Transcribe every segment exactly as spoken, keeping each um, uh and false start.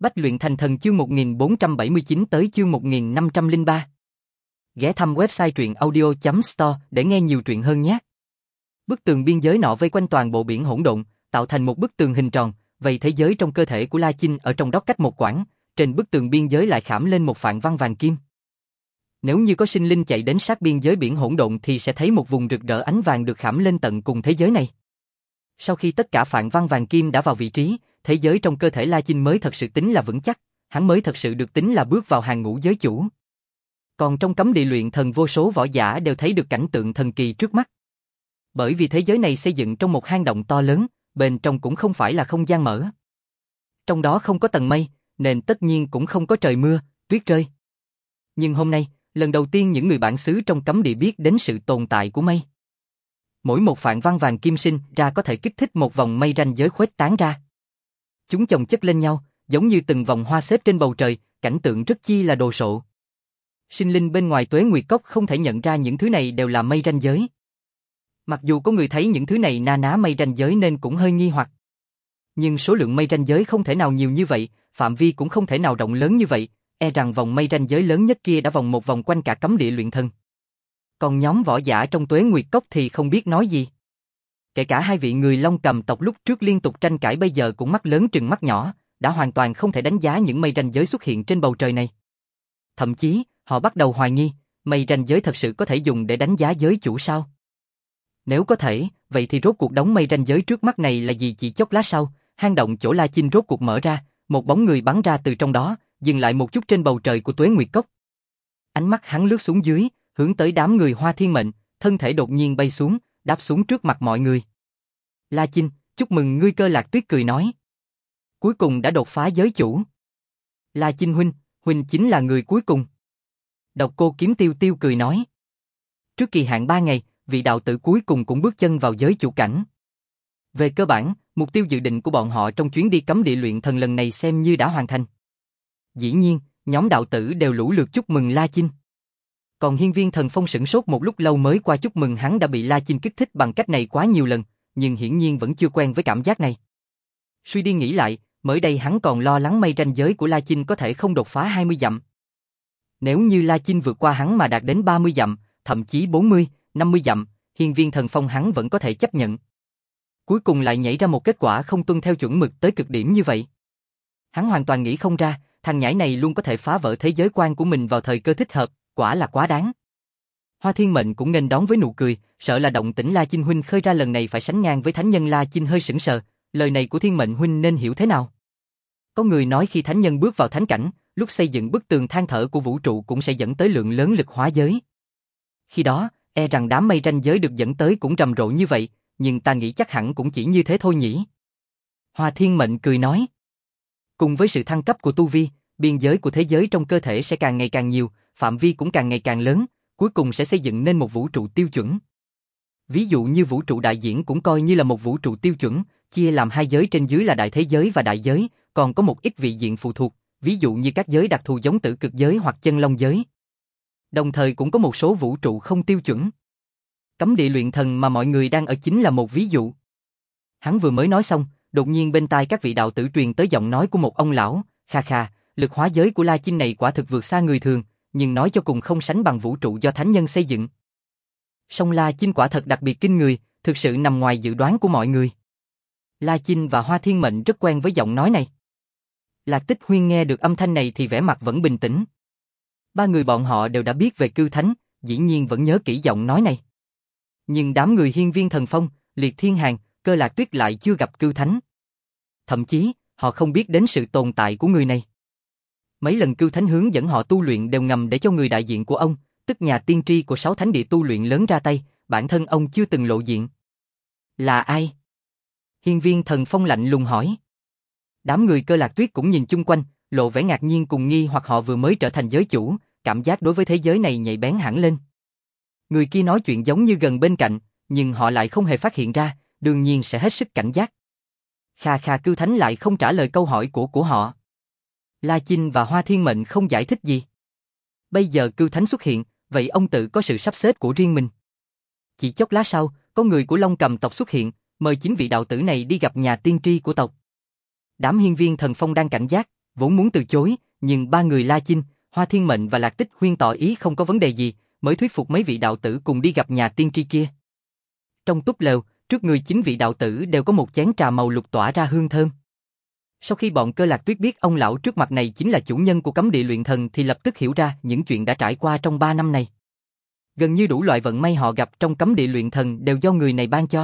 Bách luyện thành thần chương một nghìn bốn trăm bảy mươi chín tới chương một nghìn năm trăm lẻ ba. Ghé thăm website truyện audio chấm store để nghe nhiều truyện hơn nhé. Bức tường biên giới nọ vây quanh toàn bộ biển hỗn độn, tạo thành một bức tường hình tròn, vậy thế giới trong cơ thể của La Chinh ở trong đó cách một quãng, trên bức tường biên giới lại khảm lên một phạn văn vàng kim. Nếu như có sinh linh chạy đến sát biên giới biển hỗn độn thì sẽ thấy một vùng rực rỡ ánh vàng được khảm lên tận cùng thế giới này. Sau khi tất cả phạn văn vàng kim đã vào vị trí, thế giới trong cơ thể La Chinh mới thật sự tính là vững chắc, hắn mới thật sự được tính là bước vào hàng ngũ giới chủ. Còn trong cấm địa luyện thần vô số võ giả đều thấy được cảnh tượng thần kỳ trước mắt. Bởi vì thế giới này xây dựng trong một hang động to lớn, bên trong cũng không phải là không gian mở. Trong đó không có tầng mây, nên tất nhiên cũng không có trời mưa, tuyết rơi. Nhưng hôm nay, lần đầu tiên những người bản xứ trong cấm địa biết đến sự tồn tại của mây. Mỗi một phạn văn vàng kim sinh ra có thể kích thích một vòng mây ranh giới khuếch tán ra. Chúng chồng chất lên nhau, giống như từng vòng hoa xếp trên bầu trời, cảnh tượng rất chi là đồ sộ. Sinh linh bên ngoài Tuế Nguyệt Cốc không thể nhận ra những thứ này đều là mây ranh giới. Mặc dù có người thấy những thứ này na ná mây ranh giới nên cũng hơi nghi hoặc. Nhưng số lượng mây ranh giới không thể nào nhiều như vậy, phạm vi cũng không thể nào rộng lớn như vậy, e rằng vòng mây ranh giới lớn nhất kia đã vòng một vòng quanh cả cấm địa luyện thần. Còn nhóm võ giả trong Tuế Nguyệt Cốc thì không biết nói gì. Kể cả hai vị người Long Cầm tộc lúc trước liên tục tranh cãi bây giờ cũng mắt lớn trừng mắt nhỏ, đã hoàn toàn không thể đánh giá những mây ranh giới xuất hiện trên bầu trời này. Thậm chí, họ bắt đầu hoài nghi, mây ranh giới thật sự có thể dùng để đánh giá giới chủ sao? Nếu có thể, vậy thì rốt cuộc đống mây ranh giới trước mắt này là gì? Chỉ chốc lát sau, hang động chỗ La Chinh rốt cuộc mở ra, một bóng người bắn ra từ trong đó, dừng lại một chút trên bầu trời của Tuế Nguyệt Cốc. Ánh mắt hắn lướt xuống dưới, hướng tới đám người Hoa Thiên Mệnh, thân thể đột nhiên bay xuống, đáp xuống trước mặt mọi người. La Chinh, chúc mừng ngươi. Cơ Lạc Tuyết cười nói. Cuối cùng đã đột phá giới chủ. La Chinh huynh, huynh chính là người cuối cùng. Độc Cô Kiếm Tiêu Tiêu cười nói. Trước kỳ hạn ba ngày, vị đạo tử cuối cùng cũng bước chân vào giới chủ cảnh. Về cơ bản, mục tiêu dự định của bọn họ trong chuyến đi cấm địa luyện thần lần này xem như đã hoàn thành. Dĩ nhiên, nhóm đạo tử đều lũ lượt chúc mừng La Chinh. Còn Hiên Viên Thần Phong sửng sốt một lúc lâu mới qua chúc mừng, hắn đã bị La Chinh kích thích bằng cách này quá nhiều lần, nhưng hiển nhiên vẫn chưa quen với cảm giác này. Suy đi nghĩ lại, mới đây hắn còn lo lắng mây ranh giới của La Chinh có thể không đột phá hai mươi dặm. Nếu như La Chinh vượt qua hắn mà đạt đến ba mươi dặm, thậm chí bốn mươi, năm mươi dặm, Hiên Viên Thần Phong hắn vẫn có thể chấp nhận. Cuối cùng lại nhảy ra một kết quả không tuân theo chuẩn mực tới cực điểm như vậy. Hắn hoàn toàn nghĩ không ra, thằng nhãi này luôn có thể phá vỡ thế giới quan của mình vào thời cơ thích hợp, quả là quá đáng. Hoa Thiên Mệnh cũng nghênh đón với nụ cười, sợ là động tĩnh La Chinh huynh khơi ra lần này phải sánh ngang với thánh nhân. La Chinh hơi sững sờ, lời này của Thiên Mệnh huynh nên hiểu thế nào? Có người nói khi thánh nhân bước vào thánh cảnh, lúc xây dựng bức tường than thở của vũ trụ cũng sẽ dẫn tới lượng lớn lực hóa giới. Khi đó, e rằng đám mây ranh giới được dẫn tới cũng rầm rộ như vậy, nhưng ta nghĩ chắc hẳn cũng chỉ như thế thôi nhỉ. Hoa Thiên Mệnh cười nói. Cùng với sự thăng cấp của tu vi, biên giới của thế giới trong cơ thể sẽ càng ngày càng nhiều, phạm vi cũng càng ngày càng lớn, cuối cùng sẽ xây dựng nên một vũ trụ tiêu chuẩn. Ví dụ như vũ trụ đại diễn cũng coi như là một vũ trụ tiêu chuẩn, chia làm hai giới trên dưới là đại thế giới và đại giới, còn có một ít vị diện phụ thuộc, ví dụ như các giới đặc thù giống tử cực giới hoặc chân long giới. Đồng thời cũng có một số vũ trụ không tiêu chuẩn. Cấm địa luyện thần mà mọi người đang ở chính là một ví dụ. Hắn vừa mới nói xong, đột nhiên bên tai các vị đạo tử truyền tới giọng nói của một ông lão, kha kha, lực hóa giới của La Chinh này quả thực vượt xa người thường, nhưng nói cho cùng không sánh bằng vũ trụ do thánh nhân xây dựng. Song La Chinh quả thật đặc biệt kinh người, thực sự nằm ngoài dự đoán của mọi người. La Chinh và Hoa Thiên Mệnh rất quen với giọng nói này. Lạc Tích Huyên nghe được âm thanh này thì vẻ mặt vẫn bình tĩnh. Ba người bọn họ đều đã biết về Cư Thánh, dĩ nhiên vẫn nhớ kỹ giọng nói này. Nhưng đám người Hiên Viên Thần Phong, Liệt Thiên Hàn, Cơ Lạc Tuyết lại chưa gặp Cư Thánh. Thậm chí, họ không biết đến sự tồn tại của người này. Mấy lần Cư Thánh hướng dẫn họ tu luyện đều ngầm để cho người đại diện của ông, tức nhà tiên tri của sáu thánh địa tu luyện lớn ra tay, bản thân ông chưa từng lộ diện. Là ai? Hiên Viên Thần Phong lạnh lùng hỏi. Đám người Cơ Lạc Tuyết cũng nhìn chung quanh, lộ vẻ ngạc nhiên cùng nghi hoặc, họ vừa mới trở thành giới chủ, cảm giác đối với thế giới này nhạy bén hẳn lên. Người kia nói chuyện giống như gần bên cạnh, nhưng họ lại không hề phát hiện ra, đương nhiên sẽ hết sức cảnh giác. Kha kha, Cư Thánh lại không trả lời câu hỏi của của họ. La Chinh và Hoa Thiên Mệnh không giải thích gì. Bây giờ Cư Thánh xuất hiện, vậy ông tự có sự sắp xếp của riêng mình. Chỉ chốc lát sau, có người của Long Cầm tộc xuất hiện, mời chính vị đạo tử này đi gặp nhà tiên tri của tộc. Đám Hiên Viên Thần Phong đang cảnh giác, Vốn muốn từ chối, nhưng ba người La Chinh, Hoa Thiên Mệnh và Lạc Tích Huyên tỏ ý không có vấn đề gì, mới thuyết phục mấy vị đạo tử cùng đi gặp nhà tiên tri kia. Trong túp lều, trước người chín vị đạo tử đều có một chén trà màu lục tỏa ra hương thơm. Sau khi bọn Cơ Lạc Tuyết biết ông lão trước mặt này chính là chủ nhân của cấm địa luyện thần thì lập tức hiểu ra những chuyện đã trải qua trong ba năm này. Gần như đủ loại vận may họ gặp trong cấm địa luyện thần đều do người này ban cho.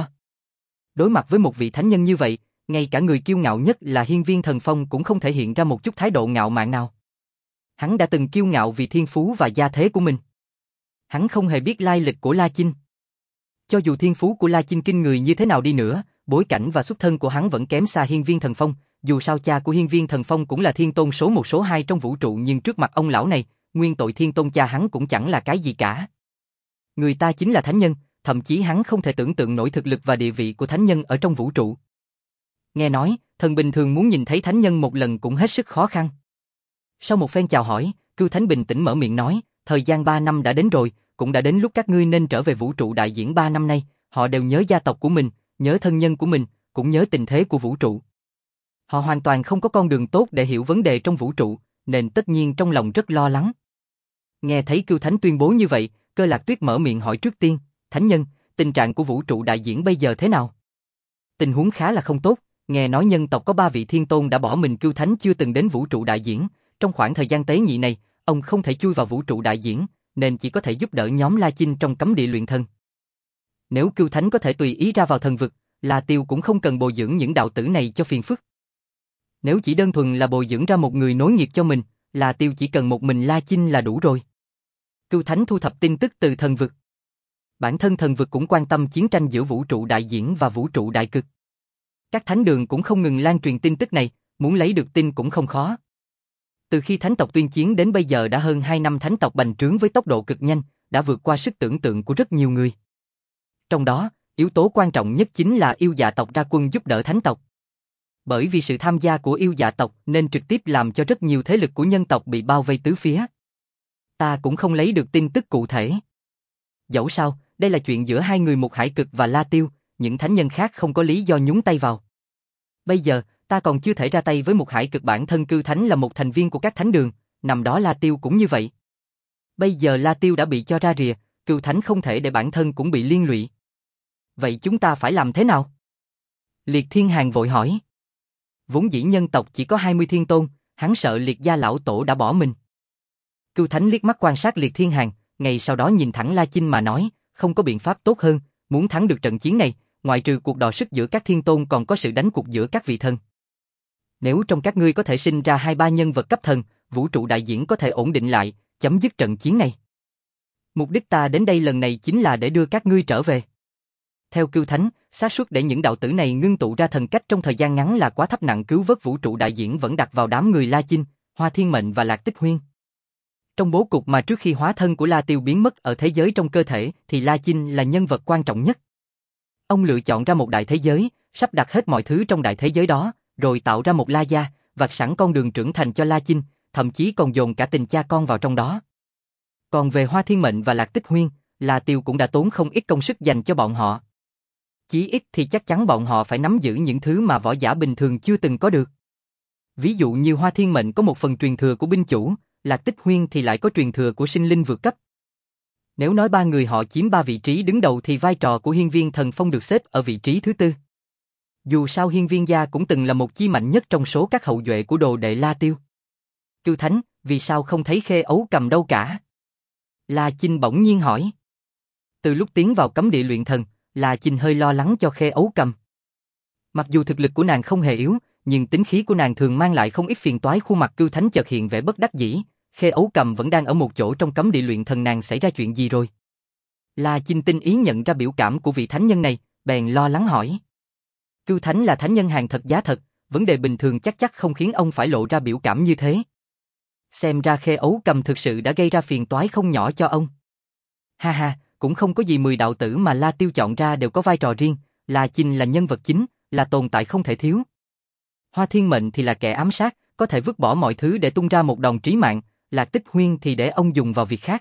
Đối mặt với một vị thánh nhân như vậy, ngay cả người kiêu ngạo nhất là Hiên Viên Thần Phong cũng không thể hiện ra một chút thái độ ngạo mạn nào. Hắn đã từng kiêu ngạo vì thiên phú và gia thế của mình. Hắn không hề biết lai lịch của La Chinh. Cho dù thiên phú của La Chinh kinh người như thế nào đi nữa, bối cảnh và xuất thân của hắn vẫn kém xa Hiên Viên Thần Phong. Dù sao cha của Hiên Viên Thần Phong cũng là thiên tôn số một số hai trong vũ trụ, nhưng trước mặt ông lão này, nguyên tội thiên tôn cha hắn cũng chẳng là cái gì cả. Người ta chính là thánh nhân, thậm chí hắn không thể tưởng tượng nổi thực lực và địa vị của thánh nhân ở trong vũ trụ. Nghe nói, thần bình thường muốn nhìn thấy thánh nhân một lần cũng hết sức khó khăn. Sau một phen chào hỏi, Cưu Thánh bình tĩnh mở miệng nói, thời gian ba năm đã đến rồi, cũng đã đến lúc các ngươi nên trở về vũ trụ đại diễn ba năm nay, họ đều nhớ gia tộc của mình, nhớ thân nhân của mình, cũng nhớ tình thế của vũ trụ. Họ hoàn toàn không có con đường tốt để hiểu vấn đề trong vũ trụ, nên tất nhiên trong lòng rất lo lắng. Nghe thấy Cưu Thánh tuyên bố như vậy, Cơ Lạc Tuyết mở miệng hỏi trước tiên, thánh nhân, tình trạng của vũ trụ đại diễn bây giờ thế nào? Tình huống khá là không tốt, nghe nói nhân tộc có ba vị thiên tôn đã bỏ mình. Cưu Thánh chưa từng đến vũ trụ đại diễn, trong khoảng thời gian tế nhị này, ông không thể chui vào vũ trụ đại diễn, nên chỉ có thể giúp đỡ nhóm La Chinh trong cấm địa luyện thần. Nếu Cưu Thánh có thể tùy ý ra vào thần vực, La Tiêu cũng không cần bồi dưỡng những đạo tử này cho phiền phức. Nếu chỉ đơn thuần là bồi dưỡng ra một người nối nghiệp cho mình, La Tiêu chỉ cần một mình La Chinh là đủ rồi. Cưu Thánh thu thập tin tức từ thần vực. Bản thân thần vực cũng quan tâm chiến tranh giữa vũ trụ đại diễn và vũ trụ đại cực. Các thánh đường cũng không ngừng lan truyền tin tức này, muốn lấy được tin cũng không khó. Từ khi thánh tộc tuyên chiến đến bây giờ đã hơn hai năm, thánh tộc bành trướng với tốc độ cực nhanh, đã vượt qua sức tưởng tượng của rất nhiều người. Trong đó, yếu tố quan trọng nhất chính là yêu dạ tộc ra quân giúp đỡ thánh tộc. Bởi vì sự tham gia của yêu dạ tộc nên trực tiếp làm cho rất nhiều thế lực của nhân tộc bị bao vây tứ phía. Ta cũng không lấy được tin tức cụ thể. Dẫu sao, đây là chuyện giữa hai người một hải cực và La Tiêu, những thánh nhân khác không có lý do nhúng tay vào. Bây giờ, ta còn chưa thể ra tay với một hải cực, bản thân Cưu Thánh là một thành viên của các thánh đường, nằm đó La Tiêu cũng như vậy. Bây giờ La Tiêu đã bị cho ra rìa, Cưu Thánh không thể để bản thân cũng bị liên lụy. Vậy chúng ta phải làm thế nào? Liệt Thiên Hàn vội hỏi. Vốn dĩ nhân tộc chỉ có hai mươi thiên tôn, hắn sợ Liệt gia lão tổ đã bỏ mình. Cưu Thánh liếc mắt quan sát Liệt Thiên Hàn, ngay sau đó nhìn thẳng La Chinh mà nói, không có biện pháp tốt hơn, muốn thắng được trận chiến này, ngoại trừ cuộc đọ sức giữa các thiên tôn còn có sự đánh cuộc giữa các vị thần. Nếu trong các ngươi có thể sinh ra hai ba nhân vật cấp thần, vũ trụ đại diễn có thể ổn định lại, chấm dứt trận chiến này. Mục đích ta đến đây lần này chính là để đưa các ngươi trở về. Theo Cưu Thánh, xác suất để những đạo tử này ngưng tụ ra thần cách trong thời gian ngắn là quá thấp, nặng cứu vớt vũ trụ đại diễn vẫn đặt vào đám người La Chinh, Hoa Thiên Mệnh và Lạc Tích Huyên. Trong bố cục mà trước khi hóa thân của La Tiêu biến mất ở thế giới trong cơ thể thì La Chinh là nhân vật quan trọng nhất. Ông lựa chọn ra một đại thế giới, sắp đặt hết mọi thứ trong đại thế giới đó, rồi tạo ra một La gia, vạch sẵn con đường trưởng thành cho La Chinh, thậm chí còn dồn cả tình cha con vào trong đó. Còn về Hoa Thiên Mệnh và Lạc Tích Huyên, La Tiêu cũng đã tốn không ít công sức dành cho bọn họ. Chí ít thì chắc chắn bọn họ phải nắm giữ những thứ mà võ giả bình thường chưa từng có được. Ví dụ như Hoa Thiên Mệnh có một phần truyền thừa của binh chủ, Lạc Tích Huyên thì lại có truyền thừa của sinh linh vượt cấp. Nếu nói ba người họ chiếm ba vị trí đứng đầu thì vai trò của Hiên Viên Thần Phong được xếp ở vị trí thứ tư. Dù sao Hiên Viên gia cũng từng là một chi mạnh nhất trong số các hậu duệ của đồ đệ La Tiêu. Cưu Thánh, vì sao không thấy Khê Ấu Cầm đâu cả? La Chinh bỗng nhiên hỏi. Từ lúc tiến vào cấm địa luyện thần, La Chinh hơi lo lắng cho Khê Ấu Cầm. Mặc dù thực lực của nàng không hề yếu, nhưng tính khí của nàng thường mang lại không ít phiền toái. Khuôn mặt Cưu Thánh chợt hiện vẻ bất đắc dĩ. Khê Ấu Cầm vẫn đang ở một chỗ trong cấm địa luyện thần, nàng xảy ra chuyện gì rồi? La Chinh tinh ý nhận ra biểu cảm của vị thánh nhân này, bèn lo lắng hỏi. Cưu Thánh là thánh nhân hàng thật giá thật, vấn đề bình thường chắc chắc không khiến ông phải lộ ra biểu cảm như thế. Xem ra Khê Ấu Cầm thực sự đã gây ra phiền toái không nhỏ cho ông. Ha ha, cũng không có gì, mười đạo tử mà La Tiêu chọn ra đều có vai trò riêng, La Chinh là nhân vật chính, là tồn tại không thể thiếu. Hoa Thiên Mệnh thì là kẻ ám sát, có thể vứt bỏ mọi thứ để tung ra một đòn trí mạng, Lạc Tích Huyên thì để ông dùng vào việc khác.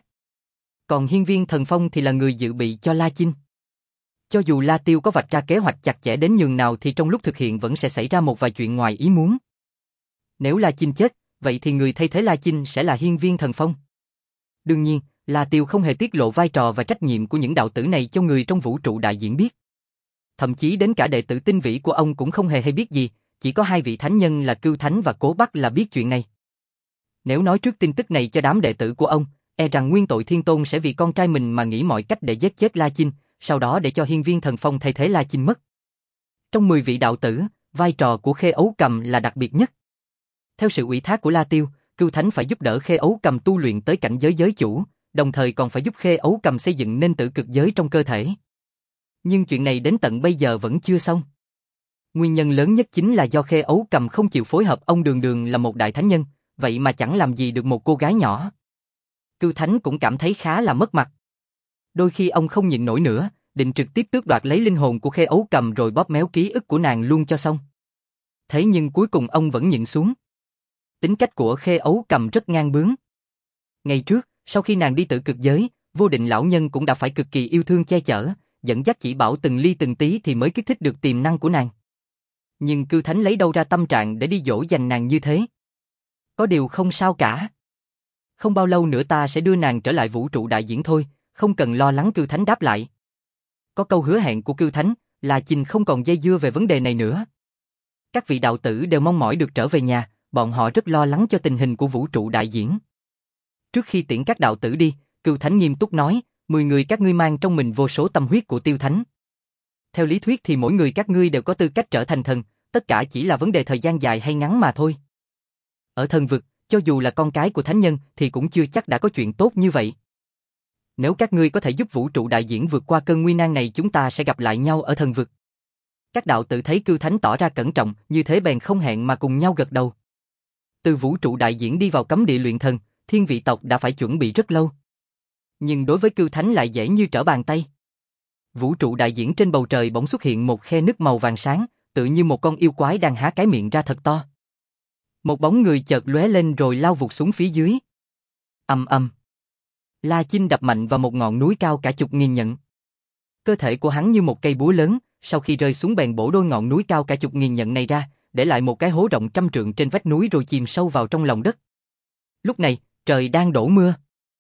Còn Hiên Viên Thần Phong thì là người dự bị cho La Chinh. Cho dù La Tiêu có vạch ra kế hoạch chặt chẽ đến nhường nào thì trong lúc thực hiện vẫn sẽ xảy ra một vài chuyện ngoài ý muốn. Nếu La Chinh chết, vậy thì người thay thế La Chinh sẽ là Hiên Viên Thần Phong. Đương nhiên, La Tiêu không hề tiết lộ vai trò và trách nhiệm của những đạo tử này cho người trong vũ trụ đại diễn biết. Thậm chí đến cả đệ tử tinh vĩ của ông cũng không hề hay biết gì, chỉ có hai vị thánh nhân là Cưu Thánh và Cố Bắc là biết chuyện này. Nếu nói trước tin tức này cho đám đệ tử của ông, e rằng Nguyên Tội Thiên Tôn sẽ vì con trai mình mà nghĩ mọi cách để giết chết La Chinh, sau đó để cho Hiên Viên Thần Phong thay thế La Chinh mất. Trong mười vị đạo tử, vai trò của Khê Ấu Cầm là đặc biệt nhất. Theo sự ủy thác của La Tiêu, Cưu Thánh phải giúp đỡ Khê Ấu Cầm tu luyện tới cảnh giới giới chủ, đồng thời còn phải giúp Khê Ấu Cầm xây dựng nên tử cực giới trong cơ thể. Nhưng chuyện này đến tận bây giờ vẫn chưa xong. Nguyên nhân lớn nhất chính là do Khê Ấu Cầm không chịu phối hợp, ông Đường Đường là một đại thánh nhân, vậy mà chẳng làm gì được một cô gái nhỏ. Cưu Thánh cũng cảm thấy khá là mất mặt. Đôi khi ông không nhịn nổi nữa, định trực tiếp tước đoạt lấy linh hồn của Khê Ấu Cầm rồi bóp méo ký ức của nàng luôn cho xong. Thế nhưng cuối cùng ông vẫn nhịn xuống. Tính cách của Khê Ấu Cầm rất ngang bướng. Ngày trước, sau khi nàng đi tự cực giới, Vô Định lão nhân cũng đã phải cực kỳ yêu thương che chở, dẫn dắt chỉ bảo từng ly từng tí thì mới kích thích được tiềm năng của nàng. Nhưng Cưu Thánh lấy đâu ra tâm trạng để đi dỗ dành nàng như thế? Có điều không sao cả. Không bao lâu nữa ta sẽ đưa nàng trở lại vũ trụ đại diễn thôi, không cần lo lắng, Cưu Thánh đáp lại. Có câu hứa hẹn của Cưu Thánh, La Chinh không còn dây dưa về vấn đề này nữa. Các vị đạo tử đều mong mỏi được trở về nhà, bọn họ rất lo lắng cho tình hình của vũ trụ đại diễn. Trước khi tiễn các đạo tử đi, Cưu Thánh nghiêm túc nói, mười người các ngươi mang trong mình vô số tâm huyết của Tiêu Thánh. Theo lý thuyết thì mỗi người các ngươi đều có tư cách trở thành thần, tất cả chỉ là vấn đề thời gian dài hay ngắn mà thôi. Ở thần vực, cho dù là con cái của thánh nhân thì cũng chưa chắc đã có chuyện tốt như vậy. Nếu các ngươi có thể giúp vũ trụ đại diễn vượt qua cơn nguy nan này, chúng ta sẽ gặp lại nhau ở thần vực. Các đạo tử thấy Cưu Thánh tỏ ra cẩn trọng, như thế bèn không hẹn mà cùng nhau gật đầu. Từ vũ trụ đại diễn đi vào cấm địa luyện thần, thiên vị tộc đã phải chuẩn bị rất lâu. Nhưng đối với Cưu Thánh lại dễ như trở bàn tay. Vũ trụ đại diễn trên bầu trời bỗng xuất hiện một khe nứt màu vàng sáng, tự như một con yêu quái đang há cái miệng ra thật to. Một bóng người chợt lóe lên rồi lao vụt xuống phía dưới. Ầm ầm. La Chinh đập mạnh vào một ngọn núi cao cả chục nghìn nhận. Cơ thể của hắn như một cây búa lớn, sau khi rơi xuống bèn bổ đôi ngọn núi cao cả chục nghìn nhận này ra, để lại một cái hố rộng trăm trượng trên vách núi rồi chìm sâu vào trong lòng đất. Lúc này, trời đang đổ mưa.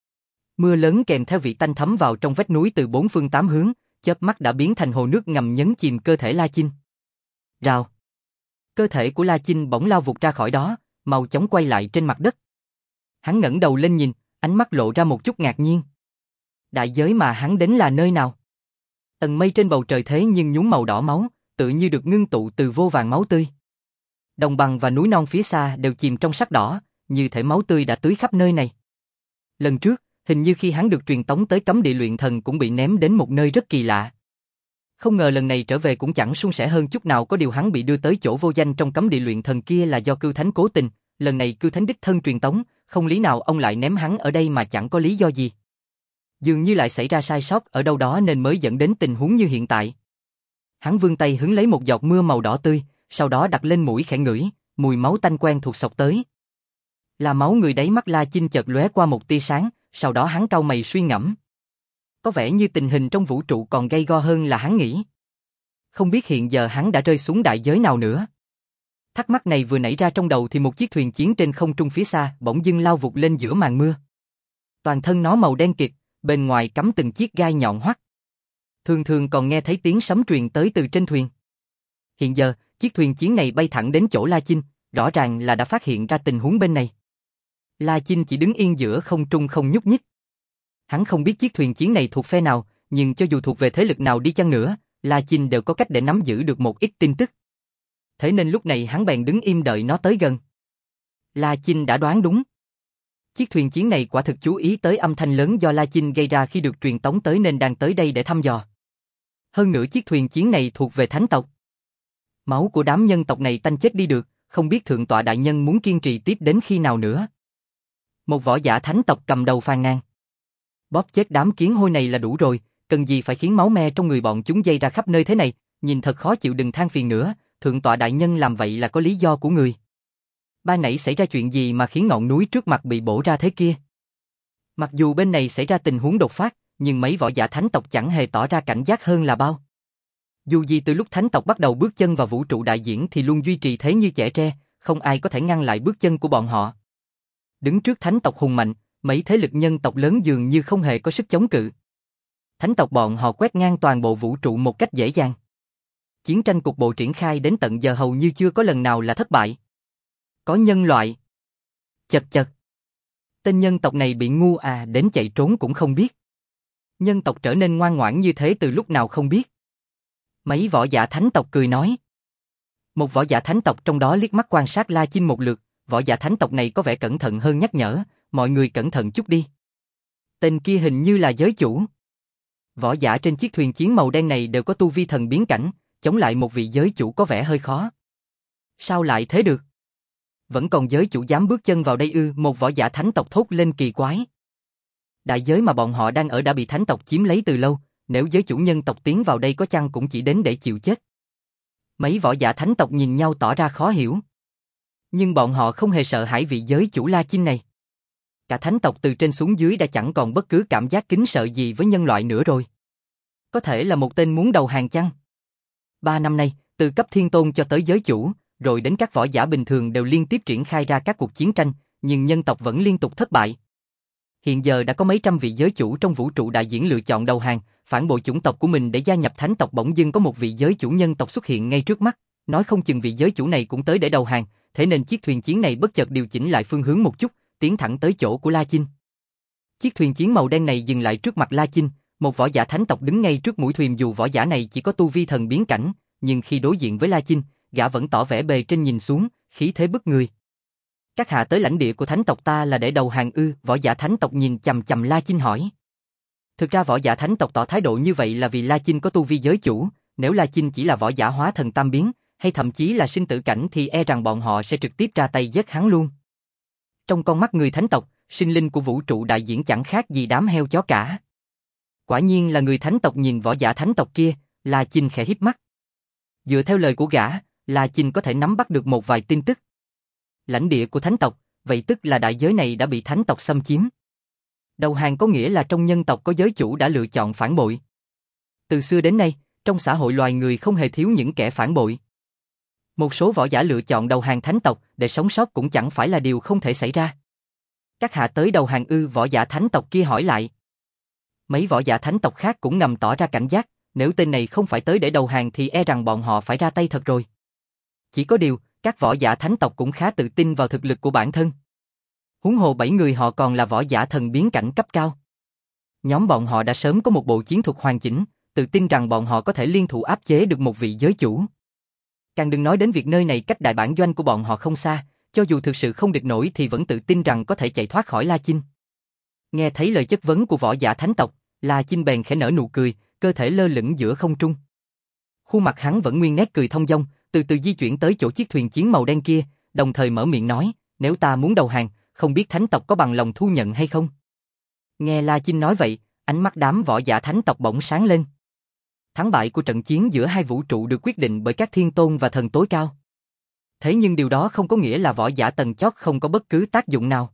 Mưa lớn kèm theo vị tanh thấm vào trong vách núi từ bốn phương tám hướng, chớp mắt đã biến thành hồ nước ngầm nhấn chìm cơ thể La Chinh. Rào. Cơ thể của La Chinh bỗng lao vụt ra khỏi đó, mau chóng quay lại trên mặt đất. Hắn ngẩng đầu lên nhìn, ánh mắt lộ ra một chút ngạc nhiên. Đại giới mà hắn đến là nơi nào? Tầng mây trên bầu trời thế nhưng nhuốm màu đỏ máu, tự như được ngưng tụ từ vô vàn máu tươi. Đồng bằng và núi non phía xa đều chìm trong sắc đỏ, như thể máu tươi đã tưới khắp nơi này. Lần trước, hình như khi hắn được truyền tống tới cấm địa luyện thần cũng bị ném đến một nơi rất kỳ lạ. Không ngờ lần này trở về cũng chẳng suôn sẻ hơn chút nào, có điều hắn bị đưa tới chỗ vô danh trong cấm địa luyện thần kia là do Cưu Thánh cố tình, lần này Cưu Thánh đích thân truyền tống, không lý nào ông lại ném hắn ở đây mà chẳng có lý do gì. Dường như lại xảy ra sai sót ở đâu đó nên mới dẫn đến tình huống như hiện tại. Hắn vươn tay hứng lấy một giọt mưa màu đỏ tươi, sau đó đặt lên mũi khẽ ngửi, mùi máu tanh quen thuộc xộc tới. Là máu người. Đáy mắt La Chinh chợt lóe qua một tia sáng, sau đó hắn cau mày suy ngẫm. Có vẻ như tình hình trong vũ trụ còn gay go hơn là hắn nghĩ. Không biết hiện giờ hắn đã rơi xuống đại giới nào nữa. Thắc mắc này vừa nảy ra trong đầu thì một chiếc thuyền chiến trên không trung phía xa bỗng dưng lao vụt lên giữa màn mưa. Toàn thân nó màu đen kịt, bên ngoài cắm từng chiếc gai nhọn hoắt. Thường thường còn nghe thấy tiếng sấm truyền tới từ trên thuyền. Hiện giờ, chiếc thuyền chiến này bay thẳng đến chỗ La Chinh, rõ ràng là đã phát hiện ra tình huống bên này. La Chinh chỉ đứng yên giữa không trung không nhúc nhích. Hắn không biết chiếc thuyền chiến này thuộc phe nào, nhưng cho dù thuộc về thế lực nào đi chăng nữa, La Chinh đều có cách để nắm giữ được một ít tin tức. Thế nên lúc này hắn bèn đứng im đợi nó tới gần. La Chinh đã đoán đúng. Chiếc thuyền chiến này quả thực chú ý tới âm thanh lớn do La Chinh gây ra khi được truyền tống tới nên đang tới đây để thăm dò. Hơn nữa chiếc thuyền chiến này thuộc về thánh tộc. Máu của đám nhân tộc này tanh chết đi được, không biết thượng tọa đại nhân muốn kiên trì tiếp đến khi nào nữa. Một võ giả thánh tộc cầm đầu phàn nàn. Bóp chết đám kiến hôi này là đủ rồi, cần gì phải khiến máu me trong người bọn chúng dây ra khắp nơi thế này, nhìn thật khó chịu, đừng than phiền nữa, thượng tọa đại nhân làm vậy là có lý do của người. Ba nãy xảy ra chuyện gì mà khiến ngọn núi trước mặt bị bổ ra thế kia? Mặc dù bên này xảy ra tình huống đột phát, nhưng mấy võ giả thánh tộc chẳng hề tỏ ra cảnh giác hơn là bao. Dù gì từ lúc thánh tộc bắt đầu bước chân vào vũ trụ đại diễn thì luôn duy trì thế như chẻ tre, không ai có thể ngăn lại bước chân của bọn họ. Đứng trước thánh tộc hùng mạnh, mấy thế lực nhân tộc lớn dường như không hề có sức chống cự. Thánh tộc bọn họ quét ngang toàn bộ vũ trụ một cách dễ dàng. Chiến tranh cục bộ triển khai đến tận giờ hầu như chưa có lần nào là thất bại. Có nhân loại. Chật chật. Tên nhân tộc này bị ngu à đến chạy trốn cũng không biết. Nhân tộc trở nên ngoan ngoãn như thế từ lúc nào không biết. Mấy võ giả thánh tộc cười nói. Một võ giả thánh tộc trong đó liếc mắt quan sát La Chinh một lượt, võ giả thánh tộc này có vẻ cẩn thận hơn nhắc nhở, mọi người cẩn thận chút đi. Tên kia hình như là giới chủ. Võ giả trên chiếc thuyền chiến màu đen này đều có tu vi thần biến cảnh, chống lại một vị giới chủ có vẻ hơi khó. Sao lại thế được? Vẫn còn giới chủ dám bước chân vào đây ư? Một võ giả thánh tộc thốt lên kỳ quái. Đại giới mà bọn họ đang ở đã bị thánh tộc chiếm lấy từ lâu, nếu giới chủ nhân tộc tiến vào đây có chăng cũng chỉ đến để chịu chết. Mấy võ giả thánh tộc nhìn nhau tỏ ra khó hiểu. Nhưng bọn họ không hề sợ hãi vị giới chủ La Chinh này. Cả thánh tộc từ trên xuống dưới đã chẳng còn bất cứ cảm giác kính sợ gì với nhân loại nữa rồi. Có thể là một tên muốn đầu hàng chăng? Ba năm nay, từ cấp thiên tôn cho tới giới chủ, rồi đến các võ giả bình thường đều liên tiếp triển khai ra các cuộc chiến tranh, nhưng nhân tộc vẫn liên tục thất bại. Hiện giờ đã có mấy trăm vị giới chủ trong vũ trụ đại diễn lựa chọn đầu hàng, phản bội chủng tộc của mình để gia nhập thánh tộc. Bỗng dưng có một vị giới chủ nhân tộc xuất hiện ngay trước mắt, nói không chừng vị giới chủ này cũng tới để đầu hàng, thế nên chiếc thuyền chiến này bất chợt điều chỉnh lại phương hướng một chút, tiến thẳng tới chỗ của La Chinh. Chiếc thuyền chiến màu đen này dừng lại trước mặt La Chinh, một võ giả thánh tộc đứng ngay trước mũi thuyền. Dù võ giả này chỉ có tu vi thần biến cảnh, nhưng khi đối diện với La Chinh, gã vẫn tỏ vẻ bề trên nhìn xuống, khí thế bức người. Các hạ tới lãnh địa của thánh tộc ta là để đầu hàng ư? Võ giả thánh tộc nhìn chằm chằm La Chinh hỏi. Thực ra võ giả thánh tộc tỏ thái độ như vậy là vì La Chinh có tu vi giới chủ, nếu La Chinh chỉ là võ giả hóa thần tam biến, hay thậm chí là sinh tử cảnh thì e rằng bọn họ sẽ trực tiếp ra tay giết hắn luôn. Trong con mắt người thánh tộc, sinh linh của vũ trụ đại diễn chẳng khác gì đám heo chó cả. Quả nhiên là người thánh tộc. Nhìn võ giả thánh tộc kia, La Chinh khẽ híp mắt. Dựa theo lời của gã, La Chinh có thể nắm bắt được một vài tin tức. Lãnh địa của thánh tộc, vậy tức là đại giới này đã bị thánh tộc xâm chiếm. Đầu hàng có nghĩa là trong nhân tộc có giới chủ đã lựa chọn phản bội. Từ xưa đến nay, trong xã hội loài người không hề thiếu những kẻ phản bội. Một số võ giả lựa chọn đầu hàng thánh tộc để sống sót cũng chẳng phải là điều không thể xảy ra. Các hạ tới đầu hàng ư? Võ giả thánh tộc kia hỏi lại. Mấy võ giả thánh tộc khác cũng ngầm tỏ ra cảnh giác, nếu tên này không phải tới để đầu hàng thì e rằng bọn họ phải ra tay thật rồi. Chỉ có điều, các võ giả thánh tộc cũng khá tự tin vào thực lực của bản thân. Huống hồ bảy người họ còn là võ giả thần biến cảnh cấp cao. Nhóm bọn họ đã sớm có một bộ chiến thuật hoàn chỉnh, tự tin rằng bọn họ có thể liên thủ áp chế được một vị giới chủ. Càng đừng nói đến việc nơi này cách đại bản doanh của bọn họ không xa, cho dù thực sự không địch nổi thì vẫn tự tin rằng có thể chạy thoát khỏi La Chinh. Nghe thấy lời chất vấn của võ giả thánh tộc, La Chinh bèn khẽ nở nụ cười, cơ thể lơ lửng giữa không trung. Khuôn mặt hắn vẫn nguyên nét cười thông dong, từ từ di chuyển tới chỗ chiếc thuyền chiến màu đen kia, đồng thời mở miệng nói, nếu ta muốn đầu hàng, không biết thánh tộc có bằng lòng thu nhận hay không? Nghe La Chinh nói vậy, ánh mắt đám võ giả thánh tộc bỗng sáng lên. Thắng bại của trận chiến giữa hai vũ trụ được quyết định bởi các thiên tôn và thần tối cao. Thế nhưng điều đó không có nghĩa là võ giả tầng chót không có bất cứ tác dụng nào.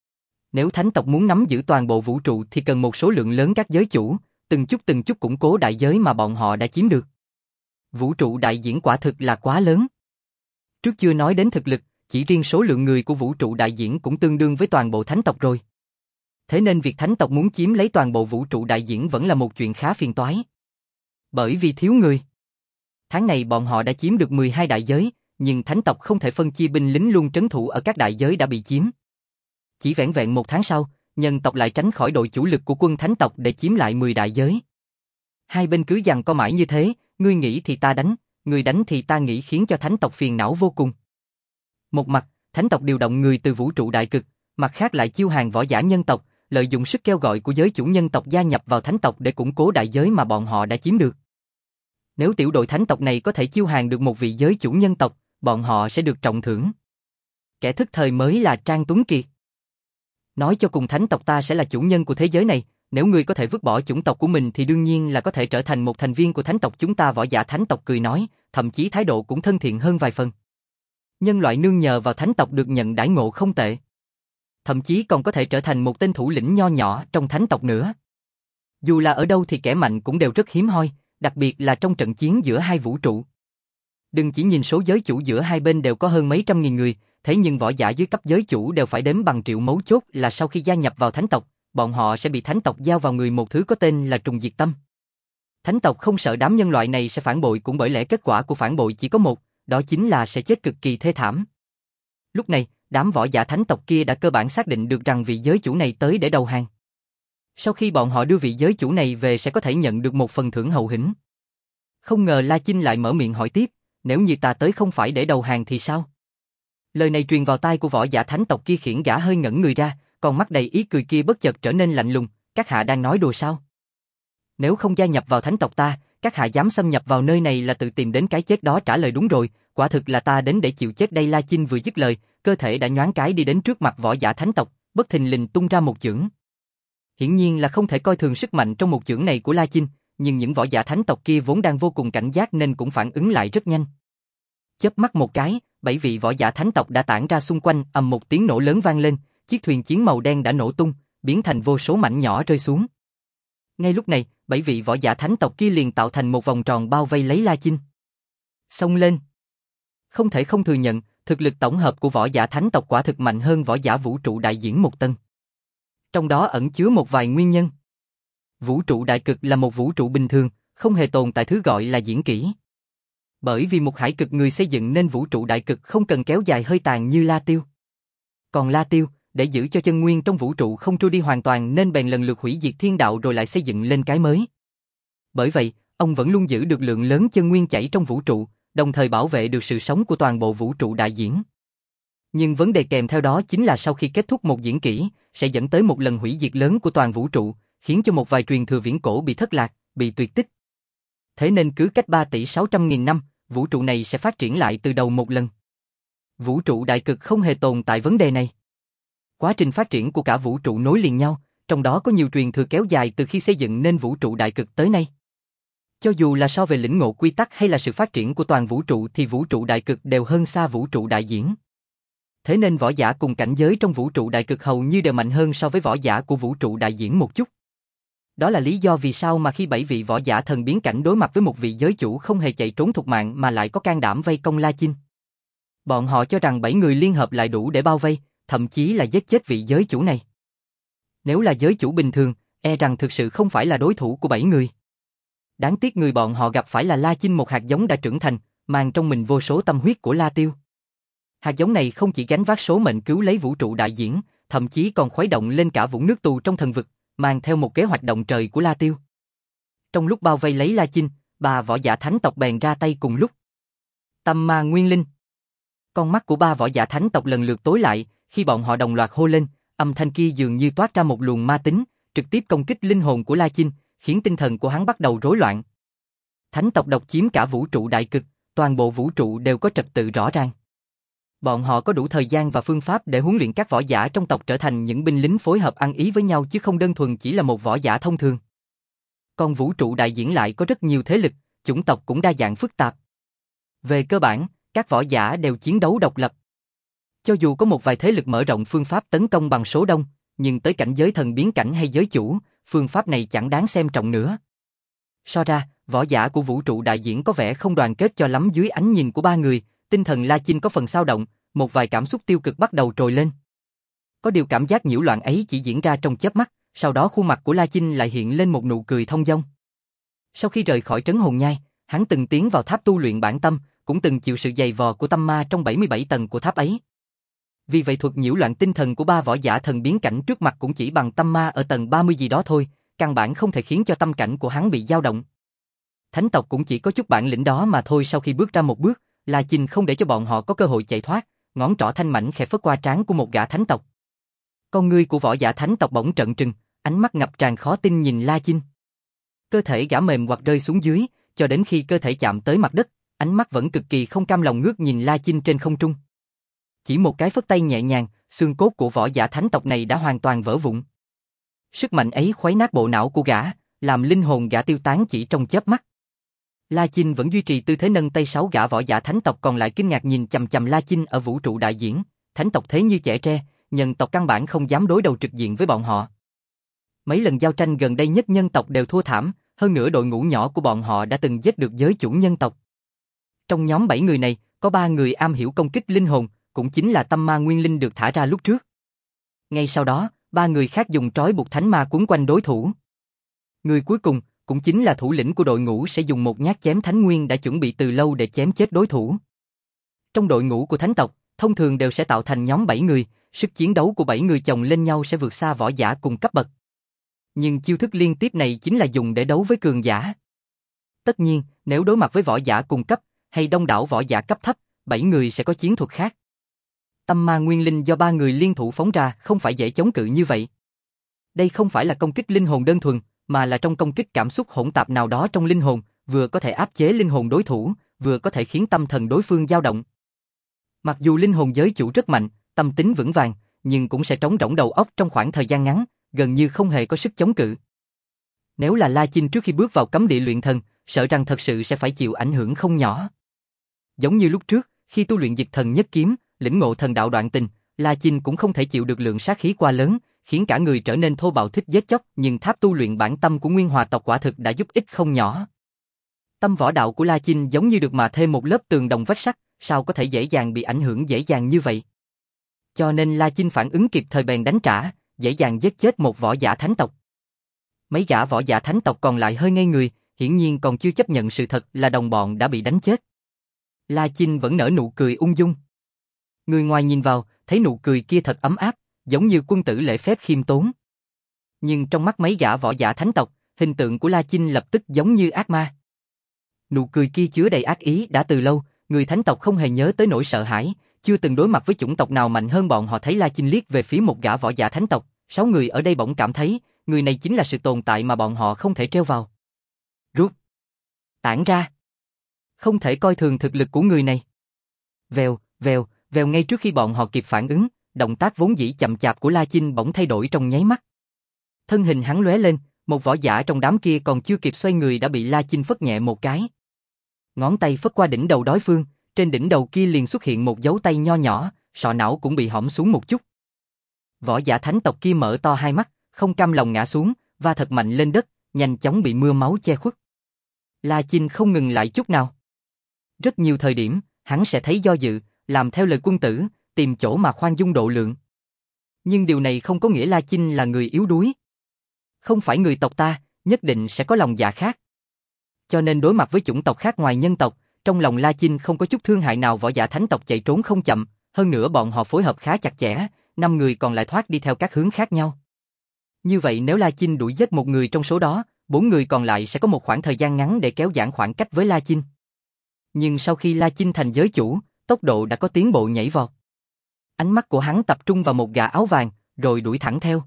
Nếu thánh tộc muốn nắm giữ toàn bộ vũ trụ thì cần một số lượng lớn các giới chủ, từng chút từng chút củng cố đại giới mà bọn họ đã chiếm được. Vũ trụ đại diễn quả thực là quá lớn. Trước chưa nói đến thực lực, chỉ riêng số lượng người của vũ trụ đại diễn cũng tương đương với toàn bộ thánh tộc rồi. Thế nên việc thánh tộc muốn chiếm lấy toàn bộ vũ trụ đại diễn vẫn là một chuyện khá phiền toái. Bởi vì thiếu người. Tháng này bọn họ đã chiếm được mười hai đại giới, nhưng thánh tộc không thể phân chia binh lính luôn trấn thủ ở các đại giới đã bị chiếm. Chỉ vẻn vẹn một tháng sau, nhân tộc lại tránh khỏi đội chủ lực của quân thánh tộc để chiếm lại mười đại giới. Hai bên cứ giằng co mãi như thế, ngươi nghĩ thì ta đánh, ngươi đánh thì ta nghĩ, khiến cho thánh tộc phiền não vô cùng. Một mặt, thánh tộc điều động người từ vũ trụ đại cực, mặt khác lại chiêu hàng võ giả nhân tộc, lợi dụng sức kêu gọi của giới chủ nhân tộc gia nhập vào thánh tộc để củng cố đại giới mà bọn họ đã chiếm được. Nếu tiểu đội thánh tộc này có thể chiêu hàng được một vị giới chủ nhân tộc, bọn họ sẽ được trọng thưởng. Kẻ thức thời mới là Trang Tuấn Kiệt. Nói cho cùng thánh tộc ta sẽ là chủ nhân của thế giới này, nếu ngươi có thể vứt bỏ chủng tộc của mình thì đương nhiên là có thể trở thành một thành viên của thánh tộc chúng ta. Võ giả thánh tộc cười nói, thậm chí thái độ cũng thân thiện hơn vài phần. Nhân loại nương nhờ vào thánh tộc được nhận đãi ngộ không tệ. Thậm chí còn có thể trở thành một tên thủ lĩnh nho nhỏ trong thánh tộc nữa. Dù là ở đâu thì kẻ mạnh cũng đều rất hiếm hoi, đặc biệt là trong trận chiến giữa hai vũ trụ. Đừng chỉ nhìn số giới chủ giữa hai bên đều có hơn mấy trăm nghìn người, thế nhưng võ giả dưới cấp giới chủ đều phải đếm bằng triệu, mấu chốt là sau khi gia nhập vào thánh tộc, bọn họ sẽ bị thánh tộc giao vào người một thứ có tên là trùng diệt tâm. Thánh tộc không sợ đám nhân loại này sẽ phản bội, cũng bởi lẽ kết quả của phản bội chỉ có một, đó chính là sẽ chết cực kỳ thê thảm. Lúc này, đám võ giả thánh tộc kia đã cơ bản xác định được rằng vị giới chủ này tới để đầu hàng. Sau khi bọn họ đưa vị giới chủ này về sẽ có thể nhận được một phần thưởng hậu hĩnh. Không ngờ La Chinh lại mở miệng hỏi tiếp, nếu như ta tới không phải để đầu hàng thì sao? Lời này truyền vào tai của võ giả thánh tộc kia khiến gã hơi ngẩn người ra, còn mắt đầy ý cười kia bất chợt trở nên lạnh lùng, các hạ đang nói đùa sao? Nếu không gia nhập vào thánh tộc ta, các hạ dám xâm nhập vào nơi này là tự tìm đến cái chết đó. Trả lời đúng rồi, quả thực là ta đến để chịu chết đây. La Chinh vừa dứt lời, cơ thể đã nhoáng cái đi đến trước mặt võ giả thánh tộc, bất thình lình tung ra một chưởng. Hiển nhiên là không thể coi thường sức mạnh trong một chưởng này của La Chinh, nhưng những võ giả thánh tộc kia vốn đang vô cùng cảnh giác nên cũng phản ứng lại rất nhanh. Chớp mắt một cái, bảy vị võ giả thánh tộc đã tản ra xung quanh, ầm một tiếng nổ lớn vang lên, chiếc thuyền chiến màu đen đã nổ tung, biến thành vô số mảnh nhỏ rơi xuống. Ngay lúc này, bảy vị võ giả thánh tộc kia liền tạo thành một vòng tròn bao vây lấy La Chinh. Xông lên! Không thể không thừa nhận, thực lực tổng hợp của võ giả thánh tộc quả thực mạnh hơn võ giả vũ trụ đại diễn một tầng. Trong đó ẩn chứa một vài nguyên nhân. Vũ trụ đại cực là một vũ trụ bình thường, không hề tồn tại thứ gọi là diễn kỹ. Bởi vì một hải cực người xây dựng nên vũ trụ đại cực không cần kéo dài hơi tàn như La Tiêu. Còn La Tiêu, để giữ cho chân nguyên trong vũ trụ không trôi đi hoàn toàn nên bèn lần lượt hủy diệt thiên đạo rồi lại xây dựng lên cái mới. Bởi vậy, ông vẫn luôn giữ được lượng lớn chân nguyên chảy trong vũ trụ, đồng thời bảo vệ được sự sống của toàn bộ vũ trụ đại diễn. Nhưng vấn đề kèm theo đó chính là sau khi kết thúc một diễn kỹ, sẽ dẫn tới một lần hủy diệt lớn của toàn vũ trụ, khiến cho một vài truyền thừa viễn cổ bị thất lạc, bị tuyệt tích. Thế nên cứ cách ba tỷ sáu trăm nghìn năm, vũ trụ này sẽ phát triển lại từ đầu một lần. Vũ trụ đại cực không hề tồn tại vấn đề này. Quá trình phát triển của cả vũ trụ nối liền nhau, trong đó có nhiều truyền thừa kéo dài từ khi xây dựng nên vũ trụ đại cực tới nay. Cho dù là so về lĩnh ngộ quy tắc hay là sự phát triển của toàn vũ trụ thì vũ trụ đại cực đều hơn xa vũ trụ đại diễn. Thế nên võ giả cùng cảnh giới trong vũ trụ đại cực hầu như đều mạnh hơn so với võ giả của vũ trụ đại diễn một chút. Đó là lý do vì sao mà khi bảy vị võ giả thần biến cảnh đối mặt với một vị giới chủ không hề chạy trốn thục mạng mà lại có can đảm vây công La Chinh. Bọn họ cho rằng bảy người liên hợp lại đủ để bao vây, thậm chí là giết chết vị giới chủ này. Nếu là giới chủ bình thường, e rằng thực sự không phải là đối thủ của bảy người. Đáng tiếc người bọn họ gặp phải là La Chinh, một hạt giống đã trưởng thành, mang trong mình vô số tâm huyết của La Tiêu. Hạt giống này không chỉ gánh vác số mệnh cứu lấy vũ trụ đại diễn, thậm chí còn khuấy động lên cả vũng nước tù trong thần vực, mang theo một kế hoạch động trời của La Tiêu. Trong lúc bao vây lấy La Chinh, ba võ giả thánh tộc bèn ra tay cùng lúc. Tâm ma nguyên linh. Con mắt của ba võ giả thánh tộc lần lượt tối lại, khi bọn họ đồng loạt hô lên, âm thanh kia dường như toát ra một luồng ma tính, trực tiếp công kích linh hồn của La Chinh, khiến tinh thần của hắn bắt đầu rối loạn. Thánh tộc độc chiếm cả vũ trụ đại cực, toàn bộ vũ trụ đều có trật tự rõ ràng. Bọn họ có đủ thời gian và phương pháp để huấn luyện các võ giả trong tộc trở thành những binh lính phối hợp ăn ý với nhau chứ không đơn thuần chỉ là một võ giả thông thường. Còn vũ trụ đại diễn lại có rất nhiều thế lực, chủng tộc cũng đa dạng phức tạp. Về cơ bản, các võ giả đều chiến đấu độc lập. Cho dù có một vài thế lực mở rộng phương pháp tấn công bằng số đông, nhưng tới cảnh giới thần biến cảnh hay giới chủ, phương pháp này chẳng đáng xem trọng nữa. So ra, võ giả của vũ trụ đại diễn có vẻ không đoàn kết cho lắm. Dưới ánh nhìn của ba người, tinh thần La Chinh có phần dao động, một vài cảm xúc tiêu cực bắt đầu trồi lên. Có điều cảm giác nhiễu loạn ấy chỉ diễn ra trong chớp mắt, sau đó khuôn mặt của La Chinh lại hiện lên một nụ cười thông dong. Sau khi rời khỏi trấn hồn nhai, hắn từng tiến vào tháp tu luyện bản tâm, cũng từng chịu sự dày vò của tâm ma trong bảy mươi bảy tầng của tháp ấy. Vì vậy thuật nhiễu loạn tinh thần của ba võ giả thần biến cảnh trước mặt cũng chỉ bằng tâm ma ở tầng ba mươi gì đó thôi, căn bản không thể khiến cho tâm cảnh của hắn bị dao động. Thánh tộc cũng chỉ có chút bản lĩnh đó mà thôi. Sau khi bước ra một bước, La Chinh không để cho bọn họ có cơ hội chạy thoát, ngón trỏ thanh mảnh khẽ phất qua trán của một gã thánh tộc. Con ngươi của võ giả thánh tộc bỗng trợn trừng, ánh mắt ngập tràn khó tin nhìn La Chinh. Cơ thể gã mềm hoặc rơi xuống dưới, cho đến khi cơ thể chạm tới mặt đất, ánh mắt vẫn cực kỳ không cam lòng ngước nhìn La Chinh trên không trung. Chỉ một cái phất tay nhẹ nhàng, xương cốt của võ giả thánh tộc này đã hoàn toàn vỡ vụn. Sức mạnh ấy khuấy nát bộ não của gã, làm linh hồn gã tiêu tán chỉ trong chớp mắt. La Chinh vẫn duy trì tư thế nâng tay. Sáu gã võ giả thánh tộc còn lại kinh ngạc nhìn chằm chằm La Chinh ở vũ trụ đại diễn. Thánh tộc thế như trẻ tre, nhân tộc căn bản không dám đối đầu trực diện với bọn họ. Mấy lần giao tranh gần đây nhất nhân tộc đều thua thảm, hơn nữa đội ngũ nhỏ của bọn họ đã từng giết được giới chủ nhân tộc. Trong nhóm bảy người này, có ba người am hiểu công kích linh hồn, cũng chính là tâm ma nguyên linh được thả ra lúc trước. Ngay sau đó, ba người khác dùng trói buộc thánh ma quấn quanh đối thủ. Người cuối cùng, cũng chính là thủ lĩnh của đội ngũ sẽ dùng một nhát chém thánh nguyên đã chuẩn bị từ lâu để chém chết đối thủ. Trong đội ngũ của thánh tộc, thông thường đều sẽ tạo thành nhóm bảy người, sức chiến đấu của bảy người chồng lên nhau sẽ vượt xa võ giả cùng cấp bậc. Nhưng chiêu thức liên tiếp này chính là dùng để đấu với cường giả. Tất nhiên, nếu đối mặt với võ giả cùng cấp, hay đông đảo võ giả cấp thấp, bảy người sẽ có chiến thuật khác. Tâm ma nguyên linh do ba người liên thủ phóng ra không phải dễ chống cự như vậy. Đây không phải là công kích linh hồn đơn thuần, mà là trong công kích cảm xúc hỗn tạp nào đó trong linh hồn, vừa có thể áp chế linh hồn đối thủ, vừa có thể khiến tâm thần đối phương dao động. Mặc dù linh hồn giới chủ rất mạnh, tâm tính vững vàng, nhưng cũng sẽ trống rỗng đầu óc trong khoảng thời gian ngắn, gần như không hề có sức chống cự. Nếu là La Chinh trước khi bước vào cấm địa luyện thần, sợ rằng thật sự sẽ phải chịu ảnh hưởng không nhỏ. Giống như lúc trước, khi tu luyện Dịch Thần Nhất Kiếm, lĩnh ngộ thần đạo đoạn tình, La Chinh cũng không thể chịu được lượng sát khí quá lớn, khiến cả người trở nên thô bạo thích giết chóc, nhưng tháp tu luyện bản tâm của Nguyên Hòa tộc quả thực đã giúp ích không nhỏ. Tâm võ đạo của La Chinh giống như được mà thêm một lớp tường đồng vách sắt, sao có thể dễ dàng bị ảnh hưởng dễ dàng như vậy. Cho nên La Chinh phản ứng kịp thời bèn đánh trả, dễ dàng giết chết một võ giả thánh tộc. Mấy gã võ giả thánh tộc còn lại hơi ngây người, hiển nhiên còn chưa chấp nhận sự thật là đồng bọn đã bị đánh chết. La Chinh vẫn nở nụ cười ung dung. Người ngoài nhìn vào, thấy nụ cười kia thật ấm áp, giống như quân tử lễ phép khiêm tốn. Nhưng trong mắt mấy gã võ giả thánh tộc, hình tượng của La Chinh lập tức giống như ác ma. Nụ cười kia chứa đầy ác ý đã từ lâu, người thánh tộc không hề nhớ tới nỗi sợ hãi, chưa từng đối mặt với chủng tộc nào mạnh hơn bọn họ. Thấy La Chinh liếc về phía một gã võ giả thánh tộc, sáu người ở đây bỗng cảm thấy, người này chính là sự tồn tại mà bọn họ không thể treo vào. Rút! Tản ra! Không thể coi thường thực lực của người này. Vèo, vèo, vèo ngay trước khi bọn họ kịp phản ứng, động tác vốn dĩ chậm chạp của La Chinh bỗng thay đổi trong nháy mắt. Thân hình hắn lóe lên, một võ giả trong đám kia còn chưa kịp xoay người đã bị La Chinh phất nhẹ một cái. Ngón tay phất qua đỉnh đầu đối phương, trên đỉnh đầu kia liền xuất hiện một dấu tay nho nhỏ, sọ não cũng bị hõm xuống một chút. Võ giả thánh tộc kia mở to hai mắt, không cam lòng ngã xuống, va thật mạnh lên đất, nhanh chóng bị mưa máu che khuất. La Chinh không ngừng lại chút nào. Rất nhiều thời điểm, hắn sẽ thấy do dự, làm theo lời quân tử, tìm chỗ mà khoan dung độ lượng. Nhưng điều này không có nghĩa La Chinh là người yếu đuối. Không phải người tộc ta, nhất định sẽ có lòng dạ khác. Cho nên đối mặt với chủng tộc khác ngoài nhân tộc, trong lòng La Chinh không có chút thương hại nào. Võ giả thánh tộc chạy trốn không chậm, hơn nữa bọn họ phối hợp khá chặt chẽ, năm người còn lại thoát đi theo các hướng khác nhau. Như vậy nếu La Chinh đuổi giết một người trong số đó, bốn người còn lại sẽ có một khoảng thời gian ngắn để kéo giãn khoảng cách với La Chinh. Nhưng sau khi La Chinh thành giới chủ, tốc độ đã có tiến bộ nhảy vọt. Ánh mắt của hắn tập trung vào một gã áo vàng, rồi đuổi thẳng theo.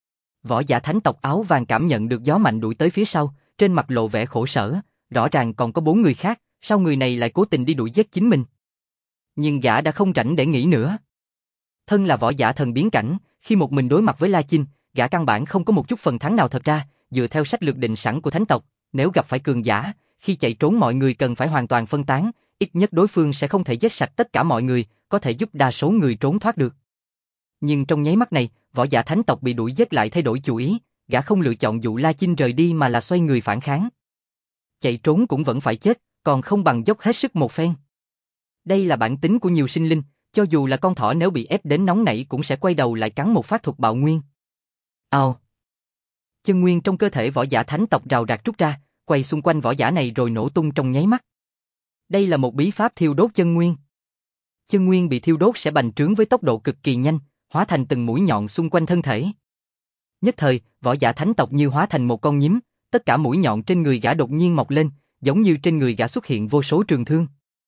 Võ giả thánh tộc áo vàng cảm nhận được gió mạnh đuổi tới phía sau, trên mặt lộ vẻ khổ sở, rõ ràng còn có bốn người khác, sao người này lại cố tình đi đuổi giết chính mình. Nhưng gã đã không rảnh để nghĩ nữa. Thân là võ giả thần biến cảnh, khi một mình đối mặt với La Chinh, gã căn bản không có một chút phần thắng nào. Thật ra, dựa theo sách lược định sẵn của thánh tộc, nếu gặp phải cường giả, khi chạy trốn mọi người cần phải hoàn toàn phân tán, ít nhất đối phương sẽ không thể giết sạch tất cả mọi người, có thể giúp đa số người trốn thoát được. Nhưng trong nháy mắt này, võ giả thánh tộc bị đuổi giết lại thay đổi chủ ý, gã không lựa chọn dụ La Chinh rời đi mà là xoay người phản kháng. Chạy trốn cũng vẫn phải chết, còn không bằng dốc hết sức một phen. Đây là bản tính của nhiều sinh linh, cho dù là con thỏ nếu bị ép đến nóng nảy cũng sẽ quay đầu lại cắn một phát thuật bạo nguyên. Ao. Chân nguyên trong cơ thể võ giả thánh tộc rào rạc trút ra, quay xung quanh võ giả này rồi nổ tung trong nháy mắt. Đây là một bí pháp thiêu đốt chân nguyên. Chân nguyên bị thiêu đốt sẽ bành trướng với tốc độ cực kỳ nhanh, hóa thành từng mũi nhọn xung quanh thân thể. Nhất thời, võ giả thánh tộc như hóa thành một con nhím, tất cả mũi nhọn trên người gã đột nhiên mọc lên, giống như trên người gã xuất hiện vô số trường thương.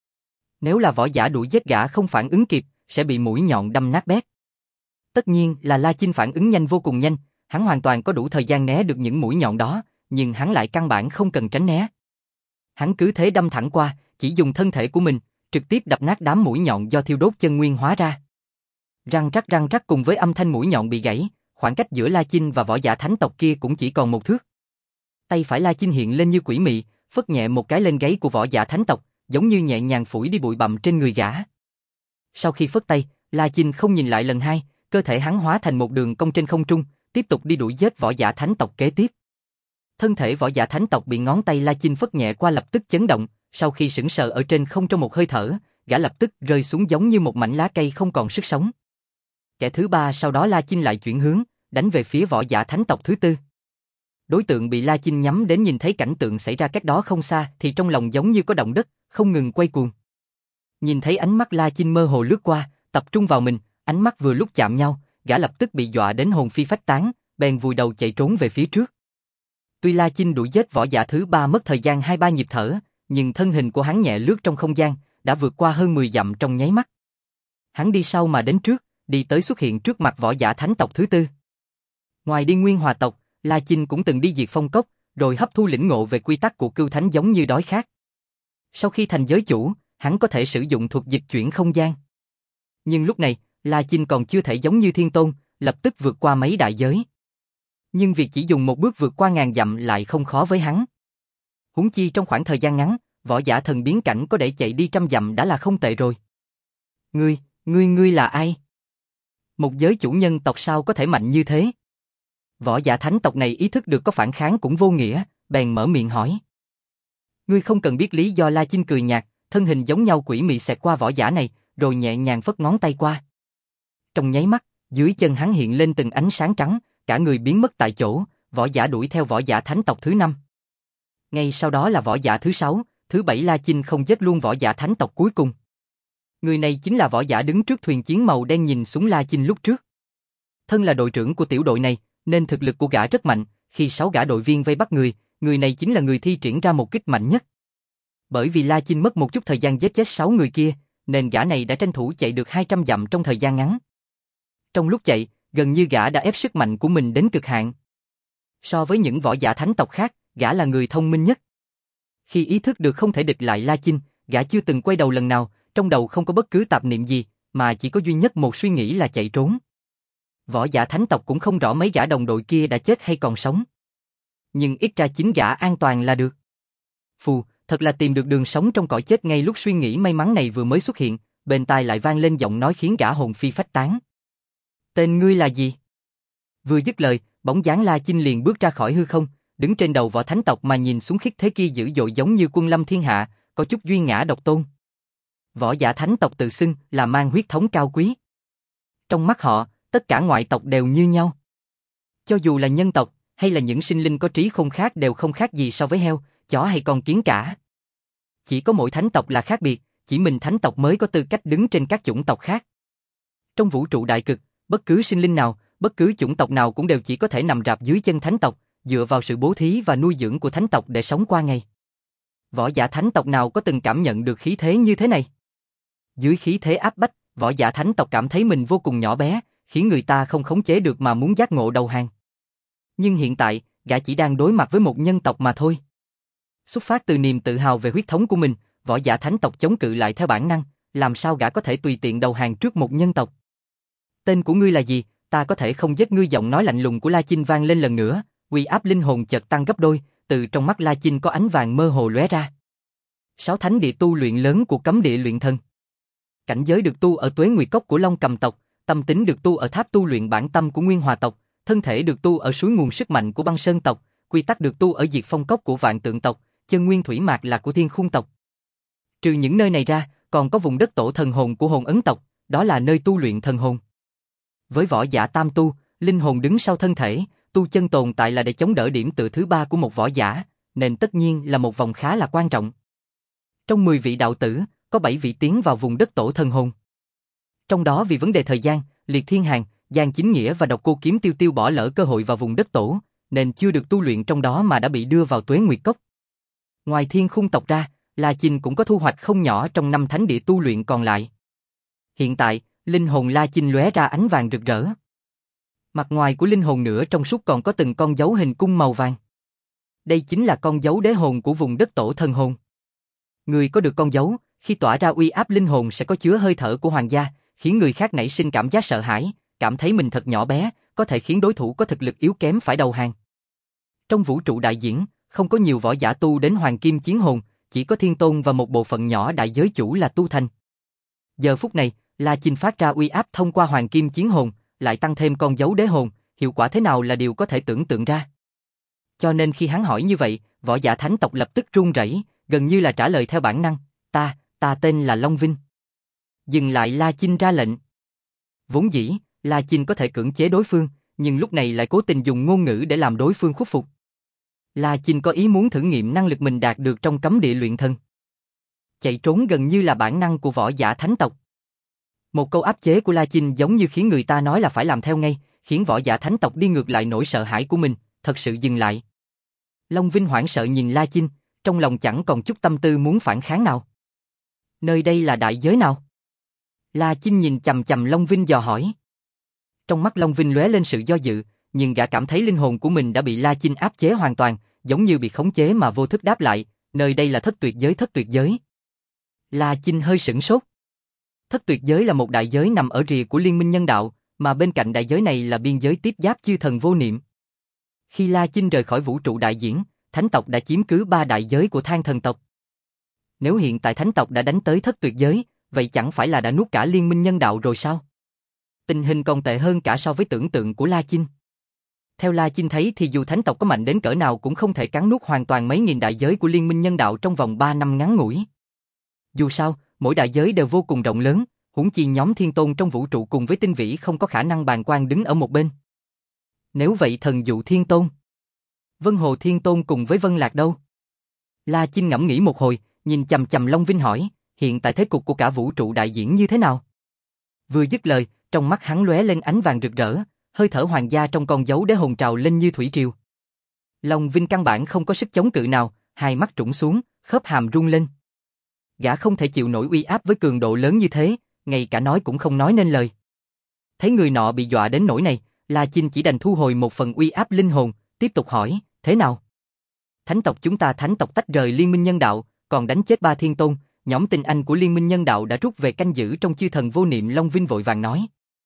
Nếu là võ giả đuổi giết gã không phản ứng kịp, sẽ bị mũi nhọn đâm nát bét. Tất nhiên là La Chinh phản ứng nhanh vô cùng nhanh, hắn hoàn toàn có đủ thời gian né được những mũi nhọn đó, nhưng hắn lại căn bản không cần tránh né. Hắn cứ thế đâm thẳng qua, chỉ dùng thân thể của mình, trực tiếp đập nát đám mũi nhọn do thiêu đốt chân nguyên hóa ra. Răng rắc răng rắc cùng với âm thanh mũi nhọn bị gãy, khoảng cách giữa La Chinh và võ giả thánh tộc kia cũng chỉ còn một thước. Tay phải La Chinh hiện lên như quỷ mị, phất nhẹ một cái lên gáy của võ giả thánh tộc, giống như nhẹ nhàng phủi đi bụi bặm trên người gã. Sau khi phất tay, La Chinh không nhìn lại lần hai, cơ thể hắn hóa thành một đường cong trên không trung, tiếp tục đi đuổi giết võ giả thánh tộc kế tiếp. Thân thể võ giả thánh tộc bị ngón tay La Chinh phất nhẹ qua lập tức chấn động, Sau khi sững sờ ở trên không trong một hơi thở, gã lập tức rơi xuống giống như một mảnh lá cây không còn sức sống. Kẻ thứ ba sau đó La Chinh lại chuyển hướng, đánh về phía võ giả thánh tộc thứ tư. Đối tượng bị La Chinh nhắm đến nhìn thấy cảnh tượng xảy ra cách đó không xa thì trong lòng giống như có động đất, không ngừng quay cuồng. Nhìn thấy ánh mắt La Chinh mơ hồ lướt qua, tập trung vào mình, ánh mắt vừa lúc chạm nhau, gã lập tức bị dọa đến hồn phi phách tán, bèn vùi đầu chạy trốn về phía trước. Tuy La Chinh đuổi giết võ giả thứ ba mất thời gian hai ba nhịp thở, nhưng thân hình của hắn nhẹ lướt trong không gian, đã vượt qua hơn mười dặm trong nháy mắt. Hắn đi sau mà đến trước, đi tới xuất hiện trước mặt võ giả thánh tộc thứ tư. Ngoài đi nguyên hòa tộc, La Chinh cũng từng đi diệt phong cốc, rồi hấp thu lĩnh ngộ về quy tắc của cưu thánh giống như đói khát. Sau khi thành giới chủ, hắn có thể sử dụng thuật dịch chuyển không gian. Nhưng lúc này, La Chinh còn chưa thể giống như Thiên Tôn, lập tức vượt qua mấy đại giới. Nhưng việc chỉ dùng một bước vượt qua ngàn dặm lại không khó với hắn. Huống chi trong khoảng thời gian ngắn, võ giả thần biến cảnh có để chạy đi trăm dặm đã là không tệ rồi. Ngươi, ngươi ngươi là ai? Một giới chủ nhân tộc sao có thể mạnh như thế? Võ giả thánh tộc này ý thức được có phản kháng cũng vô nghĩa, bèn mở miệng hỏi. Ngươi không cần biết lý do. La Chinh cười nhạt, thân hình giống nhau quỷ mị xẹt qua võ giả này, rồi nhẹ nhàng phất ngón tay qua. Trong nháy mắt, dưới chân hắn hiện lên từng ánh sáng trắng, cả người biến mất tại chỗ, võ giả đuổi theo võ giả thánh tộc thứ năm. Ngay sau đó là võ giả thứ sáu, thứ bảy. La Chinh không giết luôn võ giả thánh tộc cuối cùng. Người này chính là võ giả đứng trước thuyền chiến màu đen nhìn xuống La Chinh lúc trước. Thân là đội trưởng của tiểu đội này, nên thực lực của gã rất mạnh, khi sáu gã đội viên vây bắt người, người này chính là người thi triển ra một kích mạnh nhất. Bởi vì La Chinh mất một chút thời gian giết chết sáu người kia, nên gã này đã tranh thủ chạy được hai trăm dặm trong thời gian ngắn. Trong lúc chạy, gần như gã đã ép sức mạnh của mình đến cực hạn. So với những võ giả thánh tộc khác, gã là người thông minh nhất. Khi ý thức được không thể địch lại La Chinh, gã chưa từng quay đầu lần nào, trong đầu không có bất cứ tạp niệm gì, mà chỉ có duy nhất một suy nghĩ là chạy trốn. Võ giả thánh tộc cũng không rõ mấy gã đồng đội kia đã chết hay còn sống. Nhưng ít ra chính gã an toàn là được. Phù, thật là tìm được đường sống trong cõi chết. Ngay lúc suy nghĩ may mắn này vừa mới xuất hiện, bên tai lại vang lên giọng nói khiến gã hồn phi phách tán. Tên ngươi là gì? Vừa dứt lời, bóng dáng La Chinh liền bước ra khỏi hư không, đứng trên đầu võ thánh tộc mà nhìn xuống khiết thế kia dữ dội giống như quân lâm thiên hạ, có chút duy ngã độc tôn. Võ giả thánh tộc tự xưng là mang huyết thống cao quý. Trong mắt họ, tất cả ngoại tộc đều như nhau. Cho dù là nhân tộc, hay là những sinh linh có trí khôn khác đều không khác gì so với heo, chó hay con kiến cả. Chỉ có mỗi thánh tộc là khác biệt, chỉ mình thánh tộc mới có tư cách đứng trên các chủng tộc khác. Trong vũ trụ đại cực, bất cứ sinh linh nào, bất cứ chủng tộc nào cũng đều chỉ có thể nằm rạp dưới chân thánh tộc, dựa vào sự bố thí và nuôi dưỡng của thánh tộc để sống qua ngày. Võ giả thánh tộc nào có từng cảm nhận được khí thế như thế này? Dưới khí thế áp bách, võ giả thánh tộc cảm thấy mình vô cùng nhỏ bé, khiến người ta không khống chế được mà muốn giác ngộ đầu hàng. Nhưng hiện tại, gã chỉ đang đối mặt với một nhân tộc mà thôi. Xuất phát từ niềm tự hào về huyết thống của mình, võ giả thánh tộc chống cự lại theo bản năng, làm sao gã có thể tùy tiện đầu hàng trước một nhân tộc? Tên của ngươi là gì? Ta có thể không giết ngươi. Giọng nói lạnh lùng của La Chinh vang lên lần nữa, uy áp linh hồn chợt tăng gấp đôi, từ trong mắt La Chinh có ánh vàng mơ hồ lóe ra. Sáu thánh địa tu luyện lớn của cấm địa luyện thần. Cảnh giới được tu ở Tuế Nguyệt Cốc của Long Cầm tộc, tâm tính được tu ở tháp tu luyện bản tâm của Nguyên Hòa tộc, thân thể được tu ở suối nguồn sức mạnh của Băng Sơn tộc, quy tắc được tu ở Diệt Phong Cốc của Vạn Tượng tộc, chân nguyên thủy mạc là của Thiên Khung tộc. Trừ những nơi này ra, còn có vùng đất tổ thần hồn của Hồn Ấn tộc, đó là nơi tu luyện thần hồn. Với võ giả tam tu, linh hồn đứng sau thân thể, tu chân tồn tại là để chống đỡ điểm tựa thứ ba của một võ giả, nên tất nhiên là một vòng khá là quan trọng. Trong mười vị đạo tử, có bảy vị tiến vào vùng đất tổ thần hồn. Trong đó vì vấn đề thời gian, Liệt Thiên Hàn, Giang Chính Nghĩa và Độc Cô Kiếm Tiêu Tiêu bỏ lỡ cơ hội vào vùng đất tổ, nên chưa được tu luyện trong đó mà đã bị đưa vào Tuế Nguyệt Cốc. Ngoài Thiên Khung tộc ra, La Chinh cũng có thu hoạch không nhỏ trong năm thánh địa tu luyện còn lại. Hiện tại, linh hồn La Chinh lóe ra ánh vàng rực rỡ. Mặt ngoài của linh hồn nửa trong suốt còn có từng con dấu hình cung màu vàng. Đây chính là con dấu đế hồn của vùng đất tổ thần hồn. Người có được con dấu, khi tỏa ra uy áp linh hồn sẽ có chứa hơi thở của hoàng gia, khiến người khác nảy sinh cảm giác sợ hãi, cảm thấy mình thật nhỏ bé, có thể khiến đối thủ có thực lực yếu kém phải đầu hàng. Trong vũ trụ đại diễn, không có nhiều võ giả tu đến hoàng kim chiến hồn, chỉ có Thiên Tôn và một bộ phận nhỏ đại giới chủ là tu thành. Giờ phút này, La Chinh phát ra uy áp thông qua hoàng kim chiến hồn, lại tăng thêm con dấu đế hồn, hiệu quả thế nào là điều có thể tưởng tượng ra. Cho nên khi hắn hỏi như vậy, võ giả thánh tộc lập tức run rẩy, gần như là trả lời theo bản năng, ta, ta tên là Long Vinh. Dừng lại, La Chinh ra lệnh. Vốn dĩ, La Chinh có thể cưỡng chế đối phương, nhưng lúc này lại cố tình dùng ngôn ngữ để làm đối phương khuất phục. La Chinh có ý muốn thử nghiệm năng lực mình đạt được trong cấm địa luyện thần. Chạy trốn gần như là bản năng của võ giả thánh tộc. Một câu áp chế của La Chinh giống như khiến người ta nói là phải làm theo ngay, khiến võ giả thánh tộc đi ngược lại nỗi sợ hãi của mình, thật sự dừng lại. Long Vinh hoảng sợ nhìn La Chinh, trong lòng chẳng còn chút tâm tư muốn phản kháng nào. Nơi đây là đại giới nào? La Chinh nhìn chằm chằm Long Vinh dò hỏi. Trong mắt Long Vinh lóe lên sự do dự, nhưng gã cảm thấy linh hồn của mình đã bị La Chinh áp chế hoàn toàn, giống như bị khống chế mà vô thức đáp lại, nơi đây là thất tuyệt giới. Thất tuyệt giới. La Chinh hơi sửng sốt. Thất tuyệt giới là một đại giới nằm ở rìa của Liên minh Nhân Đạo, mà bên cạnh đại giới này là biên giới tiếp giáp chư thần vô niệm. Khi La Chinh rời khỏi vũ trụ đại diễn, thánh tộc đã chiếm cứ ba đại giới của Than thần tộc. Nếu hiện tại thánh tộc đã đánh tới thất tuyệt giới, vậy chẳng phải là đã nuốt cả Liên minh Nhân Đạo rồi sao? Tình hình còn tệ hơn cả so với tưởng tượng của La Chinh. Theo La Chinh thấy thì dù thánh tộc có mạnh đến cỡ nào cũng không thể cắn nuốt hoàn toàn mấy nghìn đại giới của Liên minh Nhân Đạo trong vòng ba năm ngắn ngủi. Dù sao, mỗi đại giới đều vô cùng rộng lớn, huống chi nhóm thiên tôn trong vũ trụ cùng với tinh vĩ không có khả năng bàng quan đứng ở một bên. Nếu vậy thần dụ thiên tôn, Vân Hồ thiên tôn cùng với Vân Lạc đâu? La Chinh ngẫm nghĩ một hồi, nhìn chằm chằm Long Vinh hỏi, hiện tại thế cục của cả vũ trụ đại diễn như thế nào? Vừa dứt lời, trong mắt hắn lóe lên ánh vàng rực rỡ, hơi thở hoàng gia trong con dấu đế hồn trào lên như thủy triều. Long Vinh căn bản không có sức chống cự nào, hai mắt trũng xuống, khớp hàm rung lên. Gã không thể chịu nổi uy áp với cường độ lớn như thế, ngay cả nói cũng không nói nên lời. Thấy người nọ bị dọa đến nỗi này, La Chinh chỉ đành thu hồi một phần uy áp linh hồn, tiếp tục hỏi, thế nào? Thánh tộc chúng ta thánh tộc tách rời Liên minh Nhân Đạo, còn đánh chết ba thiên tôn, nhóm tinh anh của Liên minh Nhân Đạo đã rút về canh giữ trong chư thần vô niệm. Long Vinh vội vàng nói.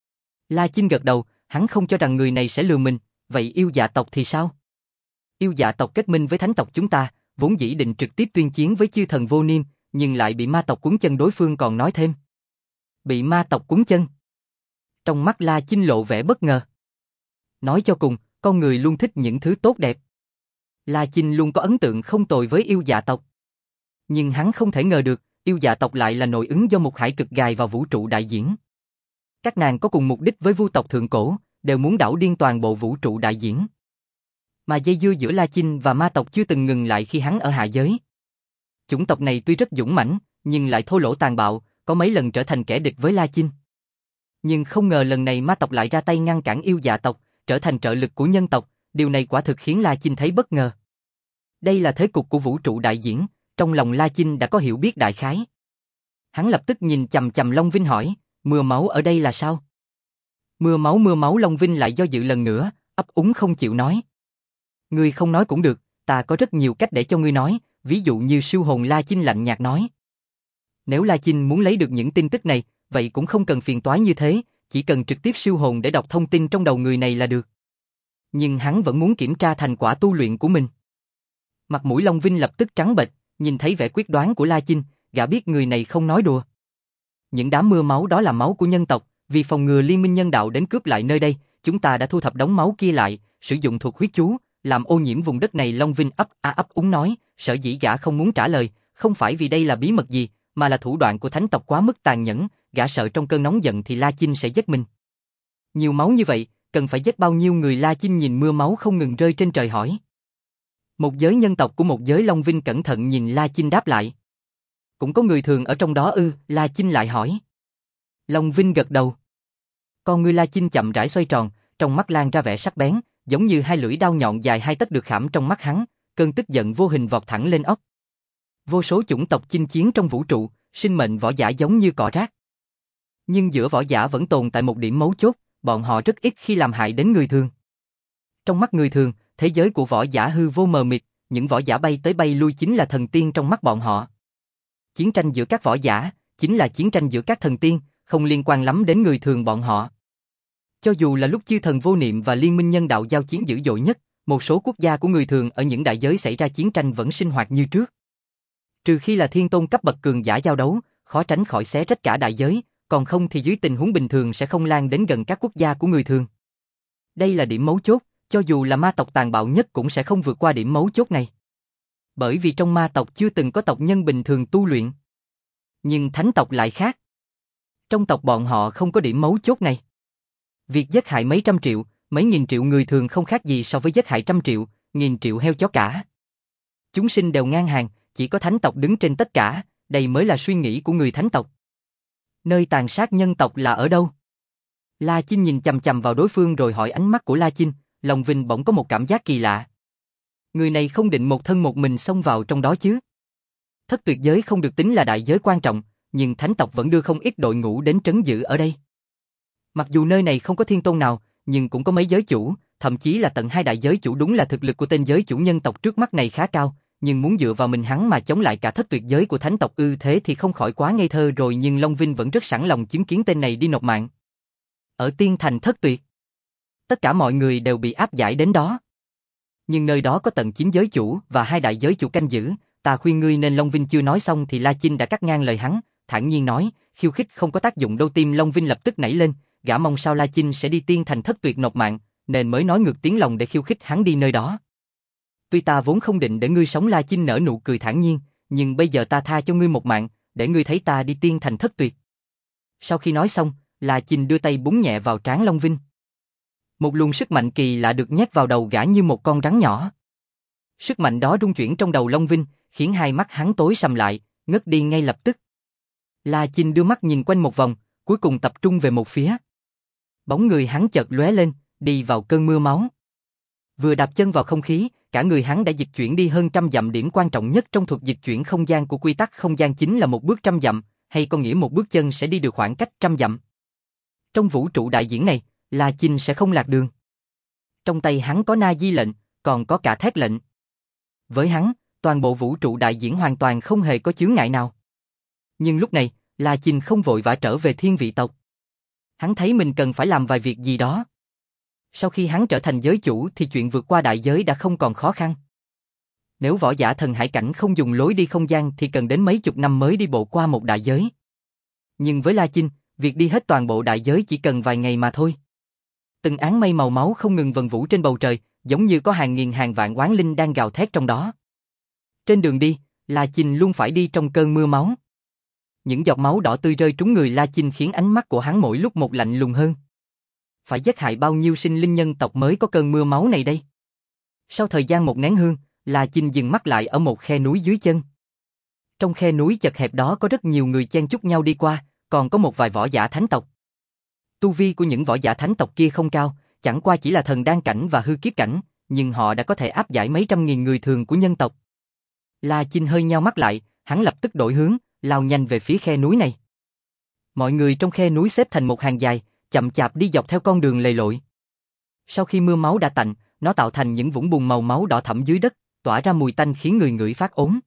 La Chinh gật đầu, hắn không cho rằng người này sẽ lừa mình, vậy yêu dạ tộc thì sao? Yêu dạ tộc kết minh với thánh tộc chúng ta, vốn dĩ định trực tiếp tuyên chiến với chư thần vô niệm, nhưng lại bị ma tộc cuốn chân. Đối phương còn nói thêm. Bị ma tộc cuốn chân. Trong mắt La Chinh lộ vẻ bất ngờ. Nói cho cùng, con người luôn thích những thứ tốt đẹp. La Chinh luôn có ấn tượng không tồi với yêu dạ tộc. Nhưng hắn không thể ngờ được, yêu dạ tộc lại là nội ứng do một hải cực gài vào vũ trụ đại diễn. Các nàng có cùng mục đích với vu tộc thượng cổ, đều muốn đảo điên toàn bộ vũ trụ đại diễn. Mà dây dưa giữa La Chinh và ma tộc chưa từng ngừng lại khi hắn ở hạ giới. Chủng tộc này tuy rất dũng mãnh, nhưng lại thô lỗ tàn bạo, có mấy lần trở thành kẻ địch với La Chinh. Nhưng không ngờ lần này ma tộc lại ra tay ngăn cản yêu dạ tộc, trở thành trợ lực của nhân tộc, điều này quả thực khiến La Chinh thấy bất ngờ. Đây là thế cục của vũ trụ đại diễn, trong lòng La Chinh đã có hiểu biết đại khái. Hắn lập tức nhìn chằm chằm Long Vinh hỏi, mưa máu ở đây là sao? Mưa máu mưa máu Long Vinh lại do dự lần nữa, ấp úng không chịu nói. Ngươi không nói cũng được, ta có rất nhiều cách để cho ngươi nói, ví dụ như siêu hồn. La Chinh lạnh nhạt nói. Nếu La Chinh muốn lấy được những tin tức này, vậy cũng không cần phiền toái như thế, chỉ cần trực tiếp siêu hồn để đọc thông tin trong đầu người này là được. Nhưng hắn vẫn muốn kiểm tra thành quả tu luyện của mình. Mặt mũi Long Vinh lập tức trắng bệch, nhìn thấy vẻ quyết đoán của La Chinh, gã biết người này không nói đùa. Những đám mưa máu đó là máu của nhân tộc, vì phòng ngừa Liên minh Nhân Đạo đến cướp lại nơi đây, chúng ta đã thu thập đống máu kia lại, sử dụng thuật huyết chú, làm ô nhiễm vùng đất này. Long Vinh ấp a ấp úng nói, sở dĩ gã không muốn trả lời, không phải vì đây là bí mật gì, mà là thủ đoạn của thánh tộc quá mức tàn nhẫn, gã sợ trong cơn nóng giận thì La Chinh sẽ giết mình. Nhiều máu như vậy, cần phải giết bao nhiêu người? La Chinh nhìn mưa máu không ngừng rơi trên trời hỏi. Một giới nhân tộc của một giới. Long Vinh cẩn thận nhìn La Chinh đáp lại. Cũng có người thường ở trong đó ư? La Chinh lại hỏi. Long Vinh gật đầu. Con ngươi La Chinh chậm rãi xoay tròn, trong mắt lan ra vẻ sắc bén, giống như hai lưỡi đao nhọn dài hai tấc được khảm trong mắt hắn, cơn tức giận vô hình vọt thẳng lên óc. Vô số chủng tộc chinh chiến trong vũ trụ, sinh mệnh võ giả giống như cỏ rác. Nhưng giữa võ giả vẫn tồn tại một điểm mấu chốt, bọn họ rất ít khi làm hại đến người thường. Trong mắt người thường, thế giới của võ giả hư vô mờ mịt, những võ giả bay tới bay lui chính là thần tiên trong mắt bọn họ. Chiến tranh giữa các võ giả, chính là chiến tranh giữa các thần tiên, không liên quan lắm đến người thường bọn họ. Cho dù là lúc chư thần vô niệm và Liên minh Nhân Đạo giao chiến dữ dội nhất, một số quốc gia của người thường ở những đại giới xảy ra chiến tranh vẫn sinh hoạt như trước. Trừ khi là thiên tôn cấp bậc cường giả giao đấu, khó tránh khỏi xé rách cả đại giới, còn không thì dưới tình huống bình thường sẽ không lan đến gần các quốc gia của người thường. Đây là điểm mấu chốt, cho dù là ma tộc tàn bạo nhất cũng sẽ không vượt qua điểm mấu chốt này. Bởi vì trong ma tộc chưa từng có tộc nhân bình thường tu luyện. Nhưng thánh tộc lại khác. Trong tộc bọn họ không có điểm mấu chốt này. Việc giết hại mấy trăm triệu, mấy nghìn triệu người thường không khác gì so với giết hại trăm triệu, nghìn triệu heo chó cả. Chúng sinh đều ngang hàng, chỉ có thánh tộc đứng trên tất cả, đây mới là suy nghĩ của người thánh tộc. Nơi tàn sát nhân tộc là ở đâu? La Chinh nhìn chằm chằm vào đối phương rồi hỏi. Ánh mắt của La Chinh, lòng Vinh bỗng có một cảm giác kỳ lạ. Người này không định một thân một mình xông vào trong đó chứ? Thất tuyệt giới không được tính là đại giới quan trọng, nhưng thánh tộc vẫn đưa không ít đội ngũ đến trấn giữ ở đây. Mặc dù nơi này không có thiên tôn nào, nhưng cũng có mấy giới chủ, thậm chí là tận hai đại giới chủ. Đúng là thực lực của tên giới chủ nhân tộc trước mắt này khá cao, nhưng muốn dựa vào mình hắn mà chống lại cả thất tuyệt giới của thánh tộc ư? Thế thì không khỏi quá ngây thơ rồi. Nhưng Long Vinh vẫn rất sẵn lòng chứng kiến tên này đi nộp mạng. Ở tiên thành thất tuyệt, tất cả mọi người đều bị áp giải đến đó. Nhưng nơi đó có tận chín giới chủ và hai đại giới chủ canh giữ. Ta khuyên ngươi nên. Long Vinh chưa nói xong thì La Chinh đã cắt ngang lời hắn, thản nhiên nói, khiêu khích không có tác dụng đâu. Tim Long Vinh lập tức nảy lên, gã mong sao La Chinh sẽ đi tiên thành thất tuyệt nộp mạng, nên mới nói ngược tiếng lòng để khiêu khích hắn đi nơi đó. Tuy ta vốn không định để ngươi sống. La Chinh nở nụ cười thản nhiên, nhưng bây giờ ta tha cho ngươi một mạng, để ngươi thấy ta đi tiên thành thất tuyệt. Sau khi nói xong, La Chinh đưa tay búng nhẹ vào trán Long Vinh. Một luồng sức mạnh kỳ lạ được nhét vào đầu gã như một con rắn nhỏ. Sức mạnh đó rung chuyển trong đầu Long Vinh, khiến hai mắt hắn tối sầm lại, ngất đi ngay lập tức. La Chinh đưa mắt nhìn quanh một vòng, cuối cùng tập trung về một phía. Bóng người hắn chợt lóe lên, đi vào cơn mưa máu. Vừa đạp chân vào không khí, cả người hắn đã dịch chuyển đi hơn trăm dặm. Điểm quan trọng nhất trong thuật dịch chuyển không gian của quy tắc không gian chính là một bước trăm dặm, hay có nghĩa một bước chân sẽ đi được khoảng cách trăm dặm. Trong vũ trụ đại diễn này, La Chinh sẽ không lạc đường. Trong tay hắn có na di lệnh, còn có cả thét lệnh. Với hắn, toàn bộ vũ trụ đại diễn hoàn toàn không hề có chướng ngại nào. Nhưng lúc này, La Chinh không vội vã trở về thiên vị tộc. Hắn thấy mình cần phải làm vài việc gì đó. Sau khi hắn trở thành giới chủ thì chuyện vượt qua đại giới đã không còn khó khăn. Nếu võ giả thần hải cảnh không dùng lối đi không gian thì cần đến mấy chục năm mới đi bộ qua một đại giới. Nhưng với La Chinh, việc đi hết toàn bộ đại giới chỉ cần vài ngày mà thôi. Từng áng mây màu máu không ngừng vần vũ trên bầu trời, giống như có hàng nghìn hàng vạn oán linh đang gào thét trong đó. Trên đường đi, La Chinh luôn phải đi trong cơn mưa máu. Những giọt máu đỏ tươi rơi trúng người La Chinh khiến ánh mắt của hắn mỗi lúc một lạnh lùng hơn. Phải giết hại bao nhiêu sinh linh nhân tộc mới có cơn mưa máu này đây? Sau thời gian một nén hương, La Chinh dừng mắt lại ở một khe núi dưới chân. Trong khe núi chật hẹp đó có rất nhiều người chen chúc nhau đi qua, còn có một vài võ giả thánh tộc. Tu vi của những võ giả thánh tộc kia không cao, chẳng qua chỉ là thần đan cảnh và hư kiếp cảnh, nhưng họ đã có thể áp giải mấy trăm nghìn người thường của nhân tộc. La Chinh hơi nheo mắt lại, hắn lập tức đổi hướng, lao nhanh về phía khe núi này. Mọi người trong khe núi xếp thành một hàng dài, chậm chạp đi dọc theo con đường lầy lội. Sau khi mưa máu đã tạnh, nó tạo thành những vũng bùn màu máu đỏ thẫm dưới đất, tỏa ra mùi tanh khiến người ngửi phát ốm.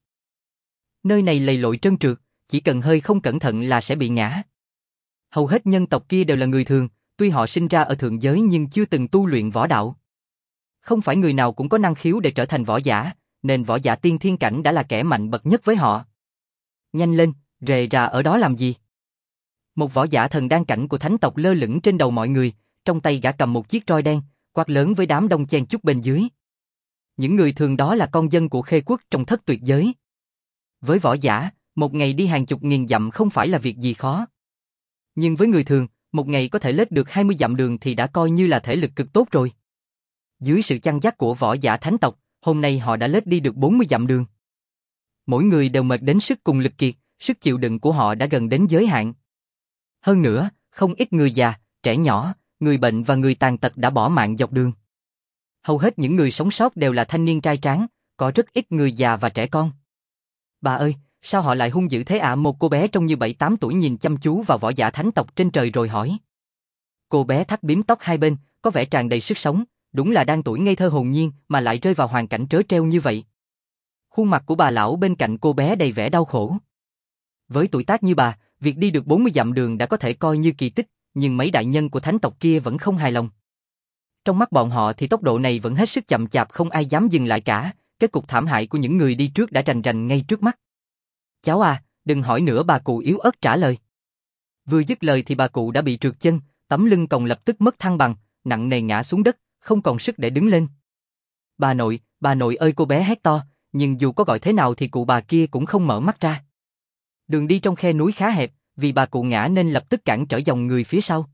Nơi này lầy lội trơn trượt, chỉ cần hơi không cẩn thận là sẽ bị ngã. Hầu hết nhân tộc kia đều là người thường, tuy họ sinh ra ở thượng giới nhưng chưa từng tu luyện võ đạo. Không phải người nào cũng có năng khiếu để trở thành võ giả, nên võ giả tiên thiên cảnh đã là kẻ mạnh bậc nhất với họ. Nhanh lên, rề rà ở đó làm gì? Một võ giả thần đan cảnh của thánh tộc lơ lửng trên đầu mọi người, trong tay gã cầm một chiếc roi đen, quát lớn với đám đông chen chúc bên dưới. Những người thường đó là con dân của Khê Quốc trong thất tuyệt giới. Với võ giả, một ngày đi hàng chục nghìn dặm không phải là việc gì khó. Nhưng với người thường, một ngày có thể lết được hai mươi dặm đường thì đã coi như là thể lực cực tốt rồi. Dưới sự chăn dắt của võ giả thánh tộc, hôm nay họ đã lết đi được bốn mươi dặm đường. Mỗi người đều mệt đến sức cùng lực kiệt, sức chịu đựng của họ đã gần đến giới hạn. Hơn nữa, không ít người già, trẻ nhỏ, người bệnh và người tàn tật đã bỏ mạng dọc đường. Hầu hết những người sống sót đều là thanh niên trai tráng, có rất ít người già và trẻ con. Bà ơi, sao họ lại hung dữ thế ạ? À? Một cô bé trông như bảy tám tuổi nhìn chăm chú vào võ giả thánh tộc trên trời rồi hỏi. Cô bé thắt bím tóc hai bên, có vẻ tràn đầy sức sống, đúng là đang tuổi ngây thơ hồn nhiên mà lại rơi vào hoàn cảnh trớ trêu như vậy. Khuôn mặt của bà lão bên cạnh cô bé đầy vẻ đau khổ. Với tuổi tác như bà, việc đi được bốn mươi dặm đường đã có thể coi như kỳ tích, nhưng mấy đại nhân của thánh tộc kia vẫn không hài lòng. Trong mắt bọn họ thì tốc độ này vẫn hết sức chậm chạp, không ai dám dừng lại cả, kết cục thảm hại của những người đi trước đã rành rành ngay trước mắt. Cháu à, đừng hỏi nữa, bà cụ yếu ớt trả lời. Vừa dứt lời thì bà cụ đã bị trượt chân, tấm lưng còng lập tức mất thăng bằng, nặng nề ngã xuống đất, không còn sức để đứng lên. Bà nội, bà nội ơi, cô bé hét to, nhưng dù có gọi thế nào thì cụ bà kia cũng không mở mắt ra. Đường đi trong khe núi khá hẹp, vì bà cụ ngã nên lập tức cản trở dòng người phía sau.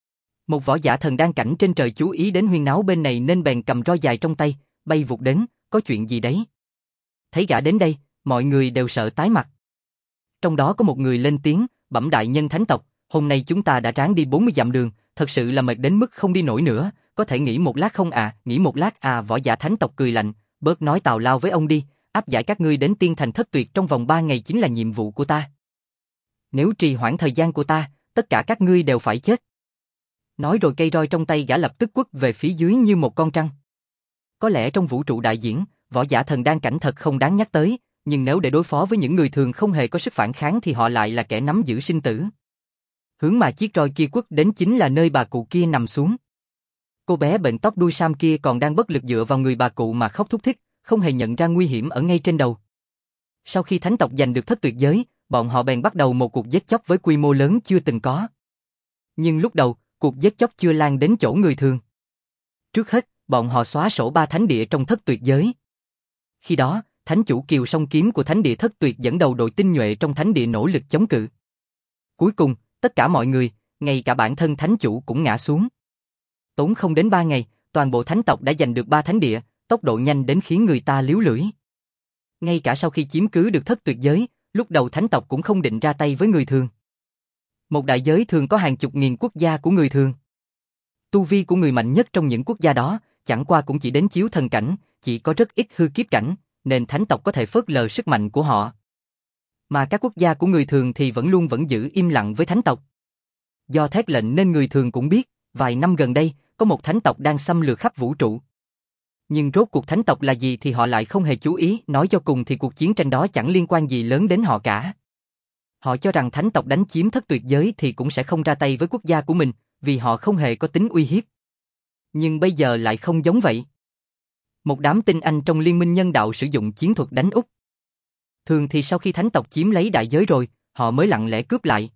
Một võ giả thần đan cảnh trên trời chú ý đến huyên náo bên này nên bèn cầm roi dài trong tay, bay vụt đến, có chuyện gì đấy? Thấy gã đến đây, mọi người đều sợ tái mặt. Trong đó có một người lên tiếng, bẩm đại nhân thánh tộc, hôm nay chúng ta đã ráng đi bốn mươi dặm đường, thật sự là mệt đến mức không đi nổi nữa, có thể nghỉ một lát không à, nghỉ một lát à. Võ giả thánh tộc cười lạnh, bớt nói tào lao với ông đi, áp giải các ngươi đến tiên thành thất tuyệt trong vòng ba ngày chính là nhiệm vụ của ta. Nếu trì hoãn thời gian của ta, tất cả các ngươi đều phải chết. Nói rồi cây roi trong tay gã lập tức quất về phía dưới như một con trăng. Có lẽ trong vũ trụ đại diễn, võ giả thần đan cảnh thật không đáng nhắc tới, nhưng nếu để đối phó với những người thường không hề có sức phản kháng thì họ lại là kẻ nắm giữ sinh tử. Hướng mà chiếc roi kia quất đến chính là nơi bà cụ kia nằm xuống. Cô bé bệnh tóc đuôi sam kia còn đang bất lực dựa vào người bà cụ mà khóc thút thít, không hề nhận ra nguy hiểm ở ngay trên đầu. Sau khi thánh tộc giành được thất tuyệt giới, bọn họ bèn bắt đầu một cuộc giết chóc với quy mô lớn chưa từng có. Nhưng lúc đầu, cuộc giết chóc chưa lan đến chỗ người thường. Trước hết, bọn họ xóa sổ ba thánh địa trong thất tuyệt giới. Khi đó, thánh chủ Kiều Song Kiếm của thánh địa thất tuyệt dẫn đầu đội tinh nhuệ trong thánh địa nỗ lực chống cự. Cuối cùng, tất cả mọi người, ngay cả bản thân thánh chủ cũng ngã xuống. Tốn không đến ba ngày, toàn bộ thánh tộc đã giành được ba thánh địa, tốc độ nhanh đến khiến người ta liếu lưỡi. Ngay cả sau khi chiếm cứ được thất tuyệt giới, lúc đầu thánh tộc cũng không định ra tay với người thường. Một đại giới thường có hàng chục nghìn quốc gia của người thường. Tu vi của người mạnh nhất trong những quốc gia đó, chẳng qua cũng chỉ đến chiếu thần cảnh, chỉ có rất ít hư kiếp cảnh, nên thánh tộc có thể phớt lờ sức mạnh của họ. Mà các quốc gia của người thường thì vẫn luôn vẫn giữ im lặng với thánh tộc. Do thét lệnh nên người thường cũng biết, vài năm gần đây, có một thánh tộc đang xâm lược khắp vũ trụ. Nhưng rốt cuộc thánh tộc là gì thì họ lại không hề chú ý, nói cho cùng thì cuộc chiến tranh đó chẳng liên quan gì lớn đến họ cả. Họ cho rằng thánh tộc đánh chiếm thất tuyệt giới thì cũng sẽ không ra tay với quốc gia của mình, vì họ không hề có tính uy hiếp. Nhưng bây giờ lại không giống vậy. Một đám tinh anh trong liên minh nhân đạo sử dụng chiến thuật đánh úp. Thường thì sau khi thánh tộc chiếm lấy đại giới rồi, họ mới lặng lẽ cướp lại.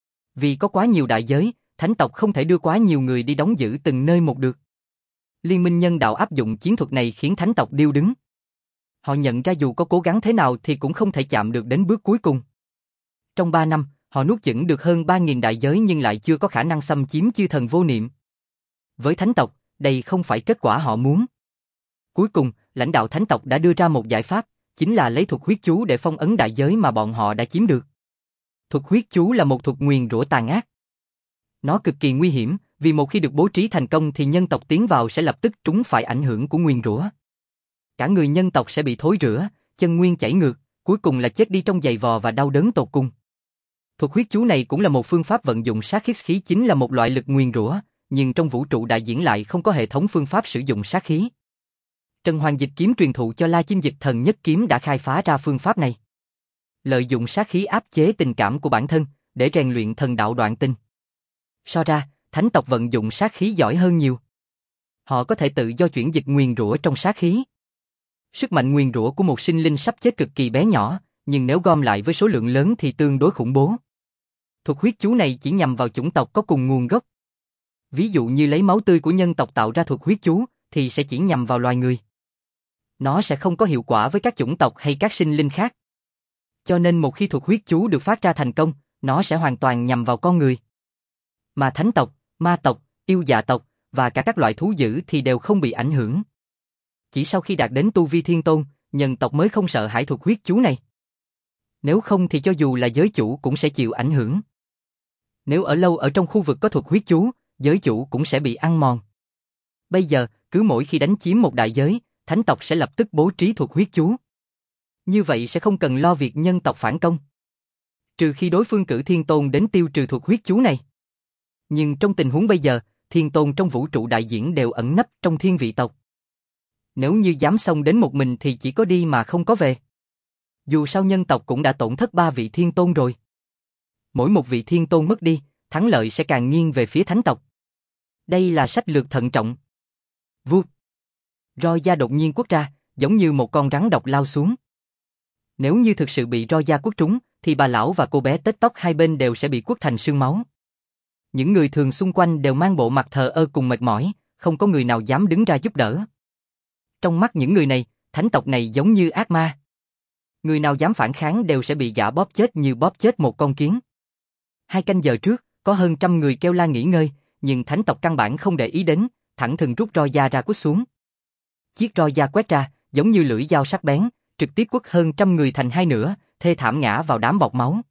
Vì có quá nhiều đại giới, thánh tộc không thể đưa quá nhiều người đi đóng giữ từng nơi một được. Liên minh nhân đạo áp dụng chiến thuật này khiến thánh tộc điêu đứng. Họ nhận ra dù có cố gắng thế nào thì cũng không thể chạm được đến bước cuối cùng. Trong ba năm, họ nuốt chửng được hơn ba nghìn đại giới nhưng lại chưa có khả năng xâm chiếm chư thần vô niệm. Với thánh tộc, đây không phải kết quả họ muốn. Cuối cùng, lãnh đạo thánh tộc đã đưa ra một giải pháp, chính là lấy thuật huyết chú để phong ấn đại giới mà bọn họ đã chiếm được. Thuật huyết chú là một thuật nguyền rủa tàn ác. Nó cực kỳ nguy hiểm, vì một khi được bố trí thành công thì nhân tộc tiến vào sẽ lập tức trúng phải ảnh hưởng của nguyền rủa. Cả người nhân tộc sẽ bị thối rữa, chân nguyên chảy ngược, cuối cùng là chết đi trong giày vò và đau đớn tột cùng. Thuật huyết chú này cũng là một phương pháp vận dụng sát khí, khí chính là một loại lực nguyền rủa, nhưng trong vũ trụ đại diễn lại không có hệ thống phương pháp sử dụng sát khí. Trần Hoàng Dịch kiếm truyền thụ cho La Chinh Dịch Thần Nhất Kiếm đã khai phá ra phương pháp này. Lợi dụng sát khí áp chế tình cảm của bản thân, để rèn luyện thần đạo đoạn tinh. So ra, thánh tộc vận dụng sát khí giỏi hơn nhiều. Họ có thể tự do chuyển dịch nguyền rủa trong sát khí. Sức mạnh nguyền rủa của một sinh linh sắp chết cực kỳ bé nhỏ, nhưng nếu gom lại với số lượng lớn thì tương đối khủng bố. Thuật huyết chú này chỉ nhằm vào chủng tộc có cùng nguồn gốc. Ví dụ như lấy máu tươi của nhân tộc tạo ra thuật huyết chú, thì sẽ chỉ nhằm vào loài người. Nó sẽ không có hiệu quả với các chủng tộc hay các sinh linh khác. Cho nên một khi thuật huyết chú được phát ra thành công, nó sẽ hoàn toàn nhằm vào con người. Mà thánh tộc, ma tộc, yêu dạ tộc và cả các loại thú dữ thì đều không bị ảnh hưởng. Chỉ sau khi đạt đến tu vi thiên tôn, nhân tộc mới không sợ hãi thuật huyết chú này. Nếu không thì cho dù là giới chủ cũng sẽ chịu ảnh hưởng. Nếu ở lâu ở trong khu vực có thuật huyết chú, giới chủ cũng sẽ bị ăn mòn. Bây giờ, cứ mỗi khi đánh chiếm một đại giới, thánh tộc sẽ lập tức bố trí thuật huyết chú. Như vậy sẽ không cần lo việc nhân tộc phản công. Trừ khi đối phương cử thiên tôn đến tiêu trừ thuật huyết chú này. Nhưng trong tình huống bây giờ, thiên tôn trong vũ trụ đại diễn đều ẩn nấp trong thiên vị tộc. Nếu như dám xông đến một mình thì chỉ có đi mà không có về. Dù sao nhân tộc cũng đã tổn thất ba vị thiên tôn rồi. Mỗi một vị thiên tôn mất đi, thắng lợi sẽ càng nghiêng về phía thánh tộc. Đây là sách lược thận trọng. Vút. Roi da đột nhiên quất ra, giống như một con rắn độc lao xuống. Nếu như thực sự bị roi da quất trúng, thì bà lão và cô bé tết tóc hai bên đều sẽ bị quất thành sương máu. Những người thường xung quanh đều mang bộ mặt thờ ơ cùng mệt mỏi, không có người nào dám đứng ra giúp đỡ. Trong mắt những người này, thánh tộc này giống như ác ma. Người nào dám phản kháng đều sẽ bị gã bóp chết như bóp chết một con kiến. Hai canh giờ trước, có hơn trăm người kêu la nghỉ ngơi, nhưng thánh tộc căn bản không để ý đến, thẳng thừng rút roi da ra quất xuống. Chiếc roi da quét ra, giống như lưỡi dao sắc bén, trực tiếp quất hơn trăm người thành hai nửa, thê thảm ngã vào đám bọt máu.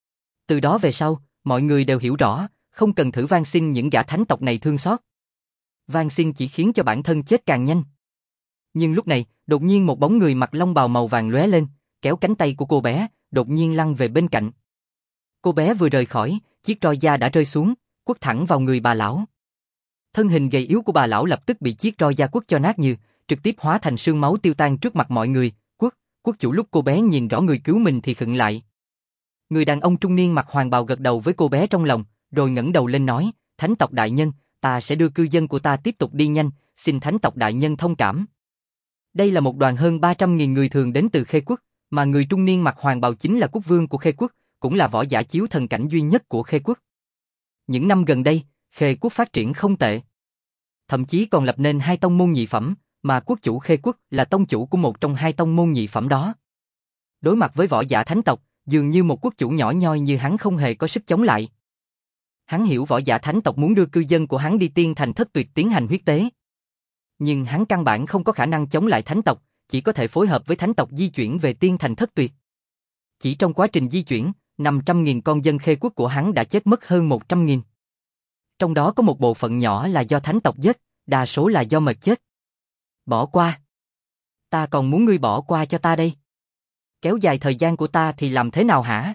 Từ đó về sau, mọi người đều hiểu rõ, không cần thử van xin những gã thánh tộc này thương xót. Van xin chỉ khiến cho bản thân chết càng nhanh. Nhưng lúc này, đột nhiên một bóng người mặc lông bào màu vàng lóe lên, kéo cánh tay của cô bé, đột nhiên lăn về bên cạnh. Cô bé vừa rời khỏi, chiếc roi da đã rơi xuống, quất thẳng vào người bà lão. Thân hình gầy yếu của bà lão lập tức bị chiếc roi da quất cho nát như, trực tiếp hóa thành sương máu tiêu tan trước mặt mọi người. Quất, quất chủ lúc cô bé nhìn rõ người cứu mình thì khựng lại. Người đàn ông trung niên mặc hoàng bào gật đầu với cô bé trong lòng, rồi ngẩng đầu lên nói, thánh tộc đại nhân, ta sẽ đưa cư dân của ta tiếp tục đi nhanh, xin thánh tộc đại nhân thông cảm. Đây là một đoàn hơn ba trăm nghìn người thường đến từ Khê Quốc, mà người trung niên mặc hoàng bào chính là quốc vương của Khê Quốc, cũng là võ giả chiếu thần cảnh duy nhất của Khê Quốc. Những năm gần đây, Khê Quốc phát triển không tệ. Thậm chí còn lập nên hai tông môn nhị phẩm, mà quốc chủ Khê Quốc là tông chủ của một trong hai tông môn nhị phẩm đó. Đối mặt với võ giả thánh tộc, dường như một quốc chủ nhỏ nhoi như hắn không hề có sức chống lại. Hắn hiểu võ giả thánh tộc muốn đưa cư dân của hắn đi tiên thành thất tuyệt tiến hành huyết tế. Nhưng hắn căn bản không có khả năng chống lại thánh tộc, chỉ có thể phối hợp với thánh tộc di chuyển về tiên thành thất tuyệt. Chỉ trong quá trình di chuyển, năm trăm nghìn con dân Khê Quốc của hắn đã chết mất hơn một trăm nghìn. Trong đó có một bộ phận nhỏ là do thánh tộc giết, đa số là do mệt chết. Bỏ qua. Ta còn muốn ngươi bỏ qua cho ta đây. Kéo dài thời gian của ta thì làm thế nào hả?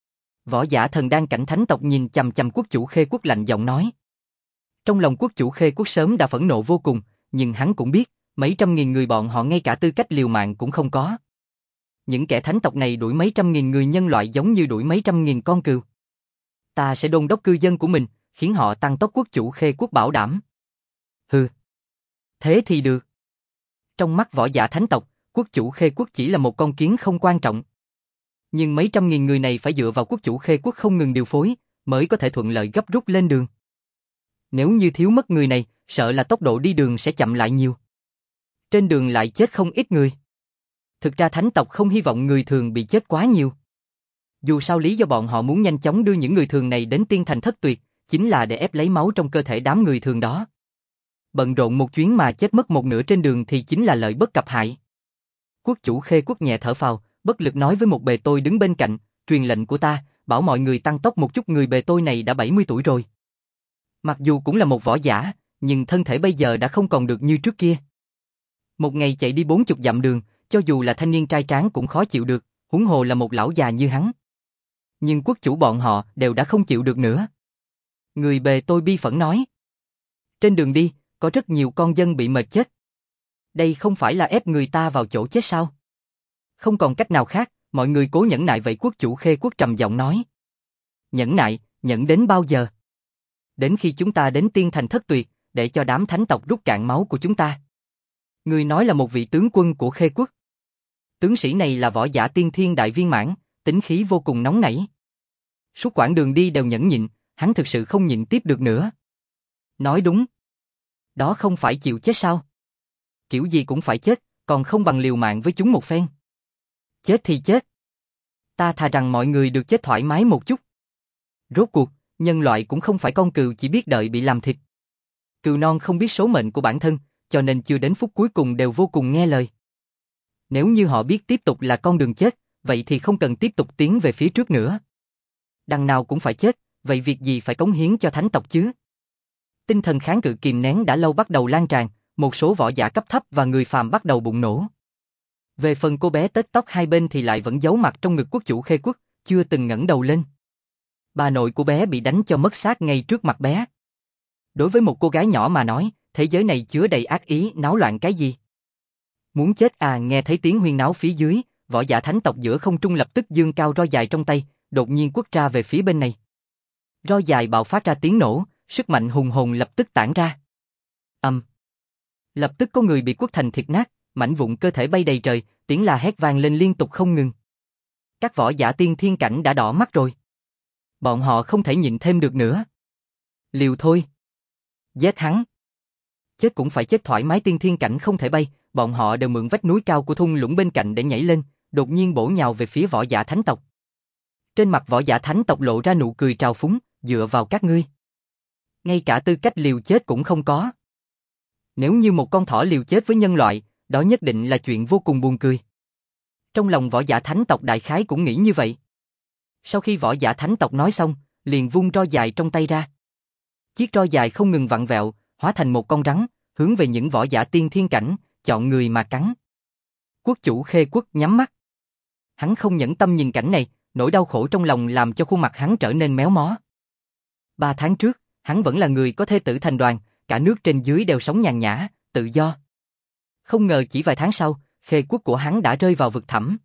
Võ giả thần đan cảnh thánh tộc nhìn chằm chằm quốc chủ Khê Quốc lạnh giọng nói. Trong lòng quốc chủ Khê Quốc sớm đã phẫn nộ vô cùng, nhưng hắn cũng biết, mấy trăm nghìn người bọn họ ngay cả tư cách liều mạng cũng không có. Những kẻ thánh tộc này đuổi mấy trăm nghìn người nhân loại giống như đuổi mấy trăm nghìn con cừu. Ta sẽ đôn đốc cư dân của mình, khiến họ tăng tốc, quốc chủ Khê Quốc bảo đảm. Hừ. Thế thì được. Trong mắt võ giả thánh tộc, quốc chủ Khê Quốc chỉ là một con kiến không quan trọng. Nhưng mấy trăm nghìn người này phải dựa vào quốc chủ Khê Quốc không ngừng điều phối, mới có thể thuận lợi gấp rút lên đường. Nếu như thiếu mất người này, sợ là tốc độ đi đường sẽ chậm lại nhiều. Trên đường lại chết không ít người. Thực ra thánh tộc không hy vọng người thường bị chết quá nhiều. Dù sao lý do bọn họ muốn nhanh chóng đưa những người thường này đến tiên thành thất tuyệt, chính là để ép lấy máu trong cơ thể đám người thường đó. Bận rộn một chuyến mà chết mất một nửa trên đường thì chính là lợi bất cập hại. Quốc chủ Khê Quốc nhẹ thở phào, bất lực nói với một bề tôi đứng bên cạnh, truyền lệnh của ta, bảo mọi người tăng tốc một chút, người bề tôi này đã bảy mươi tuổi rồi. Mặc dù cũng là một võ giả, nhưng thân thể bây giờ đã không còn được như trước kia. Một ngày chạy đi bốn mươi dặm đường, cho dù là thanh niên trai tráng cũng khó chịu được, huống hồ là một lão già như hắn. Nhưng quốc chủ bọn họ đều đã không chịu được nữa. Người bề tôi bi phẫn nói. Trên đường đi, có rất nhiều con dân bị mệt chết. Đây không phải là ép người ta vào chỗ chết sao? Không còn cách nào khác, mọi người cố nhẫn nại vậy, quốc chủ Khê Quốc trầm giọng nói. Nhẫn nại, nhẫn đến bao giờ? Đến khi chúng ta đến tiên thành thất tuyệt, để cho đám thánh tộc rút cạn máu của chúng ta. Người nói là một vị tướng quân của Khê Quốc. Tướng sĩ này là võ giả tiên thiên đại viên mãn, tính khí vô cùng nóng nảy. Suốt quãng đường đi đều nhẫn nhịn, hắn thực sự không nhịn tiếp được nữa. Nói đúng. Đó không phải chịu chết sao? Kiểu gì cũng phải chết, còn không bằng liều mạng với chúng một phen. Chết thì chết. Ta thà rằng mọi người được chết thoải mái một chút. Rốt cuộc, nhân loại cũng không phải con cừu chỉ biết đợi bị làm thịt. Cừu non không biết số mệnh của bản thân, cho nên chưa đến phút cuối cùng đều vô cùng nghe lời. Nếu như họ biết tiếp tục là con đường chết, vậy thì không cần tiếp tục tiến về phía trước nữa. Đằng nào cũng phải chết, vậy việc gì phải cống hiến cho thánh tộc chứ? Tinh thần kháng cự kìm nén đã lâu bắt đầu lan tràn, một số võ giả cấp thấp và người phàm bắt đầu bùng nổ. Về phần cô bé tết tóc hai bên thì lại vẫn giấu mặt trong ngực quốc chủ Khê Quốc, chưa từng ngẩng đầu lên. Bà nội của bé bị đánh cho mất xác ngay trước mặt bé. Đối với một cô gái nhỏ mà nói, thế giới này chứa đầy ác ý, náo loạn cái gì? Muốn chết à? Nghe thấy tiếng huyên náo phía dưới, võ giả thánh tộc giữa không trung lập tức giương cao roi dài trong tay, đột nhiên quất ra về phía bên này. Roi dài bạo phát ra tiếng nổ, sức mạnh hùng hồn lập tức tản ra. Ầm. Um. Lập tức có người bị quất thành thịt nát, mảnh vụn cơ thể bay đầy trời, tiếng la hét vang lên liên tục không ngừng. Các võ giả tiên thiên cảnh đã đỏ mắt rồi. Bọn họ không thể nhịn thêm được nữa. Liều thôi. Giết hắn. chết cũng phải chết thoải mái, tiên thiên cảnh không thể bay, bọn họ đều mượn vách núi cao của thung lũng bên cạnh để nhảy lên, đột nhiên bổ nhào về phía Võ Giả Thánh tộc. Trên mặt Võ Giả Thánh tộc lộ ra nụ cười trào phúng, dựa vào các ngươi. Ngay cả tư cách liều chết cũng không có. Nếu như một con thỏ liều chết với nhân loại, đó nhất định là chuyện vô cùng buồn cười. Trong lòng Võ Giả Thánh tộc đại khái cũng nghĩ như vậy. Sau khi Võ Giả Thánh tộc nói xong, liền vung roi dài trong tay ra. Chiếc roi dài không ngừng vặn vẹo, hóa thành một con rắn, hướng về những võ giả tiên thiên cảnh, chọn người mà cắn. Quốc chủ Khê Quốc nhắm mắt. Hắn không nhẫn tâm nhìn cảnh này, nỗi đau khổ trong lòng làm cho khuôn mặt hắn trở nên méo mó. Ba tháng trước, hắn vẫn là người có thê tử thành đoàn, cả nước trên dưới đều sống nhàn nhã, tự do. Không ngờ chỉ vài tháng sau, Khê Quốc của hắn đã rơi vào vực thẳm.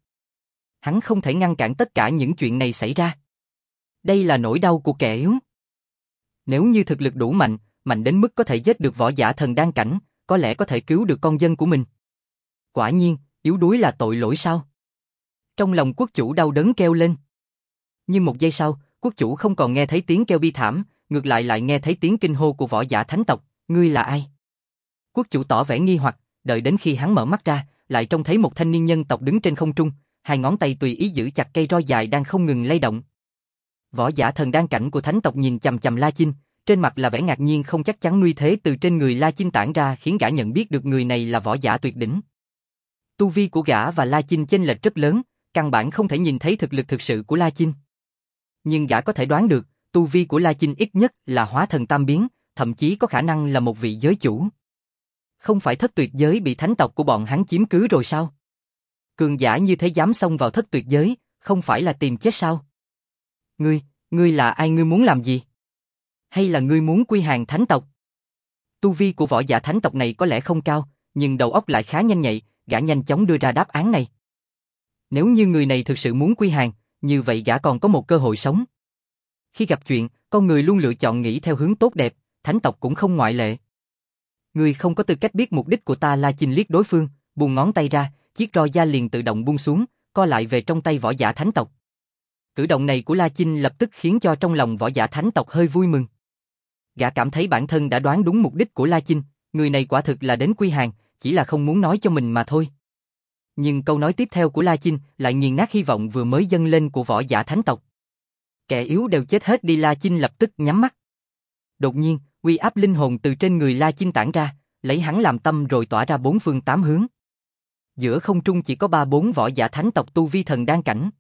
Hắn không thể ngăn cản tất cả những chuyện này xảy ra. Đây là nỗi đau của kẻ yếu. Nếu như thực lực đủ mạnh, mạnh đến mức có thể giết được võ giả thần đan cảnh, có lẽ có thể cứu được con dân của mình. Quả nhiên, yếu đuối là tội lỗi sao? Trong lòng quốc chủ đau đớn kêu lên. Nhưng một giây sau, quốc chủ không còn nghe thấy tiếng kêu bi thảm, ngược lại lại nghe thấy tiếng kinh hô của võ giả thánh tộc, ngươi là ai? Quốc chủ tỏ vẻ nghi hoặc, đợi đến khi hắn mở mắt ra, lại trông thấy một thanh niên nhân tộc đứng trên không trung, hai ngón tay tùy ý giữ chặt cây roi dài đang không ngừng lay động. Võ giả thần đan cảnh của thánh tộc nhìn chằm chằm La Chinh, trên mặt là vẻ ngạc nhiên không chắc chắn, nuôi thế từ trên người La Chinh tản ra khiến gã nhận biết được người này là võ giả tuyệt đỉnh. Tu vi của gã và La Chinh chênh lệch rất lớn, căn bản không thể nhìn thấy thực lực thực sự của La Chinh. Nhưng gã có thể đoán được, tu vi của La Chinh ít nhất là hóa thần tam biến, thậm chí có khả năng là một vị giới chủ. Không phải thất tuyệt giới bị thánh tộc của bọn hắn chiếm cứ rồi sao? Cường giả như thế dám xông vào thất tuyệt giới, không phải là tìm chết sao? Ngươi, ngươi là ai, ngươi muốn làm gì? Hay là ngươi muốn quy hàng thánh tộc? Tu vi của võ giả thánh tộc này có lẽ không cao, nhưng đầu óc lại khá nhanh nhạy, gã nhanh chóng đưa ra đáp án này. Nếu như người này thực sự muốn quy hàng, như vậy gã còn có một cơ hội sống. Khi gặp chuyện, con người luôn lựa chọn nghĩ theo hướng tốt đẹp, thánh tộc cũng không ngoại lệ. Ngươi không có tư cách biết mục đích của ta. La Chinh liếc đối phương, buông ngón tay ra, chiếc roi da liền tự động buông xuống, co lại về trong tay võ giả thánh tộc. Cử động này của La Chinh lập tức khiến cho trong lòng võ giả thánh tộc hơi vui mừng. Gã cảm thấy bản thân đã đoán đúng mục đích của La Chinh, người này quả thực là đến quy hàng, chỉ là không muốn nói cho mình mà thôi. Nhưng câu nói tiếp theo của La Chinh lại nghiền nát hy vọng vừa mới dâng lên của võ giả thánh tộc. Kẻ yếu đều chết hết đi. La Chinh lập tức nhắm mắt. Đột nhiên, uy áp linh hồn từ trên người La Chinh tản ra, lấy hắn làm tâm rồi tỏa ra bốn phương tám hướng. Giữa không trung chỉ có ba bốn võ giả thánh tộc tu vi thần đan cảnh.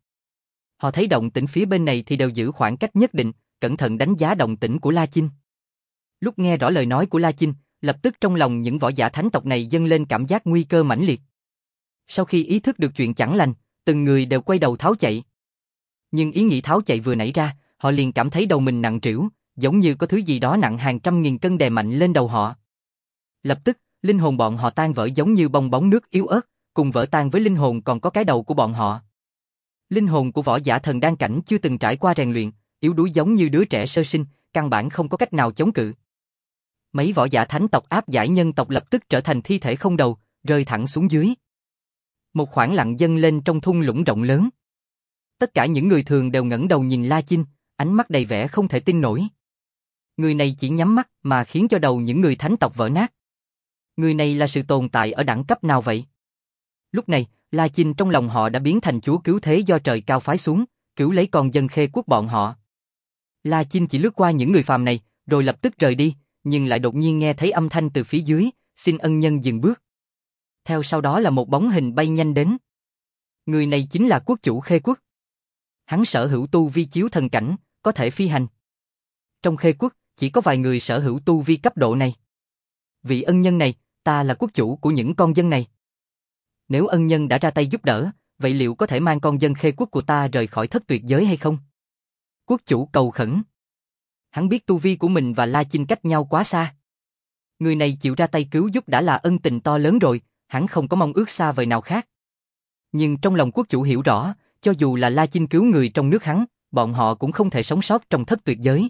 Họ thấy động tĩnh phía bên này thì đều giữ khoảng cách nhất định, cẩn thận đánh giá động tĩnh của La Chinh. Lúc nghe rõ lời nói của La Chinh, lập tức trong lòng những võ giả thánh tộc này dâng lên cảm giác nguy cơ mãnh liệt. Sau khi ý thức được chuyện chẳng lành, từng người đều quay đầu tháo chạy. Nhưng ý nghĩ tháo chạy vừa nảy ra, họ liền cảm thấy đầu mình nặng trĩu, giống như có thứ gì đó nặng hàng trăm nghìn cân đè mạnh lên đầu họ. Lập tức, linh hồn bọn họ tan vỡ giống như bong bóng nước yếu ớt, cùng vỡ tan với linh hồn còn có cái đầu của bọn họ. Linh hồn của võ giả thần đan cảnh chưa từng trải qua rèn luyện, yếu đuối giống như đứa trẻ sơ sinh, căn bản không có cách nào chống cự. Mấy võ giả thánh tộc áp giải nhân tộc lập tức trở thành thi thể không đầu, rơi thẳng xuống dưới. Một khoảng lặng dâng lên trong thung lũng rộng lớn. Tất cả những người thường đều ngẩng đầu nhìn La Chinh, ánh mắt đầy vẻ không thể tin nổi. Người này chỉ nhắm mắt mà khiến cho đầu những người thánh tộc vỡ nát. Người này là sự tồn tại ở đẳng cấp nào vậy? Lúc này, La Chinh trong lòng họ đã biến thành chúa cứu thế do trời cao phái xuống, cứu lấy con dân Khê Quốc bọn họ. La Chinh chỉ lướt qua những người phàm này, rồi lập tức rời đi, nhưng lại đột nhiên nghe thấy âm thanh từ phía dưới, xin ân nhân dừng bước. Theo sau đó là một bóng hình bay nhanh đến. Người này chính là quốc chủ Khê Quốc. Hắn sở hữu tu vi chiếu thần cảnh, có thể phi hành. Trong Khê Quốc, chỉ có vài người sở hữu tu vi cấp độ này. Vị ân nhân này, ta là quốc chủ của những con dân này. Nếu ân nhân đã ra tay giúp đỡ, vậy liệu có thể mang con dân Khê Quốc của ta rời khỏi thất tuyệt giới hay không? Quốc chủ cầu khẩn. Hắn biết tu vi của mình và La Chinh cách nhau quá xa. Người này chịu ra tay cứu giúp đã là ân tình to lớn rồi, hắn không có mong ước xa vời nào khác. Nhưng trong lòng quốc chủ hiểu rõ, cho dù là La Chinh cứu người trong nước hắn, bọn họ cũng không thể sống sót trong thất tuyệt giới.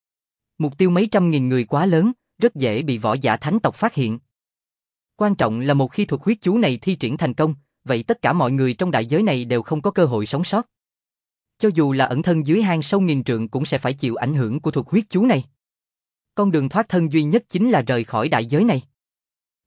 Mục tiêu mấy trăm nghìn người quá lớn, rất dễ bị võ giả thánh tộc phát hiện. Quan trọng là một khi thuật huyết chú này thi triển thành công, vậy tất cả mọi người trong đại giới này đều không có cơ hội sống sót. Cho dù là ẩn thân dưới hang sâu nghìn trượng cũng sẽ phải chịu ảnh hưởng của thuật huyết chú này. Con đường thoát thân duy nhất chính là rời khỏi đại giới này.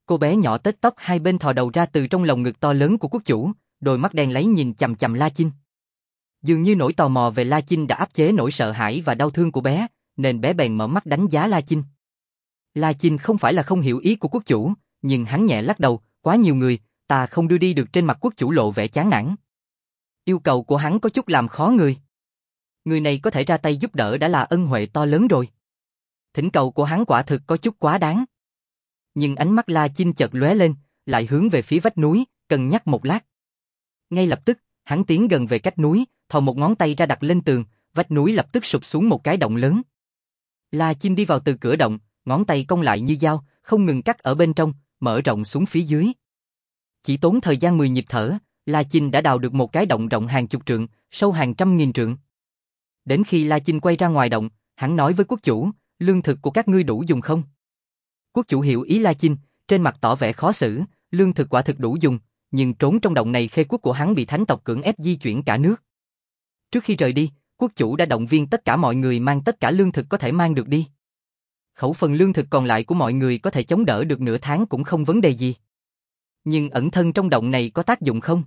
Cô bé nhỏ tết tóc hai bên thò đầu ra từ trong lồng ngực to lớn của quốc chủ, đôi mắt đen láy nhìn chằm chằm La Chinh. Dường như nỗi tò mò về La Chinh đã áp chế nỗi sợ hãi và đau thương của bé, nên bé bèn mở mắt đánh giá La Chinh. La Chinh không phải là không hiểu ý của quốc chủ, nhưng hắn nhẹ lắc đầu, quá nhiều người, ta không đưa đi được. Trên mặt quốc chủ lộ vẻ chán nản. Yêu cầu của hắn có chút làm khó người. Người này có thể ra tay giúp đỡ đã là ân huệ to lớn rồi. Thỉnh cầu của hắn quả thực có chút quá đáng. Nhưng ánh mắt La Chinh chợt lóe lên, lại hướng về phía vách núi, cân nhắc một lát. Ngay lập tức, hắn tiến gần về cách núi, thò một ngón tay ra đặt lên tường, vách núi lập tức sụp xuống một cái động lớn. La Chinh đi vào từ cửa động, ngón tay cong lại như dao, không ngừng cắt ở bên trong, mở rộng xuống phía dưới. Chỉ tốn thời gian mười nhịp thở, La Chinh đã đào được một cái động rộng hàng chục trượng, sâu hàng trăm nghìn trượng. Đến khi La Chinh quay ra ngoài động, hắn nói với quốc chủ, lương thực của các ngươi đủ dùng không? Quốc chủ hiểu ý La Chinh, trên mặt tỏ vẻ khó xử, lương thực quả thực đủ dùng, nhưng trốn trong động này khê quốc của hắn bị thánh tộc cưỡng ép di chuyển cả nước. Trước khi rời đi, quốc chủ đã động viên tất cả mọi người mang tất cả lương thực có thể mang được đi. Khẩu phần lương thực còn lại của mọi người có thể chống đỡ được nửa tháng cũng không vấn đề gì. Nhưng ẩn thân trong động này có tác dụng không?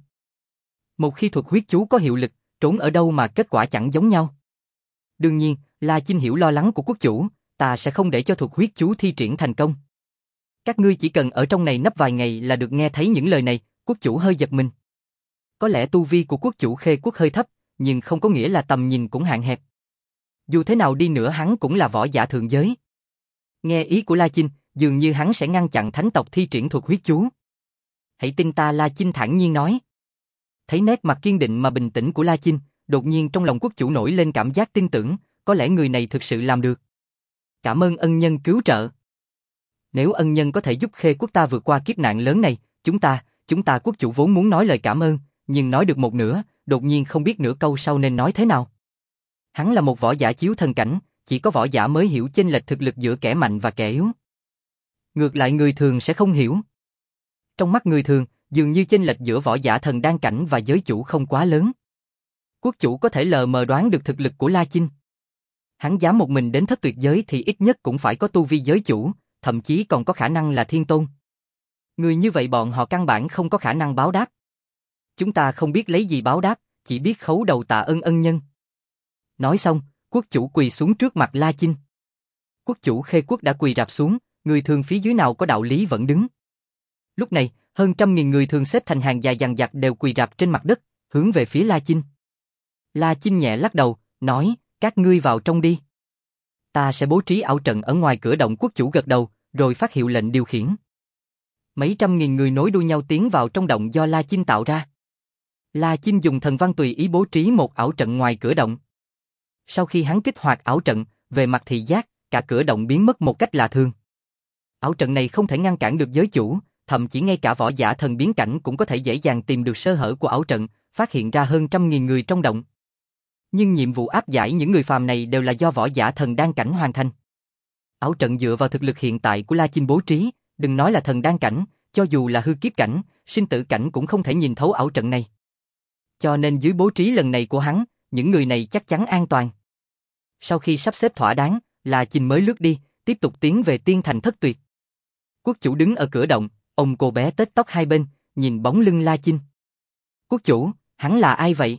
Một khi thuật huyết chú có hiệu lực, trốn ở đâu mà kết quả chẳng giống nhau. Đương nhiên, La Chinh hiểu lo lắng của quốc chủ, ta sẽ không để cho thuật huyết chú thi triển thành công. Các ngươi chỉ cần ở trong này nấp vài ngày là được. Nghe thấy những lời này, quốc chủ hơi giật mình. Có lẽ tu vi của quốc chủ khê quốc hơi thấp, nhưng không có nghĩa là tầm nhìn cũng hạn hẹp. Dù thế nào đi nữa hắn cũng là võ giả thượng giới. Nghe ý của La Chinh, dường như hắn sẽ ngăn chặn thánh tộc thi triển thuật huyết chú. Hãy tin ta, La Chinh thản nhiên nói. Thấy nét mặt kiên định mà bình tĩnh của La Chinh, đột nhiên trong lòng quốc chủ nổi lên cảm giác tin tưởng, có lẽ người này thực sự làm được. Cảm ơn ân nhân cứu trợ. Nếu ân nhân có thể giúp khê quốc ta vượt qua kiếp nạn lớn này, chúng ta, chúng ta quốc chủ vốn muốn nói lời cảm ơn, nhưng nói được một nửa, đột nhiên không biết nửa câu sau nên nói thế nào. Hắn là một võ giả chiếu thần cảnh, chỉ có võ giả mới hiểu chênh lệch thực lực giữa kẻ mạnh và kẻ yếu. Ngược lại người thường sẽ không hiểu. Trong mắt người thường, dường như chênh lệch giữa võ giả thần đan cảnh và giới chủ không quá lớn. Quốc chủ có thể lờ mờ đoán được thực lực của La Chinh. Hắn dám một mình đến thất tuyệt giới thì ít nhất cũng phải có tu vi giới chủ, thậm chí còn có khả năng là thiên tôn. Người như vậy bọn họ căn bản không có khả năng báo đáp. Chúng ta không biết lấy gì báo đáp, chỉ biết khấu đầu tạ ơn ân nhân. Nói xong, quốc chủ quỳ xuống trước mặt La Chinh. Quốc chủ khê quốc đã quỳ rạp xuống, người thường phía dưới nào có đạo lý vẫn đứng. Lúc này, hơn trăm nghìn người thường xếp thành hàng dài dằng dặc đều quỳ rạp trên mặt đất, hướng về phía La Chinh. La Chinh nhẹ lắc đầu, nói, các ngươi vào trong đi. Ta sẽ bố trí ảo trận ở ngoài cửa động. Quốc chủ gật đầu, rồi phát hiệu lệnh điều khiển. Mấy trăm nghìn người nối đuôi nhau tiến vào trong động do La Chinh tạo ra. La Chinh dùng thần văn tùy ý bố trí một ảo trận ngoài cửa động. Sau khi hắn kích hoạt ảo trận, về mặt thị giác, cả cửa động biến mất một cách lạ thường. Ảo trận này không thể ngăn cản được giới chủ, thậm chí ngay cả võ giả thần biến cảnh cũng có thể dễ dàng tìm được sơ hở của ảo trận, phát hiện ra hơn trăm nghìn người trong động. Nhưng nhiệm vụ áp giải những người phàm này đều là do võ giả thần đan cảnh hoàn thành. Ảo trận dựa vào thực lực hiện tại của La Chinh bố trí, đừng nói là thần đan cảnh, cho dù là hư kiếp cảnh, sinh tử cảnh cũng không thể nhìn thấu ảo trận này. Cho nên dưới bố trí lần này của hắn, những người này chắc chắn an toàn. Sau khi sắp xếp thỏa đáng, La Chinh mới lướt đi, tiếp tục tiến về tiên thành thất tuyệt. Quốc chủ đứng ở cửa động, ông cô bé tết tóc hai bên, nhìn bóng lưng La Chinh. Quốc chủ, hắn là ai vậy?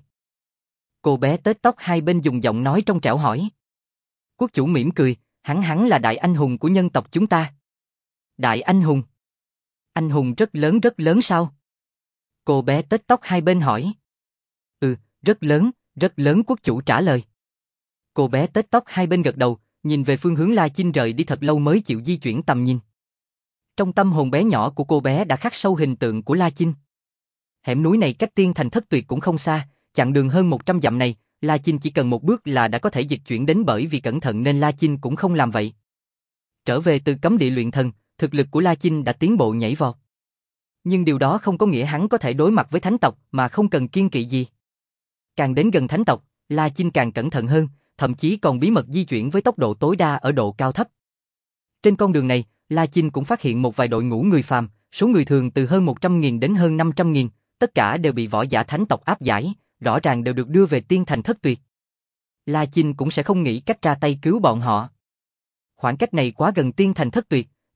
Cô bé tết tóc hai bên dùng giọng nói trong trẻo hỏi. Quốc chủ mỉm cười, hắn hắn là đại anh hùng của nhân tộc chúng ta. Đại anh hùng? Anh hùng rất lớn rất lớn sao? Cô bé tết tóc hai bên hỏi. Ừ, rất lớn, rất lớn, quốc chủ trả lời. Cô bé tết tóc hai bên gật đầu, nhìn về phương hướng La Chinh rời đi thật lâu mới chịu di chuyển tầm nhìn. Trong tâm hồn bé nhỏ của cô bé đã khắc sâu hình tượng của La Chinh. Hẻm núi này cách tiên thành thất tuyệt cũng không xa, chặng đường hơn một trăm dặm này, La Chinh chỉ cần một bước là đã có thể dịch chuyển đến, bởi vì cẩn thận nên La Chinh cũng không làm vậy. Trở về từ cấm địa luyện thần, thực lực của La Chinh đã tiến bộ nhảy vọt. Nhưng điều đó không có nghĩa hắn có thể đối mặt với thánh tộc mà không cần kiêng kỵ gì. Càng đến gần thánh tộc, La Chinh càng cẩn thận hơn, thậm chí còn bí mật di chuyển với tốc độ tối đa ở độ cao thấp. Trên con đường này, La Chinh cũng phát hiện một vài đội ngũ người phàm, số người thường từ hơn một trăm nghìn đến hơn năm trăm nghìn, tất cả đều bị võ giả thánh tộc áp giải, rõ ràng đều được đưa về tiên thành thất tuyệt. La Chinh cũng sẽ không nghĩ cách ra tay cứu bọn họ. Khoảng cách này quá gần tiên thành thất tuyệt,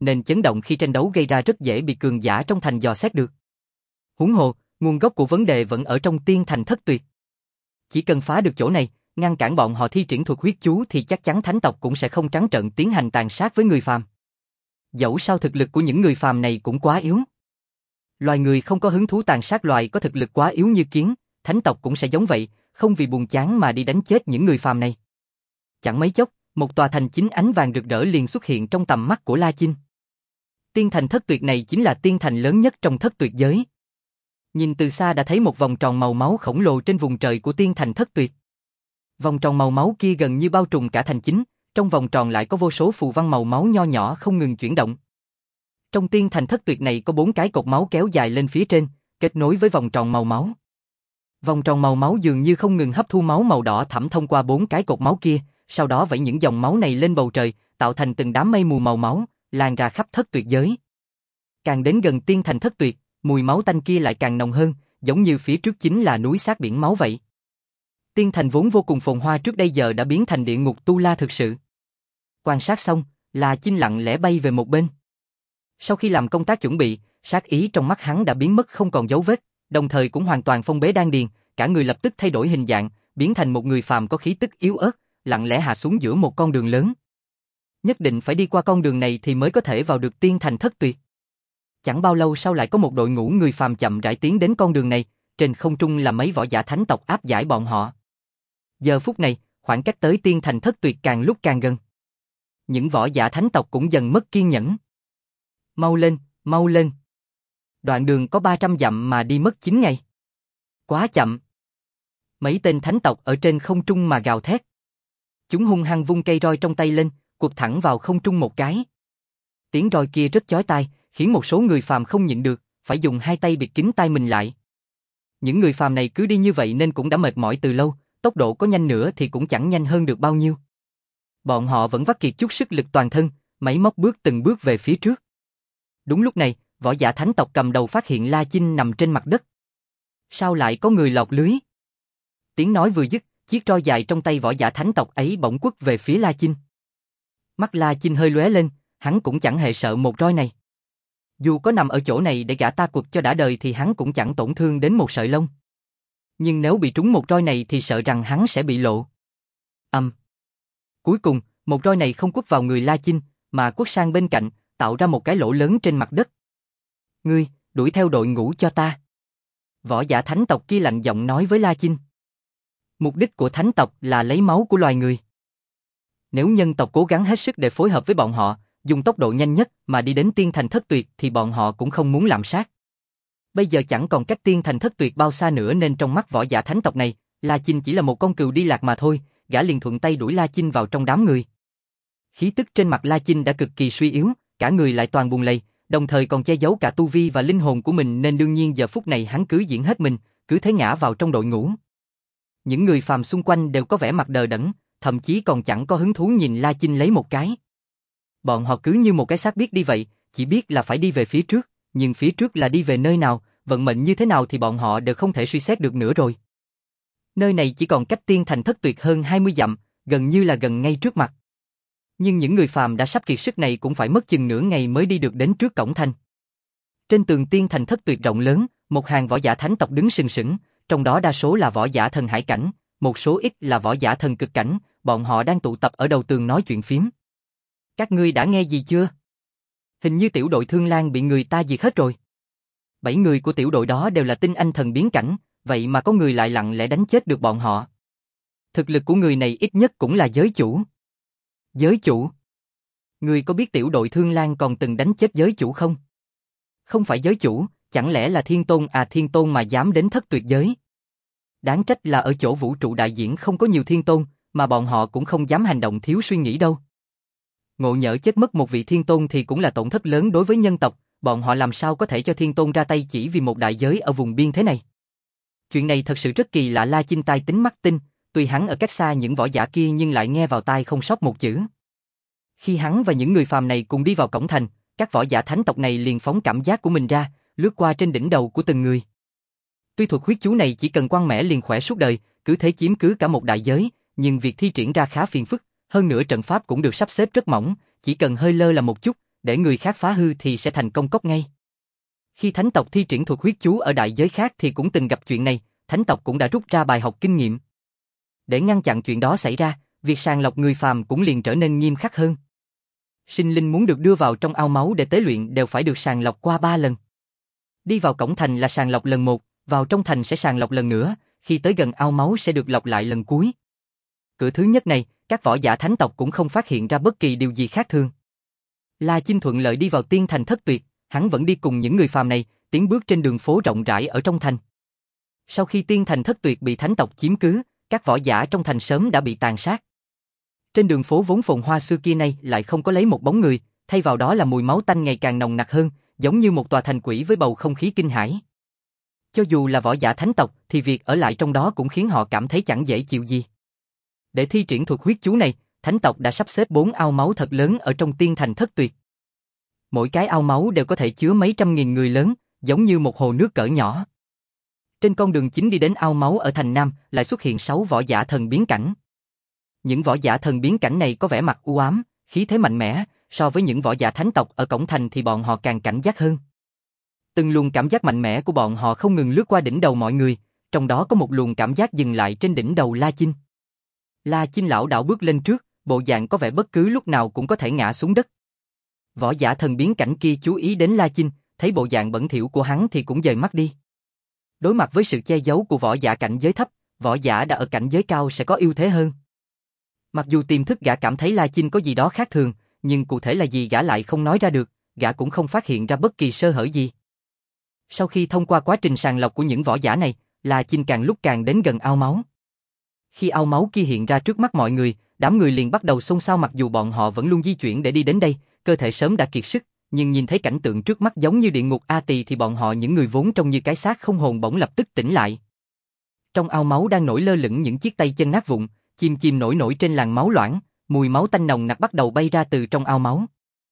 nên chấn động khi tranh đấu gây ra rất dễ bị cường giả trong thành dò xét được. Huống hồ, nguồn gốc của vấn đề vẫn ở trong tiên thành thất tuyệt. Chỉ cần phá được chỗ này, ngăn cản bọn họ thi triển thuật huyết chú thì chắc chắn thánh tộc cũng sẽ không trắng trợn tiến hành tàn sát với người phàm. Dẫu sao thực lực của những người phàm này cũng quá yếu. Loài người không có hứng thú tàn sát loài có thực lực quá yếu như kiến, thánh tộc cũng sẽ giống vậy, không vì buồn chán mà đi đánh chết những người phàm này. Chẳng mấy chốc, một tòa thành chính ánh vàng rực rỡ liền xuất hiện trong tầm mắt của La Chinh. Tiên thành thất tuyệt này chính là tiên thành lớn nhất trong thất tuyệt giới. Nhìn từ xa đã thấy một vòng tròn màu máu khổng lồ trên vùng trời của tiên thành thất tuyệt. Vòng tròn màu máu kia gần như bao trùm cả thành chính, trong vòng tròn lại có vô số phù văn màu máu nho nhỏ không ngừng chuyển động. Trong tiên thành thất tuyệt này có bốn cái cột máu kéo dài lên phía trên, kết nối với vòng tròn màu máu. Vòng tròn màu máu dường như không ngừng hấp thu máu màu đỏ thẫm thông qua bốn cái cột máu kia, sau đó vẩy những dòng máu này lên bầu trời, tạo thành từng đám mây mù màu máu, lan ra khắp thất tuyệt giới. Càng đến gần tiên thành thất tuyệt, mùi máu tanh kia lại càng nồng hơn, giống như phía trước chính là núi xác biển máu vậy. Tiên thành vốn vô cùng phồn hoa trước đây giờ đã biến thành địa ngục tu la thực sự. Quan sát xong, La Chinh lặng lẽ bay về một bên. Sau khi làm công tác chuẩn bị, sát ý trong mắt hắn đã biến mất không còn dấu vết, đồng thời cũng hoàn toàn phong bế đan điền, cả người lập tức thay đổi hình dạng, biến thành một người phàm có khí tức yếu ớt, lặng lẽ hạ xuống giữa một con đường lớn. Nhất định phải đi qua con đường này thì mới có thể vào được tiên thành thất tuyệt. Chẳng bao lâu sau lại có một đội ngũ người phàm chậm rãi tiến đến con đường này, trên không trung là mấy võ giả thánh tộc áp giải bọn họ. Giờ phút này, khoảng cách tới tiên thành thất tuyệt càng lúc càng gần. Những võ giả thánh tộc cũng dần mất kiên nhẫn. Mau lên, mau lên. Đoạn đường có ba trăm dặm mà đi mất chín ngày. Quá chậm. Mấy tên thánh tộc ở trên không trung mà gào thét. Chúng hung hăng vung cây roi trong tay lên, quật thẳng vào không trung một cái. Tiếng roi kia rất chói tai, khiến một số người phàm không nhịn được, phải dùng hai tay bịt kín tai mình lại. Những người phàm này cứ đi như vậy nên cũng đã mệt mỏi từ lâu, tốc độ có nhanh nữa thì cũng chẳng nhanh hơn được bao nhiêu. Bọn họ vẫn vắt kiệt chút sức lực toàn thân, máy móc bước từng bước về phía trước. Đúng lúc này, võ giả thánh tộc cầm đầu phát hiện La Chinh nằm trên mặt đất. Sao lại có người lọt lưới? Tiếng nói vừa dứt, chiếc roi dài trong tay võ giả thánh tộc ấy bỗng quất về phía La Chinh. Mắt La Chinh hơi lóe lên, hắn cũng chẳng hề sợ một roi này. Dù có nằm ở chỗ này để gã ta quật cho đã đời thì hắn cũng chẳng tổn thương đến một sợi lông. Nhưng nếu bị trúng một roi này thì sợ rằng hắn sẽ bị lộ. Ầm. Um. Cuối cùng, một roi này không quất vào người La Chinh, mà quất sang bên cạnh, tạo ra một cái lỗ lớn trên mặt đất. Ngươi, đuổi theo đội ngũ cho ta. Võ giả thánh tộc kia lạnh giọng nói với La Chinh. Mục đích của thánh tộc là lấy máu của loài người. Nếu nhân tộc cố gắng hết sức để phối hợp với bọn họ, dùng tốc độ nhanh nhất mà đi đến tiên thành thất tuyệt thì bọn họ cũng không muốn làm sát. Bây giờ chẳng còn cách tiên thành thất tuyệt bao xa nữa nên trong mắt võ giả thánh tộc này, La Chinh chỉ là một con cừu đi lạc mà thôi, gã liền thuận tay đuổi La Chinh vào trong đám người. Khí tức trên mặt La Chinh đã cực kỳ suy yếu, cả người lại toàn buồn lầy, đồng thời còn che giấu cả tu vi và linh hồn của mình nên đương nhiên giờ phút này hắn cứ diễn hết mình, cứ thế ngã vào trong đội ngũ. Những người phàm xung quanh đều có vẻ mặt đờ đẫn, thậm chí còn chẳng có hứng thú nhìn La Chinh lấy một cái. Bọn họ cứ như một cái xác biết đi vậy, chỉ biết là phải đi về phía trước, nhưng phía trước là đi về nơi nào, vận mệnh như thế nào thì bọn họ đều không thể suy xét được nữa rồi. Nơi này chỉ còn cách tiên thành thất tuyệt hơn hai mươi dặm, gần như là gần ngay trước mặt. Nhưng những người phàm đã sắp kiệt sức này cũng phải mất chừng nửa ngày mới đi được đến trước cổng thành. Trên tường tiên thành thất tuyệt rộng lớn, một hàng võ giả thánh tộc đứng sừng sững, trong đó đa số là võ giả thần hải cảnh, một số ít là võ giả thần cực cảnh, bọn họ đang tụ tập ở đầu tường nói chuyện phiếm. Các ngươi đã nghe gì chưa? Hình như tiểu đội Thương Lan bị người ta diệt hết rồi. Bảy người của tiểu đội đó đều là tinh anh thần biến cảnh, vậy mà có người lại lặng lẽ đánh chết được bọn họ. Thực lực của người này ít nhất cũng là giới chủ. Giới chủ? Ngươi có biết tiểu đội Thương Lan còn từng đánh chết giới chủ không? Không phải giới chủ, chẳng lẽ là thiên tôn à thiên tôn mà dám đến thất tuyệt giới? Đáng trách là ở chỗ vũ trụ đại diễn không có nhiều thiên tôn, mà bọn họ cũng không dám hành động thiếu suy nghĩ đâu. Ngộ nhỡ chết mất một vị thiên tôn thì cũng là tổn thất lớn đối với nhân tộc, bọn họ làm sao có thể cho thiên tôn ra tay chỉ vì một đại giới ở vùng biên thế này. Chuyện này thật sự rất kỳ lạ. La Chinh tai tính mắt tinh, tuy hắn ở cách xa những võ giả kia nhưng lại nghe vào tai không sót một chữ. Khi hắn và những người phàm này cùng đi vào cổng thành, các võ giả thánh tộc này liền phóng cảm giác của mình ra, lướt qua trên đỉnh đầu của từng người. Tuy thuật huyết chú này chỉ cần quăng mẽ liền khỏe suốt đời, cứ thế chiếm cứ cả một đại giới, nhưng việc thi triển ra khá phiền phức, hơn nữa trận pháp cũng được sắp xếp rất mỏng, chỉ cần hơi lơ là một chút, để người khác phá hư thì sẽ thành công cốc ngay. Khi thánh tộc thi triển thuật huyết chú ở đại giới khác thì cũng từng gặp chuyện này, thánh tộc cũng đã rút ra bài học kinh nghiệm. Để ngăn chặn chuyện đó xảy ra, việc sàng lọc người phàm cũng liền trở nên nghiêm khắc hơn. Sinh linh muốn được đưa vào trong ao máu để tế luyện đều phải được sàng lọc qua ba lần. Đi vào cổng thành là sàng lọc lần một, vào trong thành sẽ sàng lọc lần nữa, khi tới gần ao máu sẽ được lọc lại lần cuối. Cửa thứ nhất này, các võ giả thánh tộc cũng không phát hiện ra bất kỳ điều gì khác thường. La Chinh thuận lợi đi vào tiên thành Thất Tuyệt, hắn vẫn đi cùng những người phàm này, tiến bước trên đường phố rộng rãi ở trong thành. Sau khi tiên thành Thất Tuyệt bị thánh tộc chiếm cứ, các võ giả trong thành sớm đã bị tàn sát. Trên đường phố vốn phồn hoa xưa kia nay lại không có lấy một bóng người, thay vào đó là mùi máu tanh ngày càng nồng nặc hơn, giống như một tòa thành quỷ với bầu không khí kinh hãi. Cho dù là võ giả thánh tộc thì việc ở lại trong đó cũng khiến họ cảm thấy chẳng dễ chịu gì. Để thi triển thuật huyết chú này, thánh tộc đã sắp xếp bốn ao máu thật lớn ở trong tiên thành Thất Tuyệt. Mỗi cái ao máu đều có thể chứa mấy trăm nghìn người lớn, giống như một hồ nước cỡ nhỏ. Trên con đường chính đi đến ao máu ở thành Nam lại xuất hiện sáu võ giả thần biến cảnh. Những võ giả thần biến cảnh này có vẻ mặt u ám, khí thế mạnh mẽ, so với những võ giả thánh tộc ở cổng thành thì bọn họ càng cảnh giác hơn. Từng luồng cảm giác mạnh mẽ của bọn họ không ngừng lướt qua đỉnh đầu mọi người, trong đó có một luồng cảm giác dừng lại trên đỉnh đầu La Chinh. La Chinh lảo đảo bước lên trước, bộ dạng có vẻ bất cứ lúc nào cũng có thể ngã xuống đất. Võ giả thần biến cảnh kia chú ý đến La Chinh, thấy bộ dạng bẩn thỉu của hắn thì cũng dời mắt đi. Đối mặt với sự che giấu của võ giả cảnh giới thấp, võ giả đã ở cảnh giới cao sẽ có ưu thế hơn. Mặc dù tiềm thức gã cảm thấy La Chinh có gì đó khác thường, nhưng cụ thể là gì gã lại không nói ra được, gã cũng không phát hiện ra bất kỳ sơ hở gì. Sau khi thông qua quá trình sàng lọc của những võ giả này, La Chinh càng lúc càng đến gần ao máu. Khi ao máu kia hiện ra trước mắt mọi người, đám người liền bắt đầu xôn xao mặc dù bọn họ vẫn luôn di chuyển để đi đến đây, cơ thể sớm đã kiệt sức, nhưng nhìn thấy cảnh tượng trước mắt giống như địa ngục A Tỳ thì bọn họ những người vốn trông như cái xác không hồn bỗng lập tức tỉnh lại. Trong ao máu đang nổi lơ lửng những chiếc tay chân nát vụn, chìm chìm nổi nổi trên làn máu loãng, mùi máu tanh nồng nặc bắt đầu bay ra từ trong ao máu.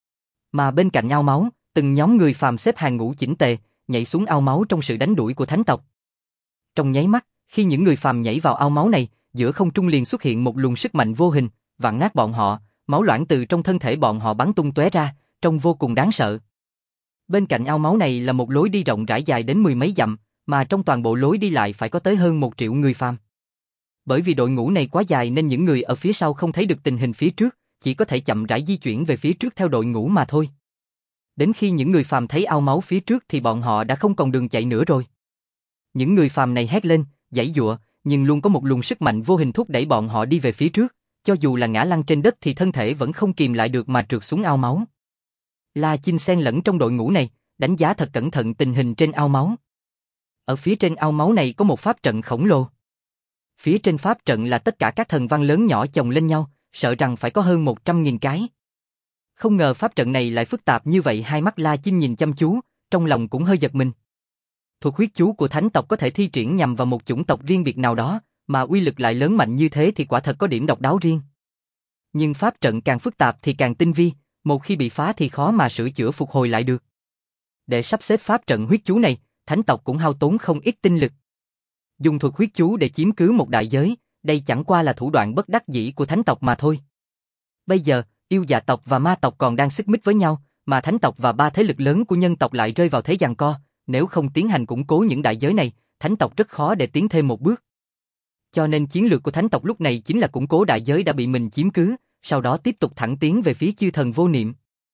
Mà bên cạnh ao máu, từng nhóm người phàm xếp hàng ngũ chỉnh tề, nhảy xuống ao máu trong sự đánh đuổi của thánh tộc. Trong nháy mắt, khi những người phàm nhảy vào ao máu này, giữa không trung liền xuất hiện một luồng sức mạnh vô hình, vặn nát bọn họ, máu loãng từ trong thân thể bọn họ bắn tung tóe ra, trông vô cùng đáng sợ. Bên cạnh ao máu này là một lối đi rộng rãi dài đến mười mấy dặm, mà trong toàn bộ lối đi lại phải có tới hơn một triệu người phàm. Bởi vì đội ngũ này quá dài nên những người ở phía sau không thấy được tình hình phía trước, chỉ có thể chậm rãi di chuyển về phía trước theo đội ngũ mà thôi. Đến khi những người phàm thấy ao máu phía trước thì bọn họ đã không còn đường chạy nữa rồi. Những người phàm này hét lên, giãy giụa, nhưng luôn có một luồng sức mạnh vô hình thúc đẩy bọn họ đi về phía trước, cho dù là ngã lăn trên đất thì thân thể vẫn không kìm lại được mà trượt xuống ao máu. La Chinh xen lẫn trong đội ngũ này, đánh giá thật cẩn thận tình hình trên ao máu. Ở phía trên ao máu này có một pháp trận khổng lồ. Phía trên pháp trận là tất cả các thần văn lớn nhỏ chồng lên nhau, sợ rằng phải có hơn một trăm nghìn cái. Không ngờ pháp trận này lại phức tạp như vậy, hai mắt La Chinh nhìn chăm chú, trong lòng cũng hơi giật mình. Thuật huyết chú của thánh tộc có thể thi triển nhằm vào một chủng tộc riêng biệt nào đó, mà uy lực lại lớn mạnh như thế thì quả thật có điểm độc đáo riêng. Nhưng pháp trận càng phức tạp thì càng tinh vi, một khi bị phá thì khó mà sửa chữa phục hồi lại được. Để sắp xếp pháp trận huyết chú này, thánh tộc cũng hao tốn không ít tinh lực. Dùng thuật huyết chú để chiếm cứ một đại giới, đây chẳng qua là thủ đoạn bất đắc dĩ của thánh tộc mà thôi. Bây giờ, yêu dạ tộc và ma tộc còn đang xích mích với nhau, mà thánh tộc và ba thế lực lớn của nhân tộc lại rơi vào thế giằng co, nếu không tiến hành củng cố những đại giới này, thánh tộc rất khó để tiến thêm một bước. Cho nên chiến lược của thánh tộc lúc này chính là củng cố đại giới đã bị mình chiếm cứ, sau đó tiếp tục thẳng tiến về phía chư thần vô niệm.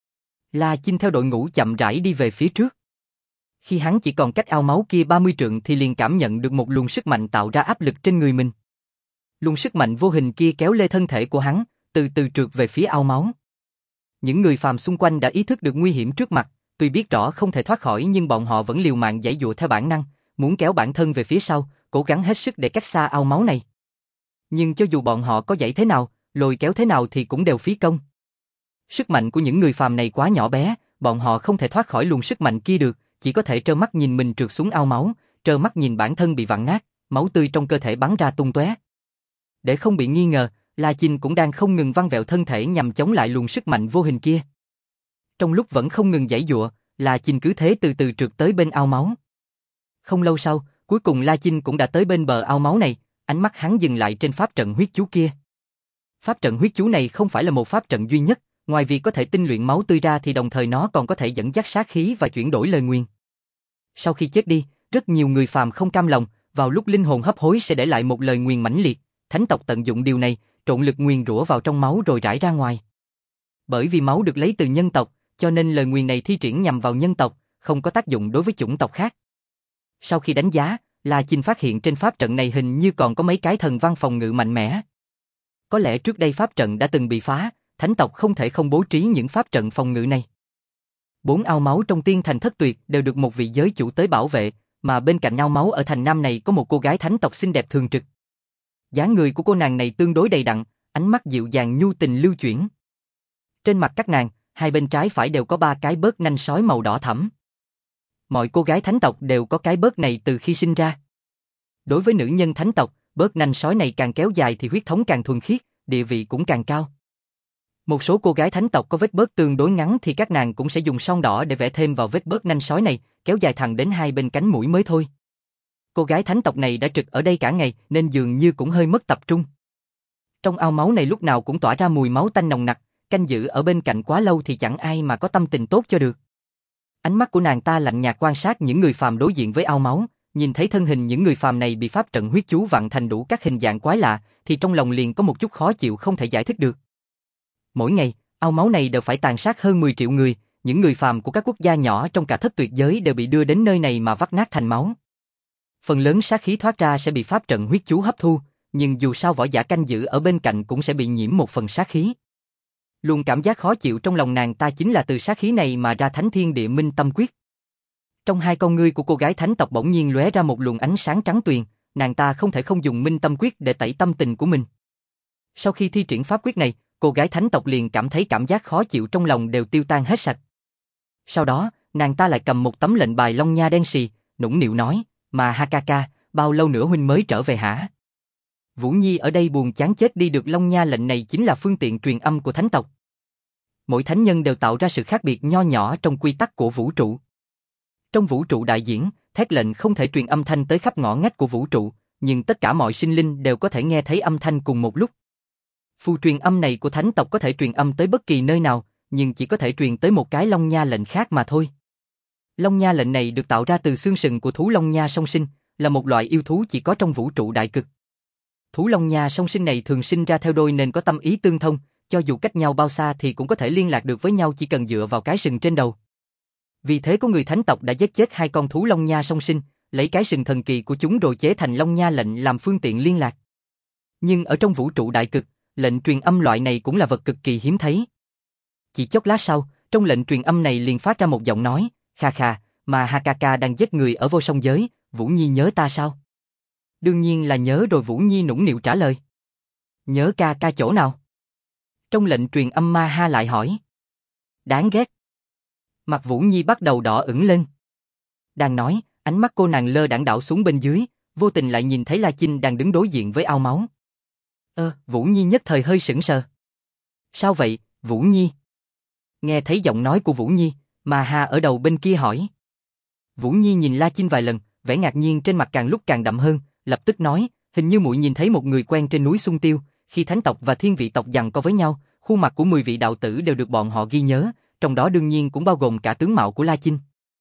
La Chinh theo đội ngũ chậm rãi đi về phía trước. Khi hắn chỉ còn cách ao máu kia ba mươi trượng thì liền cảm nhận được một luồng sức mạnh tạo ra áp lực trên người mình. Luồng sức mạnh vô hình kia kéo lê thân thể của hắn, từ từ trượt về phía ao máu. Những người phàm xung quanh đã ý thức được nguy hiểm trước mặt, tuy biết rõ không thể thoát khỏi nhưng bọn họ vẫn liều mạng giãy giụa theo bản năng, muốn kéo bản thân về phía sau, cố gắng hết sức để cách xa ao máu này. Nhưng cho dù bọn họ có giãy thế nào, lôi kéo thế nào thì cũng đều phí công. Sức mạnh của những người phàm này quá nhỏ bé, bọn họ không thể thoát khỏi luồng sức mạnh kia được, chỉ có thể trơ mắt nhìn mình trượt xuống ao máu, trơ mắt nhìn bản thân bị vặn nát, máu tươi trong cơ thể bắn ra tung tóe. Để không bị nghi ngờ, La Chinh cũng đang không ngừng vặn vẹo thân thể nhằm chống lại luồng sức mạnh vô hình kia. Trong lúc vẫn không ngừng giãy giụa, La Chinh cứ thế từ từ trượt tới bên ao máu. Không lâu sau, cuối cùng La Chinh cũng đã tới bên bờ ao máu này, ánh mắt hắn dừng lại trên pháp trận huyết chú kia. Pháp trận huyết chú này không phải là một pháp trận duy nhất, Ngoài việc có thể tinh luyện máu tươi ra thì đồng thời nó còn có thể dẫn dắt sát khí và chuyển đổi lời nguyền. Sau khi chết đi, rất nhiều người phàm không cam lòng, vào lúc linh hồn hấp hối sẽ để lại một lời nguyền mãnh liệt, thánh tộc tận dụng điều này, trộn lực nguyền rủa vào trong máu rồi rải ra ngoài. Bởi vì máu được lấy từ nhân tộc, cho nên lời nguyền này thi triển nhằm vào nhân tộc, không có tác dụng đối với chủng tộc khác. Sau khi đánh giá, La Chinh phát hiện trên pháp trận này hình như còn có mấy cái thần văn phòng ngự mạnh mẽ. Có lẽ trước đây pháp trận đã từng bị phá, thánh tộc không thể không bố trí những pháp trận phòng ngự này. Bốn ao máu trong tiên thành thất tuyệt đều được một vị giới chủ tới bảo vệ, mà bên cạnh ao máu ở thành Nam này có một cô gái thánh tộc xinh đẹp thường trực. Dáng người của cô nàng này tương đối đầy đặn, ánh mắt dịu dàng nhu tình lưu chuyển. Trên mặt các nàng, hai bên trái phải đều có ba cái bớt nanh sói màu đỏ thẫm. Mọi cô gái thánh tộc đều có cái bớt này từ khi sinh ra. Đối với nữ nhân thánh tộc, bớt nanh sói này càng kéo dài thì huyết thống càng thuần khiết, địa vị cũng càng cao. Một số cô gái thánh tộc có vết bớt tương đối ngắn thì các nàng cũng sẽ dùng son đỏ để vẽ thêm vào vết bớt nanh sói này, kéo dài thẳng đến hai bên cánh mũi mới thôi. Cô gái thánh tộc này đã trực ở đây cả ngày nên dường như cũng hơi mất tập trung. Trong ao máu này lúc nào cũng tỏa ra mùi máu tanh nồng nặc, canh giữ ở bên cạnh quá lâu thì chẳng ai mà có tâm tình tốt cho được. Ánh mắt của nàng ta lạnh nhạt quan sát những người phàm đối diện với ao máu, nhìn thấy thân hình những người phàm này bị pháp trận huyết chú vặn thành đủ các hình dạng quái lạ, thì trong lòng liền có một chút khó chịu không thể giải thích được. Mỗi ngày, ao máu này đều phải tàn sát hơn mười triệu người, những người phàm của các quốc gia nhỏ trong cả thất tuyệt giới đều bị đưa đến nơi này mà vắt nát thành máu. Phần lớn sát khí thoát ra sẽ bị pháp trận huyết chú hấp thu, nhưng dù sao võ giả canh giữ ở bên cạnh cũng sẽ bị nhiễm một phần sát khí. Luôn cảm giác khó chịu trong lòng nàng ta chính là từ sát khí này mà ra Thánh Thiên Địa Minh Tâm Quyết. Trong hai con ngươi của cô gái thánh tộc bỗng nhiên lóe ra một luồng ánh sáng trắng tuyền, nàng ta không thể không dùng Minh Tâm Quyết để tẩy tâm tình của mình. Sau khi thi triển pháp quyết này, cô gái thánh tộc liền cảm thấy cảm giác khó chịu trong lòng đều tiêu tan hết sạch. Sau đó, nàng ta lại cầm một tấm lệnh bài long nha đen xì, nũng nịu nói, mà Hakaka, bao lâu nữa huynh mới trở về hả? Vũ Nhi ở đây buồn chán chết đi được. Long nha lệnh này chính là phương tiện truyền âm của thánh tộc. Mỗi thánh nhân đều tạo ra sự khác biệt nho nhỏ trong quy tắc của vũ trụ. Trong vũ trụ đại diễn, thét lệnh không thể truyền âm thanh tới khắp ngõ ngách của vũ trụ, nhưng tất cả mọi sinh linh đều có thể nghe thấy âm thanh cùng một lúc. Phù truyền âm này của thánh tộc có thể truyền âm tới bất kỳ nơi nào, nhưng chỉ có thể truyền tới một cái long nha lệnh khác mà thôi. Long nha lệnh này được tạo ra từ xương sừng của thú long nha song sinh, là một loại yêu thú chỉ có trong vũ trụ đại cực. Thú long nha song sinh này thường sinh ra theo đôi nên có tâm ý tương thông, cho dù cách nhau bao xa thì cũng có thể liên lạc được với nhau chỉ cần dựa vào cái sừng trên đầu. Vì thế có người thánh tộc đã giết chết hai con thú long nha song sinh, lấy cái sừng thần kỳ của chúng rồi chế thành long nha lệnh làm phương tiện liên lạc. Nhưng ở trong vũ trụ đại cực, lệnh truyền âm loại này cũng là vật cực kỳ hiếm thấy. Chỉ chốc lát sau, trong lệnh truyền âm này liền phát ra một giọng nói, kha kha, mà Hakaka đang giết người ở vô song giới, Vũ Nhi nhớ ta sao? Đương nhiên là nhớ rồi. Vũ Nhi nũng nịu trả lời. Nhớ ca ca chỗ nào? Trong lệnh truyền âm Ma Ha lại hỏi. Đáng ghét. Mặt Vũ Nhi bắt đầu đỏ ửng lên. Đang nói, ánh mắt cô nàng lơ đãng đảo xuống bên dưới, vô tình lại nhìn thấy La Chinh đang đứng đối diện với ao máu. Ơ, Vũ Nhi nhất thời hơi sững sờ. Sao vậy, Vũ Nhi? Nghe thấy giọng nói của Vũ Nhi, Ma Ha ở đầu bên kia hỏi. Vũ Nhi nhìn La Chinh vài lần, vẻ ngạc nhiên trên mặt càng lúc càng đậm hơn, lập tức nói, hình như muội nhìn thấy một người quen trên núi Xuân Tiêu, khi thánh tộc và thiên vị tộc giằng co với nhau, khuôn mặt của mười vị đạo tử đều được bọn họ ghi nhớ, trong đó đương nhiên cũng bao gồm cả tướng mạo của La Chinh.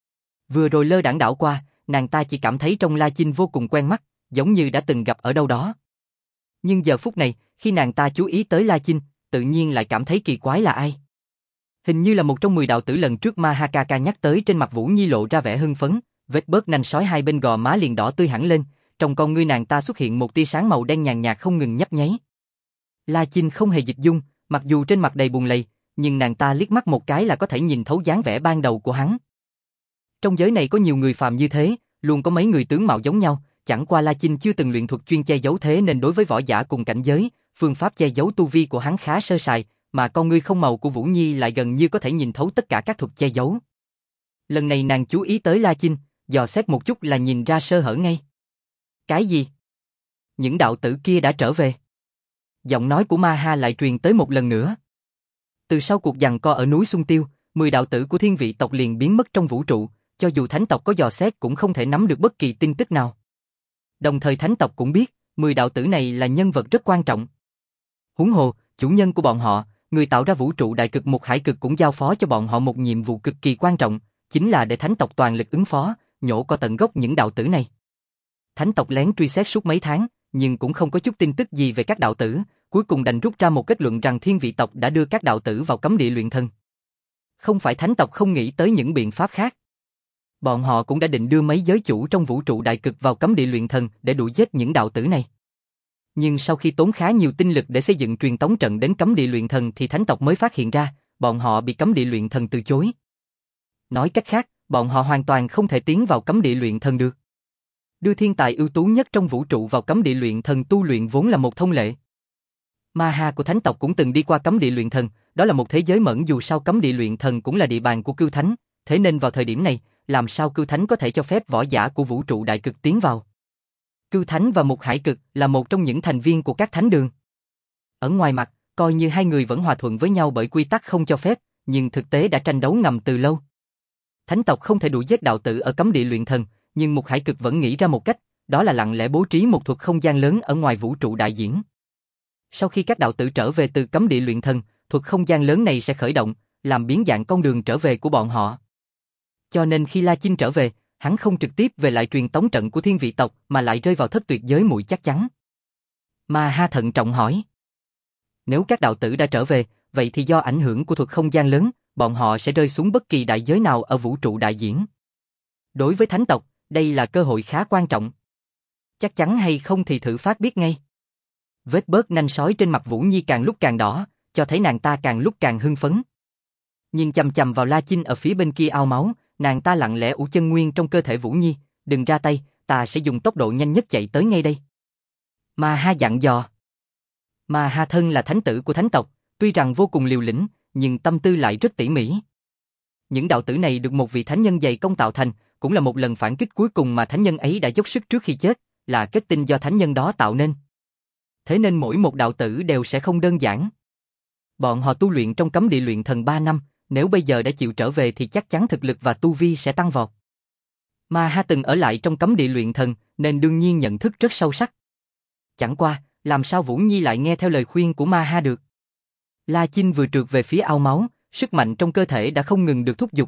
Vừa rồi lơ đãng đảo qua, nàng ta chỉ cảm thấy trong La Chinh vô cùng quen mắt, giống như đã từng gặp ở đâu đó. Nhưng giờ phút này, khi nàng ta chú ý tới La Chinh, tự nhiên lại cảm thấy kỳ quái là ai. Hình như là một trong mười đạo tử lần trước Ma Hakaka nhắc tới. Trên mặt Vũ Nhi lộ ra vẻ hưng phấn, vết bớt nanh sói hai bên gò má liền đỏ tươi hẳn lên, trong con ngươi nàng ta xuất hiện một tia sáng màu đen nhàn nhạt không ngừng nhấp nháy. La Chinh không hề dịch dung, mặc dù trên mặt đầy buồn lầy, nhưng nàng ta liếc mắt một cái là có thể nhìn thấu dáng vẻ ban đầu của hắn. Trong giới này có nhiều người phàm như thế, luôn có mấy người tướng mạo giống nhau, chẳng qua La Chinh chưa từng luyện thuật chuyên che giấu thế nên đối với võ giả cùng cảnh giới, phương pháp che giấu tu vi của hắn khá sơ sài, mà con ngươi không màu của Vũ Nhi lại gần như có thể nhìn thấu tất cả các thuật che giấu. Lần này nàng chú ý tới La Chinh, dò xét một chút là nhìn ra sơ hở ngay. Cái gì? Những đạo tử kia đã trở về. Giọng nói của Ma Ha lại truyền tới một lần nữa. Từ sau cuộc giằng co ở núi Xuân Tiêu, mười đạo tử của thiên vị tộc liền biến mất trong vũ trụ, cho dù thánh tộc có dò xét cũng không thể nắm được bất kỳ tin tức nào. Đồng thời thánh tộc cũng biết, mười đạo tử này là nhân vật rất quan trọng. Huống hồ, chủ nhân của bọn họ, Người tạo ra vũ trụ đại cực một hải cực cũng giao phó cho bọn họ một nhiệm vụ cực kỳ quan trọng, chính là để thánh tộc toàn lực ứng phó, nhổ cỏ tận gốc những đạo tử này. Thánh tộc lén truy xét suốt mấy tháng, nhưng cũng không có chút tin tức gì về các đạo tử, cuối cùng đành rút ra một kết luận rằng thiên vị tộc đã đưa các đạo tử vào cấm địa luyện thần. Không phải thánh tộc không nghĩ tới những biện pháp khác. Bọn họ cũng đã định đưa mấy giới chủ trong vũ trụ đại cực vào cấm địa luyện thần để đuổi giết những đạo tử này. Nhưng sau khi tốn khá nhiều tinh lực để xây dựng truyền tống trận đến cấm địa luyện thần thì thánh tộc mới phát hiện ra, bọn họ bị cấm địa luyện thần từ chối. Nói cách khác, bọn họ hoàn toàn không thể tiến vào cấm địa luyện thần được. Đưa thiên tài ưu tú nhất trong vũ trụ vào cấm địa luyện thần tu luyện vốn là một thông lệ. Ma ha của thánh tộc cũng từng đi qua cấm địa luyện thần, đó là một thế giới mẫn dù sao cấm địa luyện thần cũng là địa bàn của Cưu Thánh, thế nên vào thời điểm này, làm sao Cưu Thánh có thể cho phép võ giả của vũ trụ đại cực tiến vào. Cưu Thánh và Mục Hải Cực là một trong những thành viên của các thánh đường. Ở ngoài mặt, coi như hai người vẫn hòa thuận với nhau bởi quy tắc không cho phép, nhưng thực tế đã tranh đấu ngầm từ lâu. Thánh tộc không thể đuổi giết đạo tử ở cấm địa luyện thần, nhưng Mục Hải Cực vẫn nghĩ ra một cách, đó là lặng lẽ bố trí một thuật không gian lớn ở ngoài vũ trụ đại diễn. Sau khi các đạo tử trở về từ cấm địa luyện thần, thuật không gian lớn này sẽ khởi động, làm biến dạng con đường trở về của bọn họ. Cho nên khi La Chinh trở về, hắn không trực tiếp về lại truyền tống trận của thiên vị tộc mà lại rơi vào thất tuyệt giới muội chắc chắn. Ma ha thận trọng hỏi. Nếu các đạo tử đã trở về, vậy thì do ảnh hưởng của thuật không gian lớn, bọn họ sẽ rơi xuống bất kỳ đại giới nào ở vũ trụ đại diễn. Đối với thánh tộc, đây là cơ hội khá quan trọng. Chắc chắn hay không thì thử phát biết ngay. Vết bớt nanh sói trên mặt Vũ Nhi càng lúc càng đỏ, cho thấy nàng ta càng lúc càng hưng phấn. Nhìn chằm chằm vào La Chinh ở phía bên kia ao máu, nàng ta lặng lẽ ủ chân nguyên trong cơ thể Vũ Nhi, đừng ra tay, ta sẽ dùng tốc độ nhanh nhất chạy tới ngay đây. Ma ha dặn dò. Ma ha thân là thánh tử của thánh tộc, tuy rằng vô cùng liều lĩnh, nhưng tâm tư lại rất tỉ mỉ. Những đạo tử này được một vị thánh nhân dày công tạo thành, cũng là một lần phản kích cuối cùng mà thánh nhân ấy đã dốc sức trước khi chết, là kết tinh do thánh nhân đó tạo nên. Thế nên mỗi một đạo tử đều sẽ không đơn giản. Bọn họ tu luyện trong cấm địa luyện thần ba năm, nếu bây giờ đã chịu trở về thì chắc chắn thực lực và tu vi sẽ tăng vọt. Ma ha từng ở lại trong cấm địa luyện thần, nên đương nhiên nhận thức rất sâu sắc. Chẳng qua, làm sao Vũ Nhi lại nghe theo lời khuyên của Ma ha được? La Chinh vừa trượt về phía ao máu, sức mạnh trong cơ thể đã không ngừng được thúc giục.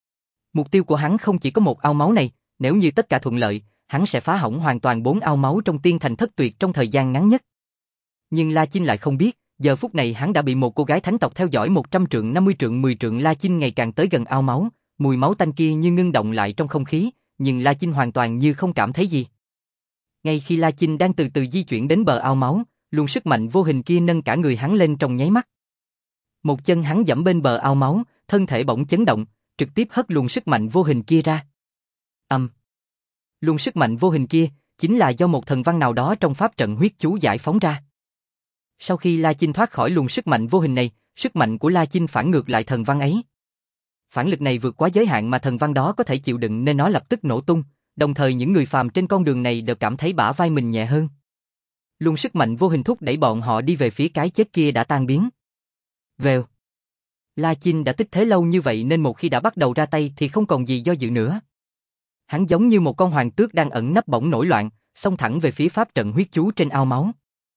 Mục tiêu của hắn không chỉ có một ao máu này, nếu như tất cả thuận lợi, hắn sẽ phá hỏng hoàn toàn bốn ao máu trong tiên thành thất tuyệt trong thời gian ngắn nhất. Nhưng La Chinh lại không biết, giờ phút này hắn đã bị một cô gái thánh tộc theo dõi một trăm trượng, năm mươi trượng, mười trượng. La Chinh ngày càng tới gần ao máu, mùi máu tanh kia như ngưng động lại trong không khí, nhưng La Chinh hoàn toàn như không cảm thấy gì. Ngay khi La Chinh đang từ từ di chuyển đến bờ ao máu, luồng sức mạnh vô hình kia nâng cả người hắn lên trong nháy mắt. Một chân hắn giẫm bên bờ ao máu, thân thể bỗng chấn động, trực tiếp hất luồng sức mạnh vô hình kia ra. Âm. Um. Luồng sức mạnh vô hình kia chính là do một thần văn nào đó trong pháp trận huyết chú giải phóng ra. Sau khi La Chinh thoát khỏi luồng sức mạnh vô hình này, sức mạnh của La Chinh phản ngược lại thần văn ấy. Phản lực này vượt quá giới hạn mà thần văn đó có thể chịu đựng nên nó lập tức nổ tung, đồng thời những người phàm trên con đường này đều cảm thấy bả vai mình nhẹ hơn. Luồng sức mạnh vô hình thúc đẩy bọn họ đi về phía cái chết kia đã tan biến. Vèo. La Chinh đã tích thế lâu như vậy nên một khi đã bắt đầu ra tay thì không còn gì do dự nữa. Hắn giống như một con hoàng tước đang ẩn nấp bỗng nổi loạn, xông thẳng về phía pháp trận huyết chú trên ao máu.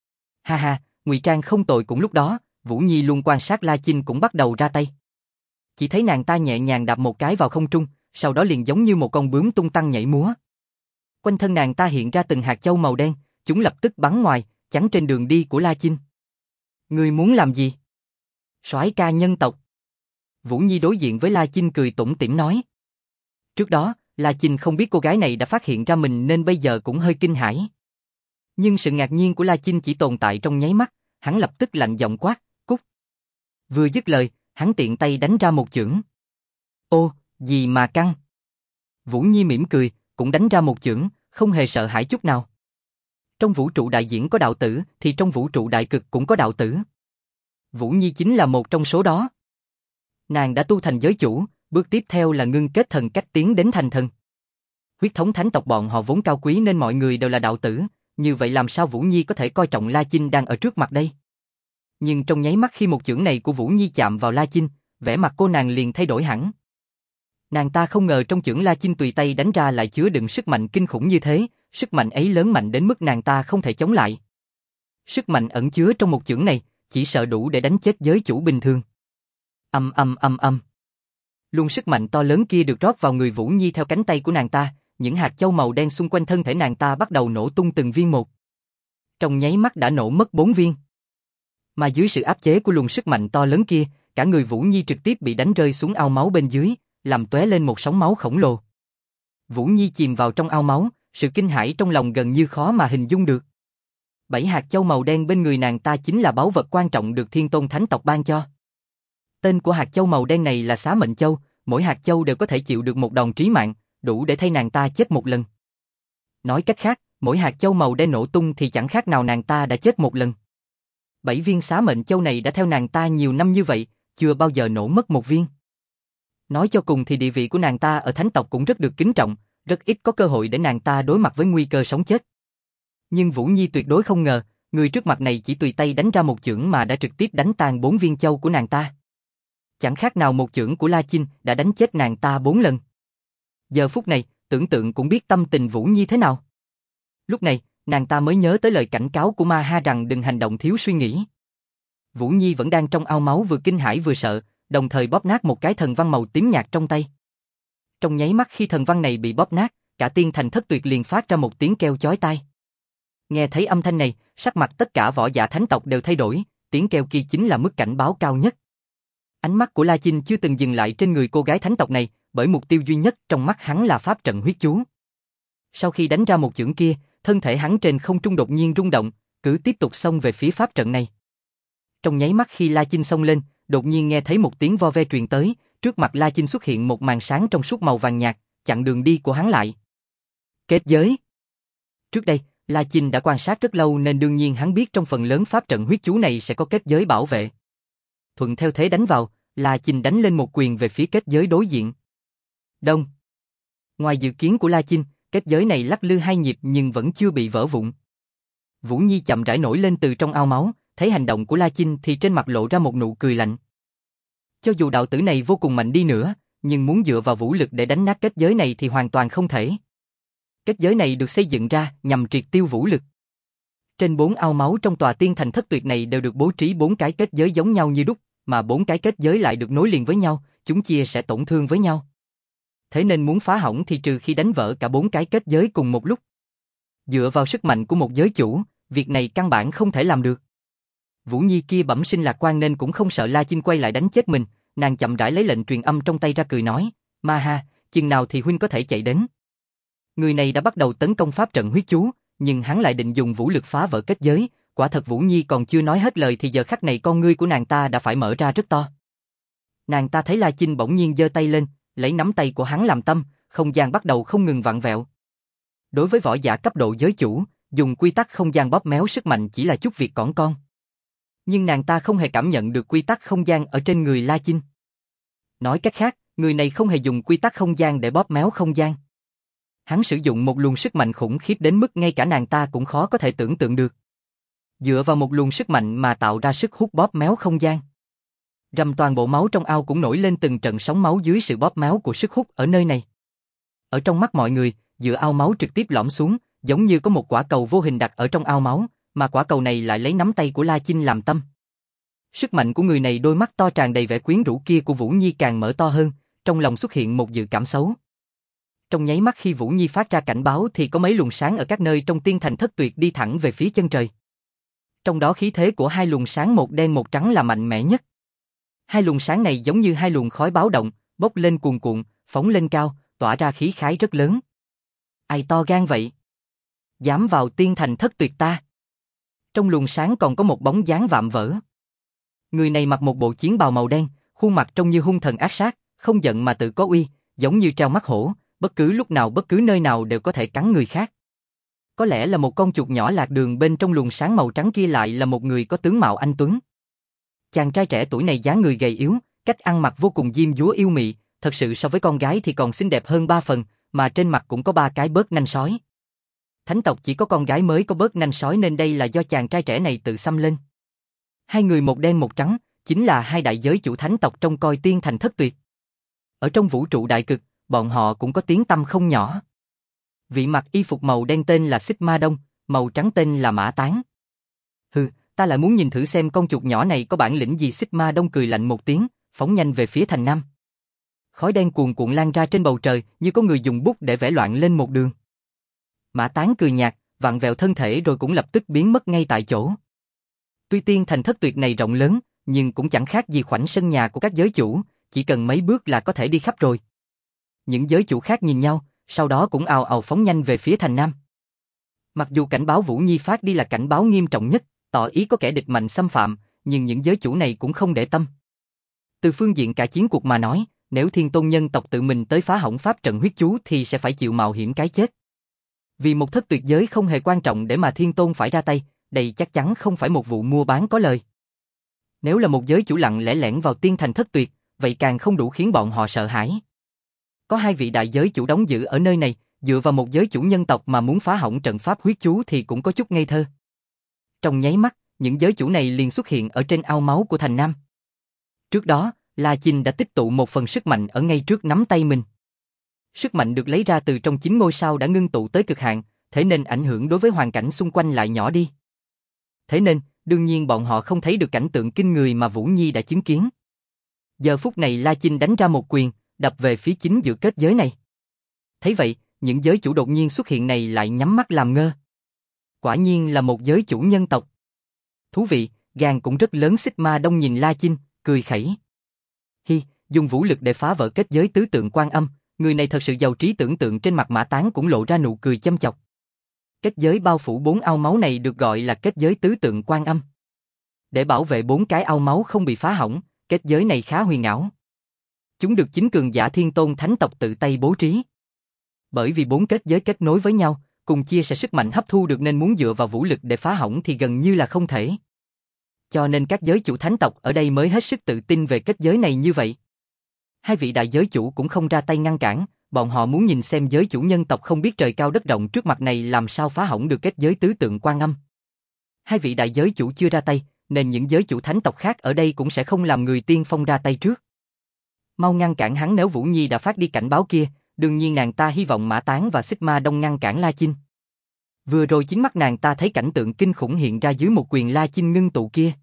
Ha ha, ngụy trang không tồi. Cũng lúc đó, Vũ Nhi luôn quan sát La Chinh cũng bắt đầu ra tay. Chỉ thấy nàng ta nhẹ nhàng đạp một cái vào không trung, sau đó liền giống như một con bướm tung tăng nhảy múa. Quanh thân nàng ta hiện ra từng hạt châu màu đen, chúng lập tức bắn ngoài, chắn trên đường đi của La Chinh. Ngươi muốn làm gì? Soái ca nhân tộc. Vũ Nhi đối diện với La Chinh cười tủm tỉm nói. Trước đó, La Chinh không biết cô gái này đã phát hiện ra mình nên bây giờ cũng hơi kinh hãi. Nhưng sự ngạc nhiên của La Chinh chỉ tồn tại trong nháy mắt, hắn lập tức lạnh giọng quát, cút. Vừa dứt lời, hắn tiện tay đánh ra một chưởng. Ô, gì mà căng. Vũ Nhi mỉm cười, cũng đánh ra một chưởng, không hề sợ hãi chút nào. Trong vũ trụ đại diễn có đạo tử, thì trong vũ trụ đại cực cũng có đạo tử. Vũ Nhi chính là một trong số đó. Nàng đã tu thành giới chủ, bước tiếp theo là ngưng kết thần cách tiến đến thành thần. Huyết thống thánh tộc bọn họ vốn cao quý nên mọi người đều là đạo tử, như vậy làm sao Vũ Nhi có thể coi trọng La Chinh đang ở trước mặt đây? Nhưng trong nháy mắt khi một chưởng này của Vũ Nhi chạm vào La Chinh, vẻ mặt cô nàng liền thay đổi hẳn. Nàng ta không ngờ trong chưởng La Chinh tùy tay đánh ra lại chứa đựng sức mạnh kinh khủng như thế, sức mạnh ấy lớn mạnh đến mức nàng ta không thể chống lại. Sức mạnh ẩn chứa trong một chưởng này, chỉ sợ đủ để đánh chết giới chủ bình thường. Âm âm âm âm. Luồng sức mạnh to lớn kia được rót vào người Vũ Nhi theo cánh tay của nàng ta, những hạt châu màu đen xung quanh thân thể nàng ta bắt đầu nổ tung từng viên một. Trong nháy mắt đã nổ mất bốn viên. Mà dưới sự áp chế của luồng sức mạnh to lớn kia, cả người Vũ Nhi trực tiếp bị đánh rơi xuống ao máu bên dưới, làm tóe lên một sóng máu khổng lồ. Vũ Nhi chìm vào trong ao máu, sự kinh hãi trong lòng gần như khó mà hình dung được. Bảy hạt châu màu đen bên người nàng ta chính là báu vật quan trọng được Thiên Tôn Thánh tộc ban cho. Tên của hạt châu màu đen này là Xá Mệnh Châu, mỗi hạt châu đều có thể chịu được một đòn trí mạng, đủ để thay nàng ta chết một lần. Nói cách khác, mỗi hạt châu màu đen nổ tung thì chẳng khác nào nàng ta đã chết một lần. Bảy viên Xá Mệnh Châu này đã theo nàng ta nhiều năm như vậy, chưa bao giờ nổ mất một viên. Nói cho cùng thì địa vị của nàng ta ở Thánh tộc cũng rất được kính trọng, rất ít có cơ hội để nàng ta đối mặt với nguy cơ sống chết. Nhưng Vũ Nhi tuyệt đối không ngờ, người trước mặt này chỉ tùy tay đánh ra một chưởng mà đã trực tiếp đánh tan bốn viên châu của nàng ta. Chẳng khác nào một chưởng của La Chinh đã đánh chết nàng ta bốn lần. Giờ phút này, tưởng tượng cũng biết tâm tình Vũ Nhi thế nào. Lúc này, nàng ta mới nhớ tới lời cảnh cáo của Ma Ha rằng đừng hành động thiếu suy nghĩ. Vũ Nhi vẫn đang trong ao máu vừa kinh hãi vừa sợ, đồng thời bóp nát một cái thần văn màu tím nhạt trong tay. Trong nháy mắt khi thần văn này bị bóp nát, cả Tiên Thành Thất Tuyệt liền phát ra một tiếng kêu chói tai. Nghe thấy âm thanh này, sắc mặt tất cả võ giả thánh tộc đều thay đổi, tiếng kêu kia chính là mức cảnh báo cao nhất. Ánh mắt của La Chinh chưa từng dừng lại trên người cô gái thánh tộc này, bởi mục tiêu duy nhất trong mắt hắn là pháp trận huyết chú. Sau khi đánh ra một chưởng kia, thân thể hắn trên không trung đột nhiên rung động, cứ tiếp tục xông về phía pháp trận này. Trong nháy mắt khi La Chinh xông lên, đột nhiên nghe thấy một tiếng vo ve truyền tới, trước mặt La Chinh xuất hiện một màn sáng trong suốt màu vàng nhạt, chặn đường đi của hắn lại. Kết giới. Trước đây, La Chinh đã quan sát rất lâu nên đương nhiên hắn biết trong phần lớn pháp trận huyết chú này sẽ có kết giới bảo vệ. Thuận theo thế đánh vào, La Chinh đánh lên một quyền về phía kết giới đối diện. Đông. Ngoài dự kiến của La Chinh, kết giới này lắc lư hai nhịp nhưng vẫn chưa bị vỡ vụn. Vũ Nhi chậm rãi nổi lên từ trong ao máu, thấy hành động của La Chinh thì trên mặt lộ ra một nụ cười lạnh. Cho dù đạo tử này vô cùng mạnh đi nữa, nhưng muốn dựa vào vũ lực để đánh nát kết giới này thì hoàn toàn không thể. Kết giới này được xây dựng ra nhằm triệt tiêu vũ lực. Trên bốn ao máu trong tòa Tiên Thành Thất Tuyệt này đều được bố trí bốn cái kết giới giống nhau như đúc, mà bốn cái kết giới lại được nối liền với nhau, chúng chia sẽ tổn thương với nhau. Thế nên muốn phá hỏng thì trừ khi đánh vỡ cả bốn cái kết giới cùng một lúc. Dựa vào sức mạnh của một giới chủ, việc này căn bản không thể làm được. Vũ Nhi kia bẩm sinh lạc quan nên cũng không sợ La Chinh quay lại đánh chết mình, nàng chậm rãi lấy lệnh truyền âm trong tay ra cười nói, Ma Ha, chừng nào thì huynh có thể chạy đến. Người này đã bắt đầu tấn công pháp trận huyết chú, nhưng hắn lại định dùng vũ lực phá vỡ kết giới, quả thật Vũ Nhi còn chưa nói hết lời thì giờ khắc này con ngươi của nàng ta đã phải mở ra rất to. Nàng ta thấy La Chinh bỗng nhiên giơ tay lên, lấy nắm tay của hắn làm tâm, không gian bắt đầu không ngừng vặn vẹo. Đối với võ giả cấp độ giới chủ, dùng quy tắc không gian bóp méo sức mạnh chỉ là chút việc cỏn con. Nhưng nàng ta không hề cảm nhận được quy tắc không gian ở trên người La Chinh. Nói cách khác, người này không hề dùng quy tắc không gian để bóp méo không gian. Hắn sử dụng một luồng sức mạnh khủng khiếp đến mức ngay cả nàng ta cũng khó có thể tưởng tượng được. Dựa vào một luồng sức mạnh mà tạo ra sức hút bóp méo không gian. Rầm toàn bộ máu trong ao cũng nổi lên từng trận sóng máu dưới sự bóp méo của sức hút ở nơi này. Ở trong mắt mọi người, giữa ao máu trực tiếp lõm xuống, giống như có một quả cầu vô hình đặt ở trong ao máu, mà quả cầu này lại lấy nắm tay của La Chinh làm tâm. Sức mạnh của người này, đôi mắt to tràn đầy vẻ quyến rũ kia của Vũ Nhi càng mở to hơn, trong lòng xuất hiện một dự cảm xấu. Trong nháy mắt khi Vũ Nhi phát ra cảnh báo thì có mấy luồng sáng ở các nơi trong Tiên Thành Thất Tuyệt đi thẳng về phía chân trời. Trong đó khí thế của hai luồng sáng một đen một trắng là mạnh mẽ nhất. Hai luồng sáng này giống như hai luồng khói báo động, bốc lên cuồn cuộn, phóng lên cao, tỏa ra khí khái rất lớn. Ai to gan vậy? Dám vào Tiên Thành Thất Tuyệt ta? Trong luồng sáng còn có một bóng dáng vạm vỡ. Người này mặc một bộ chiến bào màu đen, khuôn mặt trông như hung thần ác sát, không giận mà tự có uy, giống như treo mắt hổ, bất cứ lúc nào bất cứ nơi nào đều có thể cắn người khác. Có lẽ là một con chuột nhỏ lạc đường, bên trong luồng sáng màu trắng kia lại là một người có tướng mạo anh tuấn. Chàng trai trẻ tuổi này dáng người gầy yếu, cách ăn mặc vô cùng diêm dúa yêu mị, thật sự so với con gái thì còn xinh đẹp hơn ba phần, mà trên mặt cũng có ba cái bớt nanh sói. Thánh tộc chỉ có con gái mới có bớt nanh sói nên đây là do chàng trai trẻ này tự xăm lên. Hai người một đen một trắng, chính là hai đại giới chủ thánh tộc trong coi Tiên Thành Thất Tuyệt. Ở trong vũ trụ đại cực, bọn họ cũng có tiếng tăm không nhỏ. Vị mặc y phục màu đen tên là Xích Ma Đông, màu trắng tên là Mã Tán. Hừ, ta lại muốn nhìn thử xem con chuột nhỏ này có bản lĩnh gì. Sigma Đông cười lạnh một tiếng, phóng nhanh về phía thành Nam. Khói đen cuồn cuộn lan ra trên bầu trời, như có người dùng bút để vẽ loạn lên một đường. Mã Tán cười nhạt, vặn vẹo thân thể rồi cũng lập tức biến mất ngay tại chỗ. Tuy tiên thành thất tuyệt này rộng lớn, nhưng cũng chẳng khác gì khoảnh sân nhà của các giới chủ, chỉ cần mấy bước là có thể đi khắp rồi. Những giới chủ khác nhìn nhau, sau đó cũng ào ào phóng nhanh về phía thành Nam. Mặc dù cảnh báo Vũ Nhi phát đi là cảnh báo nghiêm trọng nhất, tỏ ý có kẻ địch mạnh xâm phạm, nhưng những giới chủ này cũng không để tâm. Từ phương diện cả chiến cuộc mà nói, nếu Thiên Tôn nhân tộc tự mình tới phá hỏng pháp trận huyết chú thì sẽ phải chịu mạo hiểm cái chết. Vì một thất tuyệt giới không hề quan trọng để mà Thiên Tôn phải ra tay, đây chắc chắn không phải một vụ mua bán có lời. Nếu là một giới chủ lặng lẽ lẻn vào tiên thành thất tuyệt, vậy càng không đủ khiến bọn họ sợ hãi. Có hai vị đại giới chủ đóng giữ ở nơi này, dựa vào một giới chủ nhân tộc mà muốn phá hỏng trận pháp huyết chú thì cũng có chút ngây thơ. Trong nháy mắt, những giới chủ này liền xuất hiện ở trên ao máu của thành Nam. Trước đó, La Chinh đã tích tụ một phần sức mạnh ở ngay trước nắm tay mình. Sức mạnh được lấy ra từ trong chín ngôi sao đã ngưng tụ tới cực hạn, thế nên ảnh hưởng đối với hoàn cảnh xung quanh lại nhỏ đi. Thế nên, đương nhiên bọn họ không thấy được cảnh tượng kinh người mà Vũ Nhi đã chứng kiến. Giờ phút này La Chinh đánh ra một quyền, đập về phía chính giữa kết giới này. Thấy vậy, những giới chủ đột nhiên xuất hiện này lại nhắm mắt làm ngơ. Quả nhiên là một giới chủ nhân tộc. Thú vị, gan cũng rất lớn. Sigma Đông nhìn La Chinh, cười khẩy. Hi, dùng vũ lực để phá vỡ kết giới tứ tượng Quan Âm, người này thật sự giàu trí tưởng tượng. Trên mặt Mã Tán cũng lộ ra nụ cười châm chọc. Kết giới bao phủ bốn ao máu này được gọi là kết giới tứ tượng Quan Âm. Để bảo vệ bốn cái ao máu không bị phá hỏng, kết giới này khá huyền ảo. Chúng được chính cường giả Thiên Tôn thánh tộc tự tay bố trí. Bởi vì bốn kết giới kết nối với nhau, cùng chia sẻ sức mạnh hấp thu được nên muốn dựa vào vũ lực để phá hỏng thì gần như là không thể. Cho nên các giới chủ thánh tộc ở đây mới hết sức tự tin về kết giới này như vậy. Hai vị đại giới chủ cũng không ra tay ngăn cản, bọn họ muốn nhìn xem giới chủ nhân tộc không biết trời cao đất rộng trước mặt này làm sao phá hỏng được kết giới tứ tượng Quan Âm. Hai vị đại giới chủ chưa ra tay, nên những giới chủ thánh tộc khác ở đây cũng sẽ không làm người tiên phong ra tay trước. Mau ngăn cản hắn. Nếu Vũ Nhi đã phát đi cảnh báo kia, đương nhiên nàng ta hy vọng Mã Tán và Sigma Đông ngăn cản La Chinh. Vừa rồi chính mắt nàng ta thấy cảnh tượng kinh khủng hiện ra dưới một quyền La Chinh ngưng tụ kia.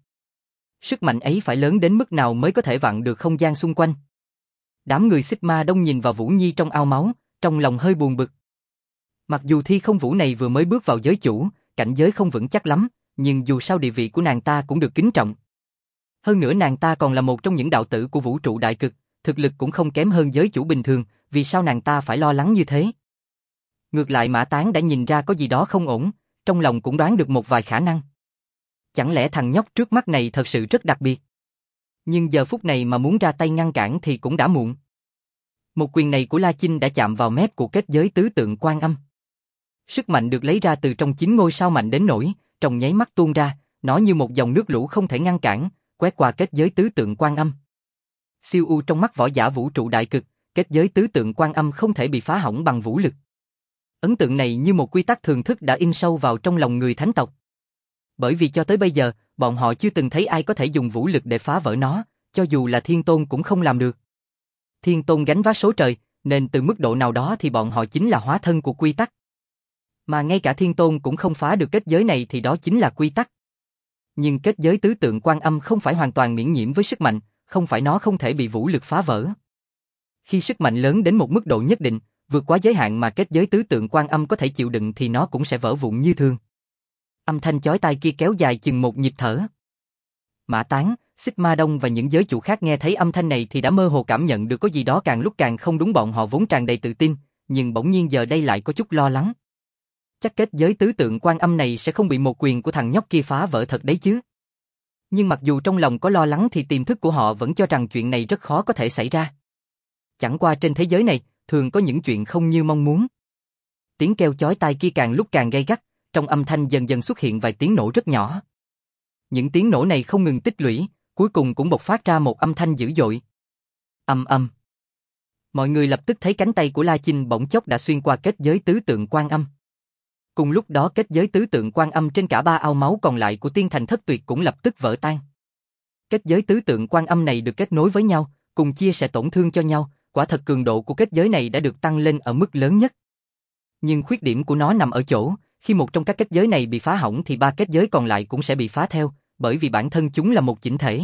Sức mạnh ấy phải lớn đến mức nào mới có thể vặn được không gian xung quanh. Đám người Sigma Đông nhìn vào Vũ Nhi trong ao máu, trong lòng hơi buồn bực. Mặc dù Thi Không Vũ này vừa mới bước vào giới chủ, cảnh giới không vững chắc lắm, nhưng dù sao địa vị của nàng ta cũng được kính trọng. Hơn nữa nàng ta còn là một trong những đạo tử của vũ trụ đại cực, thực lực cũng không kém hơn giới chủ bình thường, vì sao nàng ta phải lo lắng như thế? Ngược lại Mã Tán đã nhìn ra có gì đó không ổn, trong lòng cũng đoán được một vài khả năng. Chẳng lẽ thằng nhóc trước mắt này thật sự rất đặc biệt? Nhưng giờ phút này mà muốn ra tay ngăn cản thì cũng đã muộn. Một quyền này của La Chinh đã chạm vào mép của kết giới tứ tượng Quan Âm. Sức mạnh được lấy ra từ trong chín ngôi sao mạnh đến nỗi, trong nháy mắt tuôn ra, nó như một dòng nước lũ không thể ngăn cản, quét qua kết giới tứ tượng Quan Âm. Siêu u trong mắt võ giả vũ trụ đại cực, kết giới tứ tượng Quan Âm không thể bị phá hỏng bằng vũ lực. Ấn tượng này như một quy tắc thường thức đã in sâu vào trong lòng người thánh tộc. Bởi vì cho tới bây giờ, bọn họ chưa từng thấy ai có thể dùng vũ lực để phá vỡ nó, cho dù là Thiên Tôn cũng không làm được. Thiên Tôn gánh vác số trời, nên từ mức độ nào đó thì bọn họ chính là hóa thân của quy tắc. Mà ngay cả Thiên Tôn cũng không phá được kết giới này thì đó chính là quy tắc. Nhưng kết giới tứ tượng Quan Âm không phải hoàn toàn miễn nhiễm với sức mạnh, không phải nó không thể bị vũ lực phá vỡ. Khi sức mạnh lớn đến một mức độ nhất định, vượt quá giới hạn mà kết giới tứ tượng Quan Âm có thể chịu đựng thì nó cũng sẽ vỡ vụn như thường. Âm thanh chói tai kia kéo dài chừng một nhịp thở. Mã Tán, Sigma Đông và những giới chủ khác nghe thấy âm thanh này thì đã mơ hồ cảm nhận được có gì đó càng lúc càng không đúng. Bọn họ vốn tràn đầy tự tin, nhưng bỗng nhiên giờ đây lại có chút lo lắng. Chắc kết giới tứ tượng Quan Âm này sẽ không bị một quyền của thằng nhóc kia phá vỡ thật đấy chứ. Nhưng mặc dù trong lòng có lo lắng thì tiềm thức của họ vẫn cho rằng chuyện này rất khó có thể xảy ra. Chẳng qua trên thế giới này, thường có những chuyện không như mong muốn. Tiếng kêu chói tai kia càng lúc càng gay gắt, trong âm thanh dần dần xuất hiện vài tiếng nổ rất nhỏ. Những tiếng nổ này không ngừng tích lũy, cuối cùng cũng bộc phát ra một âm thanh dữ dội. Ầm ầm. Mọi người lập tức thấy cánh tay của La Chinh bỗng chốc đã xuyên qua kết giới tứ tượng Quan Âm. Cùng lúc đó kết giới tứ tượng Quan Âm trên cả ba ao máu còn lại của tiên thành thất tuyệt cũng lập tức vỡ tan. Kết giới tứ tượng Quan Âm này được kết nối với nhau, cùng chia sẻ tổn thương cho nhau, quả thật cường độ của kết giới này đã được tăng lên ở mức lớn nhất. Nhưng khuyết điểm của nó nằm ở chỗ, khi một trong các kết giới này bị phá hỏng thì ba kết giới còn lại cũng sẽ bị phá theo, bởi vì bản thân chúng là một chỉnh thể.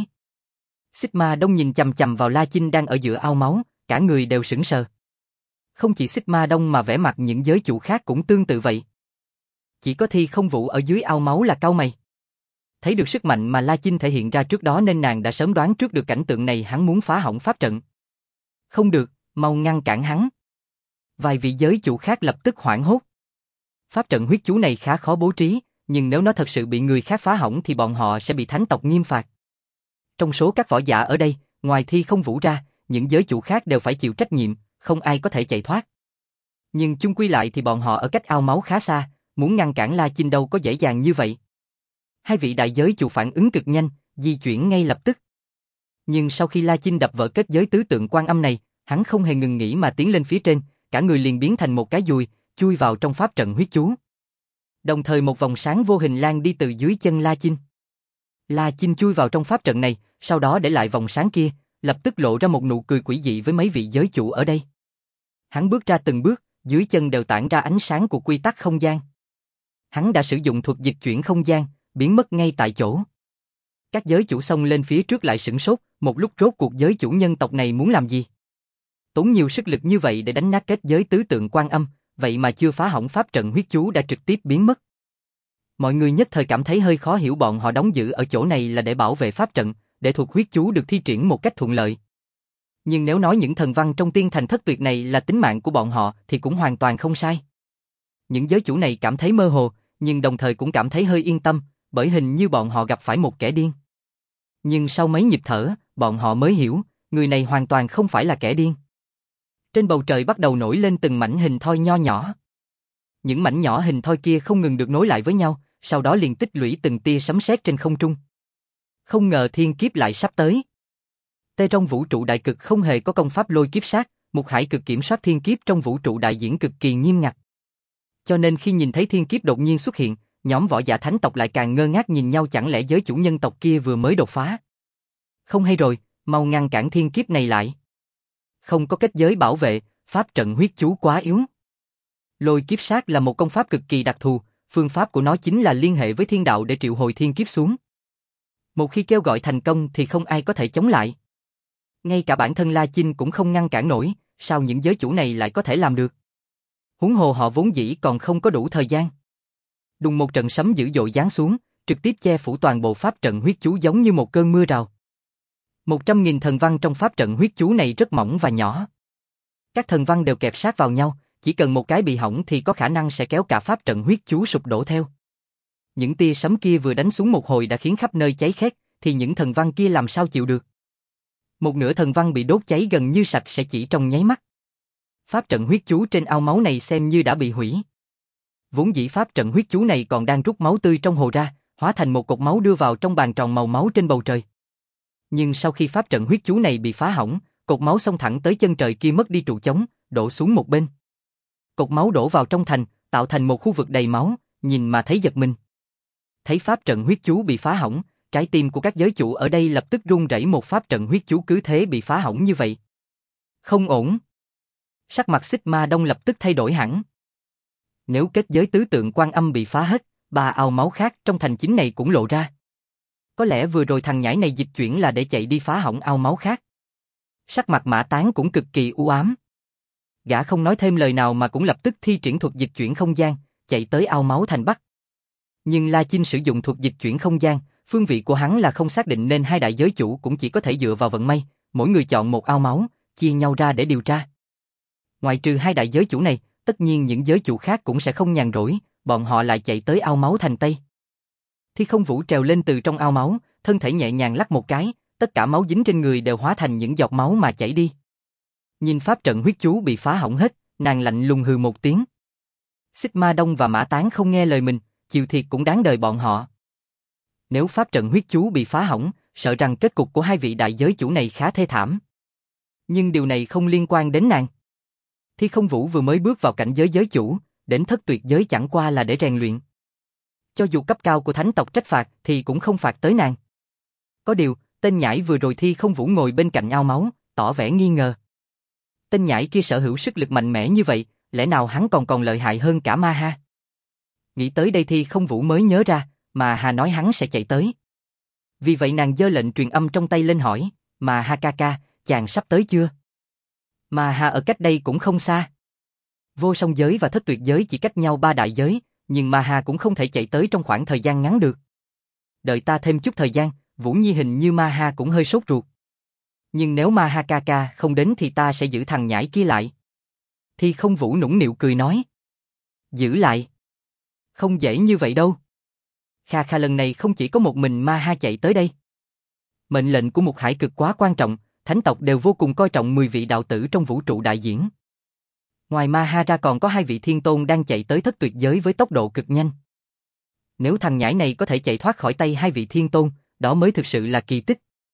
Sigma Đông nhìn chằm chằm vào La Chinh đang ở giữa ao máu, cả người đều sững sờ. Không chỉ Sigma Đông mà vẻ mặt những giới chủ khác cũng tương tự vậy. Chỉ có Thi Không Vũ ở dưới ao máu là cau mày. Thấy được sức mạnh mà La Chinh thể hiện ra trước đó nên nàng đã sớm đoán trước được cảnh tượng này, hắn muốn phá hỏng pháp trận. Không được, mau ngăn cản hắn. Vài vị giới chủ khác lập tức hoảng hốt. Pháp trận huyết chú này khá khó bố trí, nhưng nếu nó thật sự bị người khác phá hỏng thì bọn họ sẽ bị thánh tộc nghiêm phạt. Trong số các võ giả ở đây, ngoài Thi Không Vũ ra, những giới chủ khác đều phải chịu trách nhiệm, không ai có thể chạy thoát. Nhưng chung quy lại thì bọn họ ở cách ao máu khá xa, muốn ngăn cản La Chinh đâu có dễ dàng như vậy. Hai vị đại giới chủ phản ứng cực nhanh, di chuyển ngay lập tức. Nhưng sau khi La Chinh đập vỡ kết giới tứ tượng quan âm này, hắn không hề ngừng nghỉ mà tiến lên phía trên, cả người liền biến thành một cái dùi, chui vào trong pháp trận huyết chú. Đồng thời một vòng sáng vô hình lan đi từ dưới chân La Chinh. La Chinh chui vào trong pháp trận này, sau đó để lại vòng sáng kia, lập tức lộ ra một nụ cười quỷ dị với mấy vị giới chủ ở đây. Hắn bước ra từng bước, dưới chân đều tản ra ánh sáng của quy tắc không gian. Hắn đã sử dụng thuật dịch chuyển không gian, biến mất ngay tại chỗ. Các giới chủ xông lên phía trước lại sửng sốt, một lúc rốt cuộc giới chủ nhân tộc này muốn làm gì? Tốn nhiều sức lực như vậy để đánh nát kết giới tứ tượng quan âm, vậy mà chưa phá hỏng pháp trận huyết chú đã trực tiếp biến mất. Mọi người nhất thời cảm thấy hơi khó hiểu, bọn họ đóng giữ ở chỗ này là để bảo vệ pháp trận, để thuật huyết chú được thi triển một cách thuận lợi. Nhưng nếu nói những thần văn trong tiên thành thất tuyệt này là tính mạng của bọn họ thì cũng hoàn toàn không sai. Những giới chủ này cảm thấy mơ hồ, nhưng đồng thời cũng cảm thấy hơi yên tâm, bởi hình như bọn họ gặp phải một kẻ điên. Nhưng sau mấy nhịp thở, bọn họ mới hiểu, người này hoàn toàn không phải là kẻ điên. Trên bầu trời bắt đầu nổi lên từng mảnh hình thoi nho nhỏ. Những mảnh nhỏ hình thoi kia không ngừng được nối lại với nhau, sau đó liền tích lũy từng tia sấm sét trên không trung. Không ngờ thiên kiếp lại sắp tới. Tê trong vũ trụ đại cực không hề có công pháp lôi kiếp sát, một hải cực kiểm soát thiên kiếp trong vũ trụ đại diễn cực kỳ nghiêm ngặt. Cho nên khi nhìn thấy thiên kiếp đột nhiên xuất hiện, nhóm võ giả thánh tộc lại càng ngơ ngác nhìn nhau, chẳng lẽ giới chủ nhân tộc kia vừa mới đột phá? Không hay rồi, mau ngăn cản thiên kiếp này lại. Không có kết giới bảo vệ, pháp trận huyết chú quá yếu. Lôi kiếp sát là một công pháp cực kỳ đặc thù, phương pháp của nó chính là liên hệ với thiên đạo để triệu hồi thiên kiếp xuống. Một khi kêu gọi thành công thì không ai có thể chống lại. Ngay cả bản thân La Chinh cũng không ngăn cản nổi, sao những giới chủ này lại có thể làm được? Huống hồ họ vốn dĩ còn không có đủ thời gian. Đùng một trận sấm dữ dội giáng xuống, trực tiếp che phủ toàn bộ pháp trận huyết chú giống như một cơn mưa rào. Một trăm nghìn thần văn trong pháp trận huyết chú này rất mỏng và nhỏ. Các thần văn đều kẹp sát vào nhau, chỉ cần một cái bị hỏng thì có khả năng sẽ kéo cả pháp trận huyết chú sụp đổ theo. Những tia sấm kia vừa đánh xuống một hồi đã khiến khắp nơi cháy khét, thì những thần văn kia làm sao chịu được? Một nửa thần văn bị đốt cháy gần như sạch sẽ chỉ trong nháy mắt. Pháp trận huyết chú trên ao máu này xem như đã bị hủy. Vốn dĩ pháp trận huyết chú này còn đang rút máu tươi trong hồ ra, hóa thành một cột máu đưa vào trong bàn tròn màu máu trên bầu trời. Nhưng sau khi pháp trận huyết chú này bị phá hỏng, cột máu xông thẳng tới chân trời kia mất đi trụ chống, đổ xuống một bên. Cột máu đổ vào trong thành, tạo thành một khu vực đầy máu, nhìn mà thấy giật mình. Thấy pháp trận huyết chú bị phá hỏng, trái tim của các giới chủ ở đây lập tức run rẩy, một pháp trận huyết chú cứ thế bị phá hỏng như vậy. Không ổn. Sắc mặt Sigma Đông lập tức thay đổi hẳn. Nếu kết giới tứ tượng quan âm bị phá hết, ba ao máu khác trong thành chính này cũng lộ ra. Có lẽ vừa rồi thằng nhãi này dịch chuyển là để chạy đi phá hỏng ao máu khác. Sắc mặt Mã Tán cũng cực kỳ u ám. Gã không nói thêm lời nào mà cũng lập tức thi triển thuật dịch chuyển không gian, chạy tới ao máu thành Bắc. Nhưng La Chinh sử dụng thuật dịch chuyển không gian, phương vị của hắn là không xác định nên hai đại giới chủ cũng chỉ có thể dựa vào vận may, mỗi người chọn một ao máu, chia nhau ra để điều tra. Ngoài trừ hai đại giới chủ này, tất nhiên những giới chủ khác cũng sẽ không nhàn rỗi, bọn họ lại chạy tới ao máu thành Tây. Thi Không Vũ trèo lên từ trong ao máu, thân thể nhẹ nhàng lắc một cái, tất cả máu dính trên người đều hóa thành những giọt máu mà chảy đi. Nhìn pháp trận huyết chú bị phá hỏng hết, nàng lạnh lùng hừ một tiếng. Sigma Đông và Mã Tán không nghe lời mình, chịu thiệt cũng đáng đời bọn họ. Nếu pháp trận huyết chú bị phá hỏng, sợ rằng kết cục của hai vị đại giới chủ này khá thê thảm. Nhưng điều này không liên quan đến nàng. Thi Không Vũ vừa mới bước vào cảnh giới giới chủ, đến thất tuyệt giới chẳng qua là để rèn luyện. Cho dù cấp cao của thánh tộc trách phạt thì cũng không phạt tới nàng. Có điều, tên nhãi vừa rồi Thi Không Vũ ngồi bên cạnh ao máu, tỏ vẻ nghi ngờ. Tên nhãi kia sở hữu sức lực mạnh mẽ như vậy, lẽ nào hắn còn còn lợi hại hơn cả Ma Ha? Nghĩ tới đây Thi Không Vũ mới nhớ ra, mà Hà nói hắn sẽ chạy tới. Vì vậy nàng giơ lệnh truyền âm trong tay lên hỏi, mà Ha ca ca, chàng sắp tới chưa? Mà Ha ở cách đây cũng không xa. Vô song giới và thất tuyệt giới chỉ cách nhau ba đại giới, nhưng Ma Ha cũng không thể chạy tới trong khoảng thời gian ngắn được. Đợi ta thêm chút thời gian, Vũ Nhi hình như Ma Ha cũng hơi sốt ruột. Nhưng nếu Ma Ha ca ca không đến thì ta sẽ giữ thằng nhãi kia lại. Thì không Vũ nũng nịu cười nói. Giữ lại? Không dễ như vậy đâu. Kha Kha lần này không chỉ có một mình Ma Ha chạy tới đây. Mệnh lệnh của một hải cực quá quan trọng, thánh tộc đều vô cùng coi trọng mười vị đạo tử trong vũ trụ đại diễn. Ngoài Ma Ha ra còn có hai vị thiên tôn đang chạy tới thất tuyệt giới với tốc độ cực nhanh. Nếu thằng nhãi này có thể chạy thoát khỏi tay hai vị thiên tôn, đó mới thực sự là kỳ tích.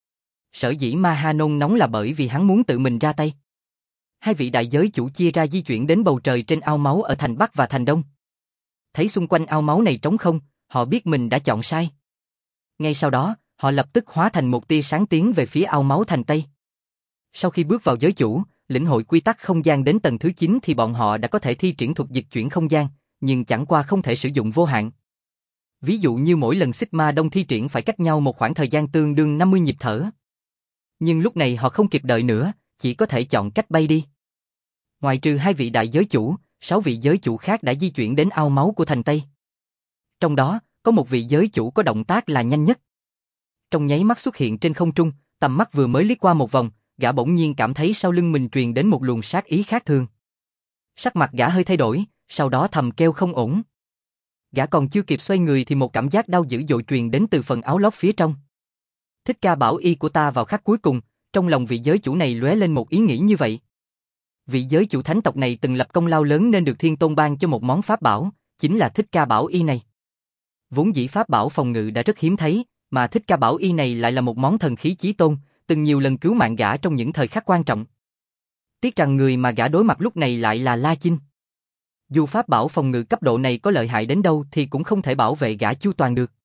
Sở dĩ Ma Ha nôn nóng là bởi vì hắn muốn tự mình ra tay. Hai vị đại giới chủ chia ra di chuyển đến bầu trời trên ao máu ở thành Bắc và thành Đông. Thấy xung quanh ao máu này trống không, họ biết mình đã chọn sai. Ngay sau đó, họ lập tức hóa thành một tia sáng tiến về phía ao máu thành Tây. Sau khi bước vào giới chủ, lĩnh hội quy tắc không gian đến tầng thứ chín thì bọn họ đã có thể thi triển thuật dịch chuyển không gian, nhưng chẳng qua không thể sử dụng vô hạn. Ví dụ như mỗi lần Sigma Đông thi triển phải cách nhau một khoảng thời gian tương đương năm mươi nhịp thở. Nhưng lúc này họ không kịp đợi nữa, chỉ có thể chọn cách bay đi. Ngoài trừ hai vị đại giới chủ, sáu vị giới chủ khác đã di chuyển đến ao máu của thành Tây. Trong đó, có một vị giới chủ có động tác là nhanh nhất. Trong nháy mắt xuất hiện trên không trung, tầm mắt vừa mới liếc qua một vòng, gã bỗng nhiên cảm thấy sau lưng mình truyền đến một luồng sát ý khác thường. Sắc mặt gã hơi thay đổi, sau đó thầm kêu không ổn. Gã còn chưa kịp xoay người thì một cảm giác đau dữ dội truyền đến từ phần áo lót phía trong. Thích Ca Bảo Y của ta vào khắc cuối cùng, trong lòng vị giới chủ này lóe lên một ý nghĩ như vậy. Vị giới chủ thánh tộc này từng lập công lao lớn nên được Thiên Tôn ban cho một món pháp bảo, chính là Thích Ca Bảo Y này. Vốn dĩ pháp bảo phòng ngự đã rất hiếm thấy, mà Thích Ca Bảo Y này lại là một món thần khí chí tôn, từng nhiều lần cứu mạng gã trong những thời khắc quan trọng. Tiếc rằng người mà gã đối mặt lúc này lại là La Chinh. Dù pháp bảo phòng ngự cấp độ này có lợi hại đến đâu thì cũng không thể bảo vệ gã chu toàn được.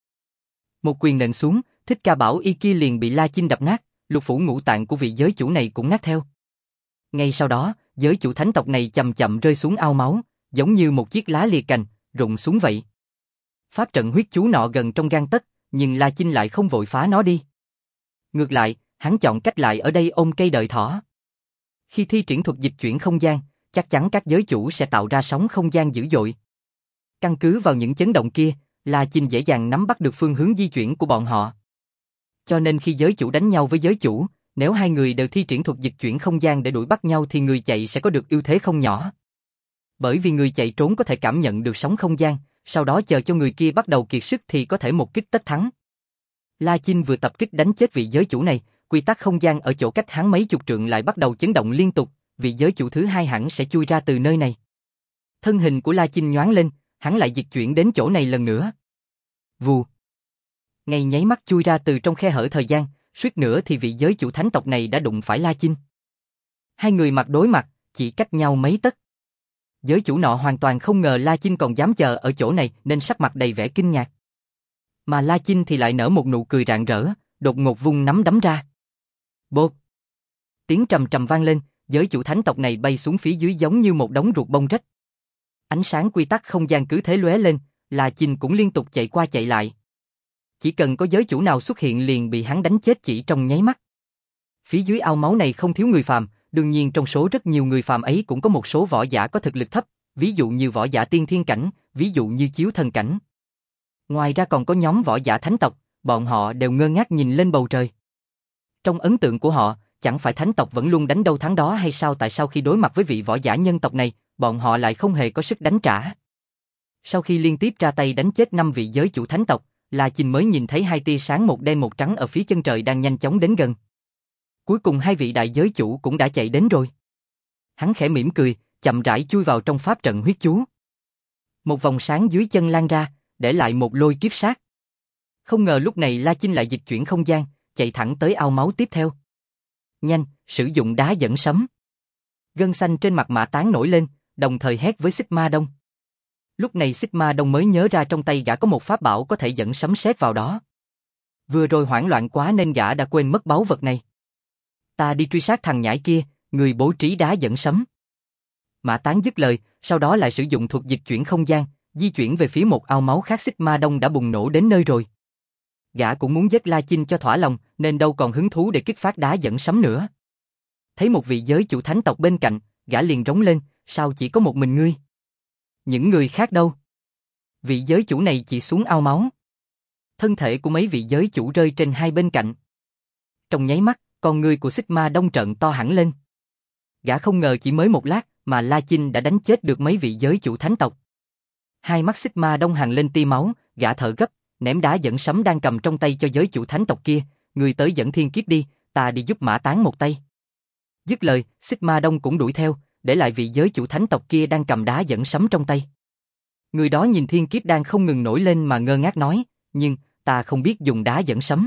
Một quyền nện xuống, Thích Ca Bảo Y kia liền bị La Chinh đập nát, lục phủ ngũ tạng của vị giới chủ này cũng nát theo. Ngay sau đó, giới chủ thánh tộc này chậm chậm rơi xuống ao máu, giống như một chiếc lá lìa cành, rụng xuống vậy. Pháp trận huyết chú nọ gần trong gang tấc, nhưng La Chinh lại không vội phá nó đi. Ngược lại, hắn chọn cách lại ở đây ôm cây đợi thỏ. Khi thi triển thuật dịch chuyển không gian, chắc chắn các giới chủ sẽ tạo ra sóng không gian dữ dội. Căn cứ vào những chấn động kia, La Chinh dễ dàng nắm bắt được phương hướng di chuyển của bọn họ. Cho nên khi giới chủ đánh nhau với giới chủ, nếu hai người đều thi triển thuật dịch chuyển không gian để đuổi bắt nhau thì người chạy sẽ có được ưu thế không nhỏ. Bởi vì người chạy trốn có thể cảm nhận được sóng không gian, sau đó chờ cho người kia bắt đầu kiệt sức thì có thể một kích tất thắng. La Chinh vừa tập kích đánh chết vị giới chủ này, quy tắc không gian ở chỗ cách hắn mấy chục trượng lại bắt đầu chấn động liên tục, vị giới chủ thứ hai hẳn sẽ chui ra từ nơi này. Thân hình của La Chinh nhoáng lên, hắn lại dịch chuyển đến chỗ này lần nữa. Vù. Ngay nháy mắt chui ra từ trong khe hở thời gian, suýt nữa thì vị giới chủ thánh tộc này đã đụng phải La Chinh. Hai người mặt đối mặt, chỉ cách nhau mấy tấc. Giới chủ nọ hoàn toàn không ngờ La Chinh còn dám chờ ở chỗ này nên sắc mặt đầy vẻ kinh ngạc. Mà La Chinh thì lại nở một nụ cười rạng rỡ, đột ngột vung nắm đấm ra. Bộp. Tiếng trầm trầm vang lên, giới chủ thánh tộc này bay xuống phía dưới giống như một đống ruột bông rách. Ánh sáng quy tắc không gian cứ thế lóe lên, La Chinh cũng liên tục chạy qua chạy lại. Chỉ cần có giới chủ nào xuất hiện liền bị hắn đánh chết chỉ trong nháy mắt. Phía dưới ao máu này không thiếu người phàm, đương nhiên trong số rất nhiều người phàm ấy cũng có một số võ giả có thực lực thấp, ví dụ như võ giả tiên thiên cảnh, ví dụ như chiếu thần cảnh. Ngoài ra còn có nhóm võ giả thánh tộc, bọn họ đều ngơ ngác nhìn lên bầu trời. Trong ấn tượng của họ, chẳng phải thánh tộc vẫn luôn đánh đâu thắng đó hay sao, tại sao khi đối mặt với vị võ giả nhân tộc này, bọn họ lại không hề có sức đánh trả. Sau khi liên tiếp ra tay đánh chết năm vị giới chủ thánh tộc, La Chinh mới nhìn thấy hai tia sáng một đen một trắng ở phía chân trời đang nhanh chóng đến gần. Cuối cùng hai vị đại giới chủ cũng đã chạy đến rồi. Hắn khẽ mỉm cười, chậm rãi chui vào trong pháp trận huyết chú. Một vòng sáng dưới chân lan ra, để lại một lôi kiếp sát. Không ngờ lúc này La Chinh lại dịch chuyển không gian, chạy thẳng tới ao máu tiếp theo. Nhanh, sử dụng đá dẫn sấm. Gân xanh trên mặt Mã Tán nổi lên, đồng thời hét với Sigma Đông. Lúc này Sigma Đông mới nhớ ra trong tay gã có một pháp bảo có thể dẫn sấm sét vào đó. Vừa rồi hoảng loạn quá nên gã đã quên mất báu vật này. Ta đi truy sát thằng nhãi kia, người bố trí đá dẫn sấm. Mã Tán dứt lời, sau đó lại sử dụng thuật dịch chuyển không gian, di chuyển về phía một ao máu khác. Sigma Đông đã bùng nổ đến nơi rồi. Gã cũng muốn giết La Chinh cho thỏa lòng, nên đâu còn hứng thú để kích phát đá dẫn sấm nữa. Thấy một vị giới chủ thánh tộc bên cạnh, gã liền rống lên, sao chỉ có một mình ngươi? Những người khác đâu? Vị giới chủ này chỉ xuống ao máu. Thân thể của mấy vị giới chủ rơi trên hai bên cạnh. Trong nháy mắt, con ngươi của Sigma Đông trợn to hẳn lên. Gã không ngờ chỉ mới một lát mà La Chinh đã đánh chết được mấy vị giới chủ thánh tộc. Hai mắt Sigma Đông hằn lên tia máu, gã thở gấp, ném đá dẫn sấm đang cầm trong tay cho giới chủ thánh tộc kia, người tới dẫn thiên kiếp đi, ta đi giúp Mã Tán một tay. Dứt lời, Sigma Đông cũng đuổi theo, để lại vị giới chủ thánh tộc kia đang cầm đá dẫn sấm trong tay. Người đó nhìn thiên kiếp đang không ngừng nổi lên mà ngơ ngác nói, nhưng ta không biết dùng đá dẫn sấm.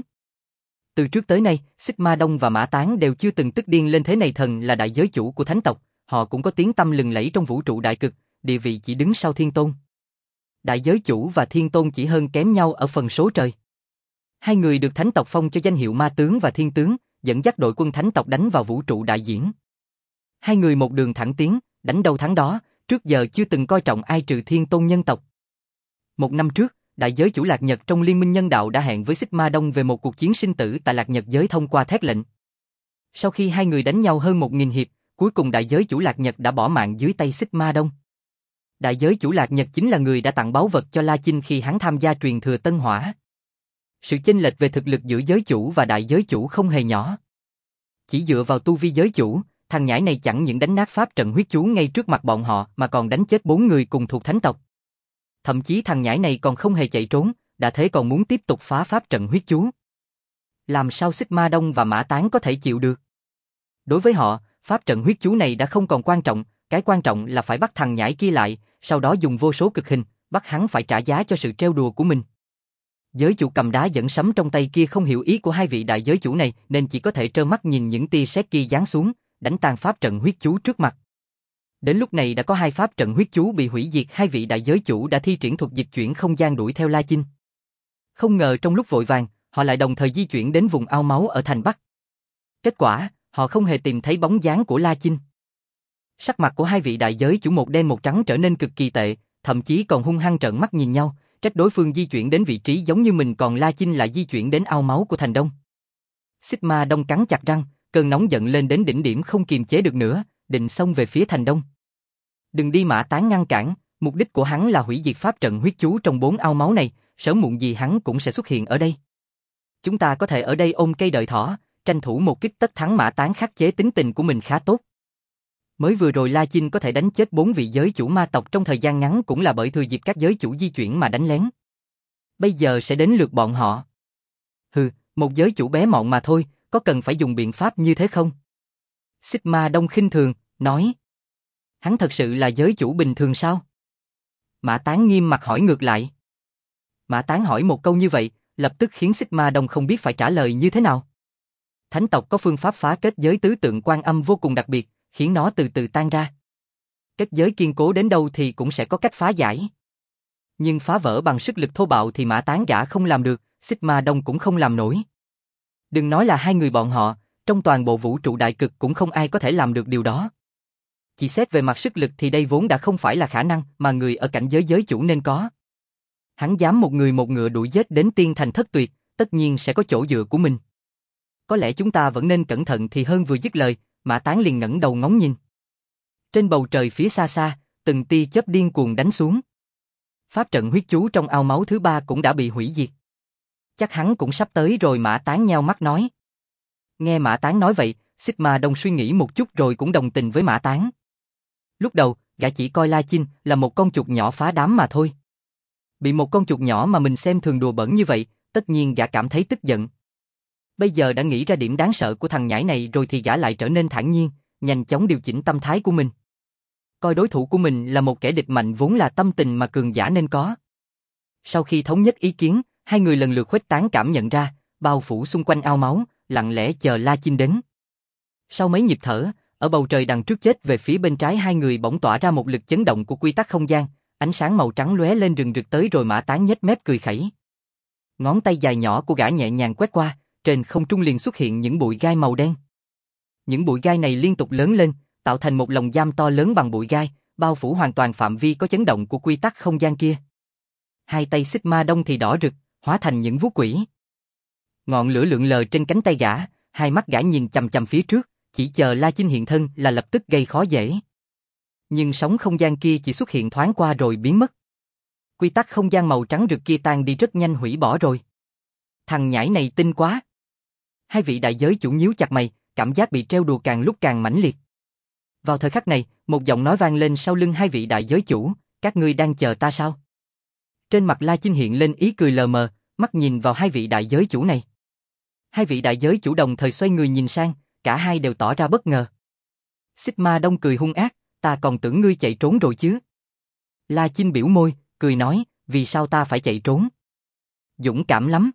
Từ trước tới nay, Sigma Đông và Mã Tán đều chưa từng tức điên lên thế này. Thần là đại giới chủ của thánh tộc, họ cũng có tiếng tăm lừng lẫy trong vũ trụ đại cực, địa vị chỉ đứng sau Thiên Tôn. Đại giới chủ và Thiên Tôn chỉ hơn kém nhau ở phần số trời. Hai người được thánh tộc phong cho danh hiệu Ma Tướng và Thiên Tướng, dẫn dắt đội quân thánh tộc đánh vào vũ trụ đại diễn. Hai người một đường thẳng tiến, đánh đâu thắng đó, trước giờ chưa từng coi trọng ai trừ Thiên Tôn nhân tộc. Một năm trước, đại giới chủ Lạc Nhật trong Liên minh nhân đạo đã hẹn với Sigma Đông về một cuộc chiến sinh tử tại Lạc Nhật giới thông qua thét lệnh. Sau khi hai người đánh nhau hơn một nghìn hiệp, cuối cùng đại giới chủ Lạc Nhật đã bỏ mạng dưới tay Sigma Đông. Đại giới chủ Lạc Nhật chính là người đã tặng báu vật cho La Chinh khi hắn tham gia truyền thừa Tân Hỏa. Sự chênh lệch về thực lực giữa giới chủ và đại giới chủ không hề nhỏ. Chỉ dựa vào tu vi giới chủ, thằng nhãi này chẳng những đánh nát pháp trận huyết chú ngay trước mặt bọn họ mà còn đánh chết bốn người cùng thuộc thánh tộc. Thậm chí thằng nhãi này còn không hề chạy trốn, đã thế còn muốn tiếp tục phá pháp trận huyết chú. Làm sao Sigma Đông và Mã Tán có thể chịu được? Đối với họ, pháp trận huyết chú này đã không còn quan trọng, cái quan trọng là phải bắt thằng nhãi kia lại, sau đó dùng vô số cực hình, bắt hắn phải trả giá cho sự trêu đùa của mình. Giới chủ cầm đá dẫn sấm trong tay kia không hiểu ý của hai vị đại giới chủ này nên chỉ có thể trơ mắt nhìn những tia sét kia giáng xuống, đánh tan pháp trận huyết chú trước mặt. Đến lúc này đã có hai pháp trận huyết chú bị hủy diệt, hai vị đại giới chủ đã thi triển thuật dịch chuyển không gian đuổi theo La Chinh. Không ngờ trong lúc vội vàng, họ lại đồng thời di chuyển đến vùng ao máu ở thành Bắc. Kết quả, họ không hề tìm thấy bóng dáng của La Chinh. Sắc mặt của hai vị đại giới chủ một đen một trắng trở nên cực kỳ tệ, thậm chí còn hung hăng trợn mắt nhìn nhau, trách đối phương di chuyển đến vị trí giống như mình còn La Chinh lại di chuyển đến ao máu của thành Đông. Sigma Đông cắn chặt răng, cơn nóng giận lên đến đỉnh điểm không kiềm chế được nữa, định xông về phía thành Đông. Đừng đi, Mã Tán ngăn cản, mục đích của hắn là hủy diệt pháp trận huyết chú trong bốn ao máu này, sớm muộn gì hắn cũng sẽ xuất hiện ở đây. Chúng ta có thể ở đây ôm cây đợi thỏ, tranh thủ một kích tất thắng. Mã Tán khắc chế tính tình của mình khá tốt. Mới vừa rồi La Chinh có thể đánh chết bốn vị giới chủ ma tộc trong thời gian ngắn cũng là bởi thừa dịp các giới chủ di chuyển mà đánh lén. Bây giờ sẽ đến lượt bọn họ. Hừ, một giới chủ bé mọn mà thôi, có cần phải dùng biện pháp như thế không? Sigma Đông khinh thường, nói. Hắn thật sự là giới chủ bình thường sao? Mã Tán nghiêm mặt hỏi ngược lại. Mã Tán hỏi một câu như vậy, lập tức khiến Sigma Đông không biết phải trả lời như thế nào. Thánh tộc có phương pháp phá kết giới tứ tượng quan âm vô cùng đặc biệt, khiến nó từ từ tan ra. Kết giới kiên cố đến đâu thì cũng sẽ có cách phá giải. Nhưng phá vỡ bằng sức lực thô bạo thì Mã Tán gã không làm được, Sigma Đông cũng không làm nổi. Đừng nói là hai người bọn họ, trong toàn bộ vũ trụ đại cực cũng không ai có thể làm được điều đó. Chỉ xét về mặt sức lực thì đây vốn đã không phải là khả năng mà người ở cảnh giới giới chủ nên có. Hắn dám một người một ngựa đuổi giết đến tiên thành thất tuyệt, tất nhiên sẽ có chỗ dựa của mình. Có lẽ chúng ta vẫn nên cẩn thận thì hơn. Vừa dứt lời, Mã Tán liền ngẩng đầu ngóng nhìn. Trên bầu trời phía xa xa, từng tia chớp điên cuồng đánh xuống. Pháp trận huyết chú trong ao máu thứ ba cũng đã bị hủy diệt. Chắc hắn cũng sắp tới rồi. Mã Tán nheo mắt nói. Nghe Mã Tán nói vậy, Sigma Đông suy nghĩ một chút rồi cũng đồng tình với Mã Tán. Lúc đầu, gã chỉ coi La Chinh là một con chuột nhỏ phá đám mà thôi. Bị một con chuột nhỏ mà mình xem thường đùa bẩn như vậy, tất nhiên gã cảm thấy tức giận. Bây giờ đã nghĩ ra điểm đáng sợ của thằng nhãi này rồi thì gã lại trở nên thản nhiên, nhanh chóng điều chỉnh tâm thái của mình. Coi đối thủ của mình là một kẻ địch mạnh vốn là tâm tình mà cường giả nên có. Sau khi thống nhất ý kiến, hai người lần lượt khuếch tán cảm nhận ra, bao phủ xung quanh ao máu, lặng lẽ chờ La Chinh đến. Sau mấy nhịp thở, ở bầu trời đằng trước chết về phía bên trái hai người bỗng tỏa ra một lực chấn động của quy tắc không gian, ánh sáng màu trắng lóe lên rừng rực tới rồi Mã Tán nhếch mép cười khẩy. Ngón tay dài nhỏ của gã nhẹ nhàng quét qua, trên không trung liền xuất hiện những bụi gai màu đen. Những bụi gai này liên tục lớn lên, tạo thành một lồng giam to lớn bằng bụi gai, bao phủ hoàn toàn phạm vi có chấn động của quy tắc không gian kia. Hai tay Sigma Đông thì đỏ rực, hóa thành những vú quỷ. Ngọn lửa lượn lờ trên cánh tay gã, hai mắt gã nhìn chằm chằm phía trước, chỉ chờ La Chinh hiện thân là lập tức gây khó dễ. Nhưng sóng không gian kia chỉ xuất hiện thoáng qua rồi biến mất. Quy tắc không gian màu trắng rực kia tan đi rất nhanh, hủy bỏ rồi. Thằng nhãi này tinh quá. Hai vị đại giới chủ nhíu chặt mày, cảm giác bị trêu đùa càng lúc càng mãnh liệt. Vào thời khắc này, một giọng nói vang lên sau lưng hai vị đại giới chủ, các ngươi đang chờ ta sao? Trên mặt La Chinh hiện lên ý cười lờ mờ, mắt nhìn vào hai vị đại giới chủ này. Hai vị đại giới chủ đồng thời xoay người nhìn sang, cả hai đều tỏ ra bất ngờ. Sigma Đông cười hung ác, ta còn tưởng ngươi chạy trốn rồi chứ. La Chinh biểu môi, cười nói, vì sao ta phải chạy trốn? Dũng cảm lắm.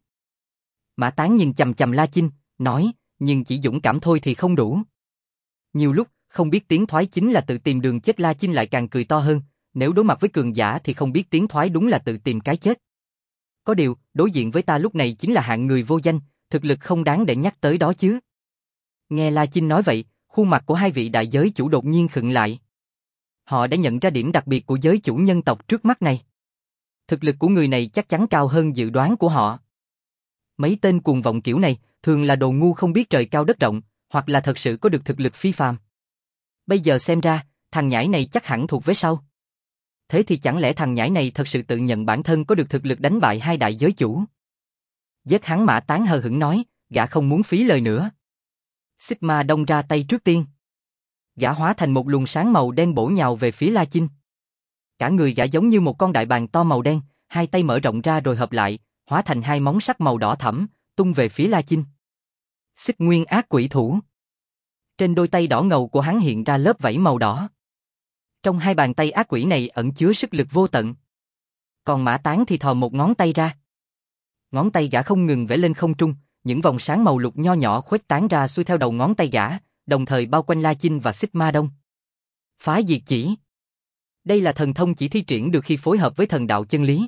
Mã Tán nhìn chằm chằm La Chinh, nói, nhưng chỉ dũng cảm thôi thì không đủ. Nhiều lúc, không biết tiến thoái chính là tự tìm đường chết. La Chinh lại càng cười to hơn, nếu đối mặt với cường giả thì không biết tiến thoái đúng là tự tìm cái chết. Có điều, đối diện với ta lúc này chính là hạng người vô danh, thực lực không đáng để nhắc tới đó chứ. Nghe La Chinh nói vậy, khuôn mặt của hai vị đại giới chủ đột nhiên khựng lại. Họ đã nhận ra điểm đặc biệt của giới chủ nhân tộc trước mắt này. Thực lực của người này chắc chắn cao hơn dự đoán của họ. Mấy tên cuồng vọng kiểu này, thường là đồ ngu không biết trời cao đất rộng, hoặc là thật sự có được thực lực phi phàm. Bây giờ xem ra, thằng nhãi này chắc hẳn thuộc về sau. Thế thì chẳng lẽ thằng nhãi này thật sự tự nhận bản thân có được thực lực đánh bại hai đại giới chủ? Giết hắn. Mã Tán hờ hững nói, gã không muốn phí lời nữa. Sigma Đông ra tay trước tiên. Gã hóa thành một luồng sáng màu đen bổ nhào về phía La Chinh. Cả người gã giống như một con đại bàng to màu đen, hai tay mở rộng ra rồi hợp lại, hóa thành hai móng sắc màu đỏ thẫm, tung về phía La Chinh. Xích Nguyên Ác Quỷ Thủ. Trên đôi tay đỏ ngầu của hắn hiện ra lớp vảy màu đỏ. Trong hai bàn tay ác quỷ này ẩn chứa sức lực vô tận. Còn Mã Tán thì thò một ngón tay ra. Ngón tay gã không ngừng vẽ lên không trung, những vòng sáng màu lục nho nhỏ khuếch tán ra xuôi theo đầu ngón tay gã, đồng thời bao quanh La Chinh và Sigma Đông. Phá diệt chỉ. Đây là thần thông chỉ thi triển được khi phối hợp với thần đạo chân lý.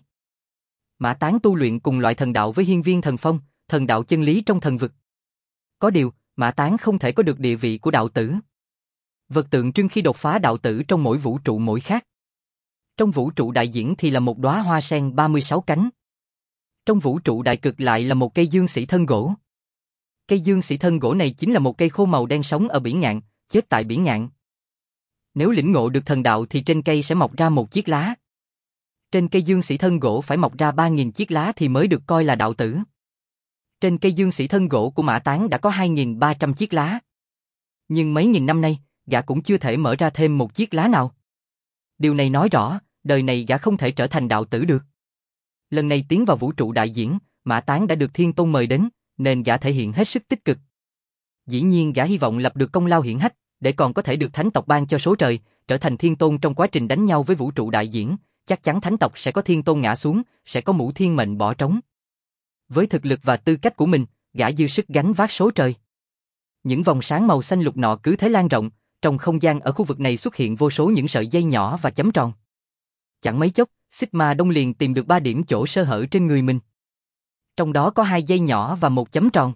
Mã Tán tu luyện cùng loại thần đạo với hiên viên thần phong, thần đạo chân lý trong thần vực. Có điều, Mã Tán không thể có được địa vị của đạo tử. Vật tượng trưng khi đột phá đạo tử trong mỗi vũ trụ mỗi khác. Trong vũ trụ đại diễn thì là một đóa hoa sen ba mươi sáu cánh. Trong vũ trụ đại cực lại là một cây dương sĩ thân gỗ. Cây dương sĩ thân gỗ này chính là một cây khô màu đen sống ở biển ngạn, chết tại biển ngạn. Nếu lĩnh ngộ được thần đạo thì trên cây sẽ mọc ra một chiếc lá. Trên cây dương sĩ thân gỗ phải mọc ra ba nghìn chiếc lá thì mới được coi là đạo tử. Trên cây dương sĩ thân gỗ của Mã Tán đã có hai nghìn ba trăm chiếc lá. Nhưng mấy nghìn năm nay, gã cũng chưa thể mở ra thêm một chiếc lá nào. Điều này nói rõ, đời này gã không thể trở thành đạo tử được. Lần này tiến vào vũ trụ đại diễn, Mã Tán đã được Thiên Tôn mời đến, nên gã thể hiện hết sức tích cực. Dĩ nhiên gã hy vọng lập được công lao hiển hách, để còn có thể được Thánh tộc ban cho số trời, trở thành Thiên Tôn trong quá trình đánh nhau với vũ trụ đại diễn, chắc chắn Thánh tộc sẽ có Thiên Tôn ngã xuống, sẽ có mũ thiên mệnh bỏ trống. Với thực lực và tư cách của mình, gã dư sức gánh vác số trời. Những vòng sáng màu xanh lục nọ cứ thế lan rộng, trong không gian ở khu vực này xuất hiện vô số những sợi dây nhỏ và chấm tròn. Chẳng mấy chốc, Sigma Đông liền tìm được ba điểm chỗ sơ hở trên người mình. Trong đó có hai dây nhỏ và một chấm tròn.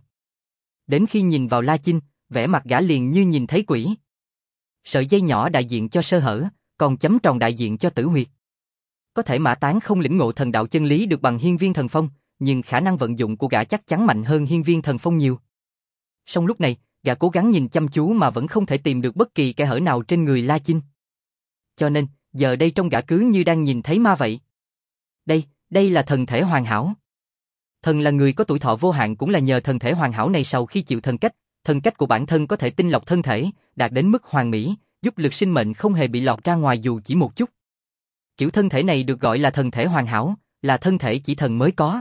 Đến khi nhìn vào La Chinh, vẻ mặt gã liền như nhìn thấy quỷ. Sợi dây nhỏ đại diện cho sơ hở, còn chấm tròn đại diện cho tử huyệt. Có thể Mã Tán không lĩnh ngộ thần đạo chân lý được bằng hiên viên thần phong, nhưng khả năng vận dụng của gã chắc chắn mạnh hơn hiên viên thần phong nhiều. Song lúc này, gã cố gắng nhìn chăm chú mà vẫn không thể tìm được bất kỳ kẽ hở nào trên người La Chinh. Cho nên, giờ đây trong gã cứ như đang nhìn thấy ma vậy. Đây, đây là thân thể hoàn hảo. Thần là người có tuổi thọ vô hạn cũng là nhờ thân thể hoàn hảo này sau khi chịu thần cách, thần cách của bản thân có thể tinh lọc thân thể, đạt đến mức hoàn mỹ, giúp lực sinh mệnh không hề bị lọt ra ngoài dù chỉ một chút. Kiểu thân thể này được gọi là thân thể hoàn hảo, là thân thể chỉ thần mới có.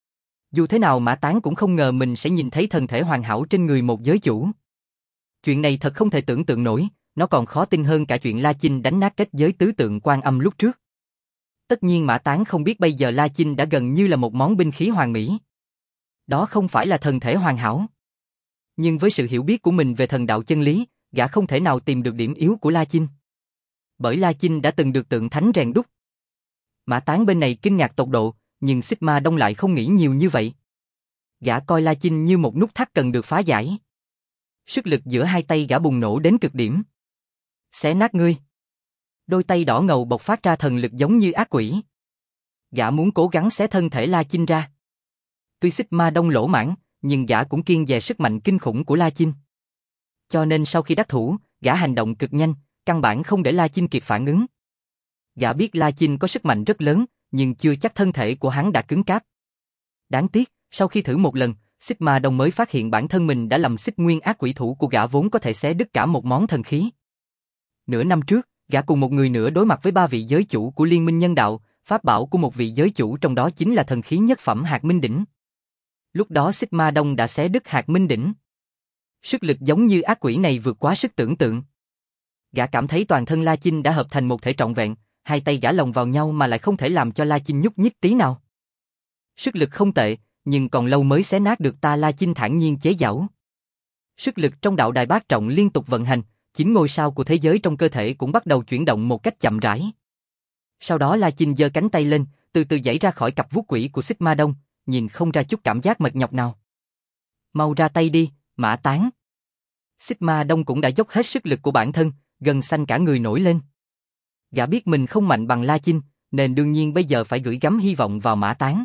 Dù thế nào Mã Tán cũng không ngờ mình sẽ nhìn thấy thân thể hoàn hảo trên người một giới chủ. Chuyện này thật không thể tưởng tượng nổi, nó còn khó tin hơn cả chuyện La Chinh đánh nát kết giới tứ tượng Quan Âm lúc trước. Tất nhiên Mã Tán không biết bây giờ La Chinh đã gần như là một món binh khí hoàn mỹ. Đó không phải là thân thể hoàn hảo. Nhưng với sự hiểu biết của mình về thần đạo chân lý, gã không thể nào tìm được điểm yếu của La Chinh. Bởi La Chinh đã từng được tượng thánh rèn đúc. Mã Tán bên này kinh ngạc tột độ, nhưng Sigma Đông lại không nghĩ nhiều như vậy. Gã coi La Chinh như một nút thắt cần được phá giải. Sức lực giữa hai tay gã bùng nổ đến cực điểm. Xé nát ngươi. Đôi tay đỏ ngầu bộc phát ra thần lực giống như ác quỷ. Gã muốn cố gắng xé thân thể La Chinh ra. Tuy Sigma Đông lỗ mãng, nhưng gã cũng kiêng dè sức mạnh kinh khủng của La Chinh. Cho nên sau khi đắc thủ, gã hành động cực nhanh, căn bản không để La Chinh kịp phản ứng. Gã biết La Chinh có sức mạnh rất lớn, nhưng chưa chắc thân thể của hắn đã cứng cáp. Đáng tiếc, sau khi thử một lần, Xích Ma Đông mới phát hiện bản thân mình đã lầm Xích Nguyên ác quỷ thủ của gã vốn có thể xé đứt cả một món thần khí. Nửa năm trước, gã cùng một người nữa đối mặt với ba vị giới chủ của Liên minh Nhân Đạo, pháp bảo của một vị giới chủ trong đó chính là thần khí nhất phẩm Hạt Minh Đỉnh. Lúc đó Xích Ma Đông đã xé đứt Hạt Minh Đỉnh. Sức lực giống như ác quỷ này vượt quá sức tưởng tượng. Gã cảm thấy toàn thân La Chinh đã hợp thành một thể trọn vẹn, hai tay gã lồng vào nhau mà lại không thể làm cho La Chinh nhúc nhích tí nào. Sức lực không tệ, nhưng còn lâu mới xé nát được ta. La Chinh thản nhiên chế giễu. Sức lực trong đạo đài bát trọng liên tục vận hành, chín ngôi sao của thế giới trong cơ thể cũng bắt đầu chuyển động một cách chậm rãi. Sau đó La Chinh giơ cánh tay lên, từ từ giãy ra khỏi cặp vuốt quỷ của Xích Ma Đông, nhìn không ra chút cảm giác mệt nhọc nào. Mau ra tay đi, Mã Tán. Xích Ma Đông cũng đã dốc hết sức lực của bản thân, gần xanh cả người nổi lên. Gã biết mình không mạnh bằng La Chinh, nên đương nhiên bây giờ phải gửi gắm hy vọng vào Mã Tán.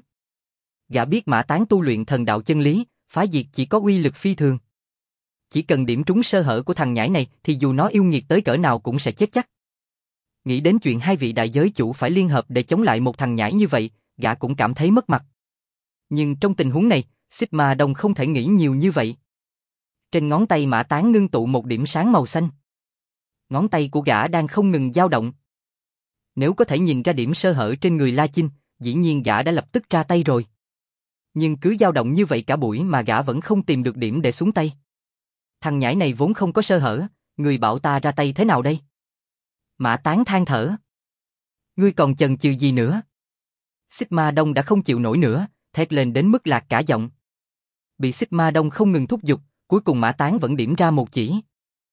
Gã biết Mã Tán tu luyện thần đạo chân lý, phá diệt chỉ có uy lực phi thường. Chỉ cần điểm trúng sơ hở của thằng nhãi này thì dù nó yêu nghiệt tới cỡ nào cũng sẽ chết chắc. Nghĩ đến chuyện hai vị đại giới chủ phải liên hợp để chống lại một thằng nhãi như vậy, gã cũng cảm thấy mất mặt. Nhưng trong tình huống này, Xích Ma Đông không thể nghĩ nhiều như vậy. Trên ngón tay Mã Tán ngưng tụ một điểm sáng màu xanh. Ngón tay của gã đang không ngừng dao động. Nếu có thể nhìn ra điểm sơ hở trên người La Chinh, dĩ nhiên gã đã lập tức ra tay rồi. Nhưng cứ dao động như vậy cả buổi mà gã vẫn không tìm được điểm để xuống tay. Thằng nhãi này vốn không có sơ hở, người bảo ta ra tay thế nào đây? Mã Tán than thở. Ngươi còn chần chừ gì nữa? Xích Ma Đông đã không chịu nổi nữa, thét lên đến mức lạc cả giọng. Bị Xích Ma Đông không ngừng thúc giục, cuối cùng Mã Tán vẫn điểm ra một chỉ.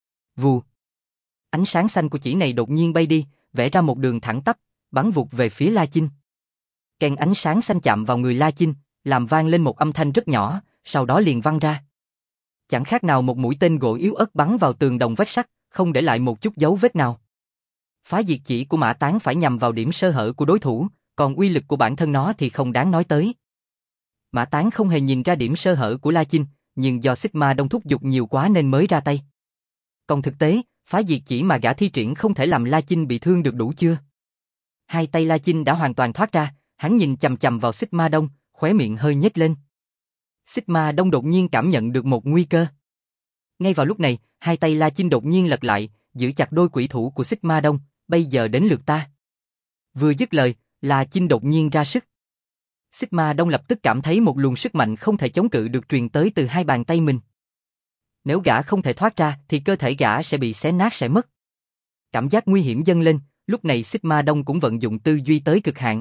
Vù. Ánh sáng xanh của chỉ này đột nhiên bay đi, vẽ ra một đường thẳng tắp, bắn vụt về phía La Chinh. Kèn ánh sáng xanh chạm vào người La Chinh, làm vang lên một âm thanh rất nhỏ, sau đó liền văng ra. Chẳng khác nào một mũi tên gỗ yếu ớt bắn vào tường đồng vách sắt, không để lại một chút dấu vết nào. Phá diệt chỉ của Mã Tán phải nhằm vào điểm sơ hở của đối thủ, còn uy lực của bản thân nó thì không đáng nói tới. Mã Tán không hề nhìn ra điểm sơ hở của La Chinh, nhưng do Xích Ma Đông thúc giục nhiều quá nên mới ra tay. Còn thực tế, phá diệt chỉ mà gã thi triển không thể làm La Chinh bị thương được đủ chưa? Hai tay La Chinh đã hoàn toàn thoát ra, hắn nhìn chằm chằm vào Xích Ma Đông, khóe miệng hơi nhếch lên. Xích Ma Đông đột nhiên cảm nhận được một nguy cơ. Ngay vào lúc này, hai tay La Chinh đột nhiên lật lại, giữ chặt đôi quỷ thủ của Xích Ma Đông, bây giờ đến lượt ta. Vừa dứt lời, La Chinh đột nhiên ra sức. Xích Ma Đông lập tức cảm thấy một luồng sức mạnh không thể chống cự được truyền tới từ hai bàn tay mình. Nếu gã không thể thoát ra thì cơ thể gã sẽ bị xé nát sẽ mất. Cảm giác nguy hiểm dâng lên, lúc này Xích Ma Đông cũng vận dụng tư duy tới cực hạn.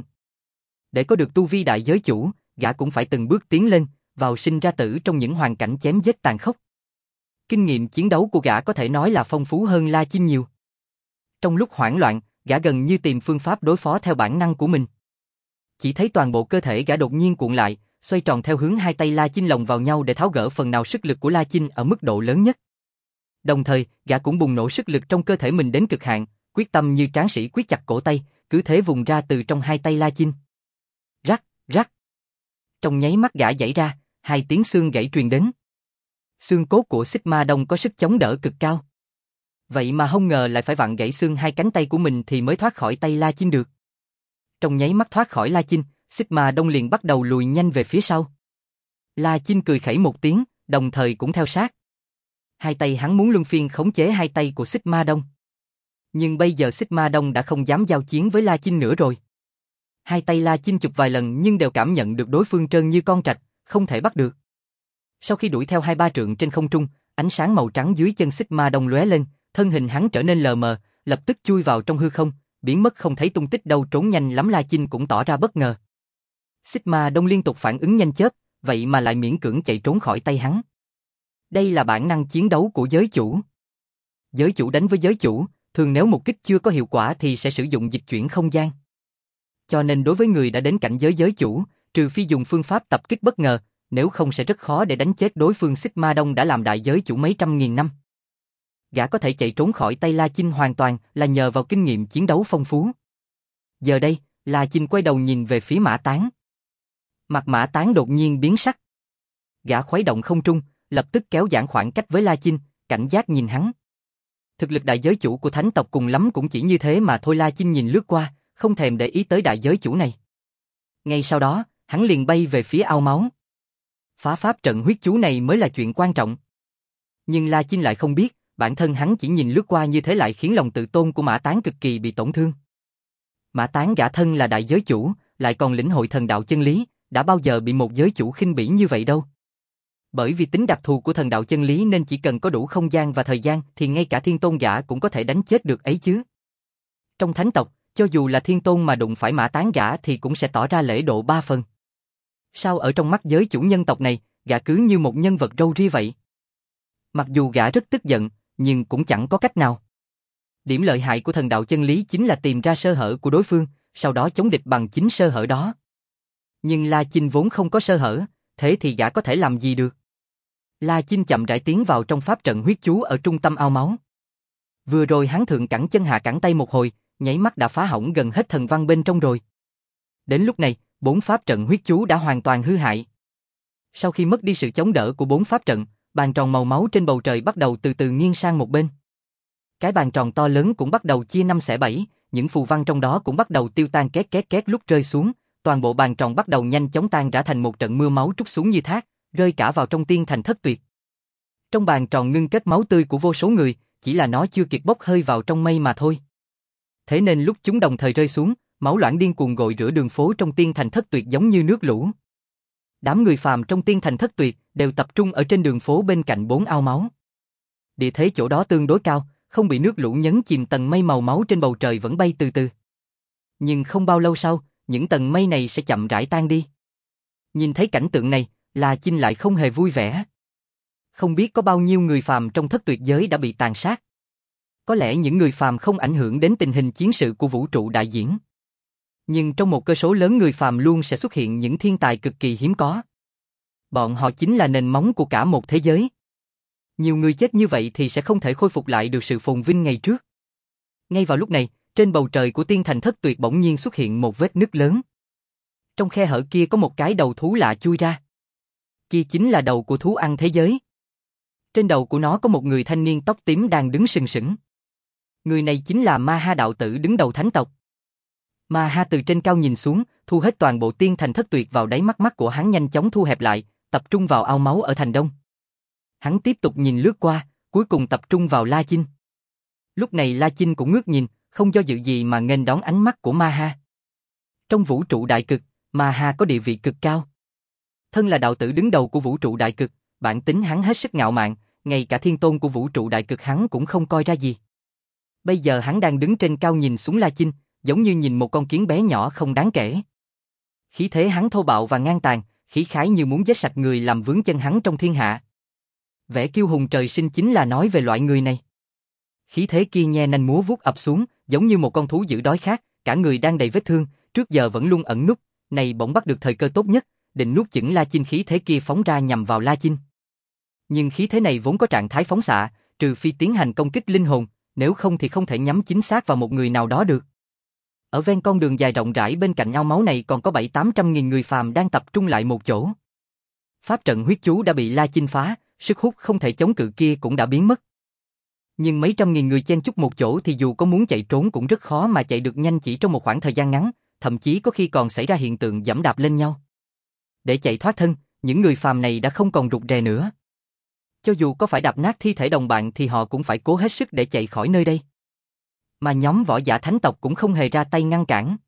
Để có được tu vi đại giới chủ, gã cũng phải từng bước tiến lên, vào sinh ra tử trong những hoàn cảnh chém giết tàn khốc. Kinh nghiệm chiến đấu của gã có thể nói là phong phú hơn La Chinh nhiều. Trong lúc hoảng loạn, gã gần như tìm phương pháp đối phó theo bản năng của mình. Chỉ thấy toàn bộ cơ thể gã đột nhiên cuộn lại, xoay tròn theo hướng hai tay La Chinh lồng vào nhau để tháo gỡ phần nào sức lực của La Chinh ở mức độ lớn nhất. Đồng thời, gã cũng bùng nổ sức lực trong cơ thể mình đến cực hạn, quyết tâm như tráng sĩ quyết chặt cổ tay, cứ thế vùng ra từ trong hai tay La Chinh. Rắc, rắc. Trong nháy mắt gã giãy ra, hai tiếng xương gãy truyền đến. Xương cốt của Xích Ma Đông có sức chống đỡ cực cao. Vậy mà không ngờ lại phải vặn gãy xương hai cánh tay của mình thì mới thoát khỏi tay La Chinh được. Trong nháy mắt thoát khỏi La Chinh, Xích Ma Đông liền bắt đầu lùi nhanh về phía sau. La Chinh cười khẩy một tiếng, đồng thời cũng theo sát. Hai tay hắn muốn luân phiên khống chế hai tay của Xích Ma Đông. Nhưng bây giờ Xích Ma Đông đã không dám giao chiến với La Chinh nữa rồi. Hai tay La Chinh chụp vài lần nhưng đều cảm nhận được đối phương trơn như con trạch, không thể bắt được. Sau khi đuổi theo hai ba trượng trên không trung, ánh sáng màu trắng dưới chân Xích Ma Đông lóe lên, thân hình hắn trở nên lờ mờ, lập tức chui vào trong hư không, biến mất không thấy tung tích đâu. Trốn nhanh lắm La Chinh cũng tỏ ra bất ngờ. Xích Ma Đông liên tục phản ứng nhanh chớp, vậy mà lại miễn cưỡng chạy trốn khỏi tay hắn. Đây là bản năng chiến đấu của giới chủ. Giới chủ đánh với giới chủ, thường nếu một kích chưa có hiệu quả thì sẽ sử dụng dịch chuyển không gian. Cho nên đối với người đã đến cảnh giới giới chủ, trừ phi dùng phương pháp tập kích bất ngờ, nếu không sẽ rất khó để đánh chết đối phương. Xích Ma Đông đã làm đại giới chủ mấy trăm nghìn năm. Gã có thể chạy trốn khỏi tay La Chinh hoàn toàn là nhờ vào kinh nghiệm chiến đấu phong phú. Giờ đây, La Chinh quay đầu nhìn về phía Mã Tán. Mặt Mã Tán đột nhiên biến sắc. Gã khuấy động không trung, lập tức kéo giãn khoảng cách với La Chinh, cảnh giác nhìn hắn. Thực lực đại giới chủ của thánh tộc cùng lắm cũng chỉ như thế mà thôi. La Chinh nhìn lướt qua, không thèm để ý tới đại giới chủ này. Ngay sau đó, hắn liền bay về phía ao máu. Phá pháp trận huyết chú này mới là chuyện quan trọng. Nhưng La Chinh lại không biết, bản thân hắn chỉ nhìn lướt qua như thế lại khiến lòng tự tôn của Mã Tán cực kỳ bị tổn thương. Mã Tán gã thân là đại giới chủ, lại còn lĩnh hội thần đạo chân lý, đã bao giờ bị một giới chủ khinh bỉ như vậy đâu. Bởi vì tính đặc thù của thần đạo chân lý nên chỉ cần có đủ không gian và thời gian thì ngay cả thiên tôn gã cũng có thể đánh chết được ấy chứ. Trong thánh tộc, cho dù là thiên tôn mà đụng phải Mã Tán gã thì cũng sẽ tỏ ra lễ độ ba phần. Sao ở trong mắt giới chủ nhân tộc này, gã cứ như một nhân vật râu ria vậy? Mặc dù gã rất tức giận, nhưng cũng chẳng có cách nào. Điểm lợi hại của thần đạo chân lý chính là tìm ra sơ hở của đối phương, sau đó chống địch bằng chính sơ hở đó. Nhưng La Chinh vốn không có sơ hở, thế thì gã có thể làm gì được? La Chinh chậm rãi tiến vào trong pháp trận huyết chú ở trung tâm ao máu. Vừa rồi hắn thượng cẳng chân hạ cẳng tay một hồi, nháy mắt đã phá hỏng gần hết thần văn bên trong rồi. Đến lúc này, bốn pháp trận huyết chú đã hoàn toàn hư hại. Sau khi mất đi sự chống đỡ của bốn pháp trận, bàn tròn màu máu trên bầu trời bắt đầu từ từ nghiêng sang một bên. Cái bàn tròn to lớn cũng bắt đầu chia năm xẻ bảy, những phù văn trong đó cũng bắt đầu tiêu tan két két két lúc rơi xuống, toàn bộ bàn tròn bắt đầu nhanh chóng tan rã thành một trận mưa máu trút xuống như thác, rơi cả vào trong tiên thành thất tuyệt. Trong bàn tròn ngưng kết máu tươi của vô số người, chỉ là nó chưa kịp bốc hơi vào trong mây mà thôi. Thế nên lúc chúng đồng thời rơi xuống, máu loãng điên cuồng gội rửa đường phố trong tiên thành thất tuyệt giống như nước lũ. Đám người phàm trong tiên thành thất tuyệt đều tập trung ở trên đường phố bên cạnh bốn ao máu. Địa thế chỗ đó tương đối cao, không bị nước lũ nhấn chìm, tầng mây màu máu trên bầu trời vẫn bay từ từ. Nhưng không bao lâu sau, những tầng mây này sẽ chậm rãi tan đi. Nhìn thấy cảnh tượng này, La Chinh lại không hề vui vẻ. Không biết có bao nhiêu người phàm trong thất tuyệt giới đã bị tàn sát. Có lẽ những người phàm không ảnh hưởng đến tình hình chiến sự của vũ trụ đại diễn. Nhưng trong một cơ số lớn người phàm luôn sẽ xuất hiện những thiên tài cực kỳ hiếm có. Bọn họ chính là nền móng của cả một thế giới. Nhiều người chết như vậy thì sẽ không thể khôi phục lại được sự phồn vinh ngày trước. Ngay vào lúc này, trên bầu trời của tiên thành thất tuyệt bỗng nhiên xuất hiện một vết nứt lớn. Trong khe hở kia có một cái đầu thú lạ chui ra. Kia chính là đầu của thú ăn thế giới. Trên đầu của nó có một người thanh niên tóc tím đang đứng sừng sững. Người này chính là Ma Ha đạo tử đứng đầu thánh tộc. Ma Ha từ trên cao nhìn xuống, thu hết toàn bộ tiên thành thất tuyệt vào đáy mắt, mắt của hắn nhanh chóng thu hẹp lại, tập trung vào ao máu ở thành đông. Hắn tiếp tục nhìn lướt qua, cuối cùng tập trung vào La Chinh. Lúc này La Chinh cũng ngước nhìn, không do dự gì mà nghênh đón ánh mắt của Ma Ha. Trong vũ trụ đại cực, Ma Ha có địa vị cực cao. Thân là đạo tử đứng đầu của vũ trụ đại cực, bản tính hắn hết sức ngạo mạn, ngay cả thiên tôn của vũ trụ đại cực hắn cũng không coi ra gì. Bây giờ hắn đang đứng trên cao nhìn xuống La Chinh, giống như nhìn một con kiến bé nhỏ không đáng kể. Khí thế hắn thô bạo và ngang tàn, khí khái như muốn giết sạch người làm vướng chân hắn trong thiên hạ. Vẻ kiêu hùng trời sinh chính là nói về loại người này. Khí thế kia nhe nanh múa vuốt ập xuống, giống như một con thú dữ đói khát, cả người đang đầy vết thương, trước giờ vẫn luôn ẩn núp, này bỗng bắt được thời cơ tốt nhất, định nuốt chửng La Chinh. Khí thế kia phóng ra nhằm vào La Chinh. Nhưng khí thế này vốn có trạng thái phóng xạ, trừ phi tiến hành công kích linh hồn, nếu không thì không thể nhắm chính xác vào một người nào đó được. Ở ven con đường dài rộng rãi bên cạnh ao máu này còn có bảy tám trăm nghìn người phàm đang tập trung lại một chỗ. Pháp trận huyết chú đã bị La Chinh phá, sức hút không thể chống cự kia cũng đã biến mất. Nhưng mấy trăm nghìn người chen chúc một chỗ thì dù có muốn chạy trốn cũng rất khó mà chạy được nhanh chỉ trong một khoảng thời gian ngắn, thậm chí có khi còn xảy ra hiện tượng giẫm đạp lên nhau. Để chạy thoát thân, những người phàm này đã không còn rụt rè nữa. Cho dù có phải đạp nát thi thể đồng bạn thì họ cũng phải cố hết sức để chạy khỏi nơi đây. Mà nhóm võ giả thánh tộc cũng không hề ra tay ngăn cản.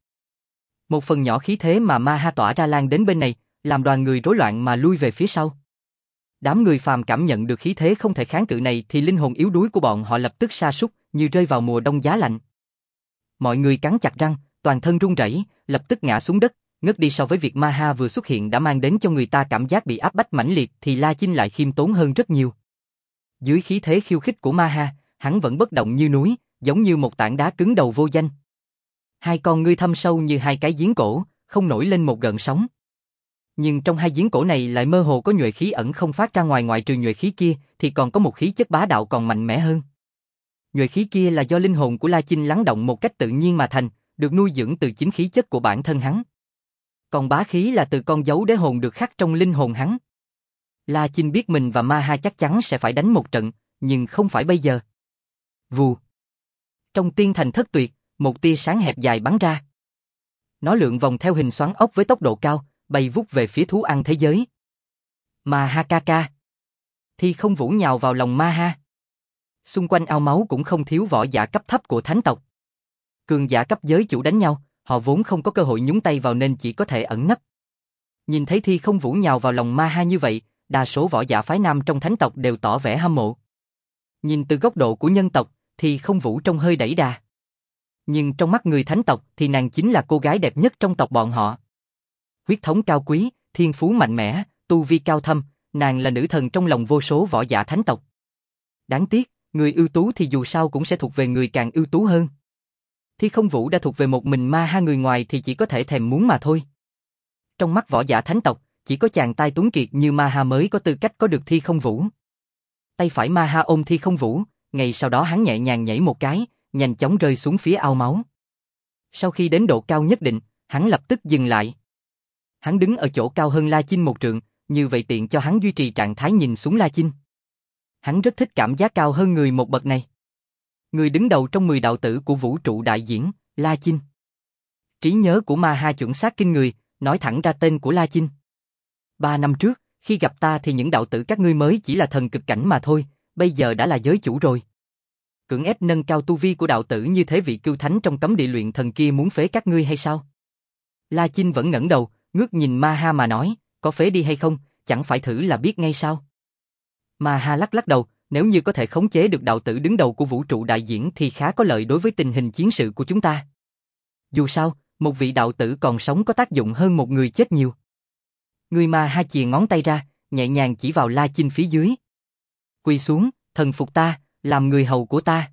Một phần nhỏ khí thế mà Ma Ha tỏa ra lan đến bên này, làm đoàn người rối loạn mà lui về phía sau. Đám người phàm cảm nhận được khí thế không thể kháng cự này thì linh hồn yếu đuối của bọn họ lập tức sa sút, như rơi vào mùa đông giá lạnh. Mọi người cắn chặt răng, toàn thân run rẩy, lập tức ngã xuống đất, ngất đi. So với việc Ma Ha vừa xuất hiện đã mang đến cho người ta cảm giác bị áp bách mãnh liệt thì La Chinh lại khiêm tốn hơn rất nhiều. Dưới khí thế khiêu khích của Ma Ha, hắn vẫn bất động như núi, giống như một tảng đá cứng đầu vô danh. Hai con ngươi thâm sâu như hai cái giếng cổ, không nổi lên một gợn sóng. Nhưng trong hai giếng cổ này lại mơ hồ có nhuệ khí ẩn không phát ra ngoài, ngoại trừ nhuệ khí kia thì còn có một khí chất bá đạo còn mạnh mẽ hơn. Nhuệ khí kia là do linh hồn của La Chinh lắng động một cách tự nhiên mà thành, được nuôi dưỡng từ chính khí chất của bản thân hắn. Còn bá khí là từ con dấu đế hồn được khắc trong linh hồn hắn. La Chinh biết mình và Ma Ha chắc chắn sẽ phải đánh một trận, nhưng không phải bây giờ. Vù. Trong tiên thành thất tuyệt, một tia sáng hẹp dài bắn ra. Nó lượn vòng theo hình xoắn ốc với tốc độ cao, bay vút về phía thú ăn thế giới. Ma Ha ca ca. Thi Không Vũ nhào vào lòng Ma Ha. Xung quanh ao máu cũng không thiếu võ giả cấp thấp của thánh tộc. Cường giả cấp giới chủ đánh nhau, họ vốn không có cơ hội nhúng tay vào nên chỉ có thể ẩn nấp. Nhìn thấy Thi Không Vũ nhào vào lòng Ma Ha như vậy, đa số võ giả phái nam trong thánh tộc đều tỏ vẻ hâm mộ. Nhìn từ góc độ của nhân tộc, thì Không Vũ trông hơi đẩy đà. Nhưng trong mắt người thánh tộc thì nàng chính là cô gái đẹp nhất trong tộc bọn họ. Huyết thống cao quý, thiên phú mạnh mẽ, tu vi cao thâm, nàng là nữ thần trong lòng vô số võ giả thánh tộc. Đáng tiếc, người ưu tú thì dù sao cũng sẽ thuộc về người càng ưu tú hơn. Thi Không Vũ đã thuộc về một mình Ma Ha, người ngoài thì chỉ có thể thèm muốn mà thôi. Trong mắt võ giả thánh tộc, chỉ có chàng tai tuấn kiệt như Ma Ha mới có tư cách có được Thi Không Vũ. Tay phải Ma Ha ôm Thi Không Vũ, ngay sau đó hắn nhẹ nhàng nhảy một cái, nhanh chóng rơi xuống phía ao máu. Sau khi đến độ cao nhất định, hắn lập tức dừng lại. Hắn đứng ở chỗ cao hơn La Chinh một trượng, như vậy tiện cho hắn duy trì trạng thái nhìn xuống La Chinh. Hắn rất thích cảm giác cao hơn người một bậc này. Người đứng đầu trong mười đạo tử của vũ trụ đại diễn, La Chinh. Trí nhớ của Ma Ha chuẩn xác kinh người, nói thẳng ra tên của La Chinh. Ba năm trước, khi gặp ta thì những đạo tử các ngươi mới chỉ là thần cực cảnh mà thôi, bây giờ đã là giới chủ rồi. Cưỡng ép nâng cao tu vi của đạo tử như thế vị cưu thánh trong cấm địa luyện thần kia muốn phế các ngươi hay sao? La Chinh vẫn ngẩng đầu, ngước nhìn Ma Ha mà nói, có phế đi hay không, chẳng phải thử là biết ngay sao? Ma Ha lắc lắc đầu, nếu như có thể khống chế được đạo tử đứng đầu của vũ trụ đại diễn thì khá có lợi đối với tình hình chiến sự của chúng ta. Dù sao, một vị đạo tử còn sống có tác dụng hơn một người chết nhiều. Người Ma Ha chìa ngón tay ra, nhẹ nhàng chỉ vào La Chinh phía dưới. Quỳ xuống, thần phục ta, làm người hầu của ta.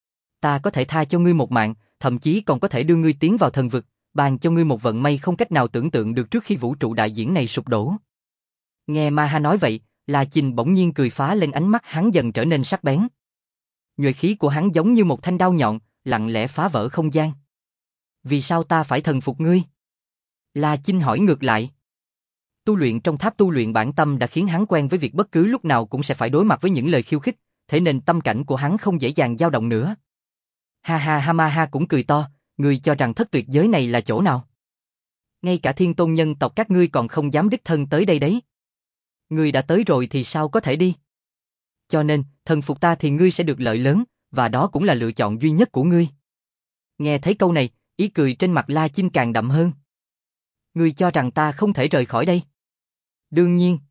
Ta có thể tha cho ngươi một mạng, thậm chí còn có thể đưa ngươi tiến vào thần vực, ban cho ngươi một vận may không cách nào tưởng tượng được trước khi vũ trụ đại diễn này sụp đổ. Nghe Ma Ha nói vậy, La Chinh bỗng nhiên cười phá lên, ánh mắt hắn dần trở nên sắc bén. Nhuệ khí của hắn giống như một thanh đao nhọn, lặng lẽ phá vỡ không gian. Vì sao ta phải thần phục ngươi? La Chinh hỏi ngược lại. Tu luyện trong tháp tu luyện bản tâm đã khiến hắn quen với việc bất cứ lúc nào cũng sẽ phải đối mặt với những lời khiêu khích, thế nên tâm cảnh của hắn không dễ dàng dao động nữa. Ha ha ha, Ma Ha cũng cười to, ngươi cho rằng thất tuyệt giới này là chỗ nào? Ngay cả thiên tôn nhân tộc các ngươi còn không dám đích thân tới đây đấy. Ngươi đã tới rồi thì sao có thể đi? Cho nên, thần phục ta thì ngươi sẽ được lợi lớn, và đó cũng là lựa chọn duy nhất của ngươi. Nghe thấy câu này, ý cười trên mặt La Chinh càng đậm hơn. Ngươi cho rằng ta không thể rời khỏi đây? Đương nhiên.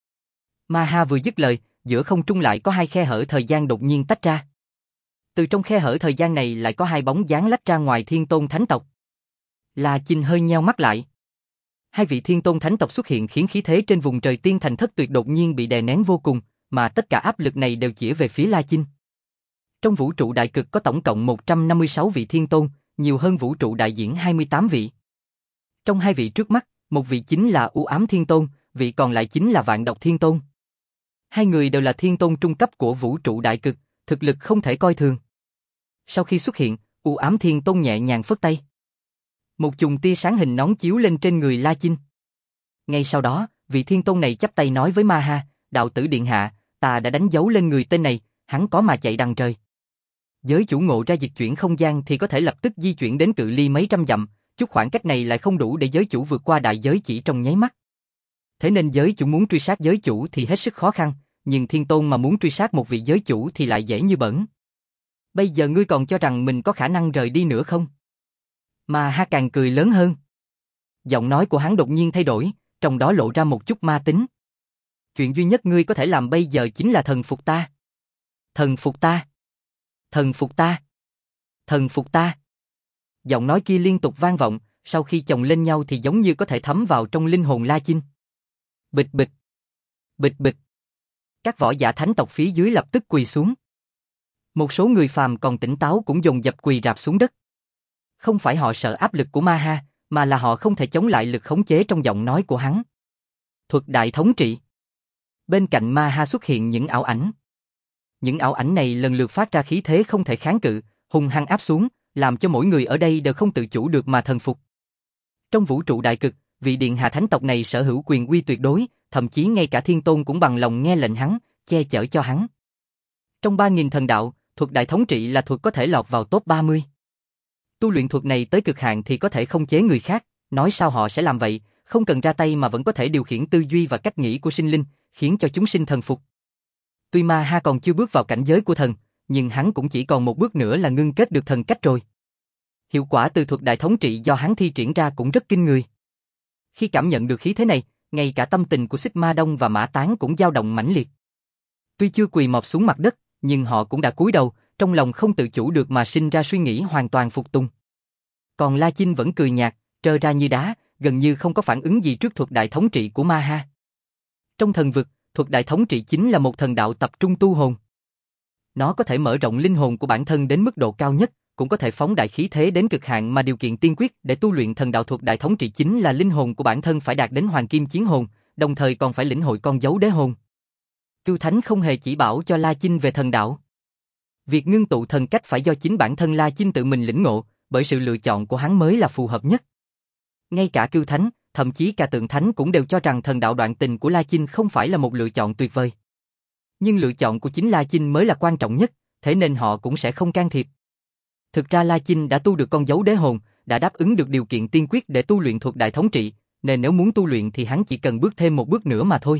Ma Ha vừa dứt lời, giữa không trung lại có hai khe hở thời gian đột nhiên tách ra. Từ trong khe hở thời gian này lại có hai bóng dáng lách ra ngoài thiên tôn thánh tộc. La Chinh hơi nheo mắt lại. Hai vị thiên tôn thánh tộc xuất hiện khiến khí thế trên vùng trời tiên thành thất tuyệt đột nhiên bị đè nén vô cùng, mà tất cả áp lực này đều chĩa về phía La Chinh. Trong vũ trụ đại cực có tổng cộng một trăm năm mươi sáu vị thiên tôn, nhiều hơn vũ trụ đại diễn hai mươi tám vị. Trong hai vị trước mắt, một vị chính là U Ám Thiên Tôn, vị còn lại chính là Vạn Độc Thiên Tôn. Hai người đều là thiên tôn trung cấp của vũ trụ đại cực, thực lực không thể coi thường. Sau khi xuất hiện, U Ám Thiên Tôn nhẹ nhàng phất tay. Một chùm tia sáng hình nón chiếu lên trên người La Chinh. Ngay sau đó, vị thiên tôn này chắp tay nói với Ma Ha, đạo tử điện hạ, ta đã đánh dấu lên người tên này, hắn có mà chạy đằng trời. Giới chủ ngộ ra dịch chuyển không gian thì có thể lập tức di chuyển đến cự ly mấy trăm dặm, chút khoảng cách này lại không đủ để giới chủ vượt qua đại giới chỉ trong nháy mắt. Thế nên giới chủ muốn truy sát giới chủ thì hết sức khó khăn, nhưng thiên tôn mà muốn truy sát một vị giới chủ thì lại dễ như bẩn. Bây giờ ngươi còn cho rằng mình có khả năng rời đi nữa không? Ma Ha càng cười lớn hơn. Giọng nói của hắn đột nhiên thay đổi, trong đó lộ ra một chút ma tính. Chuyện duy nhất ngươi có thể làm bây giờ chính là thần phục ta. Thần phục ta. Thần phục ta. Thần phục ta. Giọng nói kia liên tục vang vọng, sau khi chồng lên nhau thì giống như có thể thấm vào trong linh hồn La Chinh. Bịch bịch. Bịch bịch. Các võ giả thánh tộc phía dưới lập tức quỳ xuống. Một số người phàm còn tỉnh táo cũng dồn dập quỳ rạp xuống đất. Không phải họ sợ áp lực của Ma Ha, mà là họ không thể chống lại lực khống chế trong giọng nói của hắn. Thuật đại thống trị. Bên cạnh Ma Ha xuất hiện những ảo ảnh. Những ảo ảnh này lần lượt phát ra khí thế không thể kháng cự, hung hăng áp xuống, làm cho mỗi người ở đây đều không tự chủ được mà thần phục. Trong vũ trụ đại cực, vị điện hạ thánh tộc này sở hữu quyền uy tuyệt đối, thậm chí ngay cả Thiên Tôn cũng bằng lòng nghe lệnh hắn, che chở cho hắn. Trong ba nghìn thần đạo, thuật đại thống trị là thuật có thể lọt vào top ba mươi. Tu luyện thuật này tới cực hạn thì có thể khống chế người khác, nói sao họ sẽ làm vậy, không cần ra tay mà vẫn có thể điều khiển tư duy và cách nghĩ của sinh linh, khiến cho chúng sinh thần phục. Tuy Ma Ha còn chưa bước vào cảnh giới của thần, nhưng hắn cũng chỉ còn một bước nữa là ngưng kết được thần cách rồi. Hiệu quả từ thuật đại thống trị do hắn thi triển ra cũng rất kinh người. Khi cảm nhận được khí thế này, ngay cả tâm tình của Xích Ma Đông và Mã Tán cũng dao động mãnh liệt. Tuy chưa quỳ mọp xuống mặt đất, nhưng họ cũng đã cúi đầu, trong lòng không tự chủ được mà sinh ra suy nghĩ hoàn toàn phục tùng. Còn La Chinh vẫn cười nhạt, trơ ra như đá, gần như không có phản ứng gì trước thuật đại thống trị của Ma Ha. Trong thần vực, thuật đại thống trị chính là một thần đạo tập trung tu hồn. Nó có thể mở rộng linh hồn của bản thân đến mức độ cao nhất, cũng có thể phóng đại khí thế đến cực hạn, mà điều kiện tiên quyết để tu luyện thần đạo thuật đại thống trị chính là linh hồn của bản thân phải đạt đến hoàng kim chiến hồn, đồng thời còn phải lĩnh hội con dấu đế hồn. Cưu Thánh không hề chỉ bảo cho La Chinh về thần đạo. Việc ngưng tụ thần cách phải do chính bản thân La Chinh tự mình lĩnh ngộ, bởi sự lựa chọn của hắn mới là phù hợp nhất. Ngay cả Cưu Thánh, thậm chí cả Tượng Thánh cũng đều cho rằng thần đạo đoạn tình của La Chinh không phải là một lựa chọn tuyệt vời. Nhưng lựa chọn của chính La Chinh mới là quan trọng nhất, thế nên họ cũng sẽ không can thiệp. Thực ra La Chinh đã tu được con dấu đế hồn, đã đáp ứng được điều kiện tiên quyết để tu luyện thuật đại thống trị, nên nếu muốn tu luyện thì hắn chỉ cần bước thêm một bước nữa mà thôi.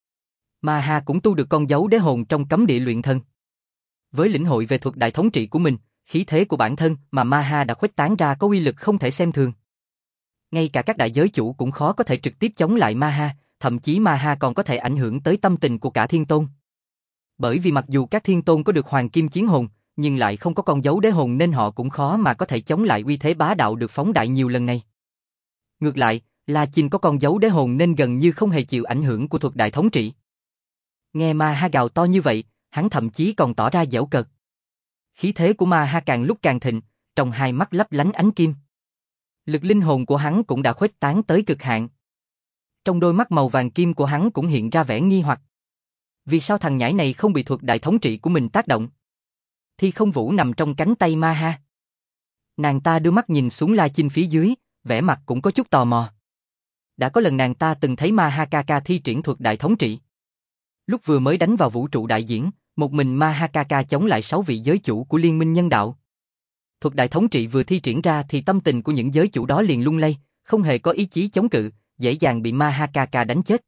Ma Ha cũng tu được con dấu đế hồn trong cấm địa luyện thần. Với lĩnh hội về thuật đại thống trị của mình, khí thế của bản thân mà Ma Ha đã khuếch tán ra có uy lực không thể xem thường. Ngay cả các đại giới chủ cũng khó có thể trực tiếp chống lại Ma Ha, thậm chí Ma Ha còn có thể ảnh hưởng tới tâm tình của cả Thiên Tôn. Bởi vì mặc dù các Thiên Tôn có được hoàng kim chiến hồn, nhưng lại không có con dấu đế hồn nên họ cũng khó mà có thể chống lại uy thế bá đạo được phóng đại nhiều lần này. Ngược lại, La Chinh có con dấu đế hồn nên gần như không hề chịu ảnh hưởng của thuật đại thống trị. Nghe Ma Ha gào to như vậy, hắn thậm chí còn tỏ ra giễu cợt. Khí thế của Ma Ha càng lúc càng thịnh, trong hai mắt lấp lánh ánh kim. Lực linh hồn của hắn cũng đã khuếch tán tới cực hạn. Trong đôi mắt màu vàng kim của hắn cũng hiện ra vẻ nghi hoặc. Vì sao thằng nhãi này không bị thuật đại thống trị của mình tác động? Thi Không Vũ nằm trong cánh tay Ma Ha. Nàng ta đưa mắt nhìn xuống La Chinh phía dưới, vẻ mặt cũng có chút tò mò. Đã có lần nàng ta từng thấy Ma Ha ca ca thi triển thuật đại thống trị. Lúc vừa mới đánh vào vũ trụ đại diễn, một mình Ma Ha ca ca chống lại sáu vị giới chủ của Liên minh Nhân đạo. Thuật đại thống trị vừa thi triển ra thì tâm tình của những giới chủ đó liền lung lay, không hề có ý chí chống cự, dễ dàng bị Ma Ha ca ca đánh chết.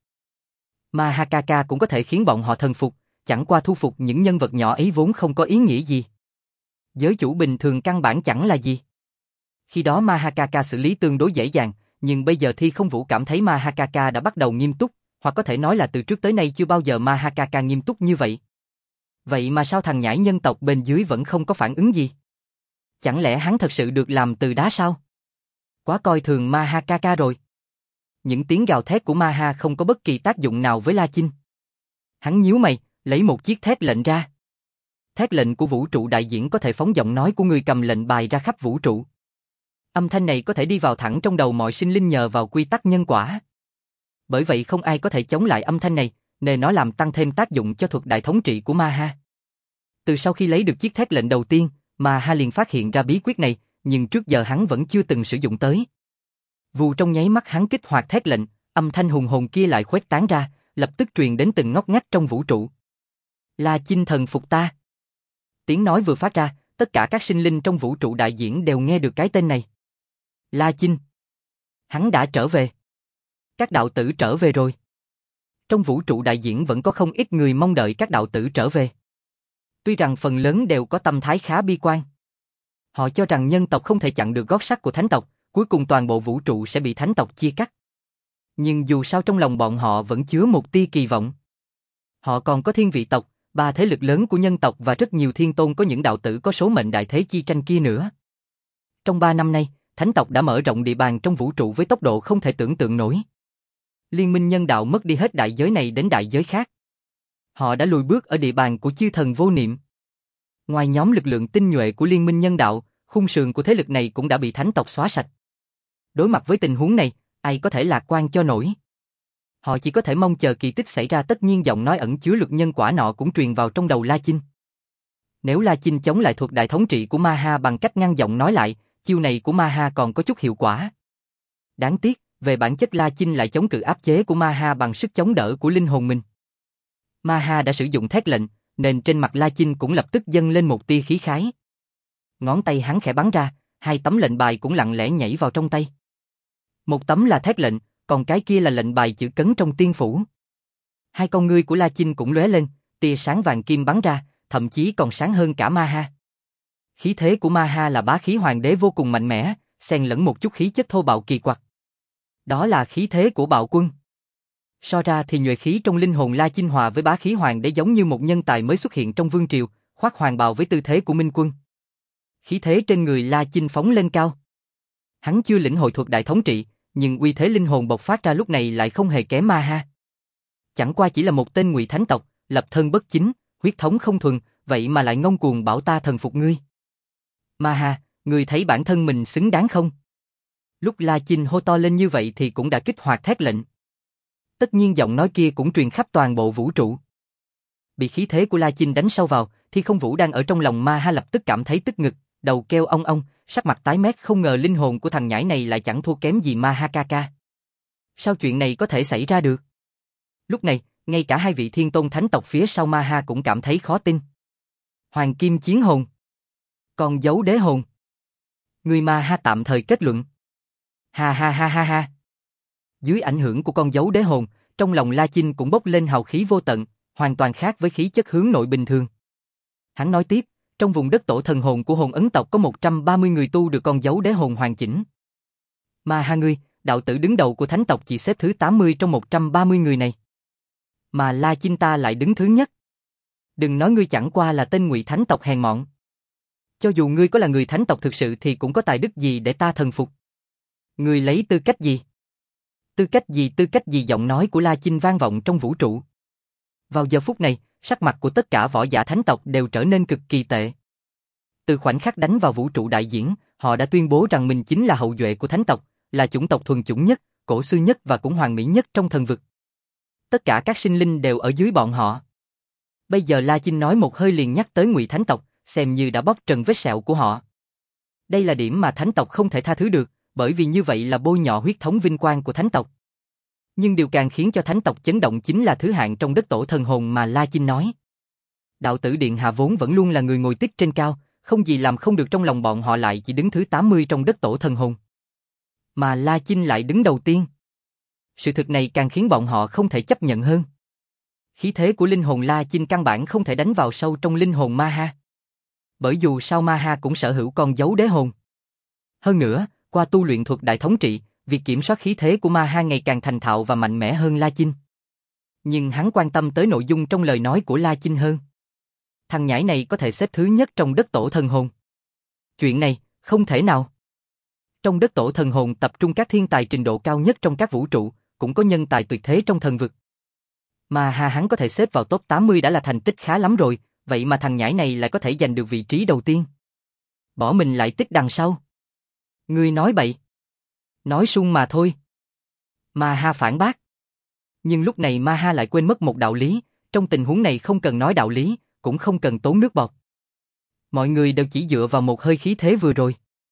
Ma Ha ca ca cũng có thể khiến bọn họ thần phục, chẳng qua thu phục những nhân vật nhỏ ấy vốn không có ý nghĩa gì. Giới chủ bình thường căn bản chẳng là gì. Khi đó Ma Ha ca ca xử lý tương đối dễ dàng, nhưng bây giờ Thi Không Vũ cảm thấy Ma Ha ca ca đã bắt đầu nghiêm túc, hoặc có thể nói là từ trước tới nay chưa bao giờ Ma Ha ca ca nghiêm túc như vậy. Vậy mà sao thằng nhãi nhân tộc bên dưới vẫn không có phản ứng gì? Chẳng lẽ hắn thật sự được làm từ đá sao? Quá coi thường Ma Ha ca ca rồi. Những tiếng gào thét của Ma Ha không có bất kỳ tác dụng nào với La Chinh. Hắn nhíu mày, lấy một chiếc thét lệnh ra. Thét lệnh của vũ trụ đại diễn có thể phóng giọng nói của người cầm lệnh bài ra khắp vũ trụ. Âm thanh này có thể đi vào thẳng trong đầu mọi sinh linh nhờ vào quy tắc nhân quả. Bởi vậy không ai có thể chống lại âm thanh này, nên nó làm tăng thêm tác dụng cho thuật đại thống trị của Ma Ha. Từ sau khi lấy được chiếc thét lệnh đầu tiên, Ma Ha liền phát hiện ra bí quyết này, nhưng trước giờ hắn vẫn chưa từng sử dụng tới. Vù trong nháy mắt hắn kích hoạt thét lệnh, âm thanh hùng hồn kia lại khuếch tán ra, lập tức truyền đến từng ngóc ngách trong vũ trụ. La Chinh thần phục ta. Tiếng nói vừa phát ra, tất cả các sinh linh trong vũ trụ đại diễn đều nghe được cái tên này. La Chinh. Hắn đã trở về. Các đạo tử trở về rồi. Trong vũ trụ đại diễn vẫn có không ít người mong đợi các đạo tử trở về. Tuy rằng phần lớn đều có tâm thái khá bi quan. Họ cho rằng nhân tộc không thể chặn được gót sắt của thánh tộc, cuối cùng toàn bộ vũ trụ sẽ bị thánh tộc chia cắt. Nhưng dù sao trong lòng bọn họ vẫn chứa một tia kỳ vọng. Họ còn có thiên vị tộc, ba thế lực lớn của nhân tộc và rất nhiều thiên tôn có những đạo tử có số mệnh đại thế chi tranh kia nữa. Trong ba năm nay, thánh tộc đã mở rộng địa bàn trong vũ trụ với tốc độ không thể tưởng tượng nổi. Liên minh nhân đạo mất đi hết đại giới này đến đại giới khác. Họ đã lùi bước ở địa bàn của chư thần vô niệm. Ngoài nhóm lực lượng tinh nhuệ của liên minh nhân đạo, khung sườn của thế lực này cũng đã bị thánh tộc xóa sạch. Đối mặt với tình huống này, ai có thể lạc quan cho nổi? Họ chỉ có thể mong chờ kỳ tích xảy ra, tất nhiên giọng nói ẩn chứa luật nhân quả nọ cũng truyền vào trong đầu La Chinh. Nếu La Chinh chống lại thuật đại thống trị của Ma Ha bằng cách ngăn giọng nói lại, chiêu này của Ma Ha còn có chút hiệu quả. Đáng tiếc, về bản chất La Chinh lại chống cự áp chế của Ma Ha bằng sức chống đỡ của linh hồn mình. Ma Ha đã sử dụng thét lệnh, nên trên mặt La Chinh cũng lập tức dâng lên một tia khí khái. Ngón tay hắn khẽ bắn ra, hai tấm lệnh bài cũng lặng lẽ nhảy vào trong tay. Một tấm là thét lệnh, còn cái kia là lệnh bài chữ cấn trong tiên phủ. Hai con ngươi của La Chinh cũng lóe lên, tia sáng vàng kim bắn ra, thậm chí còn sáng hơn cả Ma Ha. Khí thế của Ma Ha là bá khí hoàng đế vô cùng mạnh mẽ, xen lẫn một chút khí chất thô bạo kỳ quặc. Đó là khí thế của bạo quân. So ra thì nhuệ khí trong linh hồn La Chinh hòa với bá khí hoàng đế giống như một nhân tài mới xuất hiện trong vương triều, khoác hoàng bào với tư thế của minh quân. Khí thế trên người La Chinh phóng lên cao. Hắn chưa lĩnh hội thuật đại thống trị, nhưng uy thế linh hồn bộc phát ra lúc này lại không hề kém Ma Ha. Chẳng qua chỉ là một tên ngụy thánh tộc, lập thân bất chính, huyết thống không thuần, vậy mà lại ngông cuồng bảo ta thần phục ngươi. Ma Ha, ngươi thấy bản thân mình xứng đáng không? Lúc La Chinh hô to lên như vậy thì cũng đã kích hoạt thét lệnh. Tất nhiên giọng nói kia cũng truyền khắp toàn bộ vũ trụ. Bị khí thế của La Chinh đánh sâu vào, Thi Không Vũ đang ở trong lòng Ma Ha lập tức cảm thấy tức ngực, đầu kêu ong ong, sắc mặt tái mét, không ngờ linh hồn của thằng nhãi này lại chẳng thua kém gì Ma Ha ca ca. Sao chuyện này có thể xảy ra được? Lúc này, ngay cả hai vị thiên tôn thánh tộc phía sau Ma Ha cũng cảm thấy khó tin. Hoàng kim chiến hồn. Con dấu đế hồn. Người Ma Ha tạm thời kết luận. Ha ha ha ha ha. Dưới ảnh hưởng của con dấu đế hồn, trong lòng La Chinh cũng bốc lên hào khí vô tận, hoàn toàn khác với khí chất hướng nội bình thường. Hắn nói tiếp, trong vùng đất tổ thần hồn của hồn ấn tộc có một trăm ba mươi người tu được con dấu đế hồn hoàn chỉnh. Ma Ha ngươi, đạo tử đứng đầu của thánh tộc chỉ xếp thứ tám mươi trong một trăm ba mươi người này. Mà La Chinh ta lại đứng thứ nhất. Đừng nói ngươi chẳng qua là tên ngụy thánh tộc hèn mọn. Cho dù ngươi có là người thánh tộc thực sự thì cũng có tài đức gì để ta thần phục. Ngươi lấy tư cách gì? Tư cách gì tư cách gì giọng nói của La Chinh vang vọng trong vũ trụ. Vào giờ phút này, sắc mặt của tất cả võ giả thánh tộc đều trở nên cực kỳ tệ. Từ khoảnh khắc đánh vào vũ trụ đại diễn, họ đã tuyên bố rằng mình chính là hậu duệ của thánh tộc, là chủng tộc thuần chủng nhất, cổ xưa nhất và cũng hoàn mỹ nhất trong thần vực. Tất cả các sinh linh đều ở dưới bọn họ. Bây giờ La Chinh nói một hơi liền nhắc tới ngụy thánh tộc, xem như đã bóp trần vết sẹo của họ. Đây là điểm mà thánh tộc không thể tha thứ được, bởi vì như vậy là bôi nhọ huyết thống vinh quang của thánh tộc. Nhưng điều càng khiến cho thánh tộc chấn động chính là thứ hạng trong đất tổ thần hồn mà La Chinh nói. Đạo tử điện hạ vốn vẫn luôn là người ngồi tích trên cao, không gì làm không được, trong lòng bọn họ lại chỉ đứng thứ tám mươi trong đất tổ thần hồn. Mà La Chinh lại đứng đầu tiên. Sự thực này càng khiến bọn họ không thể chấp nhận hơn. Khí thế của linh hồn La Chinh căn bản không thể đánh vào sâu trong linh hồn Ma Ha. Bởi dù sao Ma Ha cũng sở hữu con dấu đế hồn. Hơn nữa, qua tu luyện thuật đại thống trị, việc kiểm soát khí thế của Ma Ha ngày càng thành thạo và mạnh mẽ hơn La Chinh. Nhưng hắn quan tâm tới nội dung trong lời nói của La Chinh hơn. Thằng nhãi này có thể xếp thứ nhất trong đất tổ thần hồn. Chuyện này, không thể nào. Trong đất tổ thần hồn tập trung các thiên tài trình độ cao nhất trong các vũ trụ, cũng có nhân tài tuyệt thế trong thần vực. Ma Ha hắn có thể xếp vào top tám mươi đã là thành tích khá lắm rồi, vậy mà thằng nhãi này lại có thể giành được vị trí đầu tiên. Bỏ mình lại tích đằng sau. Ngươi nói bậy. Nói sung mà thôi. Ma Ha phản bác. Nhưng lúc này Ma Ha lại quên mất một đạo lý, trong tình huống này không cần nói đạo lý, cũng không cần tốn nước bọt. Mọi người đều chỉ dựa vào một hơi khí thế vừa rồi.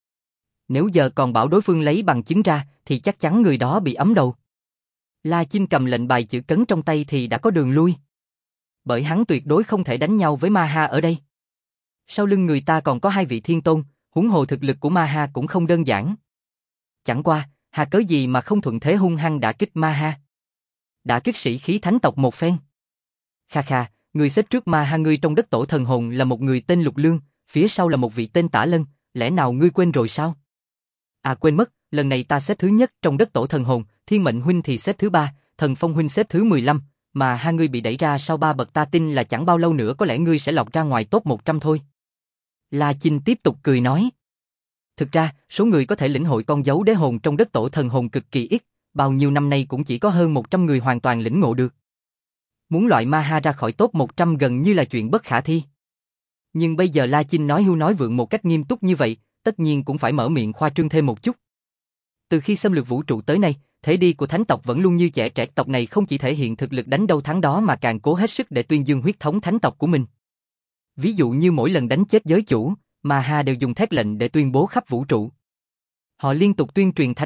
Nếu giờ còn bảo đối phương lấy bằng chứng ra, thì chắc chắn người đó bị ấm đầu. La Chinh cầm lệnh bài chữ cấn trong tay thì đã có đường lui. Bởi hắn tuyệt đối không thể đánh nhau với Ma Ha ở đây. Sau lưng người ta còn có hai vị thiên tôn, huống hồ thực lực của Ma Ha cũng không đơn giản. Chẳng qua, hà cớ gì mà không thuận thế hung hăng đả kích Ma Ha. Đả kích sĩ khí thánh tộc một phen. Kha kha, người xếp trước Ma Ha ngươi trong đất tổ thần hồn là một người tên Lục Lương, phía sau là một vị tên Tả Lân, lẽ nào ngươi quên rồi sao? À quên mất, lần này ta xếp thứ nhất trong đất tổ thần hồn, Thiên Mệnh huynh thì xếp thứ ba, Thần Phong huynh xếp thứ mười lăm, mà hai ngươi bị đẩy ra sau ba bậc, ta tin là chẳng bao lâu nữa có lẽ ngươi sẽ lọt ra ngoài top một trăm thôi. La Chinh tiếp tục cười nói. Thực ra, số người có thể lĩnh hội con dấu đế hồn trong đất tổ thần hồn cực kỳ ít, bao nhiêu năm nay cũng chỉ có hơn một trăm người hoàn toàn lĩnh ngộ được. Muốn loại Ma Ha ra khỏi top một trăm gần như là chuyện bất khả thi. Nhưng bây giờ La Chinh nói hưu nói vượng một cách nghiêm túc như vậy, tất nhiên cũng phải mở miệng khoa trương thêm một chút. Từ khi xâm lược vũ trụ tới nay, thế đi của thánh tộc vẫn luôn như trẻ trẻ, tộc này không chỉ thể hiện thực lực đánh đâu thắng đó mà càng cố hết sức để tuyên dương huyết thống thánh tộc của mình. Ví dụ như mỗi lần đánh chết giới chủ, Ma Ha đều dùng thét lệnh để tuyên bố khắp vũ trụ. Họ liên tục tuyên truyền thánh tộc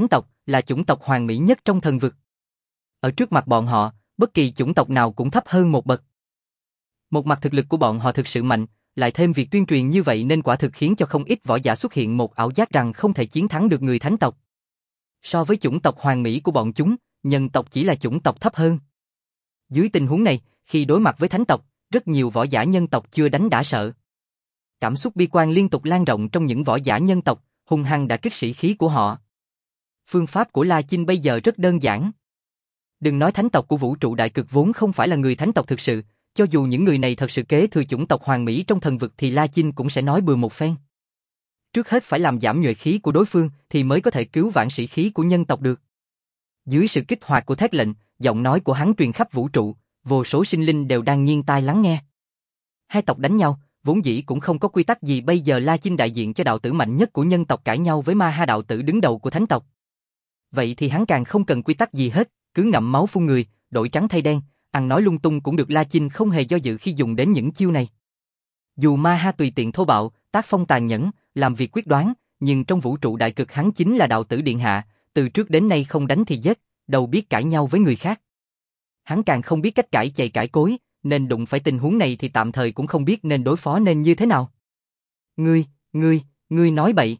là chủng tộc hoàn mỹ nhất trong thần vực. Ở trước mặt bọn họ, bất kỳ chủng tộc nào cũng thấp hơn một bậc. Một mặt thực lực của bọn họ thực sự mạnh, lại thêm việc tuyên truyền như vậy nên quả thực khiến cho không ít võ giả xuất hiện một ảo giác rằng không thể chiến thắng được người thánh tộc. So với chủng tộc hoàn mỹ của bọn chúng, nhân tộc chỉ là chủng tộc thấp hơn. Dưới tình huống này, khi đối mặt với thánh tộc, rất nhiều võ giả nhân tộc chưa đánh đã sợ. Cảm xúc bi quan liên tục lan rộng trong những võ giả nhân tộc, hung hăng đã kích sĩ khí của họ. Phương pháp của La Chinh bây giờ rất đơn giản. Đừng nói thánh tộc của vũ trụ đại cực vốn không phải là người thánh tộc thực sự, cho dù những người này thật sự kế thừa chủng tộc hoàn mỹ trong thần vực thì La Chinh cũng sẽ nói bừa một phen. Trước hết phải làm giảm nhuệ khí của đối phương thì mới có thể cứu vãn sĩ khí của nhân tộc được. Dưới sự kích hoạt của thét lệnh, giọng nói của hắn truyền khắp vũ trụ, vô số sinh linh đều đang nghiêng tai lắng nghe. Hai tộc đánh nhau, vốn dĩ cũng không có quy tắc gì, bây giờ La Chinh đại diện cho đạo tử mạnh nhất của nhân tộc cãi nhau với Ma Ha đạo tử đứng đầu của thánh tộc. Vậy thì hắn càng không cần quy tắc gì hết, cứ ngậm máu phun người, đổi trắng thay đen, ăn nói lung tung cũng được. La Chinh không hề do dự khi dùng đến những chiêu này. Dù Ma Ha tùy tiện thô bạo, tác phong tàn nhẫn, làm việc quyết đoán, nhưng trong vũ trụ đại cực hắn chính là đạo tử điện hạ, từ trước đến nay không đánh thì giết, đâu biết cãi nhau với người khác. Hắn càng không biết cách cãi chày cãi cối, nên đụng phải tình huống này thì tạm thời cũng không biết nên đối phó nên như thế nào. Ngươi, ngươi, ngươi nói bậy.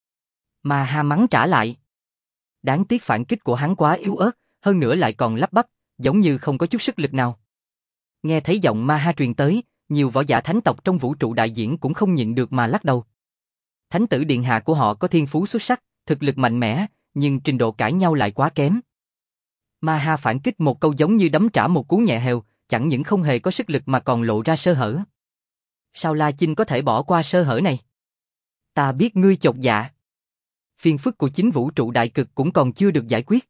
Ma Ha mắng trả lại. Đáng tiếc phản kích của hắn quá yếu ớt, hơn nữa lại còn lắp bắp, giống như không có chút sức lực nào. Nghe thấy giọng Ma Ha truyền tới, nhiều võ giả thánh tộc trong vũ trụ đại diễn cũng không nhịn được mà lắc đầu. Thánh tử điện hạ của họ có thiên phú xuất sắc, thực lực mạnh mẽ, nhưng trình độ cãi nhau lại quá kém. Ma Ha phản kích một câu giống như đấm trả một cú nhẹ hều, chẳng những không hề có sức lực mà còn lộ ra sơ hở. Sao La Chinh có thể bỏ qua sơ hở này? Ta biết ngươi chột dạ. Phiền phức của chính vũ trụ đại cực cũng còn chưa được giải quyết.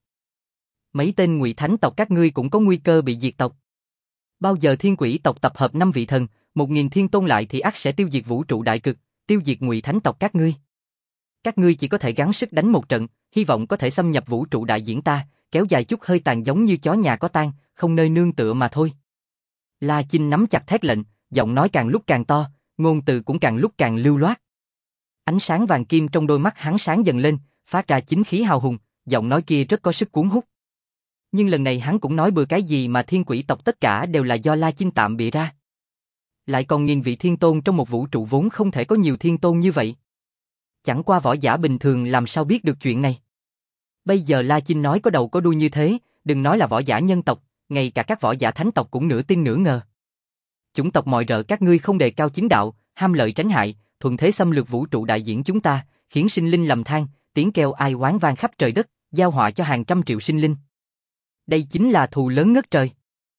Mấy tên ngụy thánh tộc các ngươi cũng có nguy cơ bị diệt tộc. Bao giờ thiên quỷ tộc tập hợp năm vị thần, một nghìn thiên tôn lại thì ắt sẽ tiêu diệt vũ trụ đại cực, tiêu diệt ngụy thánh tộc các ngươi. Các ngươi chỉ có thể gắng sức đánh một trận, hy vọng có thể xâm nhập vũ trụ đại diễn ta, kéo dài chút hơi tàn giống như chó nhà có tang, không nơi nương tựa mà thôi. La Chinh nắm chặt thét lệnh, giọng nói càng lúc càng to, ngôn từ cũng càng lúc càng lưu loát. Ánh sáng vàng kim trong đôi mắt hắn sáng dần lên, phát ra chính khí hào hùng, giọng nói kia rất có sức cuốn hút. Nhưng lần này hắn cũng nói bừa cái gì mà thiên quỷ tộc tất cả đều là do La Chinh tạm bịa ra. Lại còn nghìn vị thiên tôn trong một vũ trụ vốn không thể có nhiều thiên tôn như vậy. Chẳng qua võ giả bình thường làm sao biết được chuyện này. Bây giờ La Chinh nói có đầu có đuôi như thế, đừng nói là võ giả nhân tộc, ngay cả các võ giả thánh tộc cũng nửa tin nửa ngờ. Chủng tộc mọi rợ các ngươi không đề cao chính đạo, ham lợi tránh hại, thuận thế xâm lược vũ trụ đại diễn chúng ta, khiến sinh linh lầm than, tiếng kêu ai oán vang khắp trời đất, giao họa cho hàng trăm triệu sinh linh. Đây chính là thù lớn ngất trời.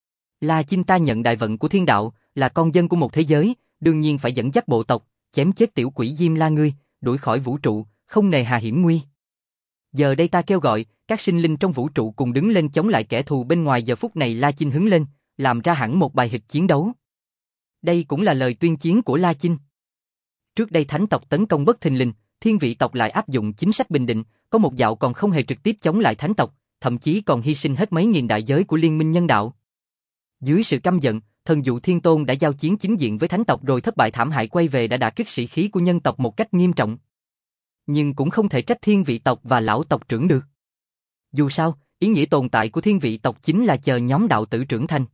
La Chinh ta nhận đại vận của thiên đạo, là con dân của một thế giới, đương nhiên phải dẫn dắt bộ tộc, chém chết tiểu quỷ Diêm La ngươi, đuổi khỏi vũ trụ, không nề hà hiểm nguy. Giờ đây ta kêu gọi, các sinh linh trong vũ trụ cùng đứng lên chống lại kẻ thù bên ngoài. Giờ phút này La Chinh hứng lên, làm ra hẳn một bài hịch chiến đấu. Đây cũng là lời tuyên chiến của La Chinh. Trước đây thánh tộc tấn công bất thình lình, thiên vị tộc lại áp dụng chính sách bình định, có một dạo còn không hề trực tiếp chống lại thánh tộc, thậm chí còn hy sinh hết mấy nghìn đại giới của liên minh nhân đạo. Dưới sự căm giận, thần dụ thiên tôn đã giao chiến chính diện với thánh tộc rồi thất bại thảm hại, quay về đã đả kích sĩ khí của nhân tộc một cách nghiêm trọng. Nhưng cũng không thể trách thiên vị tộc và lão tộc trưởng được. Dù sao, ý nghĩa tồn tại của thiên vị tộc chính là chờ nhóm đạo tử trưởng thành.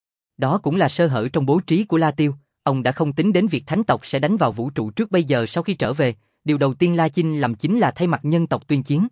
Đó cũng là sơ hở trong bố trí của La Tiêu, ông đã không tính đến việc thánh tộc sẽ đánh vào vũ trụ trước. Bây giờ sau khi trở về, điều đầu tiên La Chinh làm chính là thay mặt nhân tộc tuyên chiến.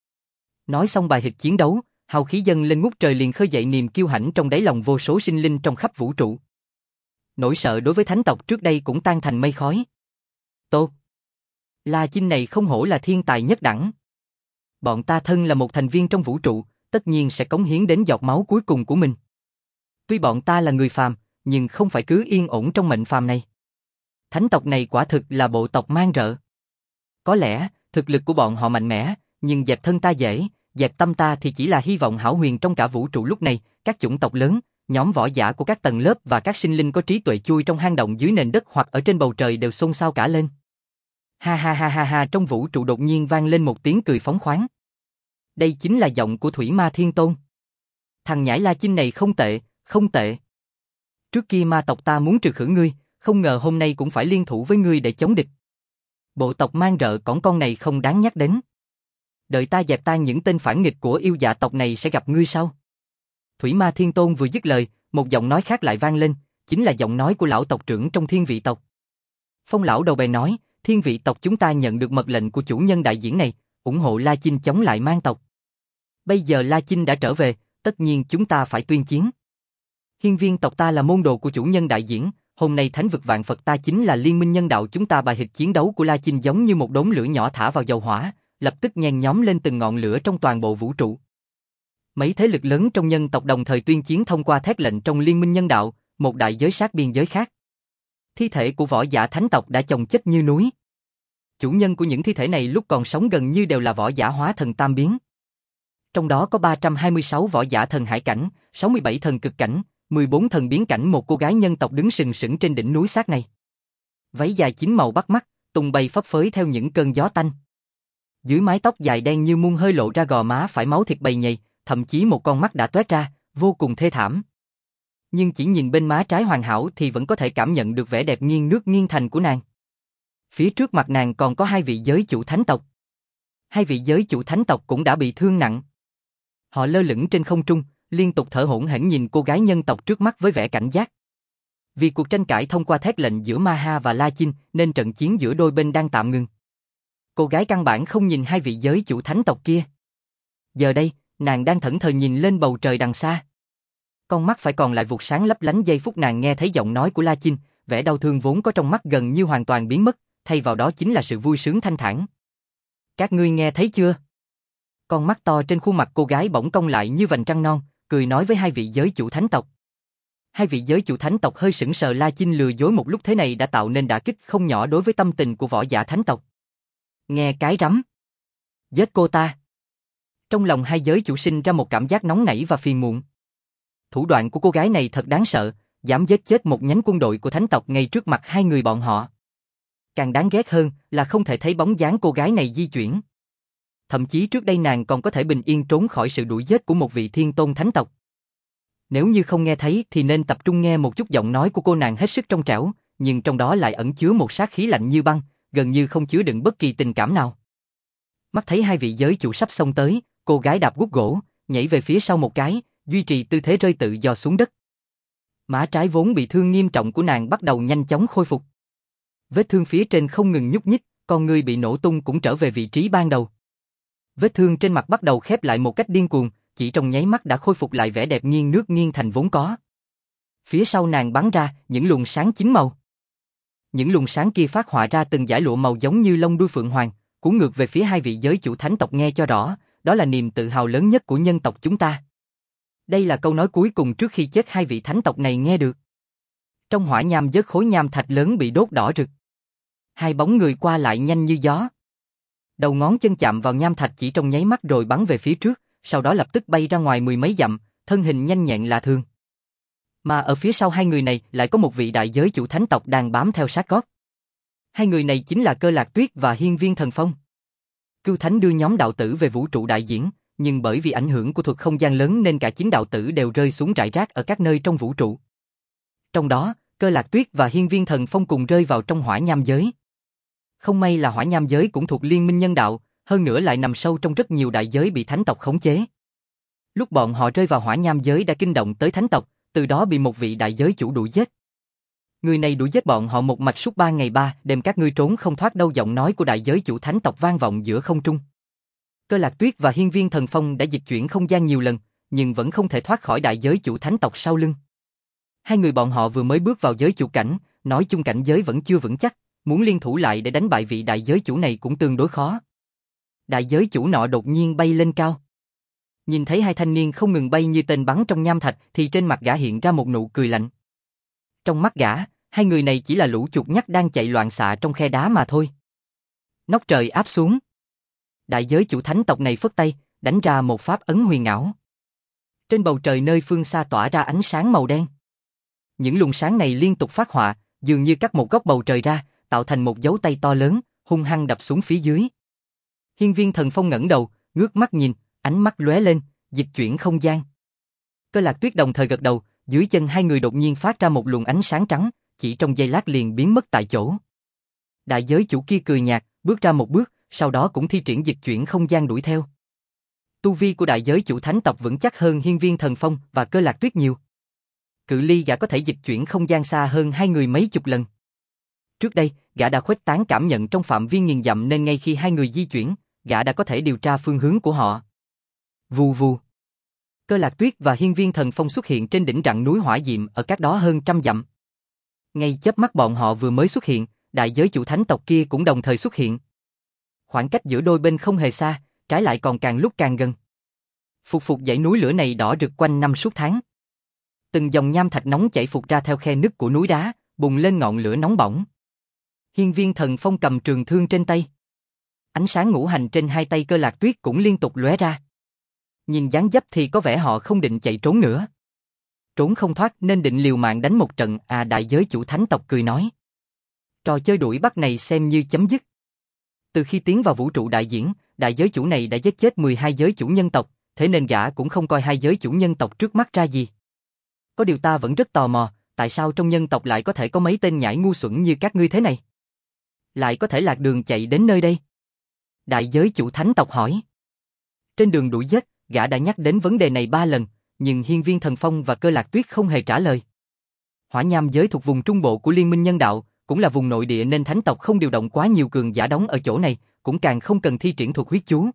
Nói xong bài hịch chiến đấu, hào khí dâng lên ngút trời, liền khơi dậy niềm kiêu hãnh trong đáy lòng vô số sinh linh trong khắp vũ trụ. Nỗi sợ đối với thánh tộc trước đây cũng tan thành mây khói. Tốt! La Chinh này không hổ là thiên tài nhất đẳng. Bọn ta thân là một thành viên trong vũ trụ, tất nhiên sẽ cống hiến đến giọt máu cuối cùng của mình. Tuy bọn ta là người phàm, nhưng không phải cứ yên ổn trong mệnh phàm này. Thánh tộc này quả thực là bộ tộc mang rợ. Có lẽ, thực lực của bọn họ mạnh mẽ, nhưng dẹp thân ta dễ, dẹp tâm ta thì chỉ là hy vọng hão huyền trong cả vũ trụ. Lúc này, các chủng tộc lớn, nhóm võ giả của các tầng lớp và các sinh linh có trí tuệ chui trong hang động dưới nền đất hoặc ở trên bầu trời đều xôn xao cả lên. Ha ha ha ha ha, trong vũ trụ đột nhiên vang lên một tiếng cười phóng khoáng. Đây chính là giọng của Thủy Ma Thiên Tôn. Thằng nhãi La Chinh này không tệ, không tệ. Trước kia ma tộc ta muốn trừ khử ngươi, không ngờ hôm nay cũng phải liên thủ với ngươi để chống địch. Bộ tộc mang rợ cỏn con này không đáng nhắc đến. Đợi ta dẹp tan những tên phản nghịch của yêu dạ tộc này sẽ gặp ngươi sau. Thủy Ma Thiên Tôn vừa dứt lời, một giọng nói khác lại vang lên, chính là giọng nói của lão tộc trưởng trong Thiên Vị tộc. Phong lão đầu bè nói, Thiên Vị tộc chúng ta nhận được mật lệnh của chủ nhân đại diễn này, ủng hộ La Chinh chống lại Man tộc. Bây giờ La Chinh đã trở về, tất nhiên chúng ta phải tuyên chiến. Hiên viên tộc ta là môn đồ của chủ nhân đại diễn, hôm nay thánh vực vạn Phật ta chính là liên minh nhân đạo chúng ta. Bài hịch chiến đấu của La Chinh giống như một đốm lửa nhỏ thả vào dầu hỏa, lập tức nhen nhóm lên từng ngọn lửa trong toàn bộ vũ trụ. Mấy thế lực lớn trong nhân tộc đồng thời tuyên chiến thông qua thét lệnh trong liên minh nhân đạo, một đại giới sát biên giới khác. Thi thể của võ giả thánh tộc đã chồng chất như núi. Chủ nhân của những thi thể này lúc còn sống gần như đều là võ giả hóa thần tam biến. Trong đó có ba trăm hai mươi sáu võ giả thần hải cảnh, sáu mươi bảy thần cực cảnh, mười bốn thần biến cảnh. Một cô gái nhân tộc đứng sừng sững trên đỉnh núi xác này. Váy dài chín màu bắt mắt, tung bay phấp phới theo những cơn gió tanh. Dưới mái tóc dài đen như muôn hơi lộ ra gò má phải máu thịt bầy nhầy, thậm chí một con mắt đã toét ra, vô cùng thê thảm. Nhưng chỉ nhìn bên má trái hoàn hảo thì vẫn có thể cảm nhận được vẻ đẹp nghiêng nước nghiêng thành của nàng. Phía trước mặt nàng còn có hai vị giới chủ thánh tộc. Hai vị giới chủ thánh tộc cũng đã bị thương nặng. Họ lơ lửng trên không trung, liên tục thở hổn hển nhìn cô gái nhân tộc trước mắt với vẻ cảnh giác. Vì cuộc tranh cãi thông qua thét lệnh giữa Ma Ha và La Chinh nên trận chiến giữa đôi bên đang tạm ngừng. Cô gái căn bản không nhìn hai vị giới chủ thánh tộc kia. Giờ đây, nàng đang thẫn thờ nhìn lên bầu trời đằng xa. Con mắt phải còn lại vụt sáng lấp lánh. Giây phút nàng nghe thấy giọng nói của La Chinh, vẻ đau thương vốn có trong mắt gần như hoàn toàn biến mất, thay vào đó chính là sự vui sướng thanh thản. Các ngươi nghe thấy chưa? Con mắt to trên khuôn mặt cô gái bỗng cong lại như vành trăng non, cười nói với hai vị giới chủ thánh tộc. Hai vị giới chủ thánh tộc hơi sững sờ. La Chinh lừa dối một lúc thế này đã tạo nên đả kích không nhỏ đối với tâm tình của võ giả thánh tộc. Nghe cái rắm. Giết cô ta. Trong lòng hai giới chủ sinh ra một cảm giác nóng nảy và phiền muộn. Thủ đoạn của cô gái này thật đáng sợ, dám giết chết một nhánh quân đội của thánh tộc ngay trước mặt hai người bọn họ. Càng đáng ghét hơn là không thể thấy bóng dáng cô gái này di chuyển. Thậm chí trước đây nàng còn có thể bình yên trốn khỏi sự đuổi giết của một vị thiên tôn thánh tộc. Nếu như không nghe thấy thì nên tập trung nghe một chút. Giọng nói của cô nàng hết sức trong trẻo, nhưng trong đó lại ẩn chứa một sát khí lạnh như băng, gần như không chứa đựng bất kỳ tình cảm nào. Mắt thấy hai vị giới chủ sắp xông tới, cô gái đạp guốc gỗ, nhảy về phía sau một cái, duy trì tư thế rơi tự do xuống đất. Má trái vốn bị thương nghiêm trọng của nàng bắt đầu nhanh chóng khôi phục. Vết thương phía trên không ngừng nhúc nhích, con ngươi bị nổ tung cũng trở về vị trí ban đầu. Vết thương trên mặt bắt đầu khép lại một cách điên cuồng, chỉ trong nháy mắt đã khôi phục lại vẻ đẹp nghiêng nước nghiêng thành vốn có. Phía sau nàng bắn ra những luồng sáng chín màu. Những luồng sáng kia phát họa ra từng dải lụa màu giống như lông đuôi phượng hoàng, cuốn ngược về phía hai vị giới chủ thánh tộc. Nghe cho rõ, đó là niềm tự hào lớn nhất của nhân tộc chúng ta. Đây là câu nói cuối cùng trước khi chết hai vị thánh tộc này nghe được. Trong hỏa nham vớt khối nham thạch lớn bị đốt đỏ rực. Hai bóng người qua lại nhanh như gió. Đầu ngón chân chạm vào nham thạch chỉ trong nháy mắt rồi bắn về phía trước, sau đó lập tức bay ra ngoài mười mấy dặm, thân hình nhanh nhẹn lạ thường. Mà ở phía sau hai người này lại có một vị đại giới chủ thánh tộc đang bám theo sát gót. Hai người này chính là Cơ Lạc Tuyết và Hiên Viên Thần Phong. Cưu Thánh đưa nhóm đạo tử về vũ trụ đại diễn, nhưng bởi vì ảnh hưởng của thuật không gian lớn nên cả chín đạo tử đều rơi xuống rải rác ở các nơi trong vũ trụ. Trong đó, Cơ Lạc Tuyết và Hiên Viên Thần Phong cùng rơi vào trong hỏa nham giới. Không may là hỏa nham giới cũng thuộc liên minh nhân đạo, hơn nữa lại nằm sâu trong rất nhiều đại giới bị thánh tộc khống chế. Lúc bọn họ rơi vào hỏa nham giới đã kinh động tới thánh tộc, từ đó bị một vị đại giới chủ đuổi giết. Người này đuổi giết bọn họ một mạch suốt ba ngày ba đêm, các ngươi trốn không thoát đâu. Giọng nói của đại giới chủ thánh tộc vang vọng giữa không trung. Cơ Lạc Tuyết và Hiên Viên Thần Phong đã dịch chuyển không gian nhiều lần, nhưng vẫn không thể thoát khỏi đại giới chủ thánh tộc sau lưng. Hai người bọn họ vừa mới bước vào giới chủ cảnh, nói chung cảnh giới vẫn chưa vững chắc, muốn liên thủ lại để đánh bại vị đại giới chủ này cũng tương đối khó. Đại giới chủ nọ đột nhiên bay lên cao. Nhìn thấy hai thanh niên không ngừng bay như tên bắn trong nham thạch thì trên mặt gã hiện ra một nụ cười lạnh. Trong mắt gã, hai người này chỉ là lũ chuột nhắt đang chạy loạn xạ trong khe đá mà thôi. Nóc trời áp xuống. Đại giới chủ thánh tộc này phất tay, đánh ra một pháp ấn huyền ảo. Trên bầu trời nơi phương xa tỏa ra ánh sáng màu đen. Những luồng sáng này liên tục phát họa, dường như cắt một góc bầu trời ra, tạo thành một dấu tay to lớn, hung hăng đập xuống phía dưới. Hiên Viên Thần Phong ngẩng đầu, ngước mắt nhìn, ánh mắt lóe lên, dịch chuyển không gian. Cơ Lạc Tuyết đồng thời gật đầu, dưới chân hai người đột nhiên phát ra một luồng ánh sáng trắng, chỉ trong giây lát liền biến mất tại chỗ. Đại giới chủ kia cười nhạt, bước ra một bước, sau đó cũng thi triển dịch chuyển không gian đuổi theo. Tu vi của đại giới chủ thánh tộc vững chắc hơn Hiên Viên Thần Phong và Cơ Lạc Tuyết nhiều. Cự ly gã có thể dịch chuyển không gian xa hơn hai người mấy chục lần. Trước đây, gã đã khuếch tán cảm nhận trong phạm vi nghìn dặm nên ngay khi hai người di chuyển, gã đã có thể điều tra phương hướng của họ. Vù vù. Cơ Lạc Tuyết và Hiên Viên Thần Phong xuất hiện trên đỉnh rặng núi hỏa diệm ở cách đó hơn trăm dặm. Ngay chớp mắt bọn họ vừa mới xuất hiện, đại giới chủ thánh tộc kia cũng đồng thời xuất hiện. Khoảng cách giữa đôi bên không hề xa, trái lại còn càng lúc càng gần. Phục phục dãy núi lửa này đỏ rực quanh năm suốt tháng. Từng dòng nham thạch nóng chảy phụt ra theo khe nứt của núi đá, bùng lên ngọn lửa nóng bỏng. Hiên Viên Thần Phong cầm trường thương trên tay. Ánh sáng ngũ hành trên hai tay Cơ Lạc Tuyết cũng liên tục lóe ra. Nhìn dáng dấp thì có vẻ họ không định chạy trốn nữa. Trốn không thoát nên định liều mạng đánh một trận, à đại giới chủ thánh tộc cười nói. Trò chơi đuổi bắt này xem như chấm dứt. Từ khi tiến vào vũ trụ đại diễn, đại giới chủ này đã giết chết mười hai giới chủ nhân tộc, thế nên gã cũng không coi hai giới chủ nhân tộc trước mắt ra gì. Có điều ta vẫn rất tò mò, tại sao trong nhân tộc lại có thể có mấy tên nhãi ngu xuẩn như các ngươi thế này? Lại có thể lạc đường chạy đến nơi đây? Đại giới chủ thánh tộc hỏi. Trên đường đuổi giết, gã đã nhắc đến vấn đề này ba lần, nhưng Hiên Viên Thần Phong và Cơ Lạc Tuyết không hề trả lời. Hỏa nham giới thuộc vùng trung bộ của Liên minh nhân đạo, cũng là vùng nội địa nên thánh tộc không điều động quá nhiều cường giả đóng ở chỗ này, cũng càng không cần thi triển thuật huyết chú.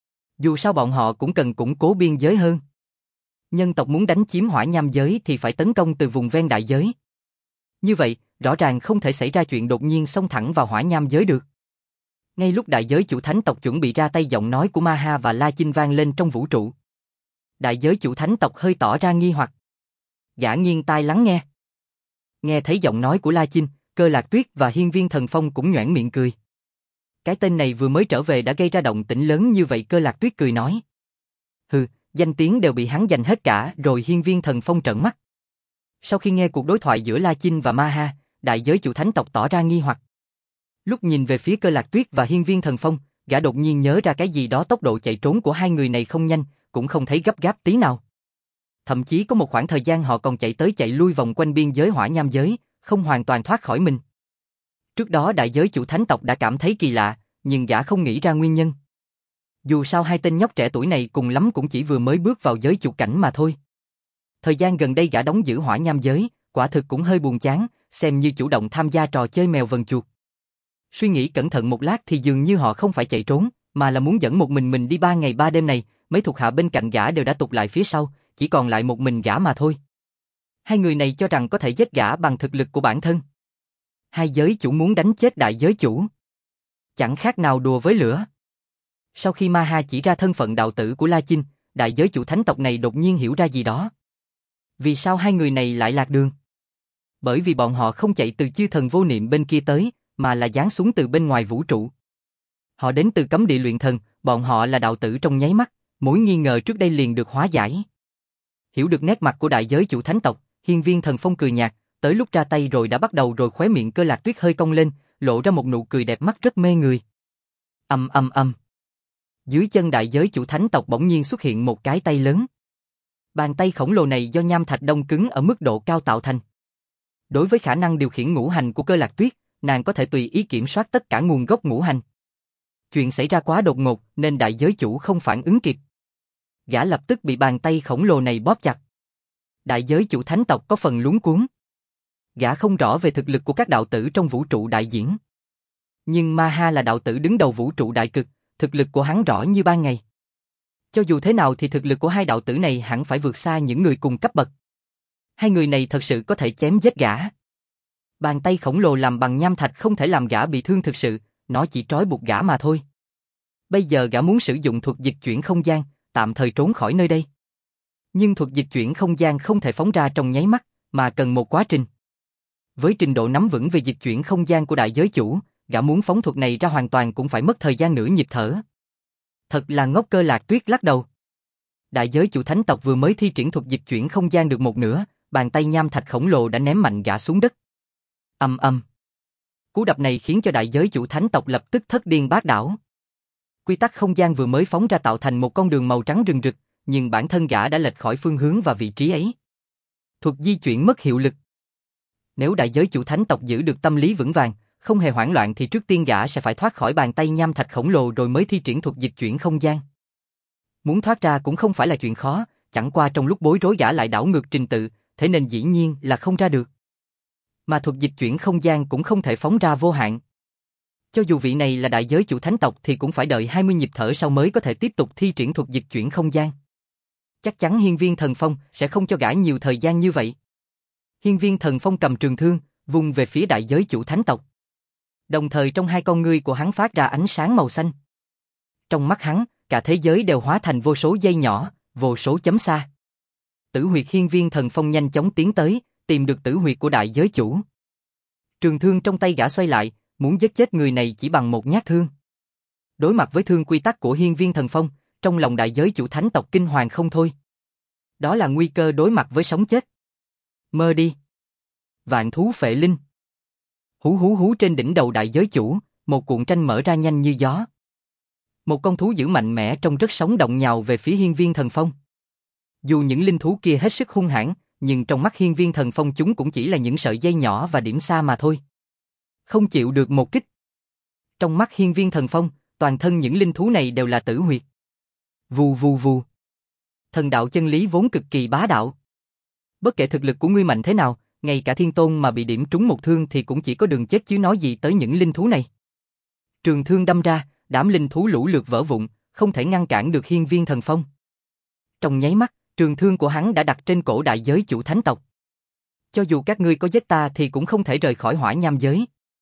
Dù sao bọn họ cũng cần củng cố biên giới hơn. Nhân tộc muốn đánh chiếm hỏa nham giới thì phải tấn công từ vùng ven đại giới. Như vậy, rõ ràng không thể xảy ra chuyện đột nhiên xông thẳng vào hỏa nham giới được. Ngay lúc đại giới chủ thánh tộc chuẩn bị ra tay, giọng nói của Ma Ha và La Chinh vang lên trong vũ trụ. Đại giới chủ thánh tộc hơi tỏ ra nghi hoặc. Gã nghiêng tai lắng nghe. Nghe thấy giọng nói của La Chinh, Cơ Lạc Tuyết và Hiên Viên Thần Phong cũng nhoẻn miệng cười. Cái tên này vừa mới trở về đã gây ra động tĩnh lớn như vậy, Cơ Lạc Tuyết cười nói. Hừ, danh tiếng đều bị hắn giành hết cả rồi. Hiên Viên Thần Phong trợn mắt. Sau khi nghe cuộc đối thoại giữa La Chinh và Ma Ha, đại giới chủ thánh tộc tỏ ra nghi hoặc. Lúc nhìn về phía Cơ Lạc Tuyết và Hiên Viên Thần Phong, gã đột nhiên nhớ ra cái gì đó, tốc độ chạy trốn của hai người này không nhanh, cũng không thấy gấp gáp tí nào. Thậm chí có một khoảng thời gian họ còn chạy tới chạy lui vòng quanh biên giới hỏa nham giới, không hoàn toàn thoát khỏi mình. Trước đó đại giới chủ thánh tộc đã cảm thấy kỳ lạ, nhưng gã không nghĩ ra nguyên nhân. Dù sao hai tên nhóc trẻ tuổi này cùng lắm cũng chỉ vừa mới bước vào giới chủ cảnh mà thôi. Thời gian gần đây gã đóng giữ hỏa nham giới, quả thực cũng hơi buồn chán, xem như chủ động tham gia trò chơi mèo vần chuột. Suy nghĩ cẩn thận một lát thì dường như họ không phải chạy trốn, mà là muốn dẫn một mình mình đi ba ngày ba đêm này. Mấy thuộc hạ bên cạnh gã đều đã tụt lại phía sau, chỉ còn lại một mình gã mà thôi. Hai người này cho rằng có thể giết gã bằng thực lực của bản thân. Hai giới chủ muốn đánh chết đại giới chủ, chẳng khác nào đùa với lửa. Sau khi Ma Ha chỉ ra thân phận đạo tử của La Chinh, đại giới chủ thánh tộc này đột nhiên hiểu ra gì đó. Vì sao hai người này lại lạc đường? Bởi vì bọn họ không chạy từ chư thần vô niệm bên kia tới, mà là giáng xuống từ bên ngoài vũ trụ. Họ đến từ cấm địa luyện thần, bọn họ là đạo tử trong nháy mắt, mối nghi ngờ trước đây liền được hóa giải. Hiểu được nét mặt của đại giới chủ thánh tộc, Hiên Viên Thần Phong cười nhạt, tới lúc ra tay rồi đã bắt đầu rồi. Khóe miệng Cơ Lạc Tuyết hơi cong lên, lộ ra một nụ cười đẹp mắt rất mê người. Ầm ầm ầm. Dưới chân đại giới chủ thánh tộc bỗng nhiên xuất hiện một cái tay lớn. Bàn tay khổng lồ này do nham thạch đông cứng ở mức độ cao tạo thành. Đối với khả năng điều khiển ngũ hành của Cơ Lạc Tuyết, nàng có thể tùy ý kiểm soát tất cả nguồn gốc ngũ hành. Chuyện xảy ra quá đột ngột nên đại giới chủ không phản ứng kịp. Gã lập tức bị bàn tay khổng lồ này bóp chặt. Đại giới chủ thánh tộc có phần luống cuống. Gã không rõ về thực lực của các đạo tử trong vũ trụ đại diễn. Nhưng Ma Ha là đạo tử đứng đầu vũ trụ đại cực, thực lực của hắn rõ như ban ngày. Cho dù thế nào thì thực lực của hai đạo tử này hẳn phải vượt xa những người cùng cấp bậc. Hai người này thật sự có thể chém giết gã. Bàn tay khổng lồ làm bằng nham thạch không thể làm gã bị thương thực sự, nó chỉ trói buộc gã mà thôi. Bây giờ gã muốn sử dụng thuật dịch chuyển không gian, tạm thời trốn khỏi nơi đây. Nhưng thuật dịch chuyển không gian không thể phóng ra trong nháy mắt, mà cần một quá trình. Với trình độ nắm vững về dịch chuyển không gian của đại giới chủ, gã muốn phóng thuật này ra hoàn toàn cũng phải mất thời gian nửa nhịp thở. Thật là ngốc. Cơ Lạc Tuyết lắc đầu. Đại giới chủ thánh tộc vừa mới thi triển thuật dịch chuyển không gian được một nửa, bàn tay nham thạch khổng lồ đã ném mạnh gã xuống đất. Ầm ầm. Cú đập này khiến cho đại giới chủ thánh tộc lập tức thất điên bát đảo. Quy tắc không gian vừa mới phóng ra tạo thành một con đường màu trắng rừng rực, nhưng bản thân gã đã lệch khỏi phương hướng và vị trí ấy. Thuật di chuyển mất hiệu lực. Nếu đại giới chủ thánh tộc giữ được tâm lý vững vàng, Không hề hoảng loạn thì trước tiên gã sẽ phải thoát khỏi bàn tay nham thạch khổng lồ rồi mới thi triển thuật dịch chuyển không gian. Muốn thoát ra cũng không phải là chuyện khó, chẳng qua trong lúc bối rối gã lại đảo ngược trình tự, thế nên dĩ nhiên là không ra được. Mà thuật dịch chuyển không gian cũng không thể phóng ra vô hạn. Cho dù vị này là đại giới chủ thánh tộc thì cũng phải đợi hai mươi nhịp thở sau mới có thể tiếp tục thi triển thuật dịch chuyển không gian. Chắc chắn Hiên Viên Thần Phong sẽ không cho gã nhiều thời gian như vậy. Hiên Viên Thần Phong cầm trường thương, vung về phía đại giới chủ thánh tộc. Đồng thời trong hai con ngươi của hắn phát ra ánh sáng màu xanh. Trong mắt hắn, cả thế giới đều hóa thành vô số dây nhỏ, vô số chấm xa. Tử huyệt Hiên Viên Thần Phong nhanh chóng tiến tới, tìm được tử huyệt của đại giới chủ. Trường thương trong tay gã xoay lại, muốn giết chết người này chỉ bằng một nhát thương. Đối mặt với thương quy tắc của Hiên Viên Thần Phong, trong lòng đại giới chủ thánh tộc kinh hoàng không thôi. Đó là nguy cơ đối mặt với sống chết. Mơ đi. Vạn thú phệ linh. Hú hú hú trên đỉnh đầu đại giới chủ, một cuộn tranh mở ra nhanh như gió. Một con thú dữ mạnh mẽ trông rất sống động nhào về phía Hiên Viên Thần Phong. Dù những linh thú kia hết sức hung hãn, nhưng trong mắt Hiên Viên Thần Phong chúng cũng chỉ là những sợi dây nhỏ và điểm xa mà thôi. Không chịu được một kích. Trong mắt Hiên Viên Thần Phong, toàn thân những linh thú này đều là tử huyệt. Vù vù vù. Thần đạo chân lý vốn cực kỳ bá đạo. Bất kể thực lực của ngươi mạnh thế nào, ngay cả Thiên Tôn mà bị điểm trúng một thương thì cũng chỉ có đường chết chứ nói gì tới những linh thú này. Trường thương đâm ra, đám linh thú lũ lượt vỡ vụn, không thể ngăn cản được Hiên Viên Thần Phong. Trong nháy mắt, trường thương của hắn đã đặt trên cổ đại giới chủ thánh tộc. Cho dù các ngươi có giết ta thì cũng không thể rời khỏi hỏa nham giới.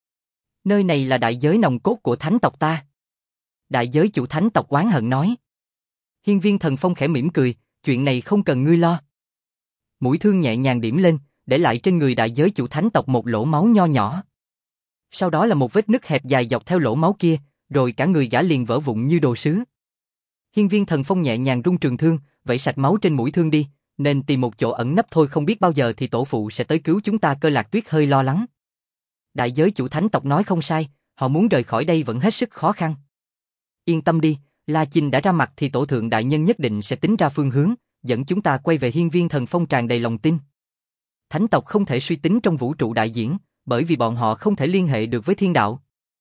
Nơi này là đại giới nòng cốt của thánh tộc ta. Đại giới chủ thánh tộc oán hận nói. Hiên Viên Thần Phong khẽ mỉm cười, chuyện này không cần ngươi lo. Mũi thương nhẹ nhàng điểm lên, để lại trên người đại giới chủ thánh tộc một lỗ máu nho nhỏ. Sau đó là một vết nứt hẹp dài dọc theo lỗ máu kia, rồi cả người gã liền vỡ vụn như đồ sứ. Hiên Viên Thần Phong nhẹ nhàng rung trường thương, vẩy sạch máu trên mũi thương đi, nên tìm một chỗ ẩn nấp thôi, không biết bao giờ thì tổ phụ sẽ tới cứu chúng ta. Cơ Lạc Tuyết hơi lo lắng. Đại giới chủ thánh tộc nói không sai, họ muốn rời khỏi đây vẫn hết sức khó khăn. Yên tâm đi, La Chinh đã ra mặt thì tổ thượng đại nhân nhất định sẽ tính ra phương hướng, dẫn chúng ta quay về. Hiên Viên Thần Phong tràn đầy lòng tin. Thánh tộc không thể suy tính trong vũ trụ đại diễn, bởi vì bọn họ không thể liên hệ được với thiên đạo.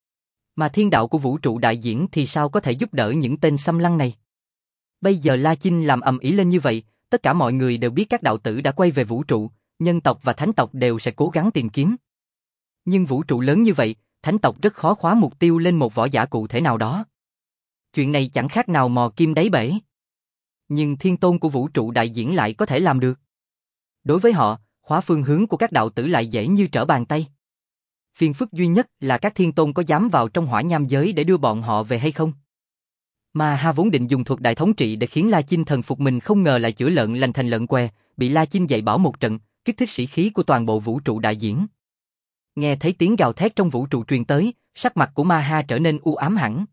Mà thiên đạo của vũ trụ đại diễn thì sao có thể giúp đỡ những tên xâm lăng này? Bây giờ La Chinh làm ầm ĩ lên như vậy, tất cả mọi người đều biết các đạo tử đã quay về vũ trụ, nhân tộc và thánh tộc đều sẽ cố gắng tìm kiếm. Nhưng vũ trụ lớn như vậy, thánh tộc rất khó khóa mục tiêu lên một võ giả cụ thể nào đó. Chuyện này chẳng khác nào mò kim đáy bể. Nhưng thiên tôn của vũ trụ đại diễn lại có thể làm được. Đối với họ, khóa phương hướng của các đạo tử lại dễ như trở bàn tay. Phiền phức duy nhất là các thiên tôn có dám vào trong hỏa nham giới để đưa bọn họ về hay không. Mà Ha vốn định dùng thuật đại thống trị để khiến La Chinh thần phục mình, không ngờ lại chữa lợn lành thành lợn què, bị La Chinh dạy bảo một trận, kích thích sĩ khí của toàn bộ vũ trụ đại diễn. Nghe thấy tiếng gào thét trong vũ trụ truyền tới, sắc mặt của Ma Ha trở nên u ám hẳn.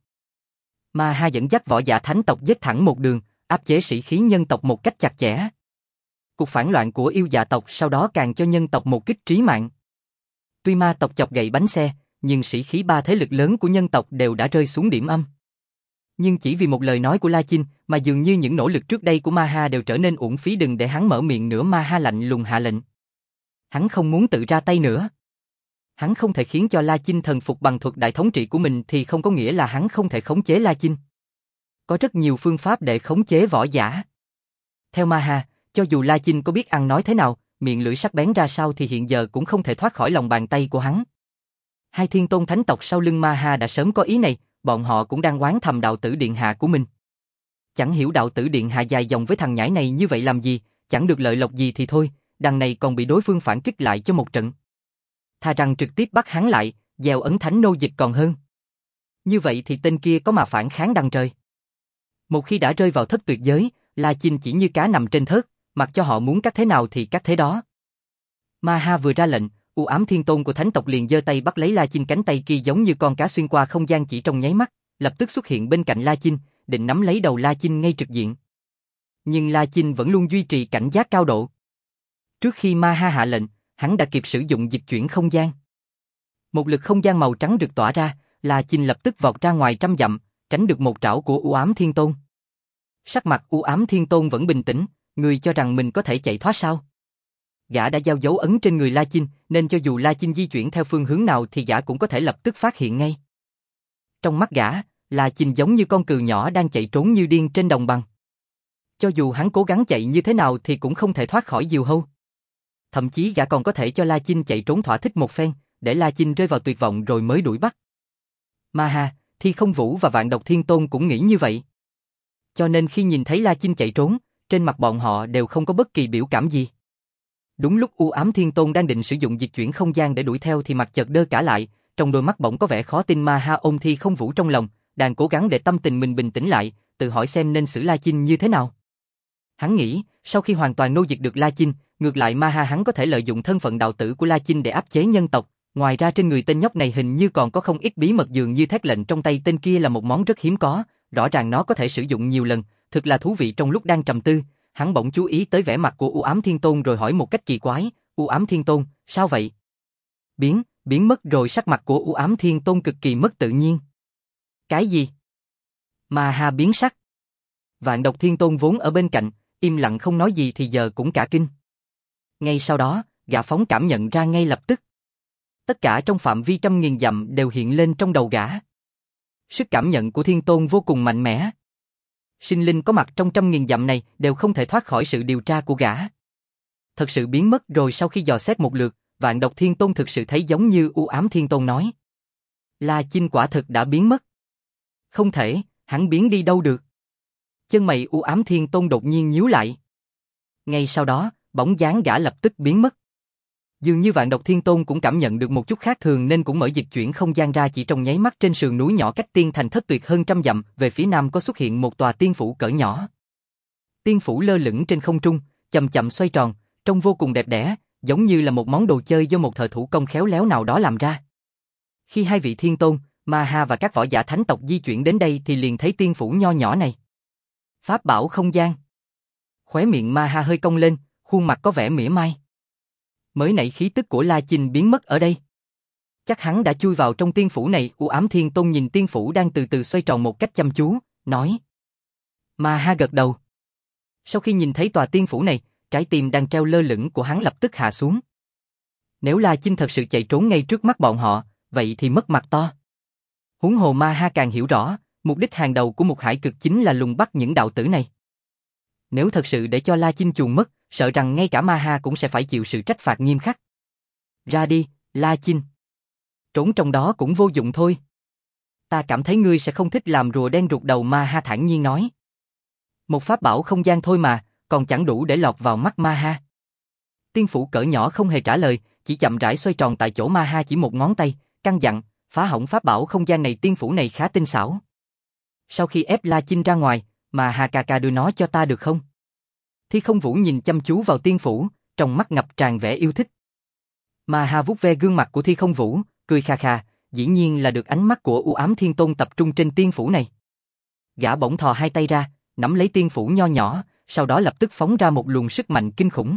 Ma Ha dẫn dắt võ giả thánh tộc giết thẳng một đường, áp chế sĩ khí nhân tộc một cách chặt chẽ. Cuộc phản loạn của yêu dạ tộc sau đó càng cho nhân tộc một kích trí mạng. Tuy ma tộc chọc gậy bánh xe, nhưng sĩ khí ba thế lực lớn của nhân tộc đều đã rơi xuống điểm âm. Nhưng chỉ vì một lời nói của La Chinh mà dường như những nỗ lực trước đây của Ma Ha đều trở nên uổng phí. Đừng để hắn mở miệng nữa. Ma Ha lạnh lùng hạ lệnh. Hắn không muốn tự ra tay nữa. Hắn không thể khiến cho La Chinh thần phục bằng thuật đại thống trị của mình thì không có nghĩa là hắn không thể khống chế La Chinh. Có rất nhiều phương pháp để khống chế võ giả. Theo Ma Ha, cho dù La Chinh có biết ăn nói thế nào, miệng lưỡi sắc bén ra sao thì hiện giờ cũng không thể thoát khỏi lòng bàn tay của hắn. Hai thiên tôn thánh tộc sau lưng Ma Ha đã sớm có ý này, bọn họ cũng đang oán thầm đạo tử điện hạ của mình. Chẳng hiểu đạo tử điện hạ dài dòng với thằng nhãi này như vậy làm gì, chẳng được lợi lộc gì thì thôi, đằng này còn bị đối phương phản kích lại cho một trận. Thà rằng trực tiếp bắt hắn lại, gieo ấn thánh nô dịch còn hơn. Như vậy thì tên kia có mà phản kháng đằng trời. Một khi đã rơi vào thất tuyệt giới, La Chinh chỉ như cá nằm trên thớt, mặc cho họ muốn cắt thế nào thì cắt thế đó. Ma Ha vừa ra lệnh, u ám thiên tôn của thánh tộc liền giơ tay bắt lấy La Chinh, cánh tay kia giống như con cá xuyên qua không gian chỉ trong nháy mắt, lập tức xuất hiện bên cạnh La Chinh, định nắm lấy đầu La Chinh ngay trực diện. Nhưng La Chinh vẫn luôn duy trì cảnh giác cao độ. Trước khi Ma Ha hạ lệnh, hắn đã kịp sử dụng dịch chuyển không gian. Một lực không gian màu trắng rực tỏa ra, La Chinh lập tức vọt ra ngoài trăm dặm, tránh được một trảo của u ám thiên tôn. Sắc mặt u ám thiên tôn vẫn bình tĩnh, người cho rằng mình có thể chạy thoát sao? Gã đã gieo dấu ấn trên người La Chinh, nên cho dù La Chinh di chuyển theo phương hướng nào thì gã cũng có thể lập tức phát hiện ngay. Trong mắt gã, La Chinh giống như con cừu nhỏ đang chạy trốn như điên trên đồng bằng. Cho dù hắn cố gắng chạy như thế nào thì cũng không thể thoát khỏi diều hâu. Thậm chí gã còn có thể cho La Chinh chạy trốn thỏa thích một phen, để La Chinh rơi vào tuyệt vọng rồi mới đuổi bắt. Ma Ha, Thi Không Vũ và Vạn Độc Thiên Tôn cũng nghĩ như vậy. Cho nên khi nhìn thấy La Chinh chạy trốn, trên mặt bọn họ đều không có bất kỳ biểu cảm gì. Đúng lúc U Ám Thiên Tôn đang định sử dụng dịch chuyển không gian để đuổi theo thì mặt chợt đơ cả lại, trong đôi mắt bỗng có vẻ khó tin. Ma Ha ôm Thi Không Vũ trong lòng, đang cố gắng để tâm tình mình bình tĩnh lại, tự hỏi xem nên xử La Chinh như thế nào. Hắn nghĩ, sau khi hoàn toàn nô dịch được La Chinh, ngược lại Ma Ha hắn có thể lợi dụng thân phận đạo tử của La Chinh để áp chế nhân tộc. Ngoài ra trên người tên nhóc này hình như còn có không ít bí mật, dường như thét lệnh trong tay tên kia là một món rất hiếm có, rõ ràng nó có thể sử dụng nhiều lần, thực là thú vị. Trong lúc đang trầm tư, hắn bỗng chú ý tới vẻ mặt của U Ám Thiên Tôn rồi hỏi một cách kỳ quái, U Ám Thiên Tôn, sao vậy? Biến, biến mất rồi. Sắc mặt của U Ám Thiên Tôn cực kỳ mất tự nhiên. Cái gì? Ma Ha biến sắc. Vạn Độc Thiên Tôn vốn ở bên cạnh, im lặng không nói gì thì giờ cũng cả kinh. Ngay sau đó, gã phóng cảm nhận ra ngay lập tức. Tất cả trong phạm vi trăm nghìn dặm đều hiện lên trong đầu gã. Sức cảm nhận của Thiên Tôn vô cùng mạnh mẽ. Sinh linh có mặt trong trăm nghìn dặm này đều không thể thoát khỏi sự điều tra của gã. Thật sự biến mất rồi. Sau khi dò xét một lượt, Vạn Độc Thiên Tôn thực sự thấy giống như U Ám Thiên Tôn nói. La Chinh quả thực đã biến mất. Không thể, hắn biến đi đâu được. Chân mày U Ám Thiên Tôn đột nhiên nhíu lại. Ngay sau đó, bóng dáng gã lập tức biến mất. Dường như Vạn Độc Thiên Tôn cũng cảm nhận được một chút khác thường nên cũng mở dịch chuyển không gian ra. Chỉ trong nháy mắt, trên sườn núi nhỏ cách Tiên Thành Thất Tuyệt hơn trăm dặm, về phía nam có xuất hiện một tòa tiên phủ cỡ nhỏ. Tiên phủ lơ lửng trên không trung, chậm chậm xoay tròn, trông vô cùng đẹp đẽ, giống như là một món đồ chơi do một thợ thủ công khéo léo nào đó làm ra. Khi hai vị Thiên Tôn, Ma Ha và các võ giả thánh tộc di chuyển đến đây thì liền thấy tiên phủ nho nhỏ này. Pháp bảo không gian. Khóe miệng Ma Ha hơi cong lên, khuôn mặt có vẻ mỉa mai. Mới nãy khí tức của La Chinh biến mất ở đây. Chắc hắn đã chui vào trong tiên phủ này. U Ám Thiên Tôn nhìn tiên phủ đang từ từ xoay tròn một cách chăm chú, nói. Ma Ha gật đầu. Sau khi nhìn thấy tòa tiên phủ này, trái tim đang treo lơ lửng của hắn lập tức hạ xuống. Nếu La Chinh thật sự chạy trốn ngay trước mắt bọn họ, vậy thì mất mặt to. Huống hồ Ma Ha càng hiểu rõ, mục đích hàng đầu của một hải cực chính là lùng bắt những đạo tử này. Nếu thật sự để cho La Chinh chuồn mất, sợ rằng ngay cả Ma Ha cũng sẽ phải chịu sự trách phạt nghiêm khắc. Ra đi, La Chinh. Trốn trong đó cũng vô dụng thôi. Ta cảm thấy ngươi sẽ không thích làm rùa đen rụt đầu. Ma Ha thản nhiên nói. Một pháp bảo không gian thôi mà, còn chẳng đủ để lọt vào mắt Ma Ha. Tiên phủ cỡ nhỏ không hề trả lời, chỉ chậm rãi xoay tròn tại chỗ. Ma Ha chỉ một ngón tay, căn dặn, phá hỏng pháp bảo không gian này. Tiên phủ này khá tinh xảo. Sau khi ép La Chinh ra ngoài, Ma Ha ca ca đưa nó cho ta được không? Thi Không Vũ nhìn chăm chú vào tiên phủ, trong mắt ngập tràn vẻ yêu thích. Ma Ha vuốt ve gương mặt của Thi Không Vũ, cười kha kha, dĩ nhiên là được ánh mắt của U Ám Thiên Tôn tập trung trên tiên phủ này. Gã bỗng thò hai tay ra, nắm lấy tiên phủ nho nhỏ, sau đó lập tức phóng ra một luồng sức mạnh kinh khủng.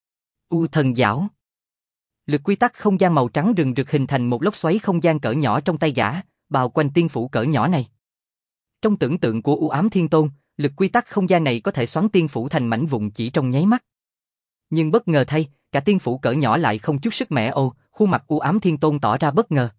U Thần Giảo. Lực quy tắc không gian màu trắng rừng rực hình thành một lốc xoáy không gian cỡ nhỏ trong tay gã, bao quanh tiên phủ cỡ nhỏ này. Trong tưởng tượng của U Ám Thiên Tôn, lực quy tắc không gian này có thể xoắn tiên phủ thành mảnh vụn chỉ trong nháy mắt. Nhưng bất ngờ thay, cả tiên phủ cỡ nhỏ lại không chút sức mẻ. Ô, khuôn mặt U Ám Thiên Tôn tỏ ra bất ngờ.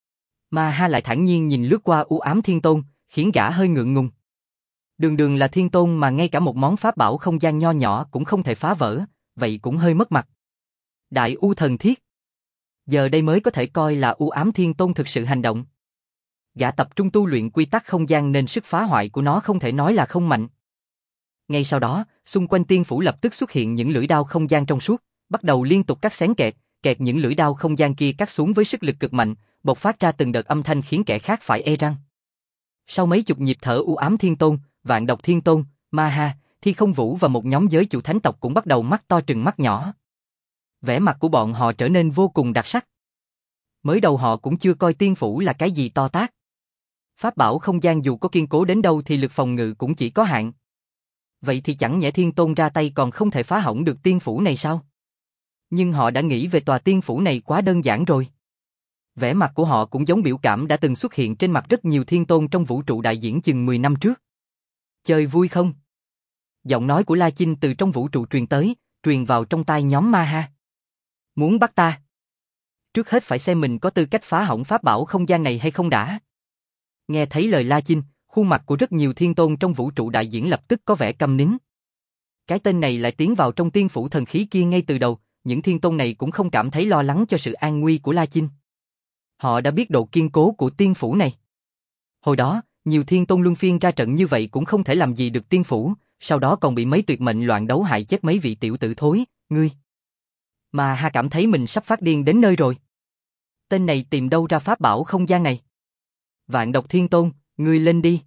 Ma Ha lại thản nhiên nhìn lướt qua U Ám Thiên Tôn, khiến gã hơi ngượng ngùng. Đường đường là Thiên Tôn mà ngay cả một món pháp bảo không gian nho nhỏ cũng không thể phá vỡ, vậy cũng hơi mất mặt. Đại U Thần Thiết. Giờ đây mới có thể coi là U Ám Thiên Tôn thực sự hành động. Gã tập trung tu luyện quy tắc không gian nên sức phá hoại của nó không thể nói là không mạnh. Ngay sau đó, xung quanh tiên phủ lập tức xuất hiện những lưỡi đao không gian trong suốt, bắt đầu liên tục cắt xén kẹt, kẹt những lưỡi đao không gian kia cắt xuống với sức lực cực mạnh, bộc phát ra từng đợt âm thanh khiến kẻ khác phải e răng. Sau mấy chục nhịp thở, U Ám Thiên Tôn, Vạn Độc Thiên Tôn, Ma Ha, Thi Không Vũ và một nhóm giới chủ thánh tộc cũng bắt đầu mắt to trừng mắt nhỏ. Vẻ mặt của bọn họ trở nên vô cùng đặc sắc. Mới đầu họ cũng chưa coi tiên phủ là cái gì to tát. Pháp bảo không gian dù có kiên cố đến đâu thì lực phòng ngự cũng chỉ có hạn. Vậy thì chẳng nhẽ Thiên Tôn ra tay còn không thể phá hỏng được tiên phủ này sao? Nhưng họ đã nghĩ về tòa tiên phủ này quá đơn giản rồi. Vẻ mặt của họ cũng giống biểu cảm đã từng xuất hiện trên mặt rất nhiều Thiên Tôn trong vũ trụ đại diễn chừng mười năm trước. Chơi vui không? Giọng nói của La Chinh từ trong vũ trụ truyền tới, truyền vào trong tai nhóm Ma Ha. Muốn bắt ta? trước hết phải xem mình có tư cách phá hỏng pháp bảo không gian này hay không đã. Nghe thấy lời La Chinh, khuôn mặt của rất nhiều thiên tôn trong vũ trụ đại diễn lập tức có vẻ câm nín. Cái tên này lại tiến vào trong tiên phủ thần khí kia ngay từ đầu, những thiên tôn này cũng không cảm thấy lo lắng cho sự an nguy của La Chinh. Họ đã biết độ kiên cố của tiên phủ này. Hồi đó, nhiều thiên tôn luân phiên ra trận như vậy cũng không thể làm gì được tiên phủ, sau đó còn bị mấy tuyệt mệnh loạn đấu hại chết mấy vị tiểu tử thối, ngươi. Mà Ha cảm thấy mình sắp phát điên đến nơi rồi. Tên này tìm đâu ra pháp bảo không gian này? Vạn độc thiên tôn, ngươi lên đi.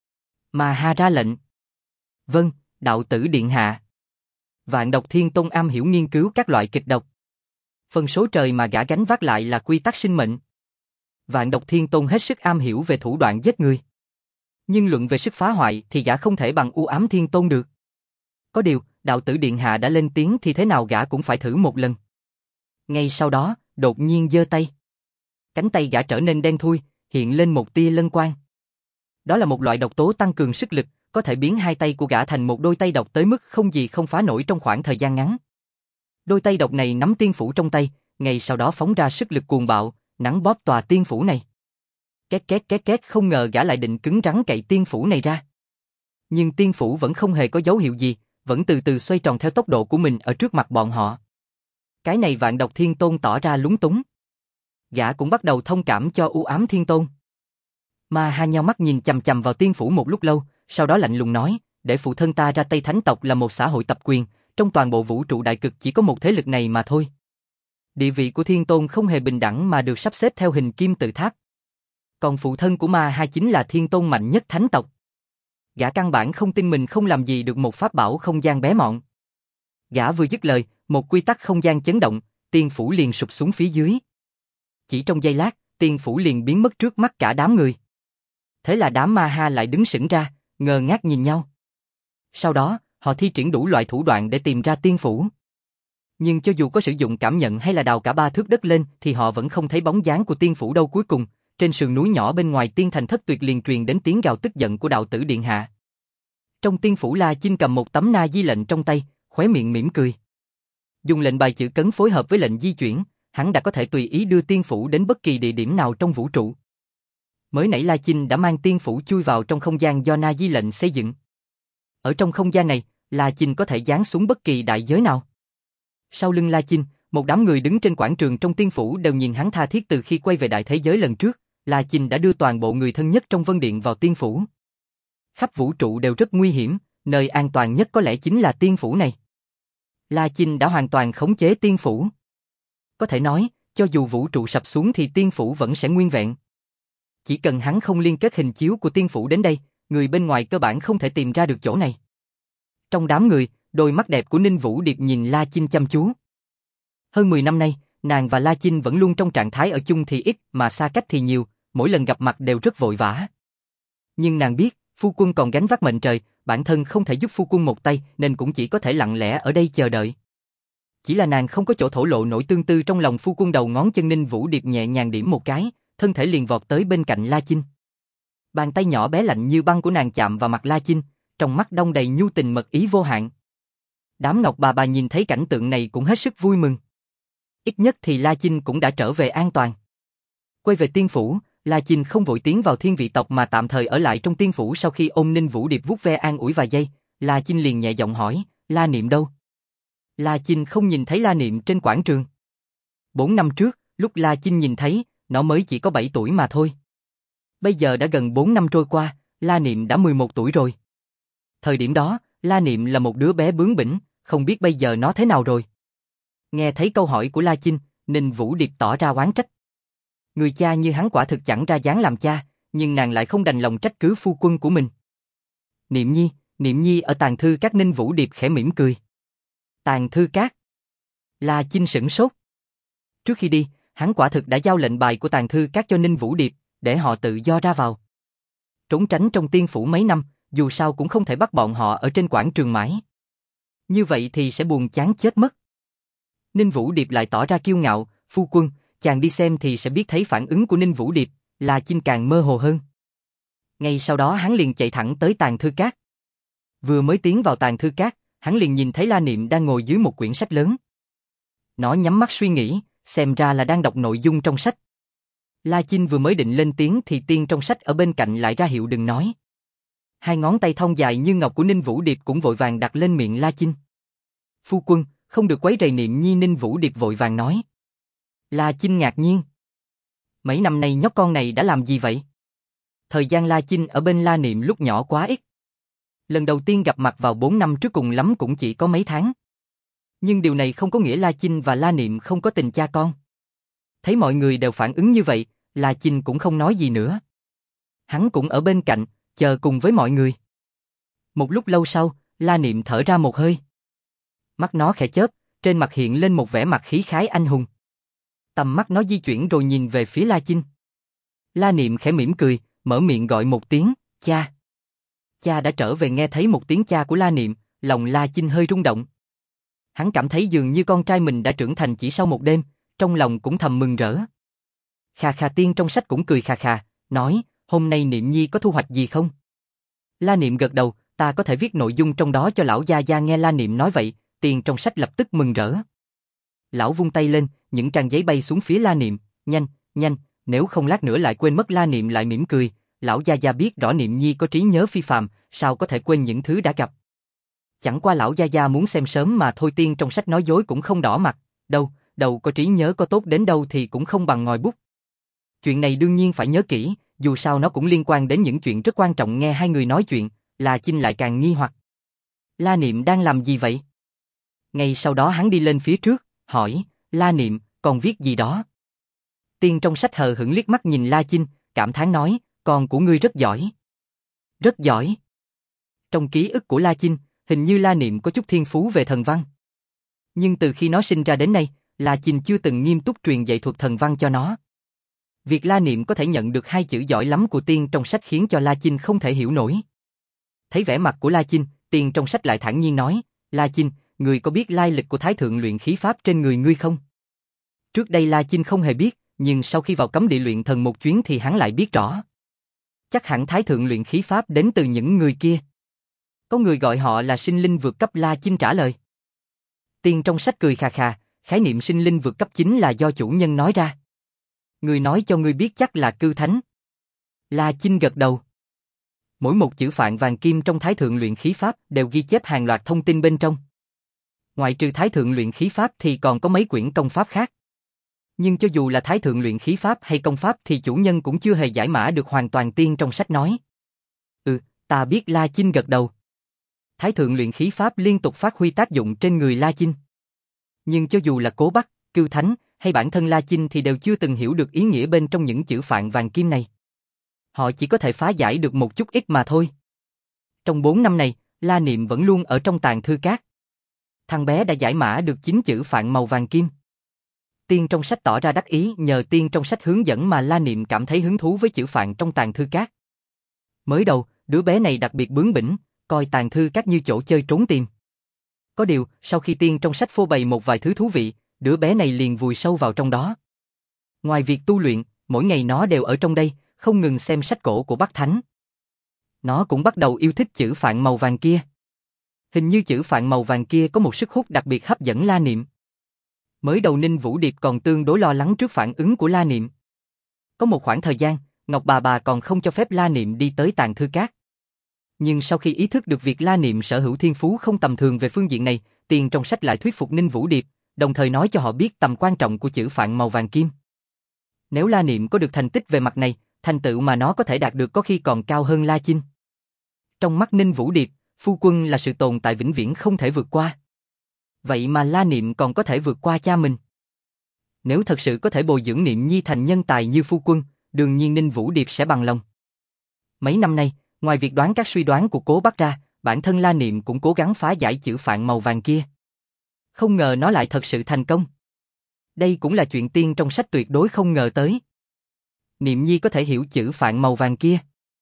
Mà Ha ra lệnh. Vâng, đạo tử điện hạ. Vạn độc thiên tôn am hiểu nghiên cứu các loại kịch độc. Phần số trời mà gã gánh vác lại là quy tắc sinh mệnh. Vạn độc thiên tôn hết sức am hiểu về thủ đoạn giết người. Nhưng luận về sức phá hoại thì gã không thể bằng u ám thiên tôn được. Có điều, đạo tử điện hạ đã lên tiếng thì thế nào gã cũng phải thử một lần. Ngay sau đó, đột nhiên giơ tay. Cánh tay gã trở nên đen thui, hiện lên một tia lân quang. Đó là một loại độc tố tăng cường sức lực, có thể biến hai tay của gã thành một đôi tay độc tới mức không gì không phá nổi trong khoảng thời gian ngắn. Đôi tay độc này nắm tiên phủ trong tay, ngay sau đó phóng ra sức lực cuồng bạo, nắn bóp tòa tiên phủ này. Két két két két, không ngờ gã lại định cứng rắn cậy tiên phủ này ra. Nhưng tiên phủ vẫn không hề có dấu hiệu gì, vẫn từ từ xoay tròn theo tốc độ của mình ở trước mặt bọn họ. Cái này Vạn độc thiên tôn tỏ ra lúng túng. Gã cũng bắt đầu thông cảm cho u ám thiên tôn. Mà Ha nheo mắt nhìn chằm chằm vào tiên phủ một lúc lâu, sau đó lạnh lùng nói, để phụ thân ta ra Tây Thánh tộc là một xã hội tập quyền, trong toàn bộ vũ trụ đại cực chỉ có một thế lực này mà thôi. Địa vị của thiên tôn không hề bình đẳng mà được sắp xếp theo hình kim tự tháp. Còn phụ thân của Ma Ha chính là thiên tôn mạnh nhất thánh tộc. Gã căn bản không tin mình không làm gì được một pháp bảo không gian bé mọn. Gã vừa dứt lời, một quy tắc không gian chấn động, tiên phủ liền sụp xuống phía dưới. Chỉ trong giây lát, tiên phủ liền biến mất trước mắt cả đám người. Thế là đám Ma Ha lại đứng sững ra, ngơ ngác nhìn nhau. Sau đó, họ thi triển đủ loại thủ đoạn để tìm ra tiên phủ. Nhưng cho dù có sử dụng cảm nhận hay là đào cả ba thước đất lên thì họ vẫn không thấy bóng dáng của tiên phủ đâu. Cuối cùng, trên sườn núi nhỏ bên ngoài tiên thành Thất Tuyệt liền truyền đến tiếng gào tức giận của đạo tử điện hạ. Trong tiên phủ, La Chinh cầm một tấm na di lệnh trong tay, khóe miệng mỉm cười. Dùng lệnh bài chữ cấn phối hợp với lệnh di chuyển, hắn đã có thể tùy ý đưa tiên phủ đến bất kỳ địa điểm nào trong vũ trụ. Mới nãy La Chinh đã mang tiên phủ chui vào trong không gian do na di lệnh xây dựng. Ở trong không gian này, La Chinh có thể giáng xuống bất kỳ đại giới nào. Sau lưng La Chinh, một đám người đứng trên quảng trường trong tiên phủ đều nhìn hắn tha thiết. Từ khi quay về đại thế giới lần trước, La Chinh đã đưa toàn bộ người thân nhất trong Vân Điện vào tiên phủ. Khắp vũ trụ đều rất nguy hiểm, nơi an toàn nhất có lẽ chính là tiên phủ này. La Chinh đã hoàn toàn khống chế tiên phủ. Có thể nói, cho dù vũ trụ sập xuống thì tiên phủ vẫn sẽ nguyên vẹn. Chỉ cần hắn không liên kết hình chiếu của tiên phủ đến đây, người bên ngoài cơ bản không thể tìm ra được chỗ này. Trong đám người, đôi mắt đẹp của Ninh Vũ Điệp nhìn La Chinh chăm chú. Hơn mười năm nay, nàng và La Chinh vẫn luôn trong trạng thái ở chung thì ít mà xa cách thì nhiều, mỗi lần gặp mặt đều rất vội vã. Nhưng nàng biết, phu quân còn gánh vác mệnh trời, bản thân không thể giúp phu quân một tay nên cũng chỉ có thể lặng lẽ ở đây chờ đợi. Chỉ là nàng không có chỗ thổ lộ nổi tương tư trong lòng phu quân. Đầu ngón chân Ninh Vũ Điệp nhẹ nhàng điểm một cái, thân thể liền vọt tới bên cạnh La Chinh. Bàn tay nhỏ bé lạnh như băng của nàng chạm vào mặt La Chinh, trong mắt đong đầy nhu tình mật ý vô hạn. Đám Ngọc bà bà nhìn thấy cảnh tượng này cũng hết sức vui mừng. Ít nhất thì La Chinh cũng đã trở về an toàn. Quay về tiên phủ, La Chinh không vội tiến vào thiên vị tộc mà tạm thời ở lại trong tiên phủ. Sau khi ôm Ninh Vũ Điệp vuốt ve an ủi vài giây, La Chinh liền nhẹ giọng hỏi, La Niệm đâu? La Chinh không nhìn thấy La Niệm trên quảng trường. Bốn năm trước, lúc La Chinh nhìn thấy, nó mới chỉ có bảy tuổi mà thôi. Bây giờ đã gần bốn năm trôi qua, La Niệm đã mười một tuổi rồi. Thời điểm đó, La Niệm là một đứa bé bướng bỉnh, không biết bây giờ nó thế nào rồi. Nghe thấy câu hỏi của La Chinh, Ninh Vũ Điệp tỏ ra oán trách. Người cha như hắn quả thực chẳng ra dáng làm cha, nhưng nàng lại không đành lòng trách cứ phu quân của mình. Niệm Nhi, Niệm Nhi ở Tàng Thư Các. Ninh Vũ Điệp khẽ mỉm cười. Tàng Thư Các? La Chinh sửng sốt. Trước khi đi, hắn quả thực đã giao lệnh bài của Tàng Thư Các cho Ninh Vũ Điệp, để họ tự do ra vào. Trốn tránh trong tiên phủ mấy năm, dù sao cũng không thể bắt bọn họ ở trên quảng trường mãi. Như vậy thì sẽ buồn chán chết mất. Ninh Vũ Điệp lại tỏ ra kiêu ngạo, phu quân, chàng đi xem thì sẽ biết. Thấy phản ứng của Ninh Vũ Điệp, La Chinh càng mơ hồ hơn. Ngay sau đó hắn liền chạy thẳng tới Tàng Thư Các. Vừa mới tiến vào Tàng Thư Các, hắn liền nhìn thấy La Niệm đang ngồi dưới một quyển sách lớn. Nó nhắm mắt suy nghĩ, xem ra là đang đọc nội dung trong sách. La Chinh vừa mới định lên tiếng thì tiên trong sách ở bên cạnh lại ra hiệu đừng nói. Hai ngón tay thon dài như ngọc của Ninh Vũ Điệp cũng vội vàng đặt lên miệng La Chinh. Phu quân, không được quấy rầy Niệm Nhi. Ninh Vũ Điệp vội vàng nói. La Chinh ngạc nhiên. Mấy năm nay nhóc con này đã làm gì vậy? Thời gian La Chinh ở bên La Niệm lúc nhỏ quá ít. Lần đầu tiên gặp mặt vào bốn năm trước cùng lắm cũng chỉ có mấy tháng. Nhưng điều này không có nghĩa La Chinh và La Niệm không có tình cha con. Thấy mọi người đều phản ứng như vậy, La Chinh cũng không nói gì nữa. Hắn cũng ở bên cạnh, chờ cùng với mọi người. Một lúc lâu sau, La Niệm thở ra một hơi. Mắt nó khẽ chớp, trên mặt hiện lên một vẻ mặt khí khái anh hùng. Tầm mắt nó di chuyển rồi nhìn về phía La Chinh. La Niệm khẽ mỉm cười, mở miệng gọi một tiếng, cha. Cha đã trở về. Nghe thấy một tiếng cha của La Niệm, lòng La Chinh hơi rung động. Hắn cảm thấy dường như con trai mình đã trưởng thành chỉ sau một đêm, trong lòng cũng thầm mừng rỡ. Khà khà tiên trong sách cũng cười khà khà, nói, hôm nay Niệm Nhi có thu hoạch gì không? La Niệm gật đầu, ta có thể viết nội dung trong đó cho lão gia gia. Nghe La Niệm nói vậy, tiên trong sách lập tức mừng rỡ. Lão vung tay lên, những trang giấy bay xuống phía La Niệm, nhanh, nhanh, nếu không lát nữa lại quên mất. La Niệm lại mỉm cười, lão gia gia biết rõ Niệm Nhi có trí nhớ phi phàm, sao có thể quên những thứ đã gặp. Chẳng qua lão gia gia muốn xem sớm mà thôi. Tiên trong sách nói dối cũng không đỏ mặt, đâu, đâu có trí nhớ có tốt đến đâu thì cũng không bằng ngòi bút. Chuyện này đương nhiên phải nhớ kỹ, dù sao nó cũng liên quan đến những chuyện rất quan trọng. Nghe hai người nói chuyện, La Chinh lại càng nghi hoặc. La Niệm đang làm gì vậy? Ngay sau đó hắn đi lên phía trước, hỏi, La Niệm, còn viết gì đó? Tiên trong sách hờ hững liếc mắt nhìn La Chinh, cảm thán nói, con của ngươi rất giỏi. Rất giỏi. Trong ký ức của La Chinh, hình như La Niệm có chút thiên phú về thần văn. Nhưng từ khi nó sinh ra đến nay, La Chinh chưa từng nghiêm túc truyền dạy thuật thần văn cho nó. Việc La Niệm có thể nhận được hai chữ giỏi lắm của tiên trong sách khiến cho La Chinh không thể hiểu nổi. Thấy vẻ mặt của La Chinh, tiên trong sách lại thản nhiên nói, La Chinh, ngươi có biết lai lịch của Thái Thượng luyện khí pháp trên người ngươi không? Trước đây La Chinh không hề biết, nhưng sau khi vào cấm địa luyện thần một chuyến thì hắn lại biết rõ. Chắc hẳn Thái Thượng luyện khí pháp đến từ những người kia. Có người gọi họ là sinh linh vượt cấp. La Chinh trả lời. Tiên trong sách cười khà khà, khái niệm sinh linh vượt cấp chính là do chủ nhân nói ra. Người nói cho ngươi biết chắc là Cư Thánh. La Chinh gật đầu. Mỗi một chữ phạn vàng kim trong Thái Thượng luyện khí pháp đều ghi chép hàng loạt thông tin bên trong. Ngoại trừ Thái Thượng luyện khí pháp thì còn có mấy quyển công pháp khác. Nhưng cho dù là Thái Thượng luyện khí pháp hay công pháp thì chủ nhân cũng chưa hề giải mã được hoàn toàn. Tiên trong sách nói. Ừ, ta biết. La Chinh gật đầu. Thái Thượng luyện khí pháp liên tục phát huy tác dụng trên người La Chinh. Nhưng cho dù là Cố Bắc, Cưu Thánh hay bản thân La Chinh thì đều chưa từng hiểu được ý nghĩa bên trong những chữ phạn vàng kim này. Họ chỉ có thể phá giải được một chút ít mà thôi. Trong bốn năm này, La Niệm vẫn luôn ở trong tàng thư cát. Thằng bé đã giải mã được chín chữ phạn màu vàng kim. Tiên trong sách tỏ ra đắc ý, nhờ tiên trong sách hướng dẫn mà La Niệm cảm thấy hứng thú với chữ phạn trong tàng thư cát. Mới đầu, đứa bé này đặc biệt bướng bỉnh, coi tàng thư cát như chỗ chơi trốn tìm. Có điều, sau khi tiên trong sách phô bày một vài thứ thú vị, đứa bé này liền vùi sâu vào trong đó. Ngoài việc tu luyện, mỗi ngày nó đều ở trong đây, không ngừng xem sách cổ của Bắc Thánh. Nó cũng bắt đầu yêu thích chữ phạn màu vàng kia. Hình như chữ phạn màu vàng kia có một sức hút đặc biệt hấp dẫn La Niệm. Mới đầu Ninh Vũ Điệp còn tương đối lo lắng trước phản ứng của La Niệm. Có một khoảng thời gian, Ngọc bà bà còn không cho phép La Niệm đi tới tàng thư cát. Nhưng sau khi ý thức được việc La Niệm sở hữu thiên phú không tầm thường về phương diện này, tiên trong sách lại thuyết phục Ninh Vũ Điệp, đồng thời nói cho họ biết tầm quan trọng của chữ phạn màu vàng kim. Nếu La Niệm có được thành tích về mặt này, thành tựu mà nó có thể đạt được có khi còn cao hơn La Chinh. Trong mắt Ninh Vũ Điệp, phu quân là sự tồn tại vĩnh viễn không thể vượt qua. Vậy mà La Niệm còn có thể vượt qua cha mình. Nếu thật sự có thể bồi dưỡng Niệm Nhi thành nhân tài như phu quân, đương nhiên Ninh Vũ Điệp sẽ bằng lòng. Mấy năm nay, ngoài việc đoán các suy đoán của Cố Bắc ra, bản thân La Niệm cũng cố gắng phá giải chữ phạn màu vàng kia. Không ngờ nó lại thật sự thành công. Đây cũng là chuyện tiên trong sách tuyệt đối không ngờ tới. Niệm Nhi có thể hiểu chữ phạn màu vàng kia.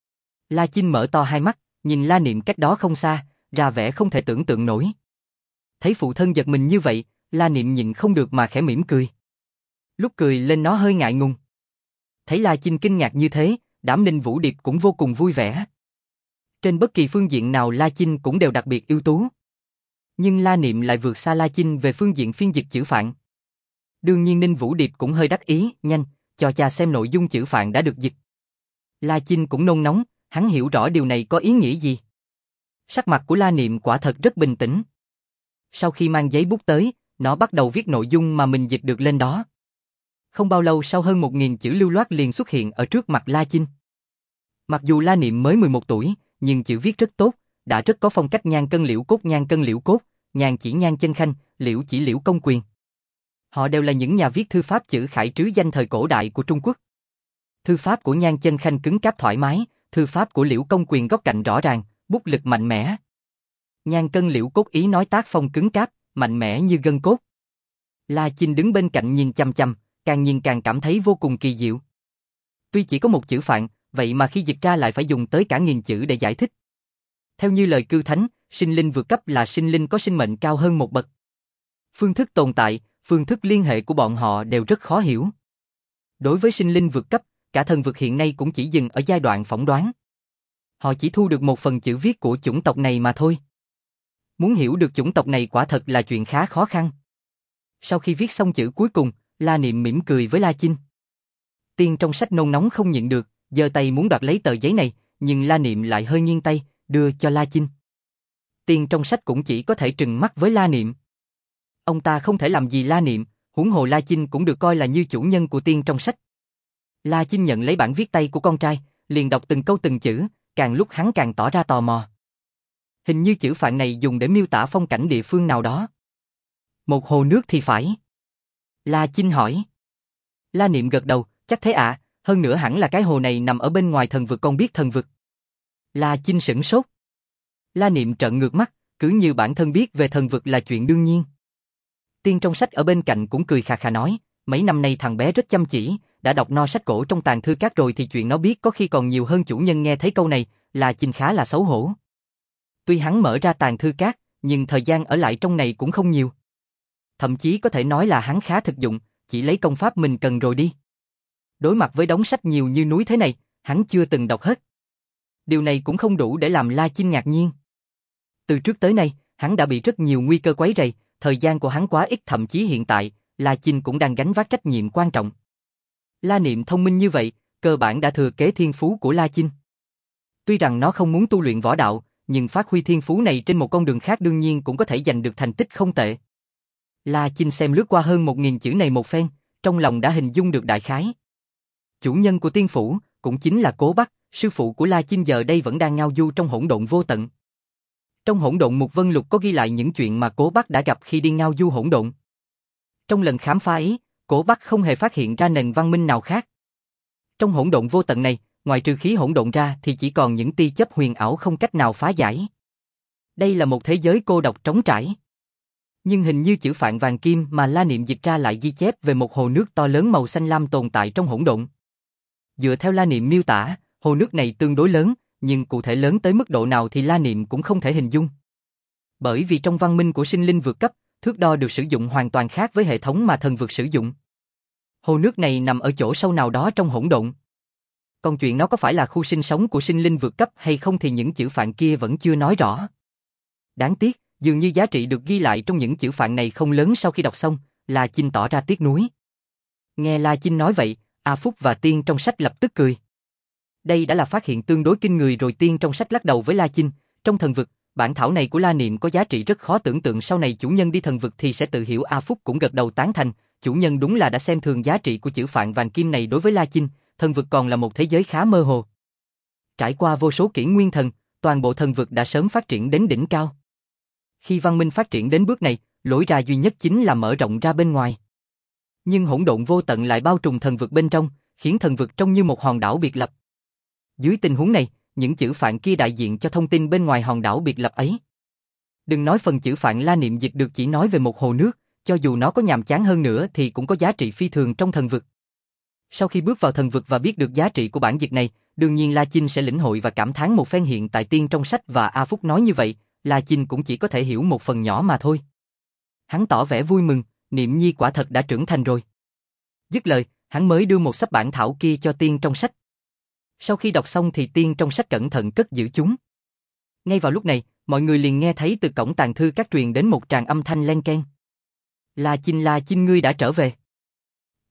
La Chinh mở to hai mắt, nhìn La Niệm cách đó không xa, ra vẻ không thể tưởng tượng nổi. Thấy phụ thân giật mình như vậy, La Niệm nhịn không được mà khẽ mỉm cười. Lúc cười lên nó hơi ngại ngùng. Thấy La Chinh kinh ngạc như thế, Đám Ninh Vũ Điệp cũng vô cùng vui vẻ. Trên bất kỳ phương diện nào La Chinh cũng đều đặc biệt ưu tú. Nhưng La Niệm lại vượt xa La Chinh về phương diện phiên dịch chữ phạn. Đương nhiên Ninh Vũ Điệp cũng hơi đắc ý, nhanh, cho cha xem nội dung chữ phạn đã được dịch. La Chinh cũng nôn nóng, hắn hiểu rõ điều này có ý nghĩa gì. Sắc mặt của La Niệm quả thật rất bình tĩnh. Sau khi mang giấy bút tới, nó bắt đầu viết nội dung mà mình dịch được lên đó. Không bao lâu sau hơn một nghìn chữ lưu loát liền xuất hiện ở trước mặt La Chinh. Mặc dù La Niệm mới mười một tuổi, nhưng chữ viết rất tốt, đã rất có phong cách nhan cân liễu cốt nhan cân liễu cốt, nhan chỉ nhan chân khanh, liễu chỉ liễu công quyền. Họ đều là những nhà viết thư pháp chữ khải trứ danh thời cổ đại của Trung Quốc. Thư pháp của nhan chân khanh cứng cáp thoải mái, thư pháp của liễu công quyền góc cạnh rõ ràng, bút lực mạnh mẽ. Nhan cân liễu cốt ý nói tác phong cứng cáp, mạnh mẽ như gân cốt. La Chinh đứng bên cạnh nhìn chăm chăm, càng nhìn càng cảm thấy vô cùng kỳ diệu. Tuy chỉ có một chữ phạn, vậy mà khi dịch ra lại phải dùng tới cả nghìn chữ để giải thích. Theo như lời cư thánh, sinh linh vượt cấp là sinh linh có sinh mệnh cao hơn một bậc. Phương thức tồn tại, phương thức liên hệ của bọn họ đều rất khó hiểu. Đối với sinh linh vượt cấp, cả thần vực hiện nay cũng chỉ dừng ở giai đoạn phỏng đoán. Họ chỉ thu được một phần chữ viết của chủng tộc này mà thôi. Muốn hiểu được chủng tộc này quả thật là chuyện khá khó khăn. Sau khi viết xong chữ cuối cùng, La Niệm mỉm cười với La Chinh. Tiên trong sách nôn nóng không nhịn được, giơ tay muốn đoạt lấy tờ giấy này, nhưng La Niệm lại hơi nghiêng tay, đưa cho La Chinh. Tiên trong sách cũng chỉ có thể trừng mắt với La Niệm. Ông ta không thể làm gì La Niệm, huống hồ La Chinh cũng được coi là như chủ nhân của tiên trong sách. La Chinh nhận lấy bản viết tay của con trai, liền đọc từng câu từng chữ, càng lúc hắn càng tỏ ra tò mò. Hình như chữ phạn này dùng để miêu tả phong cảnh địa phương nào đó. Một hồ nước thì phải. La Chinh hỏi. La Niệm gật đầu, chắc thế ạ, à, hơn nữa hẳn là cái hồ này nằm ở bên ngoài thần vực, con biết thần vực. La Chinh sửng sốt. La Niệm trợn ngược mắt, cứ như bản thân biết về thần vực là chuyện đương nhiên. Tiên trong sách ở bên cạnh cũng cười khà khà nói, mấy năm nay thằng bé rất chăm chỉ, đã đọc no sách cổ trong tàng thư các rồi thì chuyện nó biết có khi còn nhiều hơn chủ nhân. Nghe thấy câu này, La Chinh khá là xấu hổ. Tuy hắn mở ra tàng thư các, nhưng thời gian ở lại trong này cũng không nhiều. Thậm chí có thể nói là hắn khá thực dụng, chỉ lấy công pháp mình cần rồi đi. Đối mặt với đống sách nhiều như núi thế này, hắn chưa từng đọc hết. Điều này cũng không đủ để làm La Chinh ngạc nhiên. Từ trước tới nay, hắn đã bị rất nhiều nguy cơ quấy rầy, thời gian của hắn quá ít, thậm chí hiện tại, La Chinh cũng đang gánh vác trách nhiệm quan trọng. La Niệm thông minh như vậy, cơ bản đã thừa kế thiên phú của La Chinh. Tuy rằng nó không muốn tu luyện võ đạo, nhưng phát huy thiên phú này trên một con đường khác đương nhiên cũng có thể giành được thành tích không tệ. La Chinh xem lướt qua hơn một nghìn chữ này một phen, trong lòng đã hình dung được đại khái. Chủ nhân của tiên phủ, cũng chính là Cố Bắc, sư phụ của La Chinh giờ đây vẫn đang ngao du trong hỗn độn vô tận. Trong hỗn độn Mục Vân Lục có ghi lại những chuyện mà Cố Bắc đã gặp khi đi ngao du hỗn độn. Trong lần khám phá ấy, Cố Bắc không hề phát hiện ra nền văn minh nào khác. Trong hỗn độn vô tận này, ngoài trừ khí hỗn độn ra thì chỉ còn những tia chớp huyền ảo không cách nào phá giải. Đây là một thế giới cô độc trống trải. Nhưng hình như chữ phạn vàng kim mà La Niệm dịch ra lại ghi chép về một hồ nước to lớn màu xanh lam tồn tại trong hỗn độn. Dựa theo La Niệm miêu tả, hồ nước này tương đối lớn, nhưng cụ thể lớn tới mức độ nào thì La Niệm cũng không thể hình dung. Bởi vì trong văn minh của sinh linh vượt cấp, thước đo được sử dụng hoàn toàn khác với hệ thống mà thần vực sử dụng. Hồ nước này nằm ở chỗ sâu nào đó trong hỗn độn. Còn chuyện nó có phải là khu sinh sống của sinh linh vượt cấp hay không thì những chữ phạn kia vẫn chưa nói rõ. Đáng tiếc, dường như giá trị được ghi lại trong những chữ phạn này không lớn. Sau khi đọc xong, La Chinh tỏ ra tiếc nuối. Nghe La Chinh nói vậy, A Phúc và Tiên trong sách lập tức cười. Đây đã là phát hiện tương đối kinh người rồi. Tiên trong sách lắc đầu với La Chinh, trong thần vực, bản thảo này của La Niệm có giá trị rất khó tưởng tượng, sau này chủ nhân đi thần vực thì sẽ tự hiểu. A Phúc cũng gật đầu tán thành, chủ nhân đúng là đã xem thường giá trị của chữ phạn vàng kim này. Đối với La Chinh, thần vực còn là một thế giới khá mơ hồ. Trải qua vô số kỷ nguyên thần, toàn bộ thần vực đã sớm phát triển đến đỉnh cao. Khi văn minh phát triển đến bước này, lối ra duy nhất chính là mở rộng ra bên ngoài. Nhưng hỗn độn vô tận lại bao trùm thần vực bên trong, khiến thần vực trông như một hòn đảo biệt lập. Dưới tình huống này, những chữ phạn kia đại diện cho thông tin bên ngoài hòn đảo biệt lập ấy. Đừng nói phần chữ phạn La Niệm dịch được chỉ nói về một hồ nước, cho dù nó có nhàm chán hơn nữa thì cũng có giá trị phi thường trong thần vực. Sau khi bước vào thần vực và biết được giá trị của bản dịch này, đương nhiên La Chinh sẽ lĩnh hội và cảm thán một phen. Hiện tại Tiên trong sách và A Phúc nói như vậy, La Chinh cũng chỉ có thể hiểu một phần nhỏ mà thôi. Hắn tỏ vẻ vui mừng, Niệm Nhi quả thật đã trưởng thành rồi. Dứt lời, hắn mới đưa một xấp bản thảo kia cho Tiên trong sách. Sau khi đọc xong thì Tiên trong sách cẩn thận cất giữ chúng. Ngay vào lúc này, mọi người liền nghe thấy từ cổng tàng thư các truyền đến một tràng âm thanh len keng. La Chinh, La Chinh, ngươi đã trở về.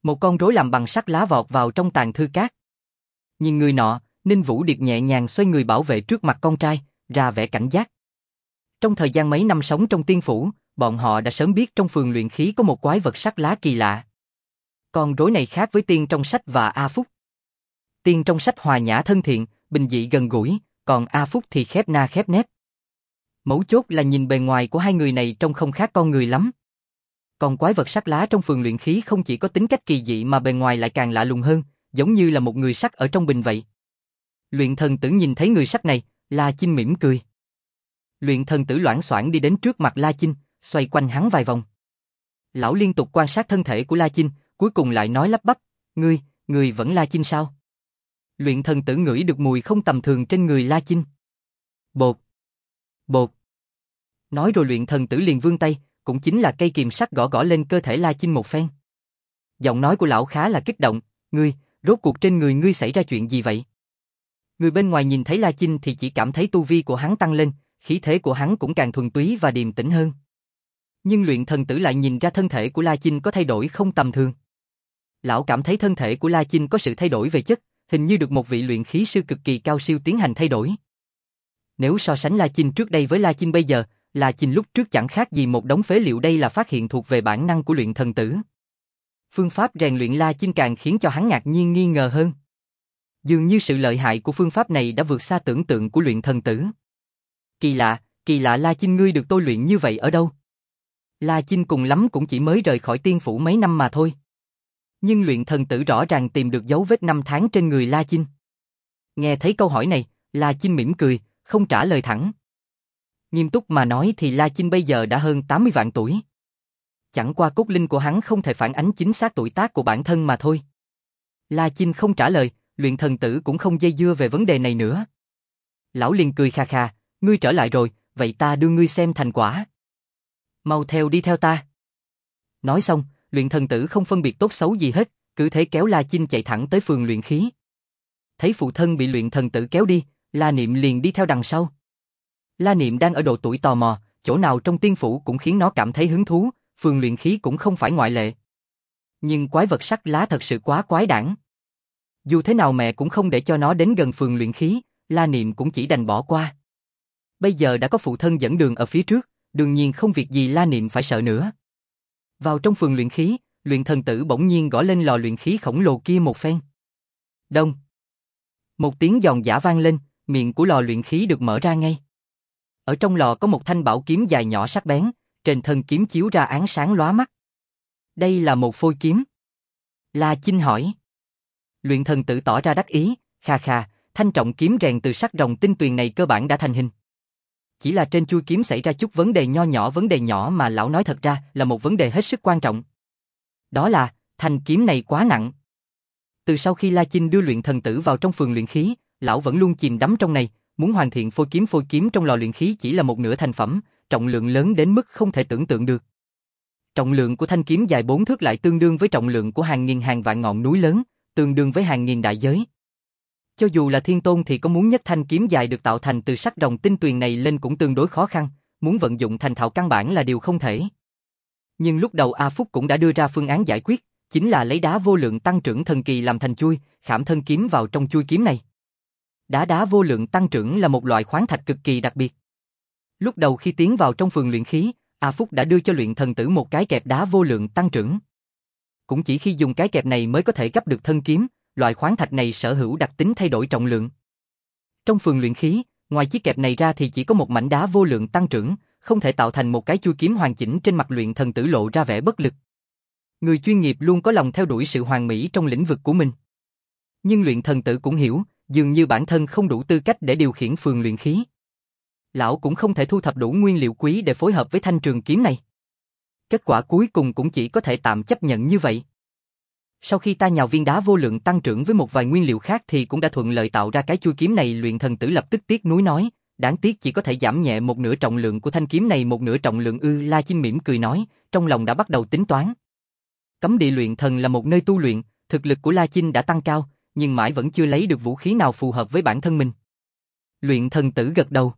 Một con rối làm bằng sắt lá vọt vào trong tàn thư cát. Nhìn người nọ, Ninh Vũ Điệp nhẹ nhàng xoay người bảo vệ trước mặt con trai, ra vẻ cảnh giác. Trong thời gian mấy năm sống trong tiên phủ, bọn họ đã sớm biết trong phường luyện khí có một quái vật sắt lá kỳ lạ. Con rối này khác với tiên trong sách và A Phúc. Tiên trong sách hòa nhã thân thiện, bình dị gần gũi, còn A Phúc thì khép na khép nép. Mấu chốt là nhìn bề ngoài của hai người này trông không khác con người lắm. Còn quái vật sắt lá trong phường luyện khí không chỉ có tính cách kỳ dị mà bề ngoài lại càng lạ lùng hơn, giống như là một người sắt ở trong bình vậy. Luyện thần tử nhìn thấy người sắt này, La Chinh mỉm cười. Luyện thần tử loảng xoảng đi đến trước mặt La Chinh, xoay quanh hắn vài vòng. Lão liên tục quan sát thân thể của La Chinh, cuối cùng lại nói lắp bắp, ngươi, ngươi vẫn La Chinh sao? Luyện thần tử ngửi được mùi không tầm thường trên người La Chinh. Bột, bột. Nói rồi luyện thần tử liền vươn tay, cũng chính là cây kìm sắt gõ gõ lên cơ thể La Chinh một phen. Giọng nói của lão khá là kích động, ngươi, rốt cuộc trên người ngươi xảy ra chuyện gì vậy? Người bên ngoài nhìn thấy La Chinh thì chỉ cảm thấy tu vi của hắn tăng lên, khí thế của hắn cũng càng thuần túy và điềm tĩnh hơn. Nhưng luyện thần tử lại nhìn ra thân thể của La Chinh có thay đổi không tầm thường. Lão cảm thấy thân thể của La Chinh có sự thay đổi về chất, hình như được một vị luyện khí sư cực kỳ cao siêu tiến hành thay đổi. Nếu so sánh La Chinh trước đây với La Chinh bây giờ, La Chinh lúc trước chẳng khác gì một đống phế liệu, đây là phát hiện thuộc về bản năng của luyện thần tử. Phương pháp rèn luyện La Chinh càng khiến cho hắn ngạc nhiên nghi ngờ hơn. Dường như sự lợi hại của phương pháp này đã vượt xa tưởng tượng của luyện thần tử. Kỳ lạ, kỳ lạ La Chinh, ngươi được tôi luyện như vậy ở đâu? La Chinh cùng lắm cũng chỉ mới rời khỏi tiên phủ mấy năm mà thôi. Nhưng luyện thần tử rõ ràng tìm được dấu vết năm tháng trên người La Chinh. Nghe thấy câu hỏi này, La Chinh mỉm cười, không trả lời thẳng. Nghiêm túc mà nói thì La Chinh bây giờ đã hơn tám mươi vạn tuổi. Chẳng qua cốt linh của hắn không thể phản ánh chính xác tuổi tác của bản thân mà thôi. La Chinh không trả lời, luyện thần tử cũng không dây dưa về vấn đề này nữa. Lão liền cười kha kha, ngươi trở lại rồi, vậy ta đưa ngươi xem thành quả. Mau theo đi theo ta. Nói xong, luyện thần tử không phân biệt tốt xấu gì hết, cứ thế kéo La Chinh chạy thẳng tới phường luyện khí. Thấy phụ thân bị luyện thần tử kéo đi, La Niệm liền đi theo đằng sau. La Niệm đang ở độ tuổi tò mò, chỗ nào trong tiên phủ cũng khiến nó cảm thấy hứng thú, phường luyện khí cũng không phải ngoại lệ. Nhưng quái vật sắt lá thật sự quá quái đản. Dù thế nào mẹ cũng không để cho nó đến gần phường luyện khí, La Niệm cũng chỉ đành bỏ qua. Bây giờ đã có phụ thân dẫn đường ở phía trước, đương nhiên không việc gì La Niệm phải sợ nữa. Vào trong phường luyện khí, luyện thần tử bỗng nhiên gõ lên lò luyện khí khổng lồ kia một phen. Đông. Một tiếng giòn giã vang lên, miệng của lò luyện khí được mở ra ngay. Ở trong lò có một thanh bảo kiếm dài nhỏ sắc bén, trên thân kiếm chiếu ra ánh sáng lóa mắt. Đây là một phôi kiếm. La Chinh hỏi. Luyện thần tử tỏ ra đắc ý, kha kha, thanh trọng kiếm rèn từ sắt rồng tinh tuyền này cơ bản đã thành hình. Chỉ là trên chuôi kiếm xảy ra chút vấn đề nho nhỏ, vấn đề nhỏ mà lão nói thật ra là một vấn đề hết sức quan trọng. Đó là, thanh kiếm này quá nặng. Từ sau khi La Chinh đưa luyện thần tử vào trong phường luyện khí, lão vẫn luôn chìm đắm trong này, muốn hoàn thiện phôi kiếm. Phôi kiếm trong lò luyện khí chỉ là một nửa thành phẩm, trọng lượng lớn đến mức không thể tưởng tượng được. Trọng lượng của thanh kiếm dài bốn thước lại tương đương với trọng lượng của hàng nghìn hàng vạn ngọn núi lớn, tương đương với hàng nghìn đại giới. Cho dù là thiên tôn thì có muốn nhất thanh kiếm dài được tạo thành từ sắt rồng tinh tuyền này lên cũng tương đối khó khăn, muốn vận dụng thành thạo căn bản là điều không thể. Nhưng lúc đầu A Phúc cũng đã đưa ra phương án giải quyết, chính là lấy đá vô lượng tăng trưởng thần kỳ làm thành chuôi, khảm thân kiếm vào trong chuôi kiếm này. Đá đá vô lượng tăng trưởng là một loại khoáng thạch cực kỳ đặc biệt. Lúc đầu khi tiến vào trong phường luyện khí, A Phúc đã đưa cho luyện thần tử một cái kẹp đá vô lượng tăng trưởng. Cũng chỉ khi dùng cái kẹp này mới có thể gấp được thân kiếm, loại khoáng thạch này sở hữu đặc tính thay đổi trọng lượng. Trong phường luyện khí, ngoài chiếc kẹp này ra thì chỉ có một mảnh đá vô lượng tăng trưởng, không thể tạo thành một cái chuôi kiếm hoàn chỉnh. Trên mặt luyện thần tử lộ ra vẻ bất lực. Người chuyên nghiệp luôn có lòng theo đuổi sự hoàn mỹ trong lĩnh vực của mình. Nhưng luyện thần tử cũng hiểu, dường như bản thân không đủ tư cách để điều khiển phường luyện khí. Lão cũng không thể thu thập đủ nguyên liệu quý để phối hợp với thanh trường kiếm này. Kết quả cuối cùng cũng chỉ có thể tạm chấp nhận như vậy. Sau khi ta nhào viên đá vô lượng tăng trưởng với một vài nguyên liệu khác thì cũng đã thuận lợi tạo ra cái chuôi kiếm này. Luyện thần tử lập tức tiếc nuối nói, đáng tiếc chỉ có thể giảm nhẹ một nửa trọng lượng của thanh kiếm này. Một nửa trọng lượng ư? La Chinh mỉm cười nói, trong lòng đã bắt đầu tính toán. Cấm địa luyện thần là một nơi tu luyện, thực lực của La Chinh đã tăng cao, nhưng mãi vẫn chưa lấy được vũ khí nào phù hợp với bản thân mình. Luyện thần tử gật đầu.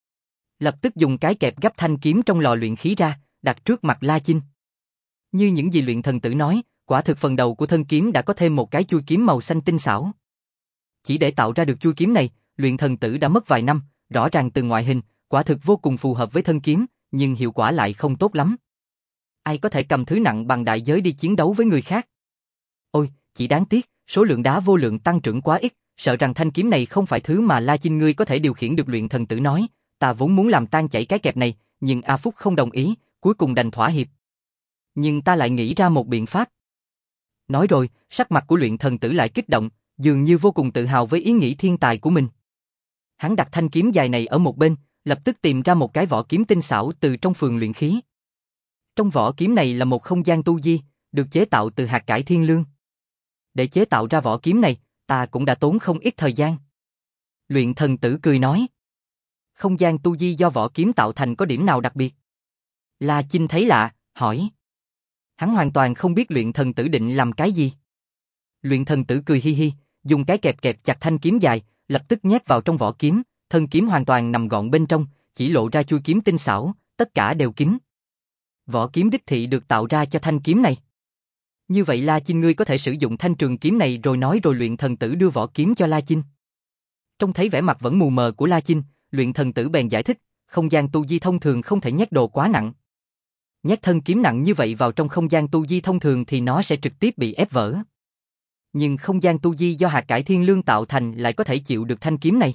Lập tức dùng cái kẹp gấp thanh kiếm trong lò luyện khí ra, đặt trước mặt La Chinh. Như những gì luyện thần tử nói, Quả thực phần đầu của thân kiếm đã có thêm một cái chui kiếm màu xanh tinh xảo. Chỉ để tạo ra được chui kiếm này, luyện thần tử đã mất vài năm, rõ ràng từ ngoại hình, quả thực vô cùng phù hợp với thân kiếm, nhưng hiệu quả lại không tốt lắm. Ai có thể cầm thứ nặng bằng đại giới đi chiến đấu với người khác? Ôi, chỉ đáng tiếc, số lượng đá vô lượng tăng trưởng quá ít, sợ rằng thanh kiếm này không phải thứ mà La Chinh ngươi có thể điều khiển được. Luyện thần tử nói, ta vốn muốn làm tan chảy cái kẹp này, nhưng A Phúc không đồng ý, cuối cùng đành thỏa hiệp. Nhưng ta lại nghĩ ra một biện pháp. Nói rồi, sắc mặt của luyện thần tử lại kích động, dường như vô cùng tự hào với ý nghĩ thiên tài của mình. Hắn đặt thanh kiếm dài này ở một bên, lập tức tìm ra một cái vỏ kiếm tinh xảo từ trong phường luyện khí. Trong vỏ kiếm này là một không gian tu di, được chế tạo từ hạt cải thiên lương. Để chế tạo ra vỏ kiếm này, ta cũng đã tốn không ít thời gian. Luyện thần tử cười nói. Không gian tu di do vỏ kiếm tạo thành có điểm nào đặc biệt? La Chinh thấy lạ, hỏi. Hắn hoàn toàn không biết luyện thần tử định làm cái gì. Luyện thần tử cười hi hi, dùng cái kẹp kẹp chặt thanh kiếm dài, lập tức nhét vào trong vỏ kiếm, thân kiếm hoàn toàn nằm gọn bên trong, chỉ lộ ra chui kiếm tinh xảo, tất cả đều kín. Vỏ kiếm đích thị được tạo ra cho thanh kiếm này. Như vậy La Chinh ngươi có thể sử dụng thanh trường kiếm này rồi. Nói rồi luyện thần tử đưa vỏ kiếm cho La Chinh. Trông thấy vẻ mặt vẫn mù mờ của La Chinh, luyện thần tử bèn giải thích, không gian tu di thông thường không thể nhét đồ quá nặng. Nhét thân kiếm nặng như vậy vào trong không gian tu di thông thường thì nó sẽ trực tiếp bị ép vỡ. Nhưng không gian tu di do hạt cải thiên lương tạo thành lại có thể chịu được thanh kiếm này.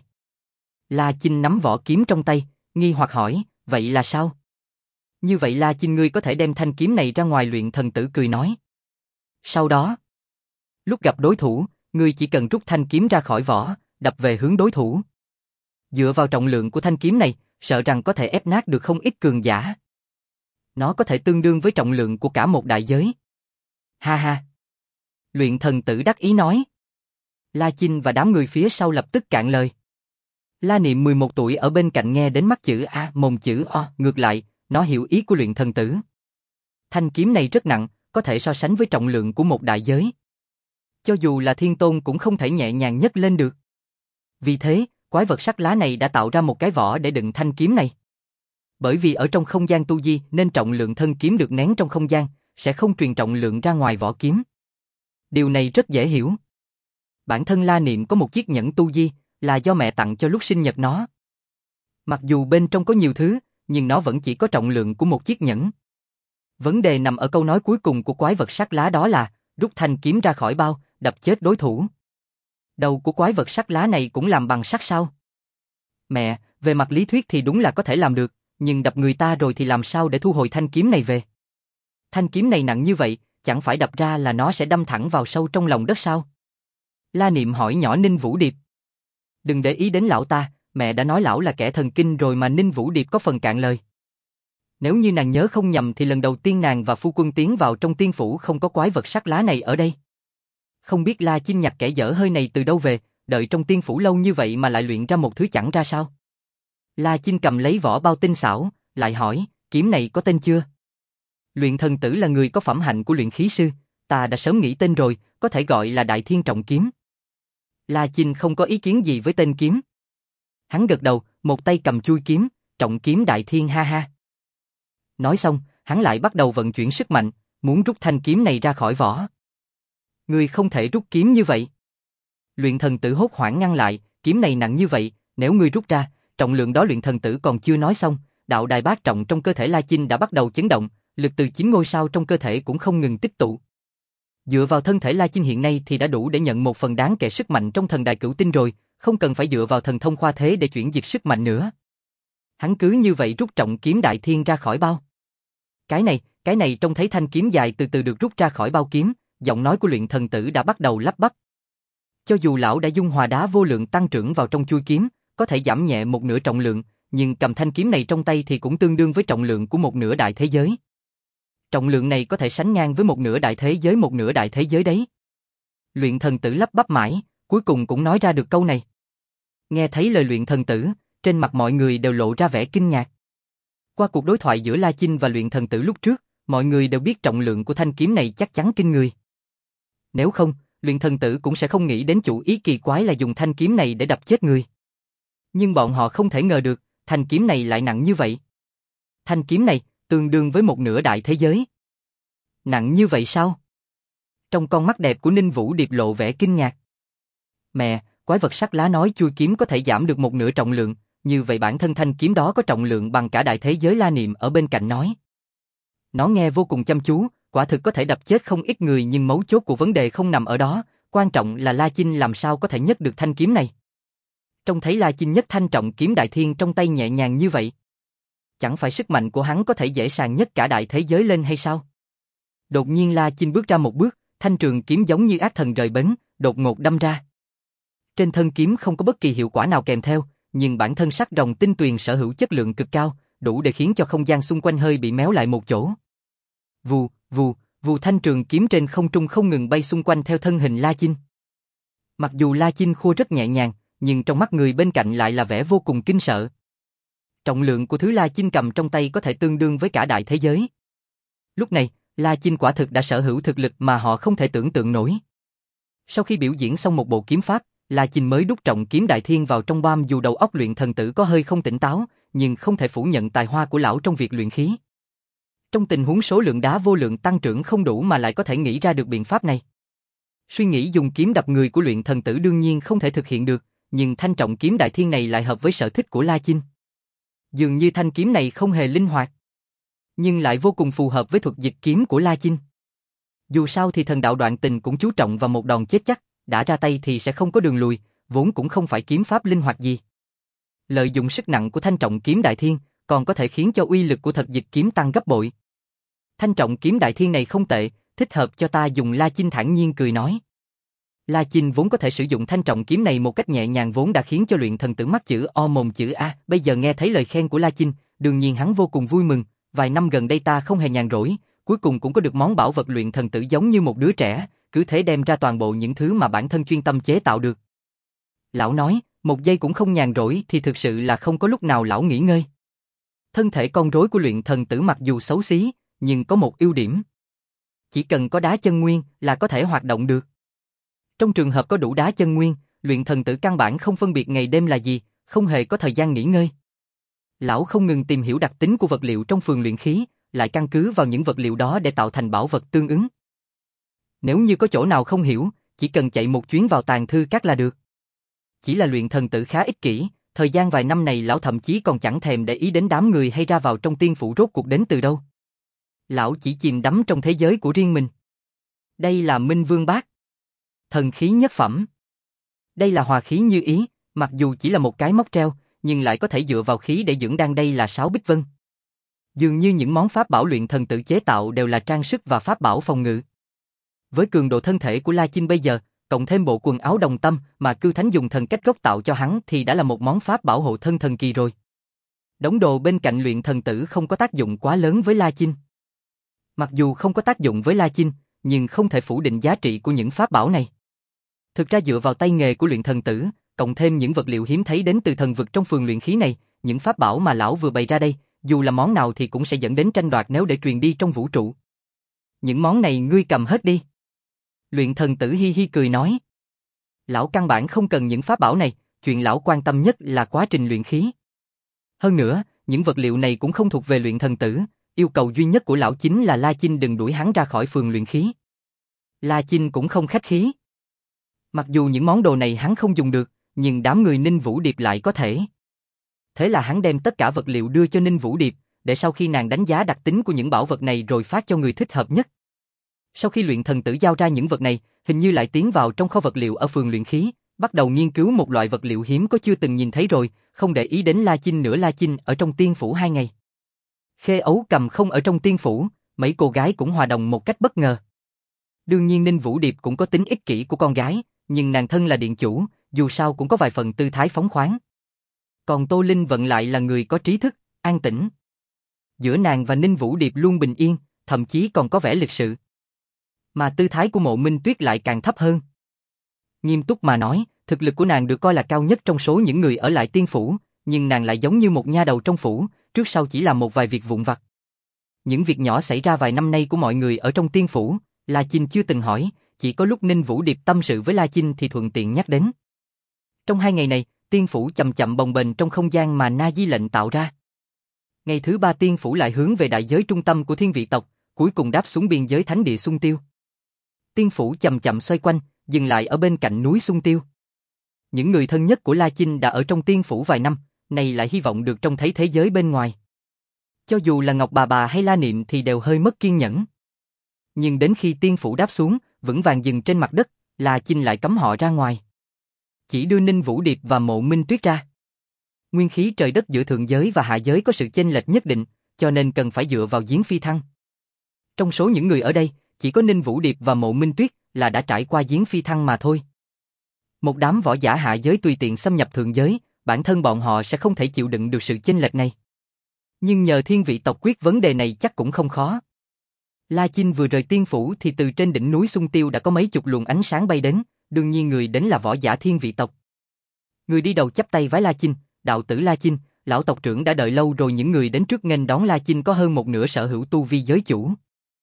La Chinh nắm vỏ kiếm trong tay, nghi hoặc hỏi, vậy là sao? Như vậy La Chinh ngươi có thể đem thanh kiếm này ra ngoài. Luyện thần tử cười nói. Sau đó, lúc gặp đối thủ, ngươi chỉ cần rút thanh kiếm ra khỏi vỏ, đập về hướng đối thủ. Dựa vào trọng lượng của thanh kiếm này, sợ rằng có thể ép nát được không ít cường giả. Nó có thể tương đương với trọng lượng của cả một đại giới. Ha ha. Luyện thần tử đắc ý nói. La Chinh và đám người phía sau lập tức cạn lời. La Niệm mười một tuổi ở bên cạnh nghe đến mắt chữ A, mồm chữ O, ngược lại, nó hiểu ý của luyện thần tử. Thanh kiếm này rất nặng, có thể so sánh với trọng lượng của một đại giới. Cho dù là thiên tôn cũng không thể nhẹ nhàng nhấc lên được. Vì thế, quái vật sắt lá này đã tạo ra một cái vỏ để đựng thanh kiếm này. Bởi vì ở trong không gian tu di nên trọng lượng thân kiếm được nén trong không gian, sẽ không truyền trọng lượng ra ngoài vỏ kiếm. Điều này rất dễ hiểu. Bản thân La Niệm có một chiếc nhẫn tu di, là do mẹ tặng cho lúc sinh nhật nó. Mặc dù bên trong có nhiều thứ, nhưng nó vẫn chỉ có trọng lượng của một chiếc nhẫn. Vấn đề nằm ở câu nói cuối cùng của quái vật sắt lá, đó là rút thanh kiếm ra khỏi bao, đập chết đối thủ. Đầu của quái vật sắt lá này cũng làm bằng sắt sao? Mẹ, về mặt lý thuyết thì đúng là có thể làm được, nhưng đập người ta rồi thì làm sao để thu hồi thanh kiếm này về? Thanh kiếm này nặng như vậy, chẳng phải đập ra là nó sẽ đâm thẳng vào sâu trong lòng đất sao? La Niệm hỏi nhỏ Ninh Vũ Điệp. Đừng để ý đến lão ta, mẹ đã nói lão là kẻ thần kinh rồi mà. Ninh Vũ Điệp có phần cạn lời. Nếu như nàng nhớ không nhầm thì lần đầu tiên nàng và phu quân tiến vào trong tiên phủ không có quái vật sắt lá này ở đây. Không biết La Chinh nhặt kẻ dở hơi này từ đâu về, đợi trong tiên phủ lâu như vậy mà lại luyện ra một thứ chẳng ra sao. La Chinh cầm lấy vỏ bao tinh xảo, lại hỏi, kiếm này có tên chưa? Luyện thần tử là người có phẩm hạnh của luyện khí sư, ta đã sớm nghĩ tên rồi, có thể gọi là Đại Thiên Trọng Kiếm. La Chinh không có ý kiến gì với tên kiếm. Hắn gật đầu, một tay cầm chui kiếm, Trọng Kiếm Đại Thiên, ha ha. Nói xong, hắn lại bắt đầu vận chuyển sức mạnh, muốn rút thanh kiếm này ra khỏi vỏ. Ngươi không thể rút kiếm như vậy. Luyện thần tử hốt hoảng ngăn lại, kiếm này nặng như vậy, nếu ngươi rút ra, trọng lượng đó. Luyện thần tử còn chưa nói xong, đạo đài bát trọng trong cơ thể La Chinh đã bắt đầu chấn động, lực từ chín ngôi sao trong cơ thể cũng không ngừng tích tụ. Dựa vào thân thể La Chinh hiện nay thì đã đủ để nhận một phần đáng kể sức mạnh trong thần đài cửu tinh rồi, không cần phải dựa vào thần thông khoa thế để chuyển dịch sức mạnh nữa. Hắn cứ như vậy rút Trọng Kiếm Đại Thiên ra khỏi bao. Cái này, cái này trông thấy thanh kiếm dài từ từ được rút ra khỏi bao kiếm, giọng nói của luyện thần tử đã bắt đầu lắp bắp. Cho dù lão đã dung hòa đá vô lượng tăng trưởng vào trong chui kiếm, có thể giảm nhẹ một nửa trọng lượng, nhưng cầm thanh kiếm này trong tay thì cũng tương đương với trọng lượng của một nửa đại thế giới. Trọng lượng này có thể sánh ngang với một nửa đại thế giới, một nửa đại thế giới đấy. Luyện thần tử lắp bắp mãi, cuối cùng cũng nói ra được câu này. Nghe thấy lời luyện thần tử, trên mặt mọi người đều lộ ra vẻ kinh ngạc. Qua cuộc đối thoại giữa La Chinh và luyện thần tử lúc trước, mọi người đều biết trọng lượng của thanh kiếm này chắc chắn kinh người. Nếu không, luyện thần tử cũng sẽ không nghĩ đến chủ ý kỳ quái là dùng thanh kiếm này để đập chết người. Nhưng bọn họ không thể ngờ được, thanh kiếm này lại nặng như vậy. Thanh kiếm này tương đương với một nửa đại thế giới. Nặng như vậy sao? Trong con mắt đẹp của Ninh Vũ Điệp lộ vẻ kinh ngạc. Mẹ, quái vật sắt lá nói chui kiếm có thể giảm được một nửa trọng lượng, như vậy bản thân thanh kiếm đó có trọng lượng bằng cả đại thế giới. La Niệm ở bên cạnh nói. Nó nghe vô cùng chăm chú, quả thực có thể đập chết không ít người, nhưng mấu chốt của vấn đề không nằm ở đó, quan trọng là La Chinh làm sao có thể nhấc được thanh kiếm này. Trông thấy La Chinh nhấc thanh trọng kiếm đại thiên trong tay nhẹ nhàng như vậy. Chẳng phải sức mạnh của hắn có thể dễ dàng nhấc cả đại thế giới lên hay sao? Đột nhiên La Chinh bước ra một bước, thanh trường kiếm giống như ác thần rời bến, đột ngột đâm ra. Trên thân kiếm không có bất kỳ hiệu quả nào kèm theo, nhưng bản thân sắc rồng tinh tuyền sở hữu chất lượng cực cao, đủ để khiến cho không gian xung quanh hơi bị méo lại một chỗ. Vù, vù, vù, thanh trường kiếm trên không trung không ngừng bay xung quanh theo thân hình La Chinh. Mặc dù La Chinh khua rất nhẹ nhàng, nhưng trong mắt người bên cạnh lại là vẻ vô cùng kinh sợ. Trọng lượng của thứ La Chinh cầm trong tay có thể tương đương với cả đại thế giới. Lúc này, La Chinh quả thực đã sở hữu thực lực mà họ không thể tưởng tượng nổi. Sau khi biểu diễn xong một bộ kiếm pháp, La Chinh mới đút trọng kiếm đại thiên vào trong bam. Dù đầu óc luyện thần tử có hơi không tỉnh táo, nhưng không thể phủ nhận tài hoa của lão trong việc luyện khí. Trong tình huống số lượng đá vô lượng tăng trưởng không đủ mà lại có thể nghĩ ra được biện pháp này. Suy nghĩ dùng kiếm đập người của luyện thần tử đương nhiên không thể thực hiện được, nhưng thanh trọng kiếm đại thiên này lại hợp với sở thích của La Chinh. Dường như thanh kiếm này không hề linh hoạt, nhưng lại vô cùng phù hợp với thuật dịch kiếm của La Chinh. Dù sao thì thần đạo đoạn tình cũng chú trọng vào một đòn chết chắc, đã ra tay thì sẽ không có đường lùi, vốn cũng không phải kiếm pháp linh hoạt gì. Lợi dụng sức nặng của thanh trọng kiếm đại thiên, còn có thể khiến cho uy lực của thật dịch kiếm tăng gấp bội. Thanh trọng kiếm đại thiên này không tệ, thích hợp cho ta dùng. La Chinh thản nhiên cười nói. La Chinh vốn có thể sử dụng thanh trọng kiếm này một cách nhẹ nhàng vốn đã khiến cho luyện thần tử mắc chữ O mồm chữ A, bây giờ nghe thấy lời khen của La Chinh, đương nhiên hắn vô cùng vui mừng, vài năm gần đây ta không hề nhàn rỗi, cuối cùng cũng có được món bảo vật luyện thần tử giống như một đứa trẻ, cứ thế đem ra toàn bộ những thứ mà bản thân chuyên tâm chế tạo được. Lão nói, một giây cũng không nhàn rỗi thì thực sự là không có lúc nào lão nghỉ ngơi. Thân thể con rối của luyện thần tử mặc dù xấu xí, nhưng có một ưu điểm. Chỉ cần có đá chân nguyên là có thể hoạt động được. Trong trường hợp có đủ đá chân nguyên, luyện thần tử căn bản không phân biệt ngày đêm là gì, không hề có thời gian nghỉ ngơi. Lão không ngừng tìm hiểu đặc tính của vật liệu trong phường luyện khí, lại căn cứ vào những vật liệu đó để tạo thành bảo vật tương ứng. Nếu như có chỗ nào không hiểu, chỉ cần chạy một chuyến vào tàng thư các là được. Chỉ là luyện thần tử khá ích kỷ, thời gian vài năm này lão thậm chí còn chẳng thèm để ý đến đám người hay ra vào trong tiên phủ rốt cuộc đến từ đâu. Lão chỉ chìm đắm trong thế giới của riêng mình. Đây là Minh Vương Bát, thần khí nhất phẩm. Đây là hòa khí như ý, mặc dù chỉ là một cái móc treo, nhưng lại có thể dựa vào khí để dưỡng đan. Đây là Sáu Bích Vân. Dường như những món pháp bảo luyện thần tử chế tạo đều là trang sức và pháp bảo phòng ngự. Với cường độ thân thể của La Chinh bây giờ, cộng thêm bộ quần áo đồng tâm mà Cư Thánh dùng thần cách gốc tạo cho hắn thì đã là một món pháp bảo hộ thân thần kỳ rồi. Đống đồ bên cạnh luyện thần tử không có tác dụng quá lớn với La Chinh. Mặc dù không có tác dụng với La Chinh, nhưng không thể phủ định giá trị của những pháp bảo này. Thực ra dựa vào tay nghề của luyện thần tử, cộng thêm những vật liệu hiếm thấy đến từ thần vực trong phường luyện khí này, những pháp bảo mà lão vừa bày ra đây, dù là món nào thì cũng sẽ dẫn đến tranh đoạt nếu để truyền đi trong vũ trụ. Những món này ngươi cầm hết đi. Luyện thần tử hi hi cười nói. Lão căn bản không cần những pháp bảo này, chuyện lão quan tâm nhất là quá trình luyện khí. Hơn nữa, những vật liệu này cũng không thuộc về luyện thần tử, yêu cầu duy nhất của lão chính là La Chinh đừng đuổi hắn ra khỏi phường luyện khí. La Chinh cũng không khách khí. Mặc dù những món đồ này hắn không dùng được, nhưng đám người Ninh Vũ Điệp lại có thể. Thế là hắn đem tất cả vật liệu đưa cho Ninh Vũ Điệp, để sau khi nàng đánh giá đặc tính của những bảo vật này rồi phát cho người thích hợp nhất. Sau khi luyện thần tử giao ra những vật này, hình như lại tiến vào trong kho vật liệu ở phường luyện khí, bắt đầu nghiên cứu một loại vật liệu hiếm có chưa từng nhìn thấy rồi, không để ý đến La Chinh nữa. La Chinh ở trong tiên phủ hai ngày. Khê Ấu Cầm không ở trong tiên phủ, mấy cô gái cũng hòa đồng một cách bất ngờ. Đương nhiên Ninh Vũ Điệp cũng có tính ích kỷ của con gái, nhưng nàng thân là điện chủ, dù sao cũng có vài phần tư thái phóng khoáng. Còn Tô Linh Vận lại là người có trí thức, an tĩnh. Giữa nàng và Ninh Vũ Điệp luôn bình yên, thậm chí còn có vẻ lịch sự. Mà tư thái của Mộ Minh Tuyết lại càng thấp hơn. Nghiêm túc mà nói, thực lực của nàng được coi là cao nhất trong số những người ở lại tiên phủ, nhưng nàng lại giống như một nha đầu trong phủ, trước sau chỉ làm một vài việc vụn vặt. Những việc nhỏ xảy ra vài năm nay của mọi người ở trong tiên phủ, La Chinh chưa từng hỏi, chỉ có lúc Ninh Vũ Điệp tâm sự với La Chinh thì thuận tiện nhắc đến. Trong hai ngày này, tiên phủ chậm chậm bồng bềnh trong không gian mà Na Di lệnh tạo ra. Ngày thứ ba tiên phủ lại hướng về đại giới trung tâm của thiên vị tộc, cuối cùng đáp xuống biên giới thánh địa Xuân Tiêu. Tiên phủ chậm chậm xoay quanh, dừng lại ở bên cạnh núi Xuân Tiêu. Những người thân nhất của La Chinh đã ở trong tiên phủ vài năm, nay lại hy vọng được trông thấy thế giới bên ngoài. Cho dù là Ngọc Bà Bà hay La Niệm thì đều hơi mất kiên nhẫn. Nhưng đến khi tiên phủ đáp xuống, vững vàng dừng trên mặt đất, La Chinh lại cấm họ ra ngoài. Chỉ đưa Ninh Vũ Điệp và Mộ Minh Tuyết ra. Nguyên khí trời đất giữa thượng giới và hạ giới có sự chênh lệch nhất định, cho nên cần phải dựa vào giếng phi thăng. Trong số những người ở đây, chỉ có Ninh Vũ Điệp và Mộ Minh Tuyết là đã trải qua giếng phi thăng mà thôi. Một đám võ giả hạ giới tùy tiện xâm nhập thượng giới, bản thân bọn họ sẽ không thể chịu đựng được sự chênh lệch này. Nhưng nhờ thiên vị tộc quyết vấn đề này chắc cũng không khó. La Chinh vừa rời tiên phủ thì từ trên đỉnh núi Xuân Tiêu đã có mấy chục luồng ánh sáng bay đến, đương nhiên người đến là võ giả thiên vị tộc. Người đi đầu chắp tay vái La Chinh, đạo tử La Chinh, lão tộc trưởng đã đợi lâu rồi. Những người đến trước nghênh đón La Chinh có hơn một nửa sở hữu tu vi giới chủ.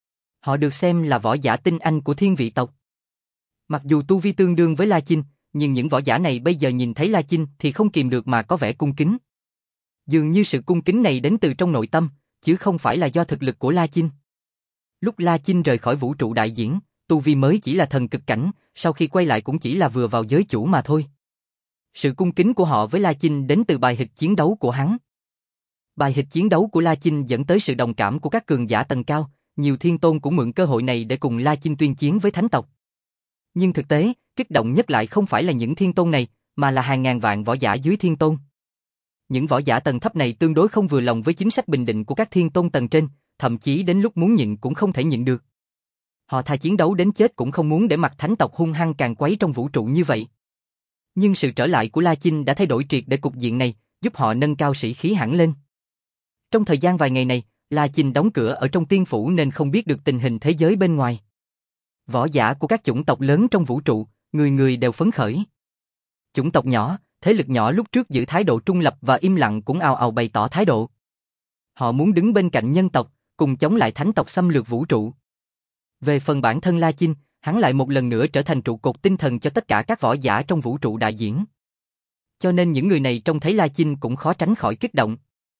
Họ được xem là võ giả tinh anh của thiên vị tộc. Mặc dù tu vi tương đương với La Chinh, nhưng những võ giả này bây giờ nhìn thấy La Chinh thì không kìm được mà có vẻ cung kính. Dường như sự cung kính này đến từ trong nội tâm, chứ không phải là do thực lực của La Chinh. Lúc La Chinh rời khỏi vũ trụ đại diễn, tu vi mới chỉ là thần cực cảnh, sau khi quay lại cũng chỉ là vừa vào giới chủ mà thôi. Sự cung kính của họ với La Chinh đến từ bài hịch chiến đấu của hắn. Bài hịch chiến đấu của La Chinh dẫn tới sự đồng cảm của các cường giả tầng cao, nhiều thiên tôn cũng mượn cơ hội này để cùng La Chinh tuyên chiến với thánh tộc. Nhưng thực tế, kích động nhất lại không phải là những thiên tôn này, mà là hàng ngàn vạn võ giả dưới thiên tôn. Những võ giả tầng thấp này tương đối không vừa lòng với chính sách bình định của các thiên tôn tầng trên, thậm chí đến lúc muốn nhịn cũng không thể nhịn được. Họ thà chiến đấu đến chết cũng không muốn để mặt thánh tộc hung hăng càng quấy trong vũ trụ như vậy. Nhưng sự trở lại của La Chinh đã thay đổi triệt để cục diện này, giúp họ nâng cao sĩ khí hẳn lên. Trong thời gian vài ngày này, La Chinh đóng cửa ở trong tiên phủ nên không biết được tình hình thế giới bên ngoài. Võ giả của các chủng tộc lớn trong vũ trụ, người người đều phấn khởi. Chủng tộc nhỏ, thế lực nhỏ lúc trước giữ thái độ trung lập và im lặng cũng ào ào bày tỏ thái độ. Họ muốn đứng bên cạnh nhân tộc, cùng chống lại thánh tộc xâm lược vũ trụ. Về phần bản thân La Chinh, hắn lại một lần nữa trở thành trụ cột tinh thần cho tất cả các võ giả trong vũ trụ đại diễn. Cho nên những người này trông thấy La Chinh cũng khó tránh khỏi kích động.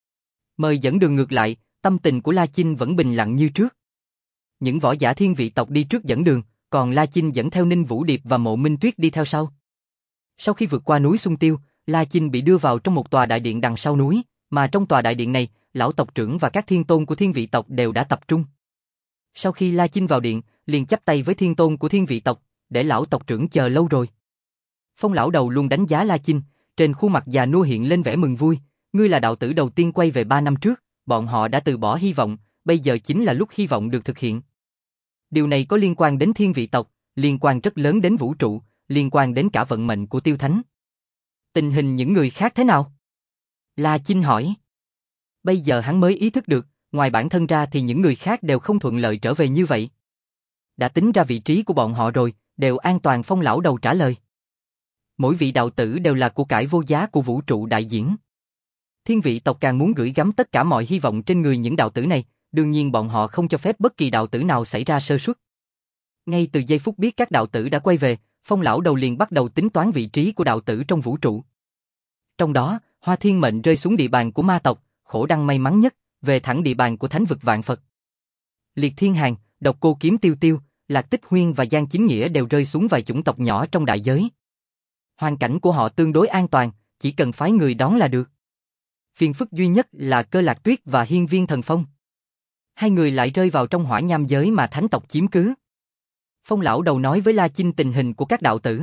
Mời dẫn đường ngược lại, tâm tình của La Chinh vẫn bình lặng như trước. Những võ giả thiên vị tộc đi trước dẫn đường, còn La Chinh dẫn theo Ninh Vũ Điệp và Mộ Minh Tuyết đi theo sau. Sau khi vượt qua núi Xuân Tiêu, La Chinh bị đưa vào trong một tòa đại điện đằng sau núi, mà trong tòa đại điện này, lão tộc trưởng và các thiên tôn của thiên vị tộc đều đã tập trung. Sau khi La Chinh vào điện, liền chắp tay với thiên tôn của thiên vị tộc, để lão tộc trưởng chờ lâu rồi. Phong lão đầu luôn đánh giá La Chinh, trên khuôn mặt già nua hiện lên vẻ mừng vui, ngươi là đạo tử đầu tiên quay về ba năm trước, bọn họ đã từ bỏ hy vọng, bây giờ chính là lúc hy vọng được thực hiện. Điều này có liên quan đến thiên vị tộc, liên quan rất lớn đến vũ trụ, liên quan đến cả vận mệnh của Tiêu Thánh. Tình hình những người khác thế nào? La Chinh hỏi. Bây giờ hắn mới ý thức được, ngoài bản thân ra thì những người khác đều không thuận lợi trở về như vậy. Đã tính ra vị trí của bọn họ rồi, đều an toàn. Phong lão đầu trả lời. Mỗi vị đạo tử đều là của cải vô giá của vũ trụ đại diễn. Thiên vị tộc càng muốn gửi gắm tất cả mọi hy vọng trên người những đạo tử này, đương nhiên bọn họ không cho phép bất kỳ đạo tử nào xảy ra sơ suất. Ngay từ giây phút biết các đạo tử đã quay về, Phong lão đầu liền bắt đầu tính toán vị trí của đạo tử trong vũ trụ. Trong đó, Hoa Thiên Mệnh rơi xuống địa bàn của ma tộc, Khổ Đăng may mắn nhất, về thẳng địa bàn của thánh vực vạn Phật. Liệt Thiên Hàn, Độc Cô Kiếm Tiêu Tiêu, Lạc Tích Huyên và Giang Chính Nghĩa đều rơi xuống vài chủng tộc nhỏ trong đại giới. Hoàn cảnh của họ tương đối an toàn, chỉ cần phái người đón là được. Phiền phức duy nhất là Cơ Lạc Tuyết và Hiên Viên Thần Phong. Hai người lại rơi vào trong hỏa nham giới mà thánh tộc chiếm cứ. Phong lão đầu nói với La Chinh tình hình của các đạo tử.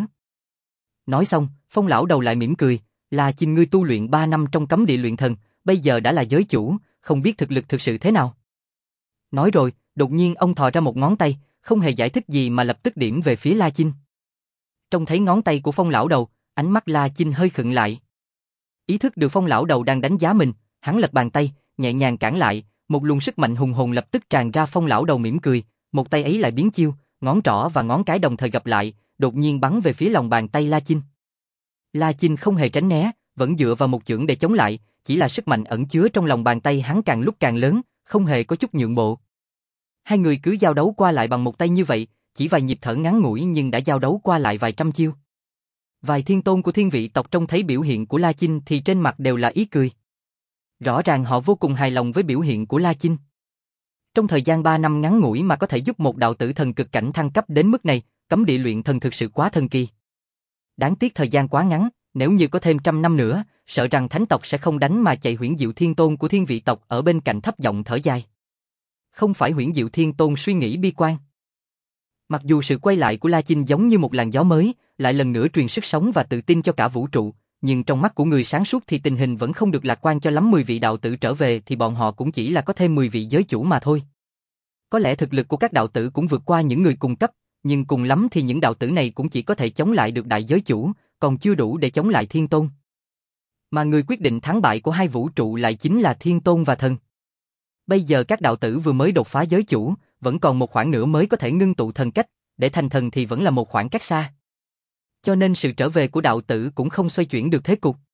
Nói xong, Phong lão đầu lại mỉm cười, La Chinh ngươi tu luyện ba năm trong cấm địa luyện thần, bây giờ đã là giới chủ, không biết thực lực thực sự thế nào. Nói rồi, đột nhiên ông thò ra một ngón tay, không hề giải thích gì mà lập tức điểm về phía La Chinh. Trông thấy ngón tay của Phong lão đầu, ánh mắt La Chinh hơi khựng lại. Ý thức được Phong lão đầu đang đánh giá mình, hắn lật bàn tay, nhẹ nhàng cản lại, một luồng sức mạnh hùng hồn lập tức tràn ra. Phong lão đầu mỉm cười, một tay ấy lại biến chiêu, ngón trỏ và ngón cái đồng thời gặp lại, đột nhiên bắn về phía lòng bàn tay La Chinh. La Chinh không hề tránh né, vẫn dựa vào một chưởng để chống lại, chỉ là sức mạnh ẩn chứa trong lòng bàn tay hắn càng lúc càng lớn, không hề có chút nhượng bộ. Hai người cứ giao đấu qua lại bằng một tay như vậy, chỉ vài nhịp thở ngắn ngủi nhưng đã giao đấu qua lại vài trăm chiêu. Vài thiên tôn của thiên vị tộc trông thấy biểu hiện của La Chinh thì trên mặt đều là ý cười. Rõ ràng họ vô cùng hài lòng với biểu hiện của La Chinh. Trong thời gian ba năm ngắn ngủi mà có thể giúp một đạo tử thần cực cảnh thăng cấp đến mức này, cấm địa luyện thần thực sự quá thần kỳ. Đáng tiếc thời gian quá ngắn, nếu như có thêm trăm năm nữa, sợ rằng thánh tộc sẽ không đánh mà chạy. Huyễn Diệu Thiên Tôn của Thiên Vị tộc ở bên cạnh thấp giọng thở dài. Không phải Huyễn Diệu Thiên Tôn suy nghĩ bi quan. Mặc dù sự quay lại của La Chinh giống như một làn gió mới, lại lần nữa truyền sức sống và tự tin cho cả vũ trụ, nhưng trong mắt của người sáng suốt thì tình hình vẫn không được lạc quan cho lắm. Mười vị đạo tử trở về thì bọn họ cũng chỉ là có thêm mười vị giới chủ mà thôi. Có lẽ thực lực của các đạo tử cũng vượt qua những người cùng cấp, nhưng cùng lắm thì những đạo tử này cũng chỉ có thể chống lại được đại giới chủ, còn chưa đủ để chống lại Thiên Tôn. Mà người quyết định thắng bại của hai vũ trụ lại chính là Thiên Tôn và Thần. Bây giờ các đạo tử vừa mới đột phá giới chủ, vẫn còn một khoảng nữa mới có thể ngưng tụ thần cách, để thành thần thì vẫn là một khoảng cách xa. Cho nên sự trở về của đạo tử cũng không xoay chuyển được thế cục.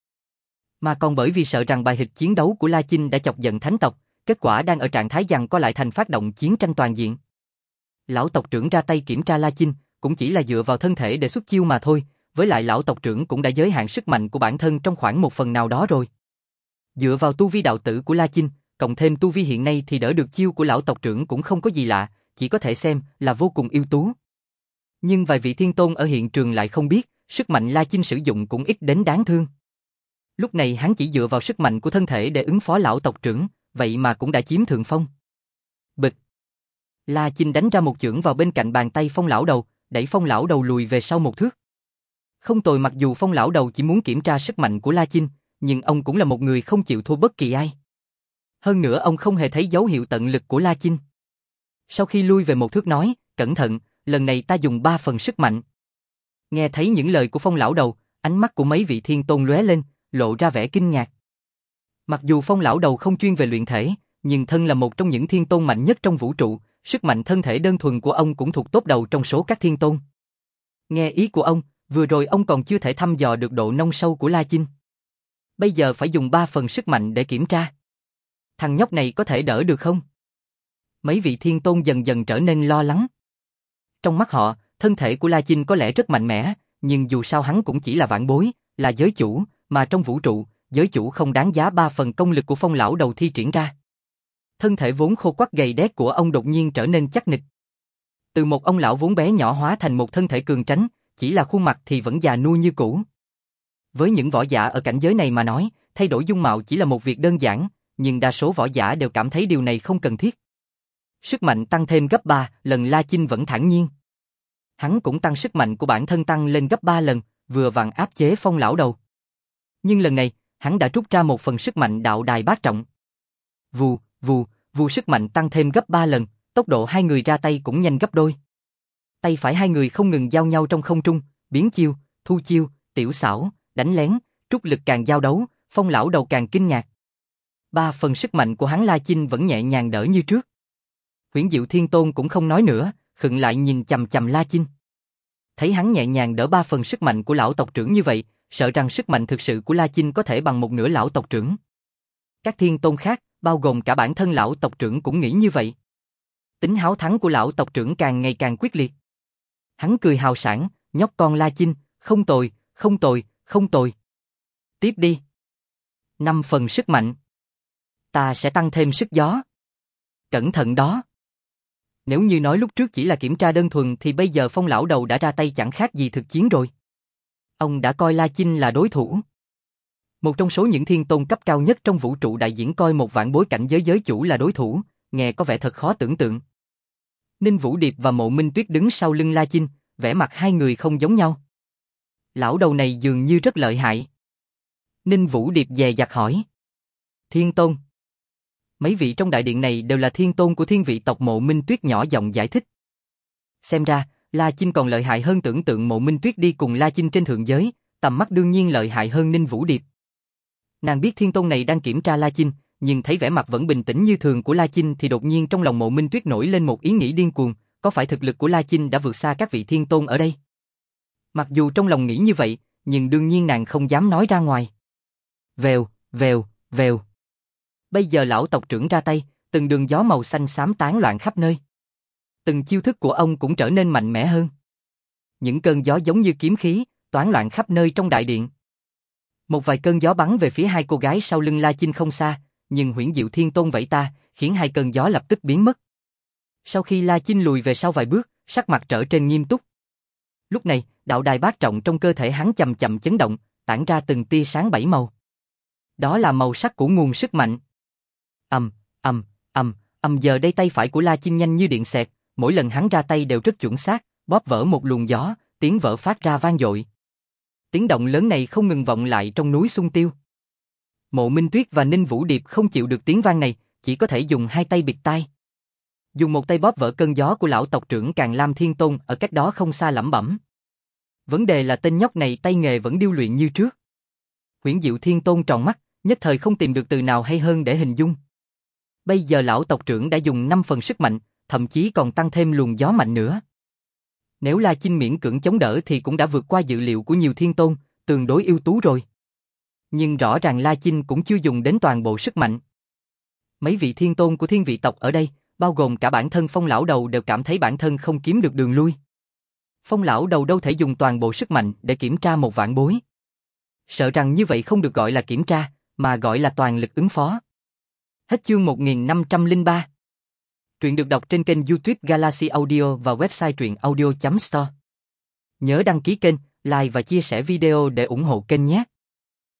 Mà còn bởi vì sợ rằng bài hịch chiến đấu của La Chinh đã chọc giận thánh tộc, kết quả đang ở trạng thái giằng co lại thành phát động chiến tranh toàn diện. Lão tộc trưởng ra tay kiểm tra La Chinh, cũng chỉ là dựa vào thân thể để xuất chiêu mà thôi, với lại lão tộc trưởng cũng đã giới hạn sức mạnh của bản thân trong khoảng một phần nào đó rồi. Dựa vào tu vi đạo tử của La Chinh, cộng thêm tu vi hiện nay thì đỡ được chiêu của lão tộc trưởng cũng không có gì lạ, chỉ có thể xem là vô cùng ưu tú. Nhưng vài vị thiên tôn ở hiện trường lại không biết, sức mạnh La Chinh sử dụng cũng ít đến đáng thương. Lúc này hắn chỉ dựa vào sức mạnh của thân thể để ứng phó lão tộc trưởng, vậy mà cũng đã chiếm thượng phong. Bịch! La Chinh đánh ra một chưởng vào bên cạnh bàn tay Phong lão đầu, đẩy Phong lão đầu lùi về sau một thước. Không tồi, mặc dù Phong lão đầu chỉ muốn kiểm tra sức mạnh của La Chinh, nhưng ông cũng là một người không chịu thua bất kỳ ai. Hơn nữa ông không hề thấy dấu hiệu tận lực của La Chinh. Sau khi lui về một thước nói, cẩn thận, lần này ta dùng ba phần sức mạnh. Nghe thấy những lời của Phong lão đầu, ánh mắt của mấy vị thiên tôn lóe lên, lộ ra vẻ kinh ngạc. Mặc dù Phong lão đầu không chuyên về luyện thể, nhưng thân là một trong những thiên tôn mạnh nhất trong vũ trụ, sức mạnh thân thể đơn thuần của ông cũng thuộc top đầu trong số các thiên tôn. Nghe ý của ông, vừa rồi ông còn chưa thể thăm dò được độ nông sâu của La Chinh. Bây giờ phải dùng ba phần sức mạnh để kiểm tra. Thằng nhóc này có thể đỡ được không? Mấy vị thiên tôn dần dần trở nên lo lắng. Trong mắt họ, thân thể của La Chinh có lẽ rất mạnh mẽ, nhưng dù sao hắn cũng chỉ là vãn bối, là giới chủ, mà trong vũ trụ, giới chủ không đáng giá ba phần công lực của Phong lão đầu thi triển ra. Thân thể vốn khô quắt gầy đét của ông đột nhiên trở nên chắc nịch. Từ một ông lão vốn bé nhỏ hóa thành một thân thể cường tráng, chỉ là khuôn mặt thì vẫn già nua như cũ. Với những võ giả ở cảnh giới này mà nói, thay đổi dung mạo chỉ là một việc đơn giản, nhưng đa số võ giả đều cảm thấy điều này không cần thiết. Sức mạnh tăng thêm gấp ba lần, La Chinh vẫn thản nhiên. Hắn cũng tăng sức mạnh của bản thân tăng lên gấp ba lần, vừa vặn áp chế Phong lão đầu. Nhưng lần này, hắn đã rút ra một phần sức mạnh đạo đài bát trọng. Vù, vù, vù, sức mạnh tăng thêm gấp ba lần, tốc độ hai người ra tay cũng nhanh gấp đôi. Tay phải hai người không ngừng giao nhau trong không trung, biến chiêu, thu chiêu, tiểu xảo, đánh lén, trúc lực càng giao đấu, Phong lão đầu càng kinh ngạc. Ba phần sức mạnh của hắn La Chinh vẫn nhẹ nhàng đỡ như trước. Huyễn Diệu Thiên Tôn cũng không nói nữa, khựng lại nhìn chằm chằm La Chinh. Thấy hắn nhẹ nhàng đỡ ba phần sức mạnh của lão tộc trưởng như vậy, sợ rằng sức mạnh thực sự của La Chinh có thể bằng một nửa lão tộc trưởng. Các thiên tôn khác, bao gồm cả bản thân lão tộc trưởng cũng nghĩ như vậy. Tính háo thắng của lão tộc trưởng càng ngày càng quyết liệt. Hắn cười hào sảng, nhóc con La Chinh, không tồi, không tồi, không tồi. Tiếp đi. Năm phần sức mạnh. Ta sẽ tăng thêm sức gió. Cẩn thận đó. Nếu như nói lúc trước chỉ là kiểm tra đơn thuần thì bây giờ Phong lão đầu đã ra tay chẳng khác gì thực chiến rồi. Ông đã coi La Chinh là đối thủ. Một trong số những thiên tôn cấp cao nhất trong vũ trụ đại diễn coi một vạn bối cảnh giới giới chủ là đối thủ, nghe có vẻ thật khó tưởng tượng. Ninh Vũ Điệp và Mộ Minh Tuyết đứng sau lưng La Chinh, vẻ mặt hai người không giống nhau. Lão đầu này dường như rất lợi hại. Ninh Vũ Điệp dè dặt hỏi. Thiên tôn. Mấy vị trong đại điện này đều là thiên tôn của Thiên Vị tộc. Mộ Minh Tuyết nhỏ giọng giải thích. Xem ra, La Chinh còn lợi hại hơn tưởng tượng. Mộ Minh Tuyết đi cùng La Chinh trên thượng giới, tầm mắt đương nhiên lợi hại hơn Ninh Vũ Điệp. Nàng biết thiên tôn này đang kiểm tra La Chinh, nhưng thấy vẻ mặt vẫn bình tĩnh như thường của La Chinh thì đột nhiên trong lòng Mộ Minh Tuyết nổi lên một ý nghĩ điên cuồng, có phải thực lực của La Chinh đã vượt xa các vị thiên tôn ở đây? Mặc dù trong lòng nghĩ như vậy, nhưng đương nhiên nàng không dám nói ra ngoài. Vèo, vèo, vèo. Bây giờ lão tộc trưởng ra tay, từng đường gió màu xanh xám tán loạn khắp nơi. Từng chiêu thức của ông cũng trở nên mạnh mẽ hơn. Những cơn gió giống như kiếm khí, toán loạn khắp nơi trong đại điện. Một vài cơn gió bắn về phía hai cô gái sau lưng La Chinh không xa, nhưng Huyễn Diệu Thiên Tôn vẫy ta, khiến hai cơn gió lập tức biến mất. Sau khi La Chinh lùi về sau vài bước, sắc mặt trở trên nghiêm túc. Lúc này, đạo đài bát trọng trong cơ thể hắn chậm chậm chấn động, tản ra từng tia sáng bảy màu. Đó là màu sắc của nguồn sức mạnh. Ầm, ầm, ầm, ầm giờ đây tay phải của La Chinh nhanh như điện xẹt, mỗi lần hắn ra tay đều rất chuẩn xác, bóp vỡ một luồng gió, tiếng vỡ phát ra vang dội. Tiếng động lớn này không ngừng vọng lại trong núi Xuân Tiêu. Mộ Minh Tuyết và Ninh Vũ Điệp không chịu được tiếng vang này, chỉ có thể dùng hai tay bịt tai. Dùng một tay bóp vỡ cơn gió của lão tộc trưởng Càn Lam Thiên Tôn ở cách đó không xa lẩm bẩm. Vấn đề là tên nhóc này tay nghề vẫn điêu luyện như trước. Huyễn Diệu Thiên Tôn tròn mắt, nhất thời không tìm được từ nào hay hơn để hình dung. Bây giờ lão tộc trưởng đã dùng năm phần sức mạnh, thậm chí còn tăng thêm luồng gió mạnh nữa. Nếu La Chinh miễn cưỡng chống đỡ thì cũng đã vượt qua dự liệu của nhiều thiên tôn, tương đối ưu tú rồi. Nhưng rõ ràng La Chinh cũng chưa dùng đến toàn bộ sức mạnh. Mấy vị thiên tôn của thiên vị tộc ở đây, bao gồm cả bản thân Phong lão đầu đều cảm thấy bản thân không kiếm được đường lui. Phong lão đầu đâu thể dùng toàn bộ sức mạnh để kiểm tra một vạn bối. Sợ rằng như vậy không được gọi là kiểm tra, mà gọi là toàn lực ứng phó. Hết chương một nghìn năm trăm lẻ ba. Truyện được đọc trên kênh YouTube Galaxy Audio và website truyện audio chấm store. Nhớ đăng ký kênh, like và chia sẻ video để ủng hộ kênh nhé.